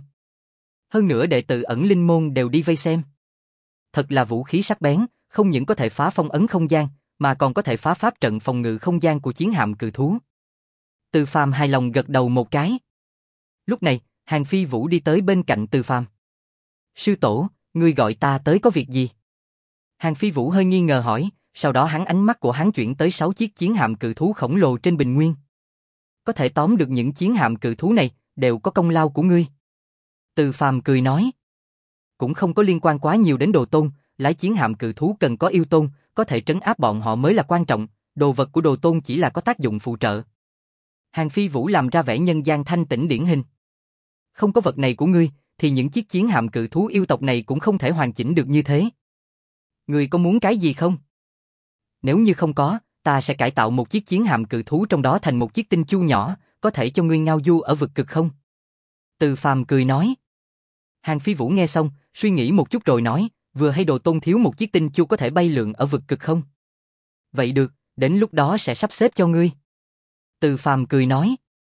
Hơn nữa đệ tử ẩn linh môn đều đi vây xem. Thật là vũ khí sắc bén, không những có thể phá phong ấn không gian, mà còn có thể phá pháp trận phòng ngự không gian của chiến hạm cự thú. Từ Phàm hài lòng gật đầu một cái. Lúc này, Hàng Phi Vũ đi tới bên cạnh Từ Phàm. Sư tổ, ngươi gọi ta tới có việc gì? Hàng Phi Vũ hơi nghi ngờ hỏi, sau đó hắn ánh mắt của hắn chuyển tới sáu chiếc chiến hạm cự thú khổng lồ trên bình nguyên. Có thể tóm được những chiến hạm cự thú này, đều có công lao của ngươi. Từ Phàm cười nói. Cũng không có liên quan quá nhiều đến Đồ Tôn, lái chiến hạm cự thú cần có yêu tôn, có thể trấn áp bọn họ mới là quan trọng, đồ vật của Đồ Tôn chỉ là có tác dụng phụ trợ. Hàng Phi Vũ làm ra vẻ nhân gian thanh tĩnh điển hình. Không có vật này của ngươi, thì những chiếc chiến hạm cự thú yêu tộc này cũng không thể hoàn chỉnh được như thế. Ngươi có muốn cái gì không? Nếu như không có, ta sẽ cải tạo một chiếc chiến hạm cự thú trong đó thành một chiếc tinh chu nhỏ, có thể cho ngươi ngao du ở vực cực không? Từ Phàm cười nói. Hàng Phi Vũ nghe xong, suy nghĩ một chút rồi nói, vừa hay Đồ Tôn thiếu một chiếc tinh chu có thể bay lượn ở vực cực không? Vậy được, đến lúc đó sẽ sắp xếp cho ngươi. Từ Phàm cười nói.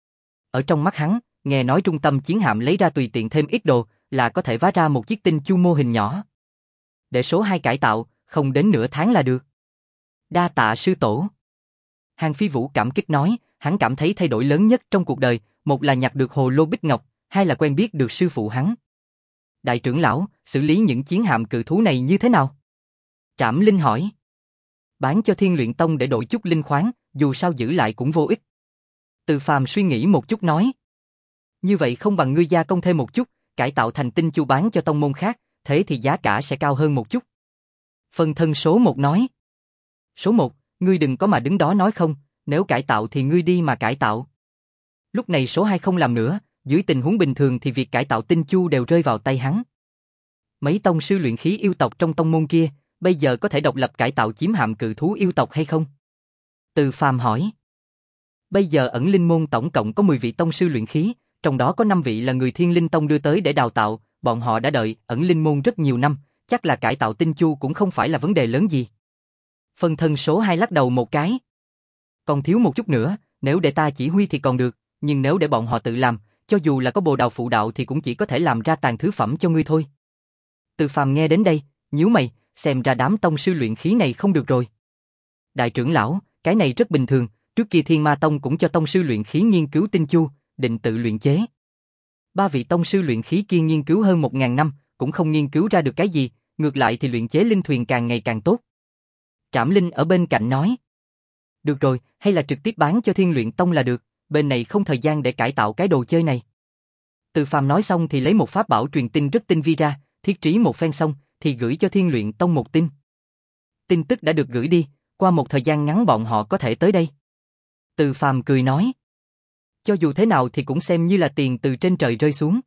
Ở trong mắt hắn, nghe nói trung tâm chiến hạm lấy ra tùy tiện thêm ít đồ, là có thể vá ra một chiếc tinh chu mô hình nhỏ. Để số hai cải tạo, không đến nửa tháng là được. Đa tạ sư tổ. Hàng Phi Vũ cảm kích nói, hắn cảm thấy thay đổi lớn nhất trong cuộc đời, một là nhặt được hồ lô bích ngọc, hai là quen biết được sư phụ hắn. Đại trưởng lão, xử lý những chiến hạm cự thú này như thế nào? Trảm Linh hỏi. Bán cho Thiên Luyện Tông để đổi chút linh khoáng, dù sao giữ lại cũng vô ích. Từ Phàm suy nghĩ một chút nói. Như vậy không bằng ngươi gia công thêm một chút, cải tạo thành tinh chu bán cho tông môn khác, thế thì giá cả sẽ cao hơn một chút. Phân thân số một nói. Số một, ngươi đừng có mà đứng đó nói không, nếu cải tạo thì ngươi đi mà cải tạo. Lúc này số hai không làm nữa, dưới tình huống bình thường thì việc cải tạo tinh chu đều rơi vào tay hắn. Mấy tông sư luyện khí yêu tộc trong tông môn kia, bây giờ có thể độc lập cải tạo chiếm hạm cự thú yêu tộc hay không? Từ Phàm hỏi. Bây giờ ẩn linh môn tổng cộng có mười vị tông sư luyện khí, trong đó có năm vị là người Thiên Linh Tông đưa tới để đào tạo, bọn họ đã đợi ẩn linh môn rất nhiều năm, chắc là cải tạo tinh chu cũng không phải là vấn đề lớn gì. Phân thân số hai lắc đầu một cái. Còn thiếu một chút nữa, nếu để ta chỉ huy thì còn được, nhưng nếu để bọn họ tự làm, cho dù là có bồ đào phụ đạo thì cũng chỉ có thể làm ra tàn thứ phẩm cho ngươi thôi. Từ Phàm nghe đến đây, nhíu mày, xem ra đám tông sư luyện khí này không được rồi. Đại trưởng lão, cái này rất bình thường, trước kia Thiên Ma Tông cũng cho tông sư luyện khí nghiên cứu tinh chu, định tự luyện chế. Ba vị tông sư luyện khí kia nghiên cứu hơn một ngàn năm, cũng không nghiên cứu ra được cái gì, ngược lại thì luyện chế linh thuyền càng ngày càng tốt. Trảm Linh ở bên cạnh nói. Được rồi, hay là trực tiếp bán cho Thiên Luyện Tông là được, bên này không thời gian để cải tạo cái đồ chơi này. Từ Phàm nói xong thì lấy một pháp bảo truyền tin rất tinh vi ra, thiết trí một phen xong, thì gửi cho Thiên Luyện Tông một tin. Tin tức đã được gửi đi, qua một thời gian ngắn bọn họ có thể tới đây. Từ Phàm cười nói. Cho dù thế nào thì cũng xem như là tiền từ trên trời rơi xuống.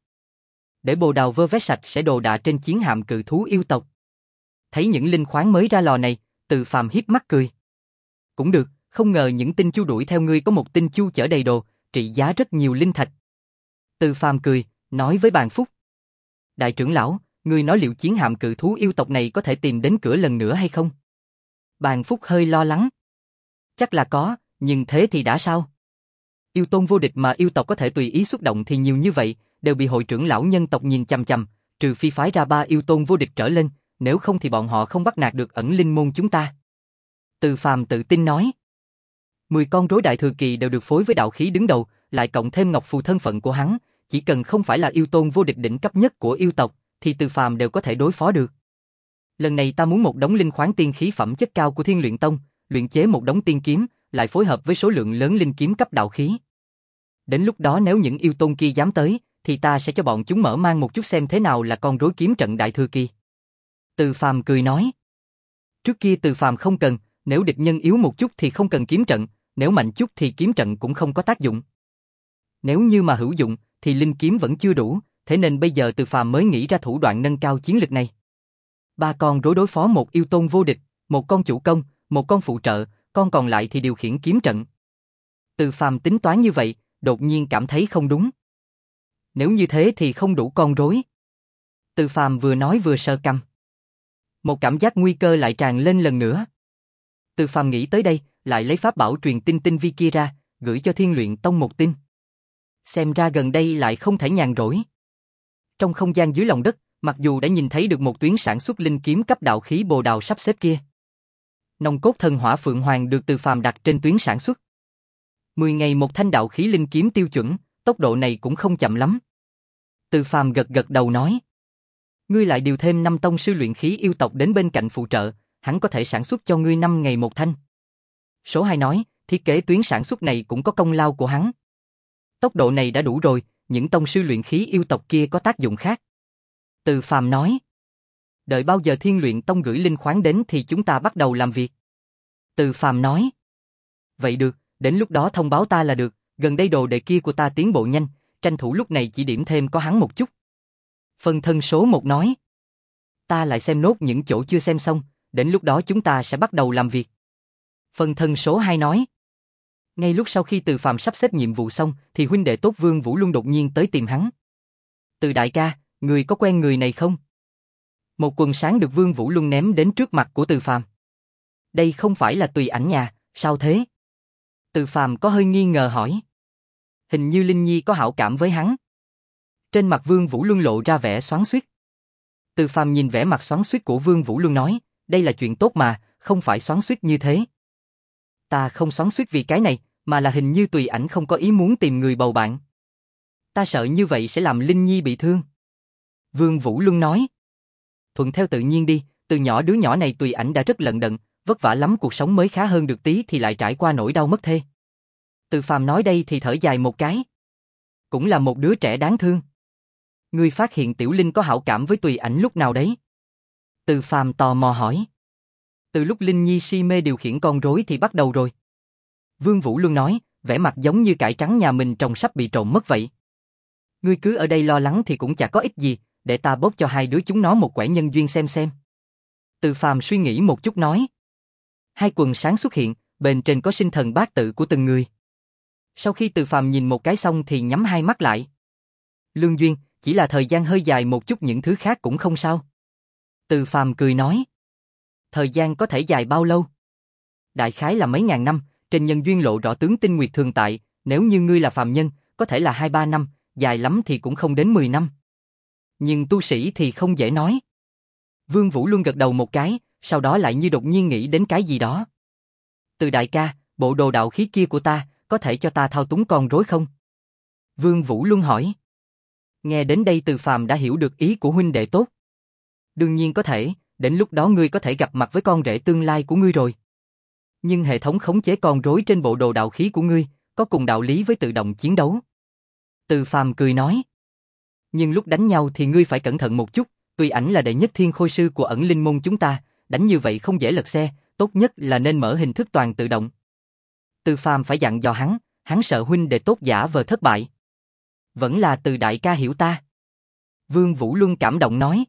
Để bồ đào vơ vét sạch sẽ đồ đạ trên chiến hạm cự thú yêu tộc. Thấy những linh khoáng mới ra lò này, Từ Phàm hiếp mắt cười. Cũng được, không ngờ những tinh chu đuổi theo ngươi có một tinh chu chở đầy đồ, trị giá rất nhiều linh thạch. Từ Phàm cười, nói với Bàn Phúc. Đại trưởng lão, ngươi nói liệu chiến hạm cự thú yêu tộc này có thể tìm đến cửa lần nữa hay không? Bàn Phúc hơi lo lắng. Chắc là có, nhưng thế thì đã sao? Yêu tôn vô địch mà yêu tộc có thể tùy ý xuất động thì nhiều như vậy, đều bị hội trưởng lão nhân tộc nhìn chằm chằm, trừ phi phái ra ba yêu tôn vô địch trở lên, nếu không thì bọn họ không bắt nạt được ẩn linh môn chúng ta. Từ Phàm tự tin nói. Mười con rối đại thừa kỳ đều được phối với đạo khí đứng đầu, lại cộng thêm ngọc phù thân phận của hắn, chỉ cần không phải là yêu tôn vô địch đỉnh cấp nhất của yêu tộc, thì Từ Phàm đều có thể đối phó được. Lần này ta muốn một đống linh khoáng tiên khí phẩm chất cao của Thiên Luyện Tông, luyện chế một đống tiên kiếm, lại phối hợp với số lượng lớn linh kiếm cấp đạo khí. Đến lúc đó nếu những yêu tôn kia dám tới, thì ta sẽ cho bọn chúng mở mang một chút xem thế nào là con rối kiếm trận đại thừa kỳ. Từ Phàm cười nói. Trước kia Từ Phàm không cần, nếu địch nhân yếu một chút thì không cần kiếm trận, nếu mạnh chút thì kiếm trận cũng không có tác dụng. Nếu như mà hữu dụng, thì linh kiếm vẫn chưa đủ, thế nên bây giờ Từ Phàm mới nghĩ ra thủ đoạn nâng cao chiến lực này. Ba con rối đối phó một yêu tôn vô địch, một con chủ công, một con phụ trợ, con còn lại thì điều khiển kiếm trận. Từ Phàm tính toán như vậy, đột nhiên cảm thấy không đúng. Nếu như thế thì không đủ con rối. Từ Phàm vừa nói vừa sờ cằm. Một cảm giác nguy cơ lại tràn lên lần nữa. Từ Phàm nghĩ tới đây, lại lấy pháp bảo truyền tin tinh vi kia ra, gửi cho Thiên Luyện Tông một tin. Xem ra gần đây lại không thể nhàn rỗi. Trong không gian dưới lòng đất, mặc dù đã nhìn thấy được một tuyến sản xuất linh kiếm cấp đạo khí bồ đào sắp xếp kia. Nòng cốt thần hỏa Phượng Hoàng được Từ Phàm đặt trên tuyến sản xuất. mười ngày một thanh đạo khí linh kiếm tiêu chuẩn, tốc độ này cũng không chậm lắm. Từ Phàm gật gật đầu nói. Ngươi lại điều thêm năm tông sư luyện khí yêu tộc đến bên cạnh phụ trợ, hắn có thể sản xuất cho ngươi năm ngày một thanh. Số hai nói, thiết kế tuyến sản xuất này cũng có công lao của hắn. Tốc độ này đã đủ rồi, những tông sư luyện khí yêu tộc kia có tác dụng khác. Từ Phàm nói. Đợi bao giờ Thiên Luyện Tông gửi linh khoáng đến thì chúng ta bắt đầu làm việc. Từ Phàm nói. Vậy được, đến lúc đó thông báo ta là được, gần đây đồ đệ kia của ta tiến bộ nhanh, tranh thủ lúc này chỉ điểm thêm có hắn một chút. Phân thân số một nói. Ta lại xem nốt những chỗ chưa xem xong, đến lúc đó chúng ta sẽ bắt đầu làm việc. Phân thân số hai nói. Ngay lúc sau khi Từ Phàm sắp xếp nhiệm vụ xong, thì huynh đệ tốt Vương Vũ Luân đột nhiên tới tìm hắn. Từ đại ca, người có quen người này không? Một quần sáng được Vương Vũ Luân ném đến trước mặt của Từ Phàm. Đây không phải là Tùy Ảnh nhà, sao thế? Từ Phàm có hơi nghi ngờ hỏi. Hình như Linh Nhi có hảo cảm với hắn. Trên mặt Vương Vũ Luân lộ ra vẻ xoắn xuýt. Từ Phàm nhìn vẻ mặt xoắn xuýt của Vương Vũ Luân nói, đây là chuyện tốt mà, không phải xoắn xuýt như thế. Ta không xoắn xuýt vì cái này, mà là hình như Tùy Ảnh không có ý muốn tìm người bầu bạn. Ta sợ như vậy sẽ làm Linh Nhi bị thương. Vương Vũ Luân nói. Thuận theo tự nhiên đi, từ nhỏ đứa nhỏ này Tùy Ảnh đã rất lận đận, vất vả lắm cuộc sống mới khá hơn được tí thì lại trải qua nỗi đau mất thê. Từ Phàm nói đây thì thở dài một cái. Cũng là một đứa trẻ đáng thương. Ngươi phát hiện Tiểu Linh có hảo cảm với Tùy Ảnh lúc nào đấy? Từ Phàm tò mò hỏi. Từ lúc Linh Nhi si mê điều khiển con rối thì bắt đầu rồi. Vương Vũ Luân nói, vẻ mặt giống như cải trắng nhà mình trồng sắp bị trộm mất vậy. Ngươi cứ ở đây lo lắng thì cũng chả có ích gì, để ta bốc cho hai đứa chúng nó một quẻ nhân duyên xem xem. Từ Phàm suy nghĩ một chút nói. Hai quần sáng xuất hiện, bên trên có sinh thần bát tự của từng người. Sau khi Từ Phàm nhìn một cái xong thì nhắm hai mắt lại. Lương duyên, chỉ là thời gian hơi dài một chút, những thứ khác cũng không sao. Từ Phàm cười nói. Thời gian có thể dài bao lâu? Đại khái là mấy ngàn năm, trên nhân duyên lộ rõ tướng tinh nguyệt thường tại, nếu như ngươi là phàm nhân, có thể là hai ba năm, dài lắm thì cũng không đến mười năm. Nhưng tu sĩ thì không dễ nói. Vương Vũ Luân gật đầu một cái, sau đó lại như đột nhiên nghĩ đến cái gì đó. Từ đại ca, bộ đồ đạo khí kia của ta, có thể cho ta thao túng con rối không? Vương Vũ Luân hỏi. Nghe đến đây Từ Phàm đã hiểu được ý của huynh đệ tốt. Đương nhiên có thể, đến lúc đó ngươi có thể gặp mặt với con rể tương lai của ngươi rồi. Nhưng hệ thống khống chế con rối trên bộ đồ đạo khí của ngươi, có cùng đạo lý với tự động chiến đấu. Từ Phàm cười nói. Nhưng lúc đánh nhau thì ngươi phải cẩn thận một chút, Tùy Ảnh là đệ nhất thiên khôi sư của ẩn linh môn chúng ta, đánh như vậy không dễ lật xe, tốt nhất là nên mở hình thức toàn tự động. Từ Phàm phải dặn dò hắn, hắn sợ huynh đệ tốt giả vờ thất bại. Vẫn là Từ đại ca hiểu ta. Vương Vũ Luân cảm động nói.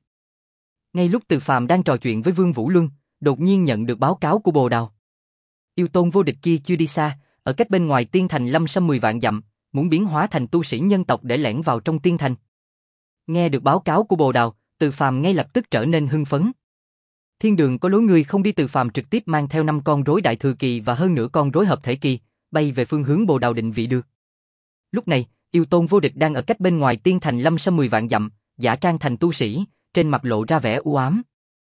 Ngay lúc Từ Phàm đang trò chuyện với Vương Vũ Luân, đột nhiên nhận được báo cáo của Bồ Đào. Yêu tôn vô địch kia chưa đi xa, ở cách bên ngoài tiên thành lâm sâm mười vạn dặm, muốn biến hóa thành tu sĩ nhân tộc để lẻn vào trong tiên thành. Nghe được báo cáo của Bồ Đào, Từ Phàm ngay lập tức trở nên hưng phấn. Thiên đường có lối ngươi không đi. Từ Phàm trực tiếp mang theo năm con rối đại thừa kỳ và hơn nửa con rối hợp thể kỳ, bay về phương hướng Bồ Đào định vị được. Lúc này, yêu tôn vô địch đang ở cách bên ngoài tiên thành lâm sâm mười vạn dặm, giả trang thành tu sĩ, trên mặt lộ ra vẻ u ám.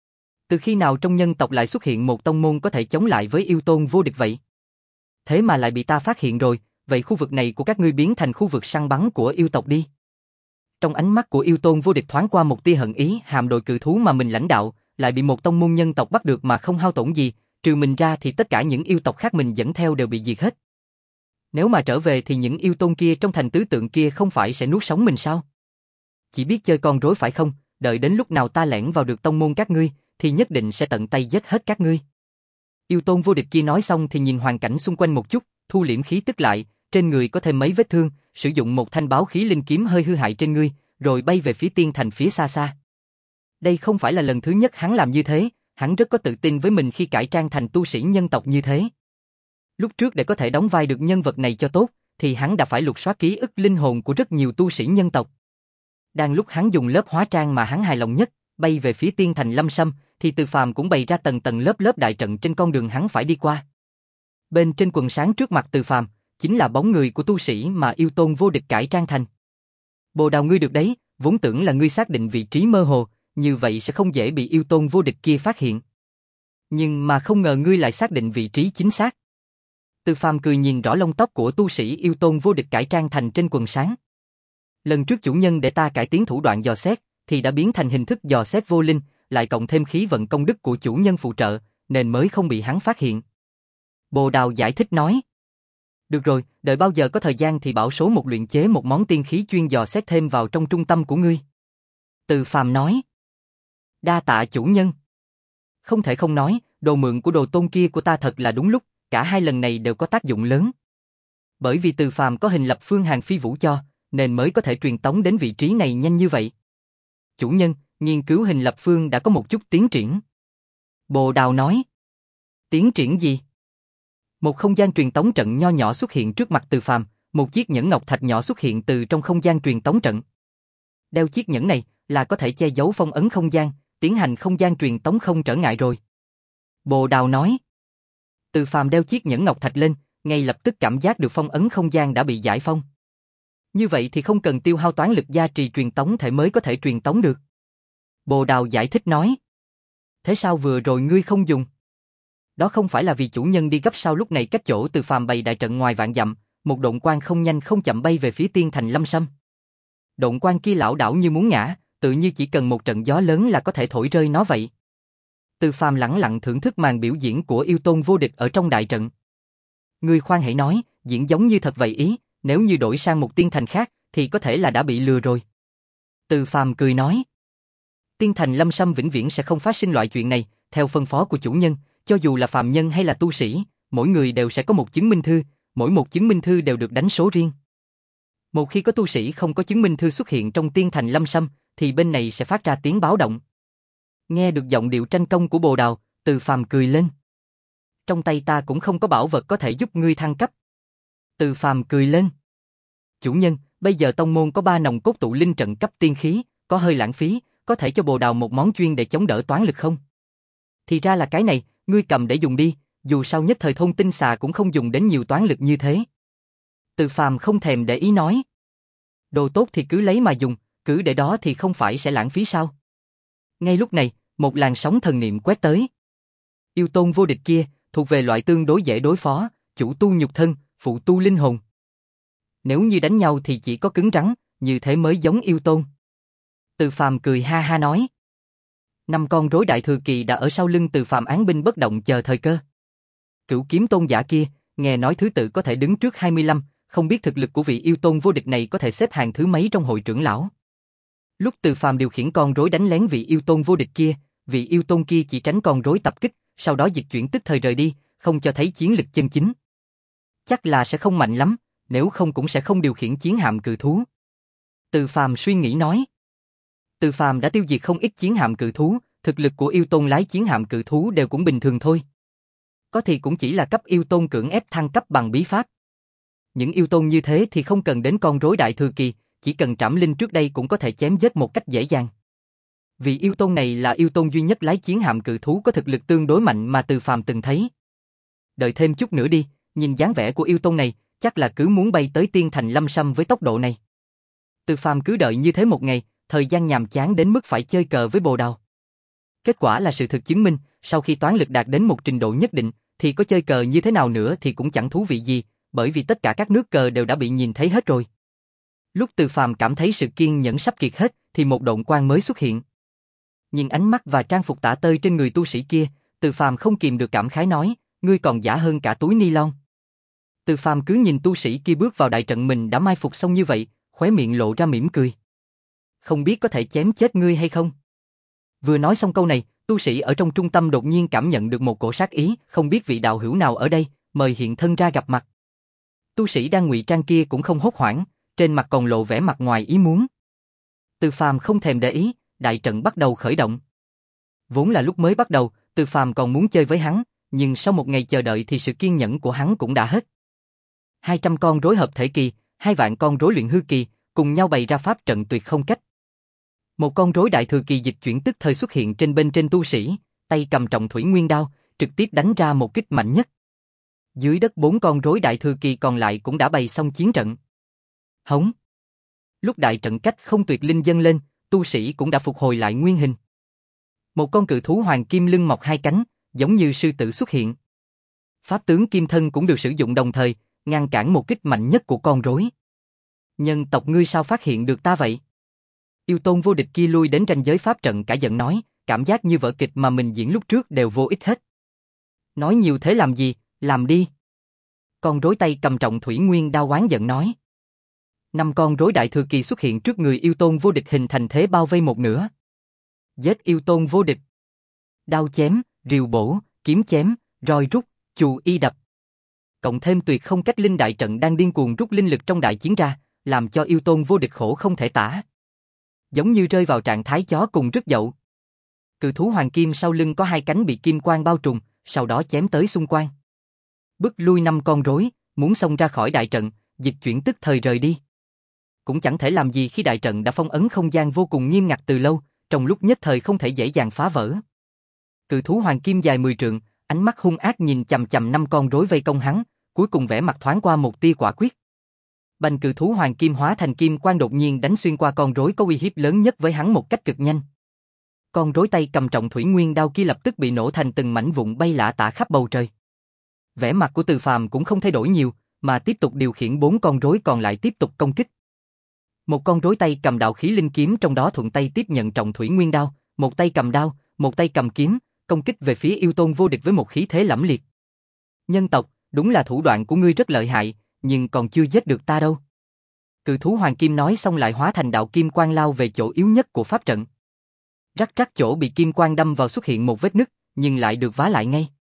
Từ khi nào trong nhân tộc lại xuất hiện một tông môn có thể chống lại với yêu tôn vô địch vậy? Thế mà lại bị ta phát hiện rồi, vậy khu vực này của các ngươi biến thành khu vực săn bắn của yêu tộc đi. Trong ánh mắt của yêu tôn vô địch thoáng qua một tia hận ý, hàm đội cự thú mà mình lãnh đạo, lại bị một tông môn nhân tộc bắt được mà không hao tổn gì, trừ mình ra thì tất cả những yêu tộc khác mình dẫn theo đều bị diệt hết. Nếu mà trở về thì những yêu tôn kia trong thành tứ tượng kia không phải sẽ nuốt sống mình sao? Chỉ biết chơi con rối phải không? Đợi đến lúc nào ta lẻn vào được tông môn các ngươi, thì nhất định sẽ tận tay giết hết các ngươi. Yêu tôn vô địch kia nói xong thì nhìn hoàn cảnh xung quanh một chút, thu liễm khí tức lại, trên người có thêm mấy vết thương, sử dụng một thanh báo khí linh kiếm hơi hư hại trên người, rồi bay về phía tiên thành phía xa xa. Đây không phải là lần thứ nhất hắn làm như thế, hắn rất có tự tin với mình khi cải trang thành tu sĩ nhân tộc như thế. Lúc trước để có thể đóng vai được nhân vật này cho tốt, thì hắn đã phải lục soát ký ức linh hồn của rất nhiều tu sĩ nhân tộc. Đang lúc hắn dùng lớp hóa trang mà hắn hài lòng nhất, bay về phía tiên thành lâm sâm, thì Từ Phàm cũng bày ra tầng tầng lớp lớp đại trận trên con đường hắn phải đi qua. Bên trên quần sáng trước mặt Từ Phàm, chính là bóng người của tu sĩ mà yêu tôn vô địch cải trang thành. Bồ Đào ngươi được đấy, vốn tưởng là ngươi xác định vị trí mơ hồ, như vậy sẽ không dễ bị yêu tôn vô địch kia phát hiện. Nhưng mà không ngờ ngươi lại xác định vị trí chính xác. Từ Phàm cười nhìn rõ lông tóc của tu sĩ yêu tôn vô địch cải trang thành trên quần sáng. Lần trước chủ nhân để ta cải tiến thủ đoạn dò xét, thì đã biến thành hình thức dò xét vô linh, lại cộng thêm khí vận công đức của chủ nhân phụ trợ, nên mới không bị hắn phát hiện. Bồ Đào giải thích nói. Được rồi, đợi bao giờ có thời gian thì bảo số một luyện chế một món tiên khí chuyên dò xét thêm vào trong trung tâm của ngươi. Từ Phàm nói. Đa tạ chủ nhân. Không thể không nói, đồ mượn của đồ tôn kia của ta thật là đúng lúc, cả hai lần này đều có tác dụng lớn. Bởi vì Từ Phàm có hình lập phương hàng phi vũ cho, nên mới có thể truyền tống đến vị trí này nhanh như vậy. Chủ nhân, nghiên cứu hình lập phương đã có một chút tiến triển. Bồ Đào nói. Tiến triển gì? Một không gian truyền tống trận nho nhỏ xuất hiện trước mặt Từ Phàm, một chiếc nhẫn ngọc thạch nhỏ xuất hiện từ trong không gian truyền tống trận. Đeo chiếc nhẫn này là có thể che giấu phong ấn không gian, tiến hành không gian truyền tống không trở ngại rồi. Bồ Đào nói. Từ Phàm đeo chiếc nhẫn ngọc thạch lên, ngay lập tức cảm giác được phong ấn không gian đã bị giải phong. Như vậy thì không cần tiêu hao toán lực gia trì truyền tống thể mới có thể truyền tống được. Bồ Đào giải thích nói. Thế sao vừa rồi ngươi không dùng? Đó không phải là vì chủ nhân đi gấp sao? Lúc này cách chỗ Từ Phàm bày đại trận ngoài vạn dặm, một độn quang không nhanh không chậm bay về phía Tiên Thành Lâm Sâm. Độn quang kia lảo đảo như muốn ngã, tự như chỉ cần một trận gió lớn là có thể thổi rơi nó vậy. Từ Phàm lẳng lặng thưởng thức màn biểu diễn của yêu tôn vô địch ở trong đại trận. Ngươi khoan hãy nói, diễn giống như thật vậy ý, nếu như đổi sang một tiên thành khác, thì có thể là đã bị lừa rồi. Từ Phàm cười nói. Tiên Thành Lâm Sâm vĩnh viễn sẽ không phát sinh loại chuyện này, theo phân phó của chủ nhân, cho dù là phàm nhân hay là tu sĩ, mỗi người đều sẽ có một chứng minh thư, mỗi một chứng minh thư đều được đánh số riêng. Một khi có tu sĩ không có chứng minh thư xuất hiện trong Tiên Thành Lâm Sâm, thì bên này sẽ phát ra tiếng báo động. Nghe được giọng điệu tranh công của Bồ Đào, Từ Phàm cười lên. Trong tay ta cũng không có bảo vật có thể giúp ngươi thăng cấp. Từ Phàm cười lên. Chủ nhân, bây giờ tông môn có ba nòng cốt tụ linh trận cấp tiên khí, có hơi lãng phí, có thể cho Bồ Đào một món chuyên để chống đỡ toán lực không? Thì ra là cái này, ngươi cầm để dùng đi, dù sao nhất thời thôn tinh xà cũng không dùng đến nhiều toán lực như thế. Từ Phàm không thèm để ý nói. Đồ tốt thì cứ lấy mà dùng, cứ để đó thì không phải sẽ lãng phí sao? Ngay lúc này, một làn sóng thần niệm quét tới. Yêu tôn vô địch kia, thuộc về loại tương đối dễ đối phó, chủ tu nhục thân, phụ tu linh hồn. Nếu như đánh nhau thì chỉ có cứng rắn, như thế mới giống yêu tôn. Từ Phàm cười ha ha nói. Năm con rối đại thừa kỳ đã ở sau lưng Từ Phàm án binh bất động chờ thời cơ. Cửu kiếm tôn giả kia, nghe nói thứ tự có thể đứng trước hai mươi lăm, không biết thực lực của vị yêu tôn vô địch này có thể xếp hàng thứ mấy trong hội trưởng lão. Lúc Từ Phàm điều khiển con rối đánh lén vị yêu tôn vô địch kia, vị yêu tôn kia chỉ tránh con rối tập kích, sau đó dịch chuyển tức thời rời đi, không cho thấy chiến lực chân chính. Chắc là sẽ không mạnh lắm, nếu không cũng sẽ không điều khiển chiến hạm cự thú. Từ Phàm suy nghĩ nói. Từ Phàm đã tiêu diệt không ít chiến hạm cự thú, thực lực của yêu tôn lái chiến hạm cự thú đều cũng bình thường thôi. Có thì cũng chỉ là cấp yêu tôn cưỡng ép thăng cấp bằng bí pháp. Những yêu tôn như thế thì không cần đến con rối đại thừa kỳ, chỉ cần trảm linh trước đây cũng có thể chém giết một cách dễ dàng. Vì yêu tôn này là yêu tôn duy nhất lái chiến hạm cự thú có thực lực tương đối mạnh mà Từ Phàm từng thấy. Đợi thêm chút nữa đi, nhìn dáng vẻ của yêu tôn này, chắc là cứ muốn bay tới Tiên Thành Lâm Sâm với tốc độ này. Từ Phàm cứ đợi như thế một ngày, thời gian nhàm chán đến mức phải chơi cờ với Bồ Đào. Kết quả là sự thực chứng minh, sau khi toán lực đạt đến một trình độ nhất định, thì có chơi cờ như thế nào nữa thì cũng chẳng thú vị gì, bởi vì tất cả các nước cờ đều đã bị nhìn thấy hết rồi. Lúc Từ Phàm cảm thấy sự kiên nhẫn sắp kiệt hết, thì một độn quang mới xuất hiện. Nhìn ánh mắt và trang phục tả tơi trên người tu sĩ kia, Từ Phàm không kìm được cảm khái nói, ngươi còn giả hơn cả túi ni lông. Từ Phàm cứ nhìn tu sĩ kia bước vào đại trận mình đã mai phục xong như vậy, khóe miệng lộ ra mỉm cười. Không biết có thể chém chết ngươi hay không? Vừa nói xong câu này, tu sĩ ở trong trung tâm đột nhiên cảm nhận được một cổ sát ý, không biết vị đạo hữu nào ở đây, mời hiện thân ra gặp mặt. Tu sĩ đang ngụy trang kia cũng không hốt hoảng, trên mặt còn lộ vẻ mặt ngoài ý muốn. Từ Phàm không thèm để ý, đại trận bắt đầu khởi động. Vốn là lúc mới bắt đầu, Từ Phàm còn muốn chơi với hắn, nhưng sau một ngày chờ đợi thì sự kiên nhẫn của hắn cũng đã hết. Hai trăm con rối hợp thể kỳ, hai vạn con rối luyện hư kỳ, cùng nhau bày ra pháp trận tuyệt không cách. Một con rối đại thừa kỳ dịch chuyển tức thời xuất hiện trên bên trên tu sĩ, tay cầm trọng thủy nguyên đao, trực tiếp đánh ra một kích mạnh nhất. Dưới đất bốn con rối đại thừa kỳ còn lại cũng đã bày xong chiến trận. Hống! Lúc đại trận cách không tuyệt linh dâng lên, tu sĩ cũng đã phục hồi lại nguyên hình. Một con cự thú hoàng kim lưng mọc hai cánh, giống như sư tử xuất hiện. Pháp tướng kim thân cũng được sử dụng đồng thời, ngăn cản một kích mạnh nhất của con rối. Nhân tộc ngươi sao phát hiện được ta vậy? Yêu tôn vô địch kia lui đến ranh giới pháp trận cả giận nói, cảm giác như vở kịch mà mình diễn lúc trước đều vô ích hết. Nói nhiều thế làm gì, làm đi. Con rối tay cầm trọng thủy nguyên đao oán giận nói. Năm con rối đại thừa kỳ xuất hiện trước người yêu tôn vô địch hình thành thế bao vây một nửa. Giết yêu tôn vô địch. Đao chém, rìu bổ, kiếm chém, roi rút, chù y đập. Cộng thêm tuyệt không cách linh đại trận đang điên cuồng rút linh lực trong đại chiến ra, làm cho yêu tôn vô địch khổ không thể tả. Giống như rơi vào trạng thái chó cùng rứt dậu. Cự thú hoàng kim sau lưng có hai cánh bị kim quang bao trùm, sau đó chém tới xung quanh. Bức lui năm con rối, muốn xông ra khỏi đại trận, dịch chuyển tức thời rời đi. Cũng chẳng thể làm gì khi đại trận đã phong ấn không gian vô cùng nghiêm ngặt từ lâu, trong lúc nhất thời không thể dễ dàng phá vỡ. Cự thú hoàng kim dài mười trượng, ánh mắt hung ác nhìn chằm chằm năm con rối vây công hắn, cuối cùng vẻ mặt thoáng qua một tia quả quyết. Bành cự thú hoàng kim hóa thành kim quang đột nhiên đánh xuyên qua con rối có uy hiếp lớn nhất với hắn một cách cực nhanh. Con rối tay cầm trọng thủy nguyên đao kia lập tức bị nổ thành từng mảnh vụn bay lả tả khắp bầu trời. Vẻ mặt của Từ Phàm cũng không thay đổi nhiều, mà tiếp tục điều khiển bốn con rối còn lại tiếp tục công kích. Một con rối tay cầm đạo khí linh kiếm trong đó thuận tay tiếp nhận trọng thủy nguyên đao, một tay cầm đao, một tay cầm kiếm, công kích về phía yêu tôn vô địch với một khí thế lẫm liệt. Nhân tộc, đúng là thủ đoạn của ngươi rất lợi hại, nhưng còn chưa giết được ta đâu. Cự thú hoàng kim nói xong lại hóa thành đạo kim quang lao về chỗ yếu nhất của pháp trận. Rắc rắc chỗ bị kim quang đâm vào xuất hiện một vết nứt, nhưng lại được vá lại ngay.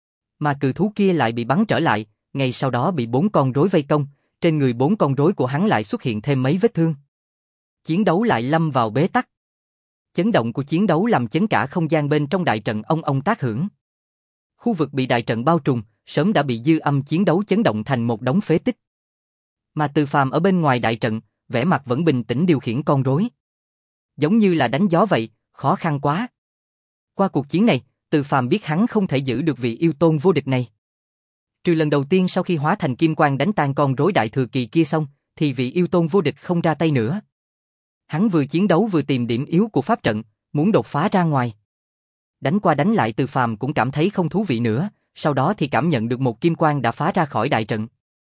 Mà cự thú kia lại bị bắn trở lại, ngay sau đó bị bốn con rối vây công, trên người bốn con rối của hắn lại xuất hiện thêm mấy vết thương. Chiến đấu lại lâm vào bế tắc. Chấn động của chiến đấu làm chấn cả không gian bên trong đại trận ong ong tác hưởng. Khu vực bị đại trận bao trùm, sớm đã bị dư âm chiến đấu chấn động thành một đống phế tích. Mà Từ Phàm ở bên ngoài đại trận, vẻ mặt vẫn bình tĩnh điều khiển con rối. Giống như là đánh gió vậy, khó khăn quá. Qua cuộc chiến này, Từ Phàm biết hắn không thể giữ được vị yêu tôn vô địch này. Trừ lần đầu tiên sau khi hóa thành kim quang đánh tan con rối đại thừa kỳ kia xong, thì vị yêu tôn vô địch không ra tay nữa. Hắn vừa chiến đấu vừa tìm điểm yếu của pháp trận, muốn đột phá ra ngoài. Đánh qua đánh lại Từ Phàm cũng cảm thấy không thú vị nữa, sau đó thì cảm nhận được một kim quang đã phá ra khỏi đại trận.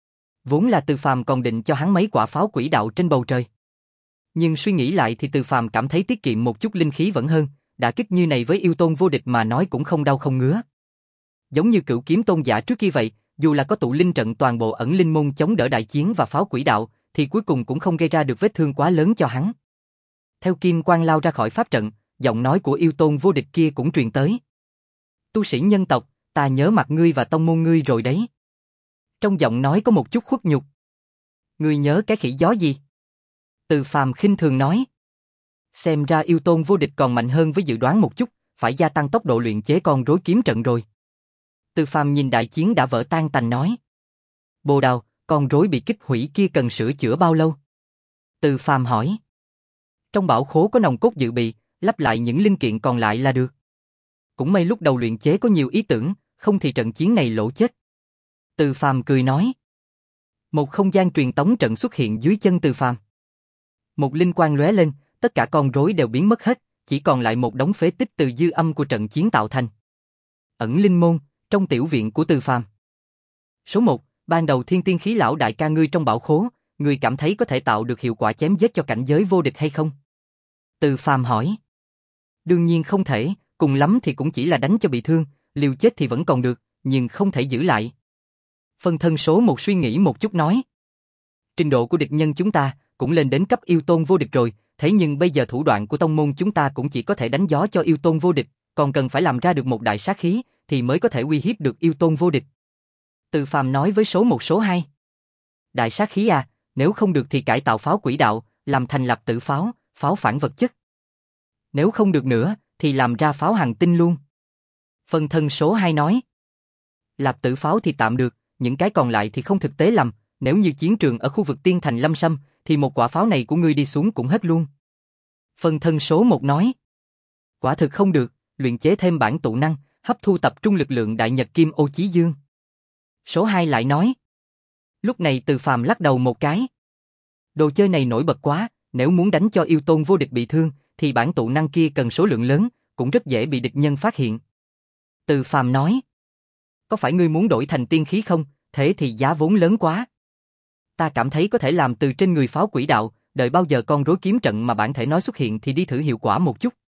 Vốn là Từ Phàm còn định cho hắn mấy quả pháo quỷ đạo trên bầu trời. Nhưng suy nghĩ lại thì Từ Phàm cảm thấy tiết kiệm một chút linh khí vẫn hơn, đả kích như này với yêu tôn vô địch mà nói cũng không đau không ngứa. Giống như Cửu Kiếm Tôn giả trước kia vậy, dù là có tụ linh trận toàn bộ ẩn linh môn chống đỡ đại chiến và pháo quỷ đạo, thì cuối cùng cũng không gây ra được vết thương quá lớn cho hắn. Theo kim quang lao ra khỏi pháp trận, giọng nói của yêu tôn vô địch kia cũng truyền tới. Tu sĩ nhân tộc, ta nhớ mặt ngươi và tông môn ngươi rồi đấy. Trong giọng nói có một chút khuất nhục. Ngươi nhớ cái khỉ gió gì? Từ Phàm khinh thường nói. Xem ra yêu tôn vô địch còn mạnh hơn với dự đoán một chút, phải gia tăng tốc độ luyện chế con rối kiếm trận rồi. Từ Phàm nhìn đại chiến đã vỡ tan tành nói. Bồ Đào, con rối bị kích hủy kia cần sửa chữa bao lâu? Từ Phàm hỏi. Trong bảo khố có nòng cốt dự bị, lắp lại những linh kiện còn lại là được. Cũng may lúc đầu luyện chế có nhiều ý tưởng, không thì trận chiến này lỗ chết. Từ Phàm cười nói. Một không gian truyền tống trận xuất hiện dưới chân Từ Phàm. Một linh quang lóe lên, tất cả con rối đều biến mất hết, chỉ còn lại một đống phế tích từ dư âm của trận chiến tạo thành. Ẩn linh môn, trong tiểu viện của Từ Phàm. Số một, ban đầu Thiên Tiên Khí lão đại ca ngươi trong bảo khố, ngươi cảm thấy có thể tạo được hiệu quả chém giết cho cảnh giới vô địch hay không? Từ Phàm hỏi. Đương nhiên không thể, cùng lắm thì cũng chỉ là đánh cho bị thương, liều chết thì vẫn còn được, nhưng không thể giữ lại. Phân thân số một suy nghĩ một chút nói. Trình độ của địch nhân chúng ta cũng lên đến cấp yêu tôn vô địch rồi, thế nhưng bây giờ thủ đoạn của tông môn chúng ta cũng chỉ có thể đánh gió cho yêu tôn vô địch, còn cần phải làm ra được một đại sát khí thì mới có thể uy hiếp được yêu tôn vô địch. Từ Phàm nói với số một số hai. Đại sát khí à, nếu không được thì cải tạo pháo quỷ đạo, làm thành lập tử pháo, pháo phản vật chất. Nếu không được nữa, thì làm ra pháo hành tinh luôn. Phân thân số hai nói. Lạp tử pháo thì tạm được, những cái còn lại thì không thực tế lắm, nếu như chiến trường ở khu vực Tiên Thành Lâm Sâm, thì một quả pháo này của ngươi đi xuống cũng hết luôn. Phân thân số một nói. Quả thực không được, luyện chế thêm bản tụ năng, hấp thu tập trung lực lượng đại nhật kim ô chí dương. Số hai lại nói. Lúc này Từ Phàm lắc đầu một cái. Đồ chơi này nổi bật quá, nếu muốn đánh cho yêu tôn vô địch bị thương, thì bản tụ năng kia cần số lượng lớn, cũng rất dễ bị địch nhân phát hiện. Từ Phàm nói. Có phải ngươi muốn đổi thành tiên khí không, thế thì giá vốn lớn quá. Ta cảm thấy có thể làm từ trên người pháo quỷ đạo, đợi bao giờ con rối kiếm trận mà bản thể nói xuất hiện thì đi thử hiệu quả một chút.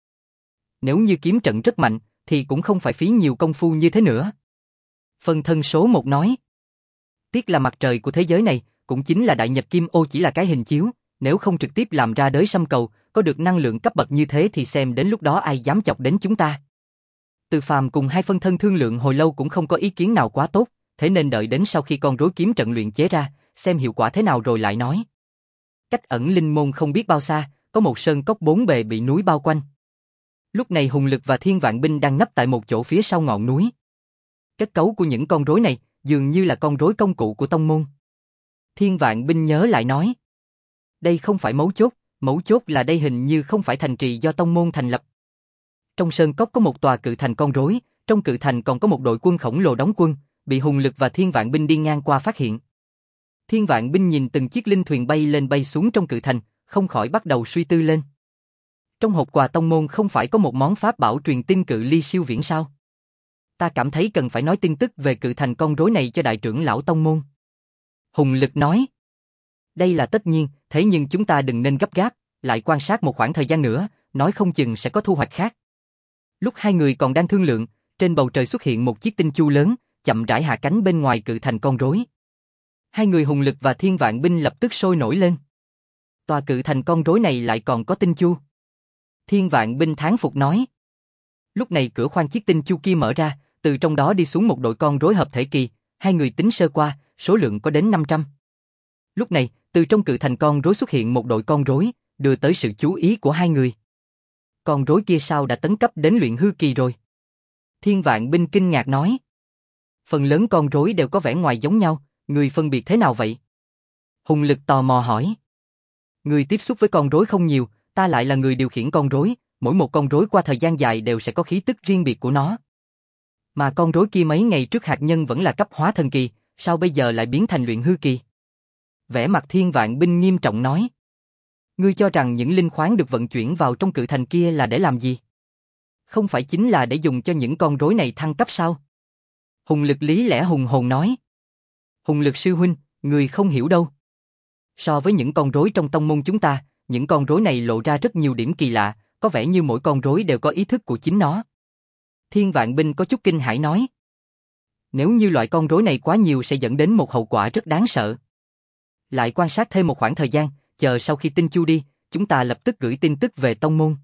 Nếu như kiếm trận rất mạnh, thì cũng không phải phí nhiều công phu như thế nữa. Phân thân số một nói. Tiếc là mặt trời của thế giới này, cũng chính là đại nhật kim ô chỉ là cái hình chiếu, nếu không trực tiếp làm ra đới sâm cầu, có được năng lượng cấp bậc như thế thì xem đến lúc đó ai dám chọc đến chúng ta. Từ Phàm cùng hai phân thân thương lượng hồi lâu cũng không có ý kiến nào quá tốt, thế nên đợi đến sau khi con rối kiếm trận luyện chế ra, xem hiệu quả thế nào rồi lại nói. Cách ẩn linh môn không biết bao xa, có một sơn cốc bốn bề bị núi bao quanh. Lúc này Hùng Lực và Thiên Vạn Binh đang nấp tại một chỗ phía sau ngọn núi. Kết cấu của những con rối này dường như là con rối công cụ của tông môn. Thiên Vạn Binh nhớ lại nói. Đây không phải mấu chốt, mấu chốt là đây hình như không phải thành trì do tông môn thành lập. Trong sơn cốc có một tòa cự thành con rối, trong cự thành còn có một đội quân khổng lồ đóng quân, bị Hùng Lực và Thiên Vạn Binh đi ngang qua phát hiện. Thiên Vạn Binh nhìn từng chiếc linh thuyền bay lên bay xuống trong cự thành, không khỏi bắt đầu suy tư lên. Trong hộp quà tông môn không phải có một món pháp bảo truyền tin cự ly siêu viễn sao? Ta cảm thấy cần phải nói tin tức về cự thành con rối này cho đại trưởng lão tông môn. Hùng Lực nói. Đây là tất nhiên, thế nhưng chúng ta đừng nên gấp gáp, lại quan sát một khoảng thời gian nữa, nói không chừng sẽ có thu hoạch khác. Lúc hai người còn đang thương lượng, trên bầu trời xuất hiện một chiếc tinh chu lớn, chậm rãi hạ cánh bên ngoài cự thành con rối. Hai người Hùng Lực và Thiên Vạn Binh lập tức sôi nổi lên. Tòa cự thành con rối này lại còn có tinh chu. Thiên Vạn Binh thán phục nói. Lúc này cửa khoang chiếc tinh chu kia mở ra, từ trong đó đi xuống một đội con rối hợp thể kỳ, hai người tính sơ qua, số lượng có đến năm trăm. Lúc này, từ trong cự thành con rối xuất hiện một đội con rối, đưa tới sự chú ý của hai người. Con rối kia sao đã tấn cấp đến luyện hư kỳ rồi? Thiên Vạn Binh kinh ngạc nói. Phần lớn con rối đều có vẻ ngoài giống nhau, người phân biệt thế nào vậy? Hùng Lực tò mò hỏi. Người tiếp xúc với con rối không nhiều, ta lại là người điều khiển con rối, mỗi một con rối qua thời gian dài đều sẽ có khí tức riêng biệt của nó. Mà con rối kia mấy ngày trước hạt nhân vẫn là cấp hóa thần kỳ, sao bây giờ lại biến thành luyện hư kỳ? Vẻ mặt Thiên Vạn Binh nghiêm trọng nói. Ngươi cho rằng những linh khoáng được vận chuyển vào trong cự thành kia là để làm gì? Không phải chính là để dùng cho những con rối này thăng cấp sao? Hùng Lực lý lẽ hùng hồn nói. Hùng Lực sư huynh, người không hiểu đâu. So với những con rối trong tông môn chúng ta, những con rối này lộ ra rất nhiều điểm kỳ lạ, có vẻ như mỗi con rối đều có ý thức của chính nó. Thiên Vạn Binh có chút kinh hãi nói. Nếu như loại con rối này quá nhiều sẽ dẫn đến một hậu quả rất đáng sợ. Lại quan sát thêm một khoảng thời gian, chờ sau khi tinh chu đi, chúng ta lập tức gửi tin tức về tông môn.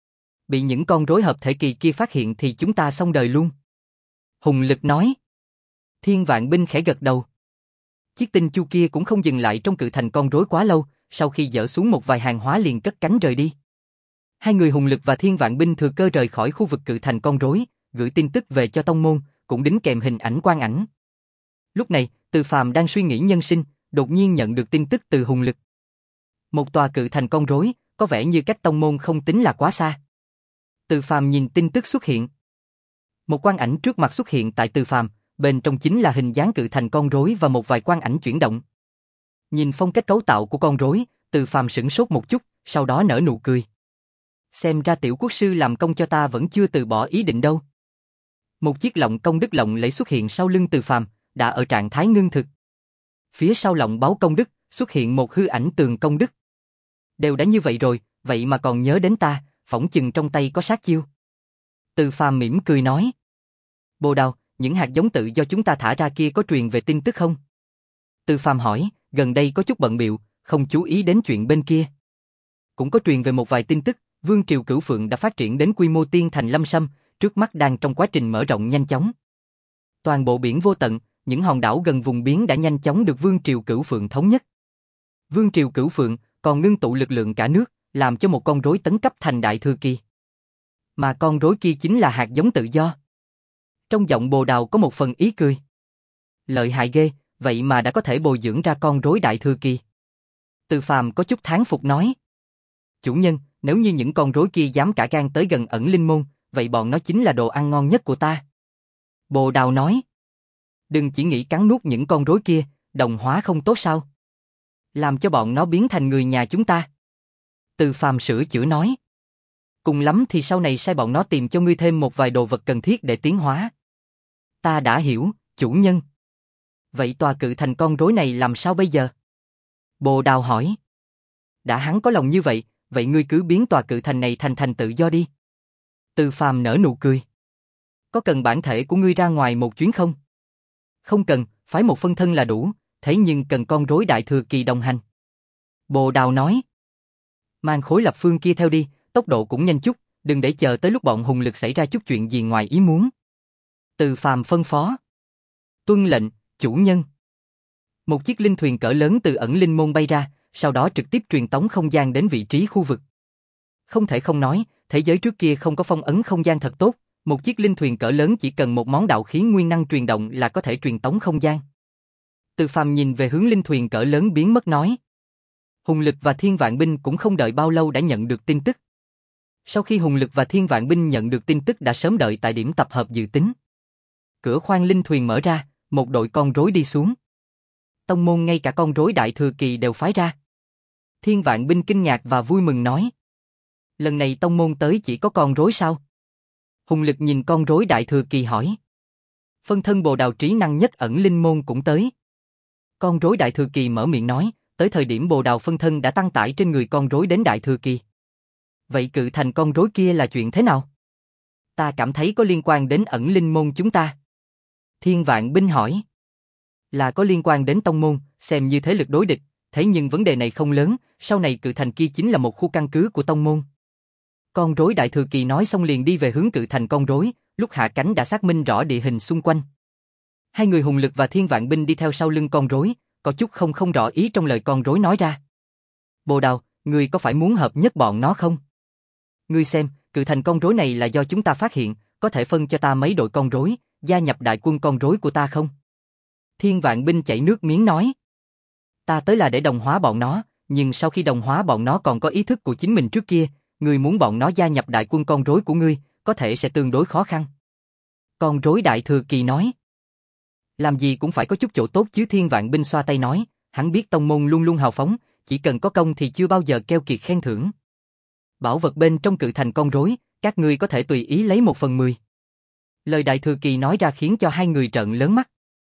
Bị những con rối hợp thể kỳ kia phát hiện thì chúng ta xong đời luôn. Hùng Lực nói. Thiên Vạn Binh khẽ gật đầu. Chiếc tinh chu kia cũng không dừng lại trong cự thành con rối quá lâu, sau khi dỡ xuống một vài hàng hóa liền cất cánh rời đi. Hai người Hùng Lực và Thiên Vạn Binh thừa cơ rời khỏi khu vực cự thành con rối, gửi tin tức về cho tông môn, cũng đính kèm hình ảnh quang ảnh. Lúc này, Từ Phàm đang suy nghĩ nhân sinh, đột nhiên nhận được tin tức từ Hùng Lực. Một tòa cự thành con rối, có vẻ như cách tông môn không tính là quá xa. Từ Phàm nhìn tin tức xuất hiện. Một quang ảnh trước mặt xuất hiện tại Từ Phàm, bên trong chính là hình dáng cự thành con rối và một vài quang ảnh chuyển động. Nhìn phong cách cấu tạo của con rối, Từ Phàm sửng sốt một chút, sau đó nở nụ cười. Xem ra tiểu quốc sư làm công cho ta vẫn chưa từ bỏ ý định đâu. Một chiếc lọng công đức lộng lẫy xuất hiện sau lưng Từ Phàm, đã ở trạng thái ngưng thực. Phía sau lọng báu công đức xuất hiện một hư ảnh tường công đức. Đều đã như vậy rồi, vậy mà còn nhớ đến ta, phỏng chừng trong tay có sát chiêu. Từ Phàm mỉm cười nói. Bồ Đào, những hạt giống tự do chúng ta thả ra kia có truyền về tin tức không? Từ Phàm hỏi, gần đây có chút bận bịu, không chú ý đến chuyện bên kia. Cũng có truyền về một vài tin tức, Vương triều Cửu Phượng đã phát triển đến quy mô tiên thành lâm sâm, trước mắt đang trong quá trình mở rộng nhanh chóng. Toàn bộ biển vô tận, những hòn đảo gần vùng biển đã nhanh chóng được Vương triều Cửu Phượng thống nhất. Vương triều Cửu Phượng còn ngưng tụ lực lượng cả nước, làm cho một con rối tấn cấp thành đại thừa kỳ. Mà con rối kia chính là hạt giống tự do. Trong giọng Bồ Đào có một phần ý cười. Lợi hại ghê, vậy mà đã có thể bồi dưỡng ra con rối đại thừa kỳ. Từ Phàm có chút thán phục nói. Chủ nhân, nếu như những con rối kia dám cả gan tới gần ẩn linh môn, vậy bọn nó chính là đồ ăn ngon nhất của ta. Bồ Đào nói. Đừng chỉ nghĩ cắn nuốt những con rối kia, đồng hóa không tốt sao? Làm cho bọn nó biến thành người nhà chúng ta. Từ Phàm sửa chữa nói. Cùng lắm thì sau này sai bọn nó tìm cho ngươi thêm một vài đồ vật cần thiết để tiến hóa. Ta đã hiểu, chủ nhân. Vậy tòa cự thành con rối này làm sao bây giờ? Bồ Đào hỏi. Đã hắn có lòng như vậy, vậy ngươi cứ biến tòa cự thành này thành thành tự do đi. Từ Phàm nở nụ cười. Có cần bản thể của ngươi ra ngoài một chuyến không? Không cần, phái một phân thân là đủ, thế nhưng cần con rối đại thừa kỳ đồng hành. Bồ Đào nói. Mang khối lập phương kia theo đi, tốc độ cũng nhanh chút, đừng để chờ tới lúc bọn hùng lực xảy ra chút chuyện gì ngoài ý muốn. Từ Phàm phân phó. Tuân lệnh, chủ nhân. Một chiếc linh thuyền cỡ lớn từ ẩn linh môn bay ra, sau đó trực tiếp truyền tống không gian đến vị trí khu vực. Không thể không nói, thế giới trước kia không có phong ấn không gian thật tốt, một chiếc linh thuyền cỡ lớn chỉ cần một món đạo khí nguyên năng truyền động là có thể truyền tống không gian. Từ Phàm nhìn về hướng linh thuyền cỡ lớn biến mất nói. Hùng lực và thiên vạn binh cũng không đợi bao lâu đã nhận được tin tức. Sau khi hùng lực và thiên vạn binh nhận được tin tức đã sớm đợi tại điểm tập hợp dự tính. Cửa khoang linh thuyền mở ra, một đội con rối đi xuống. Tông môn ngay cả con rối đại thừa kỳ đều phái ra. Thiên vạn binh kinh ngạc và vui mừng nói. Lần này tông môn tới chỉ có con rối sao? Hùng lực nhìn con rối đại thừa kỳ hỏi. Phân thân Bồ Đào trí năng nhất ẩn linh môn cũng tới. Con rối đại thừa kỳ mở miệng nói, tới thời điểm Bồ Đào phân thân đã tăng tải trên người con rối đến đại thừa kỳ. Vậy cự thành con rối kia là chuyện thế nào? Ta cảm thấy có liên quan đến ẩn linh môn chúng ta. Thiên vạn binh hỏi. Là có liên quan đến tông môn, xem như thế lực đối địch, thế nhưng vấn đề này không lớn, sau này cự thành kia chính là một khu căn cứ của tông môn. Con rối đại thừa kỳ nói xong liền đi về hướng cự thành con rối, lúc hạ cánh đã xác minh rõ địa hình xung quanh. Hai người hùng lực và thiên vạn binh đi theo sau lưng con rối, có chút không không rõ ý trong lời con rối nói ra. Bồ Đào, ngươi có phải muốn hợp nhất bọn nó không? Ngươi xem, cự thành con rối này là do chúng ta phát hiện, có thể phân cho ta mấy đội con rối, gia nhập đại quân con rối của ta không? Thiên vạn binh chảy nước miếng nói. Ta tới là để đồng hóa bọn nó, nhưng sau khi đồng hóa bọn nó còn có ý thức của chính mình trước kia, ngươi muốn bọn nó gia nhập đại quân con rối của ngươi, có thể sẽ tương đối khó khăn. Con rối đại thừa kỳ nói. Làm gì cũng phải có chút chỗ tốt chứ. Thiên vạn binh xoa tay nói, hắn biết tông môn luôn luôn hào phóng, chỉ cần có công thì chưa bao giờ keo kiệt khen thưởng. Bảo vật bên trong cự thành con rối, các ngươi có thể tùy ý lấy một phần mười. Lời đại thừa kỳ nói ra khiến cho hai người trợn lớn mắt.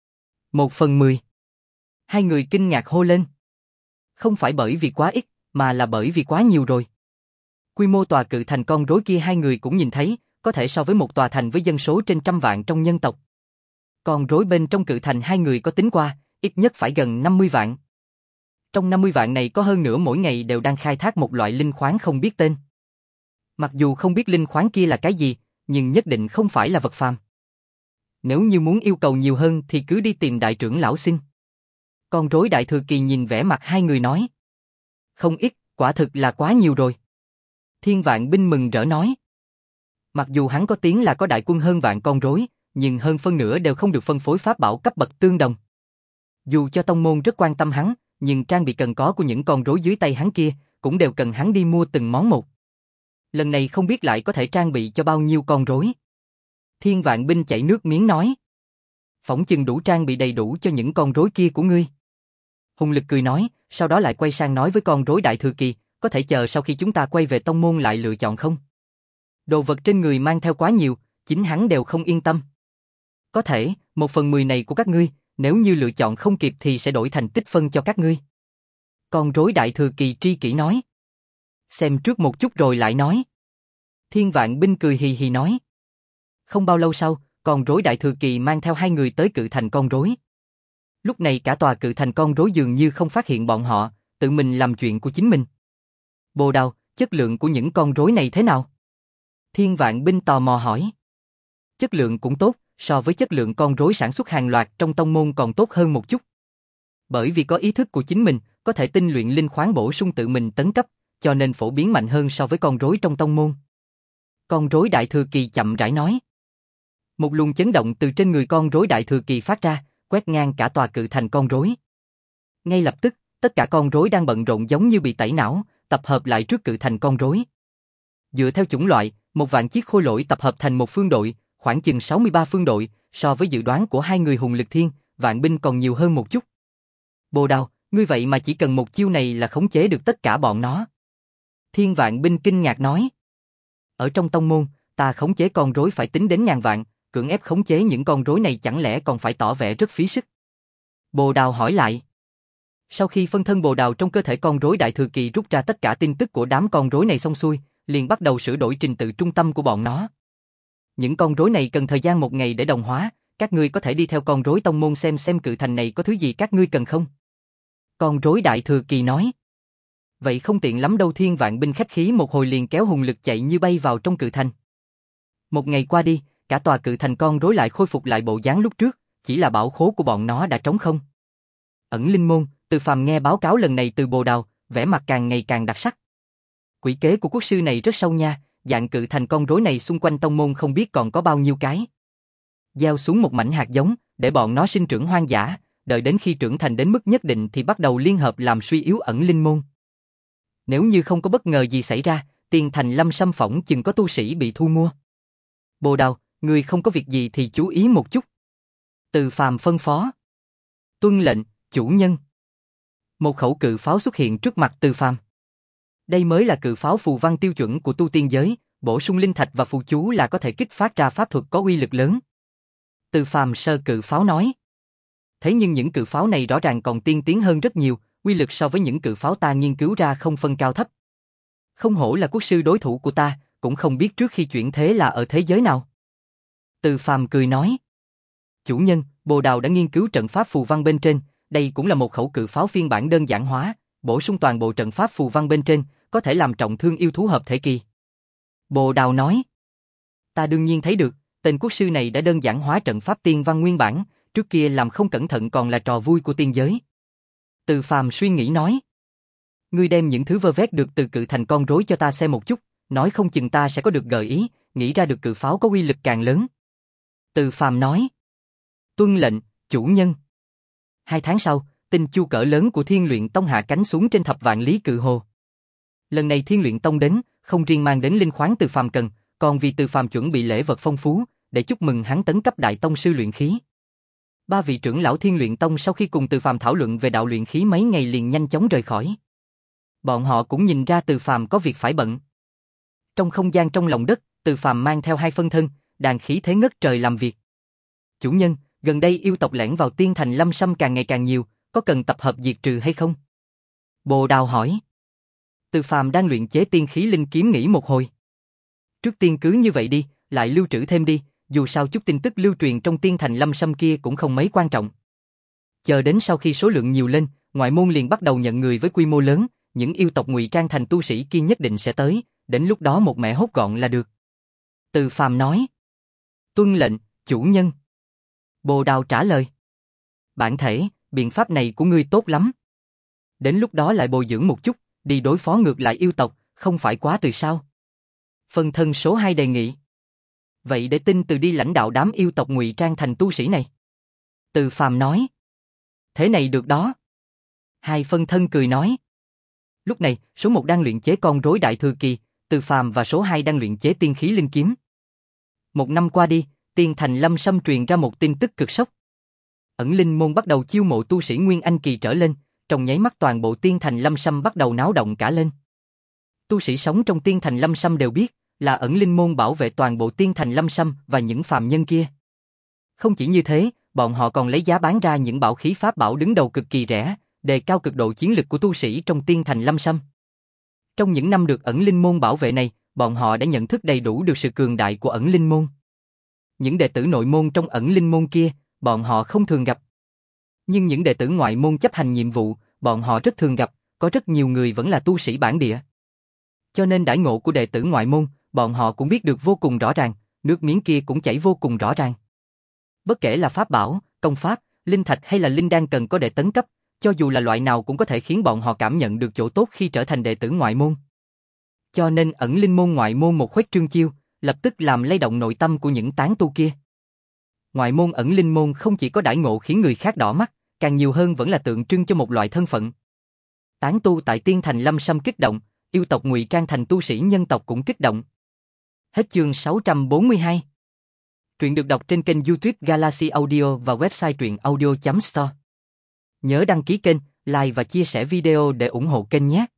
Một phần mười. Hai người kinh ngạc hô lên. Không phải bởi vì quá ít, mà là bởi vì quá nhiều rồi. Quy mô tòa cự thành con rối kia hai người cũng nhìn thấy, có thể so với một tòa thành với dân số trên trăm vạn trong nhân tộc. Con rối bên trong cự thành hai người có tính qua, ít nhất phải gần năm mươi vạn. Trong năm mươi vạn này có hơn nửa mỗi ngày đều đang khai thác một loại linh khoáng không biết tên. Mặc dù không biết linh khoáng kia là cái gì, nhưng nhất định không phải là vật phàm. Nếu như muốn yêu cầu nhiều hơn thì cứ đi tìm đại trưởng lão xin. Con rối đại thừa kỳ nhìn vẻ mặt hai người nói. Không ít, quả thực là quá nhiều rồi. Thiên vạn binh mừng rỡ nói. Mặc dù hắn có tiếng là có đại quân hơn vạn con rối, nhưng hơn phân nửa đều không được phân phối pháp bảo cấp bậc tương đồng. Dù cho tông môn rất quan tâm hắn, nhưng trang bị cần có của những con rối dưới tay hắn kia, cũng đều cần hắn đi mua từng món một. Lần này không biết lại có thể trang bị cho bao nhiêu con rối. Thiên vạn binh chảy nước miếng nói. Phỏng chừng đủ trang bị đầy đủ cho những con rối kia của ngươi. Hùng lực cười nói, sau đó lại quay sang nói với con rối đại thừa kỳ, có thể chờ sau khi chúng ta quay về tông môn lại lựa chọn không? Đồ vật trên người mang theo quá nhiều, chính hắn đều không yên tâm. Có thể, một phần mười này của các ngươi, nếu như lựa chọn không kịp thì sẽ đổi thành tích phân cho các ngươi. Con rối đại thừa kỳ tri kỷ nói. Xem trước một chút rồi lại nói. Thiên vạn binh cười hì hì nói. Không bao lâu sau, con rối đại thừa kỳ mang theo hai người tới cự thành con rối. Lúc này cả tòa cự thành con rối dường như không phát hiện bọn họ, tự mình làm chuyện của chính mình. Bồ Đào, chất lượng của những con rối này thế nào? Thiên vạn binh tò mò hỏi. Chất lượng cũng tốt, so với chất lượng con rối sản xuất hàng loạt trong tông môn còn tốt hơn một chút. Bởi vì có ý thức của chính mình, có thể tinh luyện linh khoáng bổ sung tự mình tấn cấp, cho nên phổ biến mạnh hơn so với con rối trong tông môn. Con rối đại thừa kỳ chậm rãi nói. Một luồng chấn động từ trên người con rối đại thừa kỳ phát ra, quét ngang cả tòa cự thành con rối. Ngay lập tức, tất cả con rối đang bận rộn giống như bị tẩy não, tập hợp lại trước cự thành con rối. Dựa theo chủng loại, một vạn chiếc khôi lỗi tập hợp thành một phương đội, khoảng chừng sáu mươi ba phương đội, so với dự đoán của hai người hùng lực thiên, vạn binh còn nhiều hơn một chút. Bồ Đào, ngươi vậy mà chỉ cần một chiêu này là khống chế được tất cả bọn nó. Thiên vạn binh kinh ngạc nói. Ở trong tông môn, ta khống chế con rối phải tính đến ngàn vạn, cưỡng ép khống chế những con rối này chẳng lẽ còn phải tỏ vẻ rất phí sức. Bồ Đào hỏi lại. Sau khi phân thân Bồ Đào trong cơ thể con rối đại thừa kỳ rút ra tất cả tin tức của đám con rối này xong xuôi, liền bắt đầu sửa đổi trình tự trung tâm của bọn nó. Những con rối này cần thời gian một ngày để đồng hóa, các ngươi có thể đi theo con rối tông môn xem xem cự thành này có thứ gì các ngươi cần không? Con rối đại thừa kỳ nói. Vậy không tiện lắm đâu. Thiên vạn binh khách khí một hồi liền kéo hùng lực chạy như bay vào trong cự thành. Một ngày qua đi, cả tòa cự thành con rối lại khôi phục lại bộ dáng lúc trước, chỉ là bảo khố của bọn nó đã trống không. Ẩn linh môn, Từ Phàm nghe báo cáo lần này từ Bồ Đào, vẻ mặt càng ngày càng đặc sắc. Quỷ kế của quốc sư này rất sâu nha, dạng cự thành con rối này xung quanh tông môn không biết còn có bao nhiêu cái. Gieo xuống một mảnh hạt giống, để bọn nó sinh trưởng hoang dã, đợi đến khi trưởng thành đến mức nhất định thì bắt đầu liên hợp làm suy yếu ẩn linh môn. Nếu như không có bất ngờ gì xảy ra, Tiên Thành Lâm Sâm phỏng chừng có tu sĩ bị thu mua. Bồ Đào, người không có việc gì thì chú ý một chút. Từ Phàm phân phó. Tuân lệnh, chủ nhân. Một khẩu cự pháo xuất hiện trước mặt Từ Phàm. Đây mới là cự pháo phù văn tiêu chuẩn của tu tiên giới, bổ sung linh thạch và phù chú là có thể kích phát ra pháp thuật có uy lực lớn. Từ Phàm sơ cự pháo nói. Thế nhưng những cự pháo này rõ ràng còn tiên tiến hơn rất nhiều, uy lực so với những cự pháo ta nghiên cứu ra không phân cao thấp. Không hổ là quốc sư đối thủ của ta, cũng không biết trước khi chuyển thế là ở thế giới nào. Từ Phàm cười nói. Chủ nhân, Bồ Đào đã nghiên cứu trận pháp phù văn bên trên, đây cũng là một khẩu cự pháo phiên bản đơn giản hóa, bổ sung toàn bộ trận pháp phù văn bên trên, có thể làm trọng thương yêu thú hợp thể kỳ. Bồ Đào nói. Ta đương nhiên thấy được, tên quốc sư này đã đơn giản hóa trận pháp tiên văn nguyên bản, trước kia làm không cẩn thận còn là trò vui của tiên giới. Từ Phàm suy nghĩ nói. Ngươi đem những thứ vơ vét được từ cự thành con rối cho ta xem một chút, nói không chừng ta sẽ có được gợi ý, nghĩ ra được cự pháo có uy lực càng lớn. Từ Phàm nói. Tuân lệnh, chủ nhân. Hai tháng sau, tinh chu cỡ lớn của Thiên Luyện Tông hạ cánh xuống trên thập vạn lý cự hồ. Lần này Thiên Luyện Tông đến, không riêng mang đến linh khoáng Từ Phàm cần, còn vì Từ Phàm chuẩn bị lễ vật phong phú, để chúc mừng hắn tấn cấp đại tông sư luyện khí. Ba vị trưởng lão Thiên Luyện Tông sau khi cùng Từ Phàm thảo luận về đạo luyện khí mấy ngày liền nhanh chóng rời khỏi. Bọn họ cũng nhìn ra Từ Phàm có việc phải bận. Trong không gian trong lòng đất, Từ Phàm mang theo hai phân thân, đàn khí thế ngất trời làm việc. Chủ nhân, gần đây yêu tộc lẻn vào Tiên Thành Lâm Sâm càng ngày càng nhiều, có cần tập hợp diệt trừ hay không? Bồ Đào hỏi. Từ Phàm đang luyện chế tiên khí linh kiếm nghĩ một hồi. Trước tiên cứ như vậy đi, lại lưu trữ thêm đi, dù sao chút tin tức lưu truyền trong Tiên Thành Lâm Sâm kia cũng không mấy quan trọng. Chờ đến sau khi số lượng nhiều lên, ngoại môn liền bắt đầu nhận người với quy mô lớn, những yêu tộc ngụy trang thành tu sĩ kia nhất định sẽ tới, đến lúc đó một mẻ hốt gọn là được. Từ Phàm nói. Tuân lệnh, chủ nhân. Bồ Đào trả lời. Bản thể, biện pháp này của ngươi tốt lắm. Đến lúc đó lại bồi dưỡng một chút, đi đối phó ngược lại yêu tộc, không phải quá từ sao? Phân thân số hai đề nghị. Vậy để Tinh Từ đi lãnh đạo đám yêu tộc ngụy trang thành tu sĩ này. Từ Phàm nói. Thế này được đó. Hai phân thân cười nói. Lúc này, số một đang luyện chế con rối đại thừa kỳ, Từ Phàm và số hai đang luyện chế tiên khí linh kiếm. Một năm qua đi, Tiên Thành Lâm Sâm truyền ra một tin tức cực sốc. Ẩn linh môn bắt đầu chiêu mộ tu sĩ Nguyên Anh kỳ trở lên, trong nháy mắt toàn bộ Tiên Thành Lâm Sâm bắt đầu náo động cả lên. Tu sĩ sống trong Tiên Thành Lâm Sâm đều biết, là ẩn linh môn bảo vệ toàn bộ Tiên Thành Lâm Sâm và những phàm nhân kia. Không chỉ như thế, bọn họ còn lấy giá bán ra những bảo khí pháp bảo đứng đầu cực kỳ rẻ, đề cao cực độ chiến lực của tu sĩ trong Tiên Thành Lâm Sâm. Trong những năm được ẩn linh môn bảo vệ này, bọn họ đã nhận thức đầy đủ được sự cường đại của ẩn linh môn. Những đệ tử nội môn trong ẩn linh môn kia, bọn họ không thường gặp. Nhưng những đệ tử ngoại môn chấp hành nhiệm vụ, bọn họ rất thường gặp, có rất nhiều người vẫn là tu sĩ bản địa. Cho nên đãi ngộ của đệ tử ngoại môn, bọn họ cũng biết được vô cùng rõ ràng, nước miếng kia cũng chảy vô cùng rõ ràng. Bất kể là pháp bảo, công pháp, linh thạch hay là linh đan cần có để tấn cấp, cho dù là loại nào cũng có thể khiến bọn họ cảm nhận được chỗ tốt khi trở thành đệ tử ngoại môn. Cho nên ẩn linh môn ngoại môn một khuếch trương chiêu, lập tức làm lay động nội tâm của những tán tu kia. Ngoại môn ẩn linh môn không chỉ có đãi ngộ khiến người khác đỏ mắt, càng nhiều hơn vẫn là tượng trưng cho một loại thân phận. Tán tu tại Tiên Thành Lâm Sâm kích động, yêu tộc ngụy trang thành tu sĩ nhân tộc cũng kích động. Hết chương sáu trăm bốn mươi hai. Truyện được đọc trên kênh YouTube Galaxy Audio và website truyện audio chấm store. Nhớ đăng ký kênh, like và chia sẻ video để ủng hộ kênh nhé.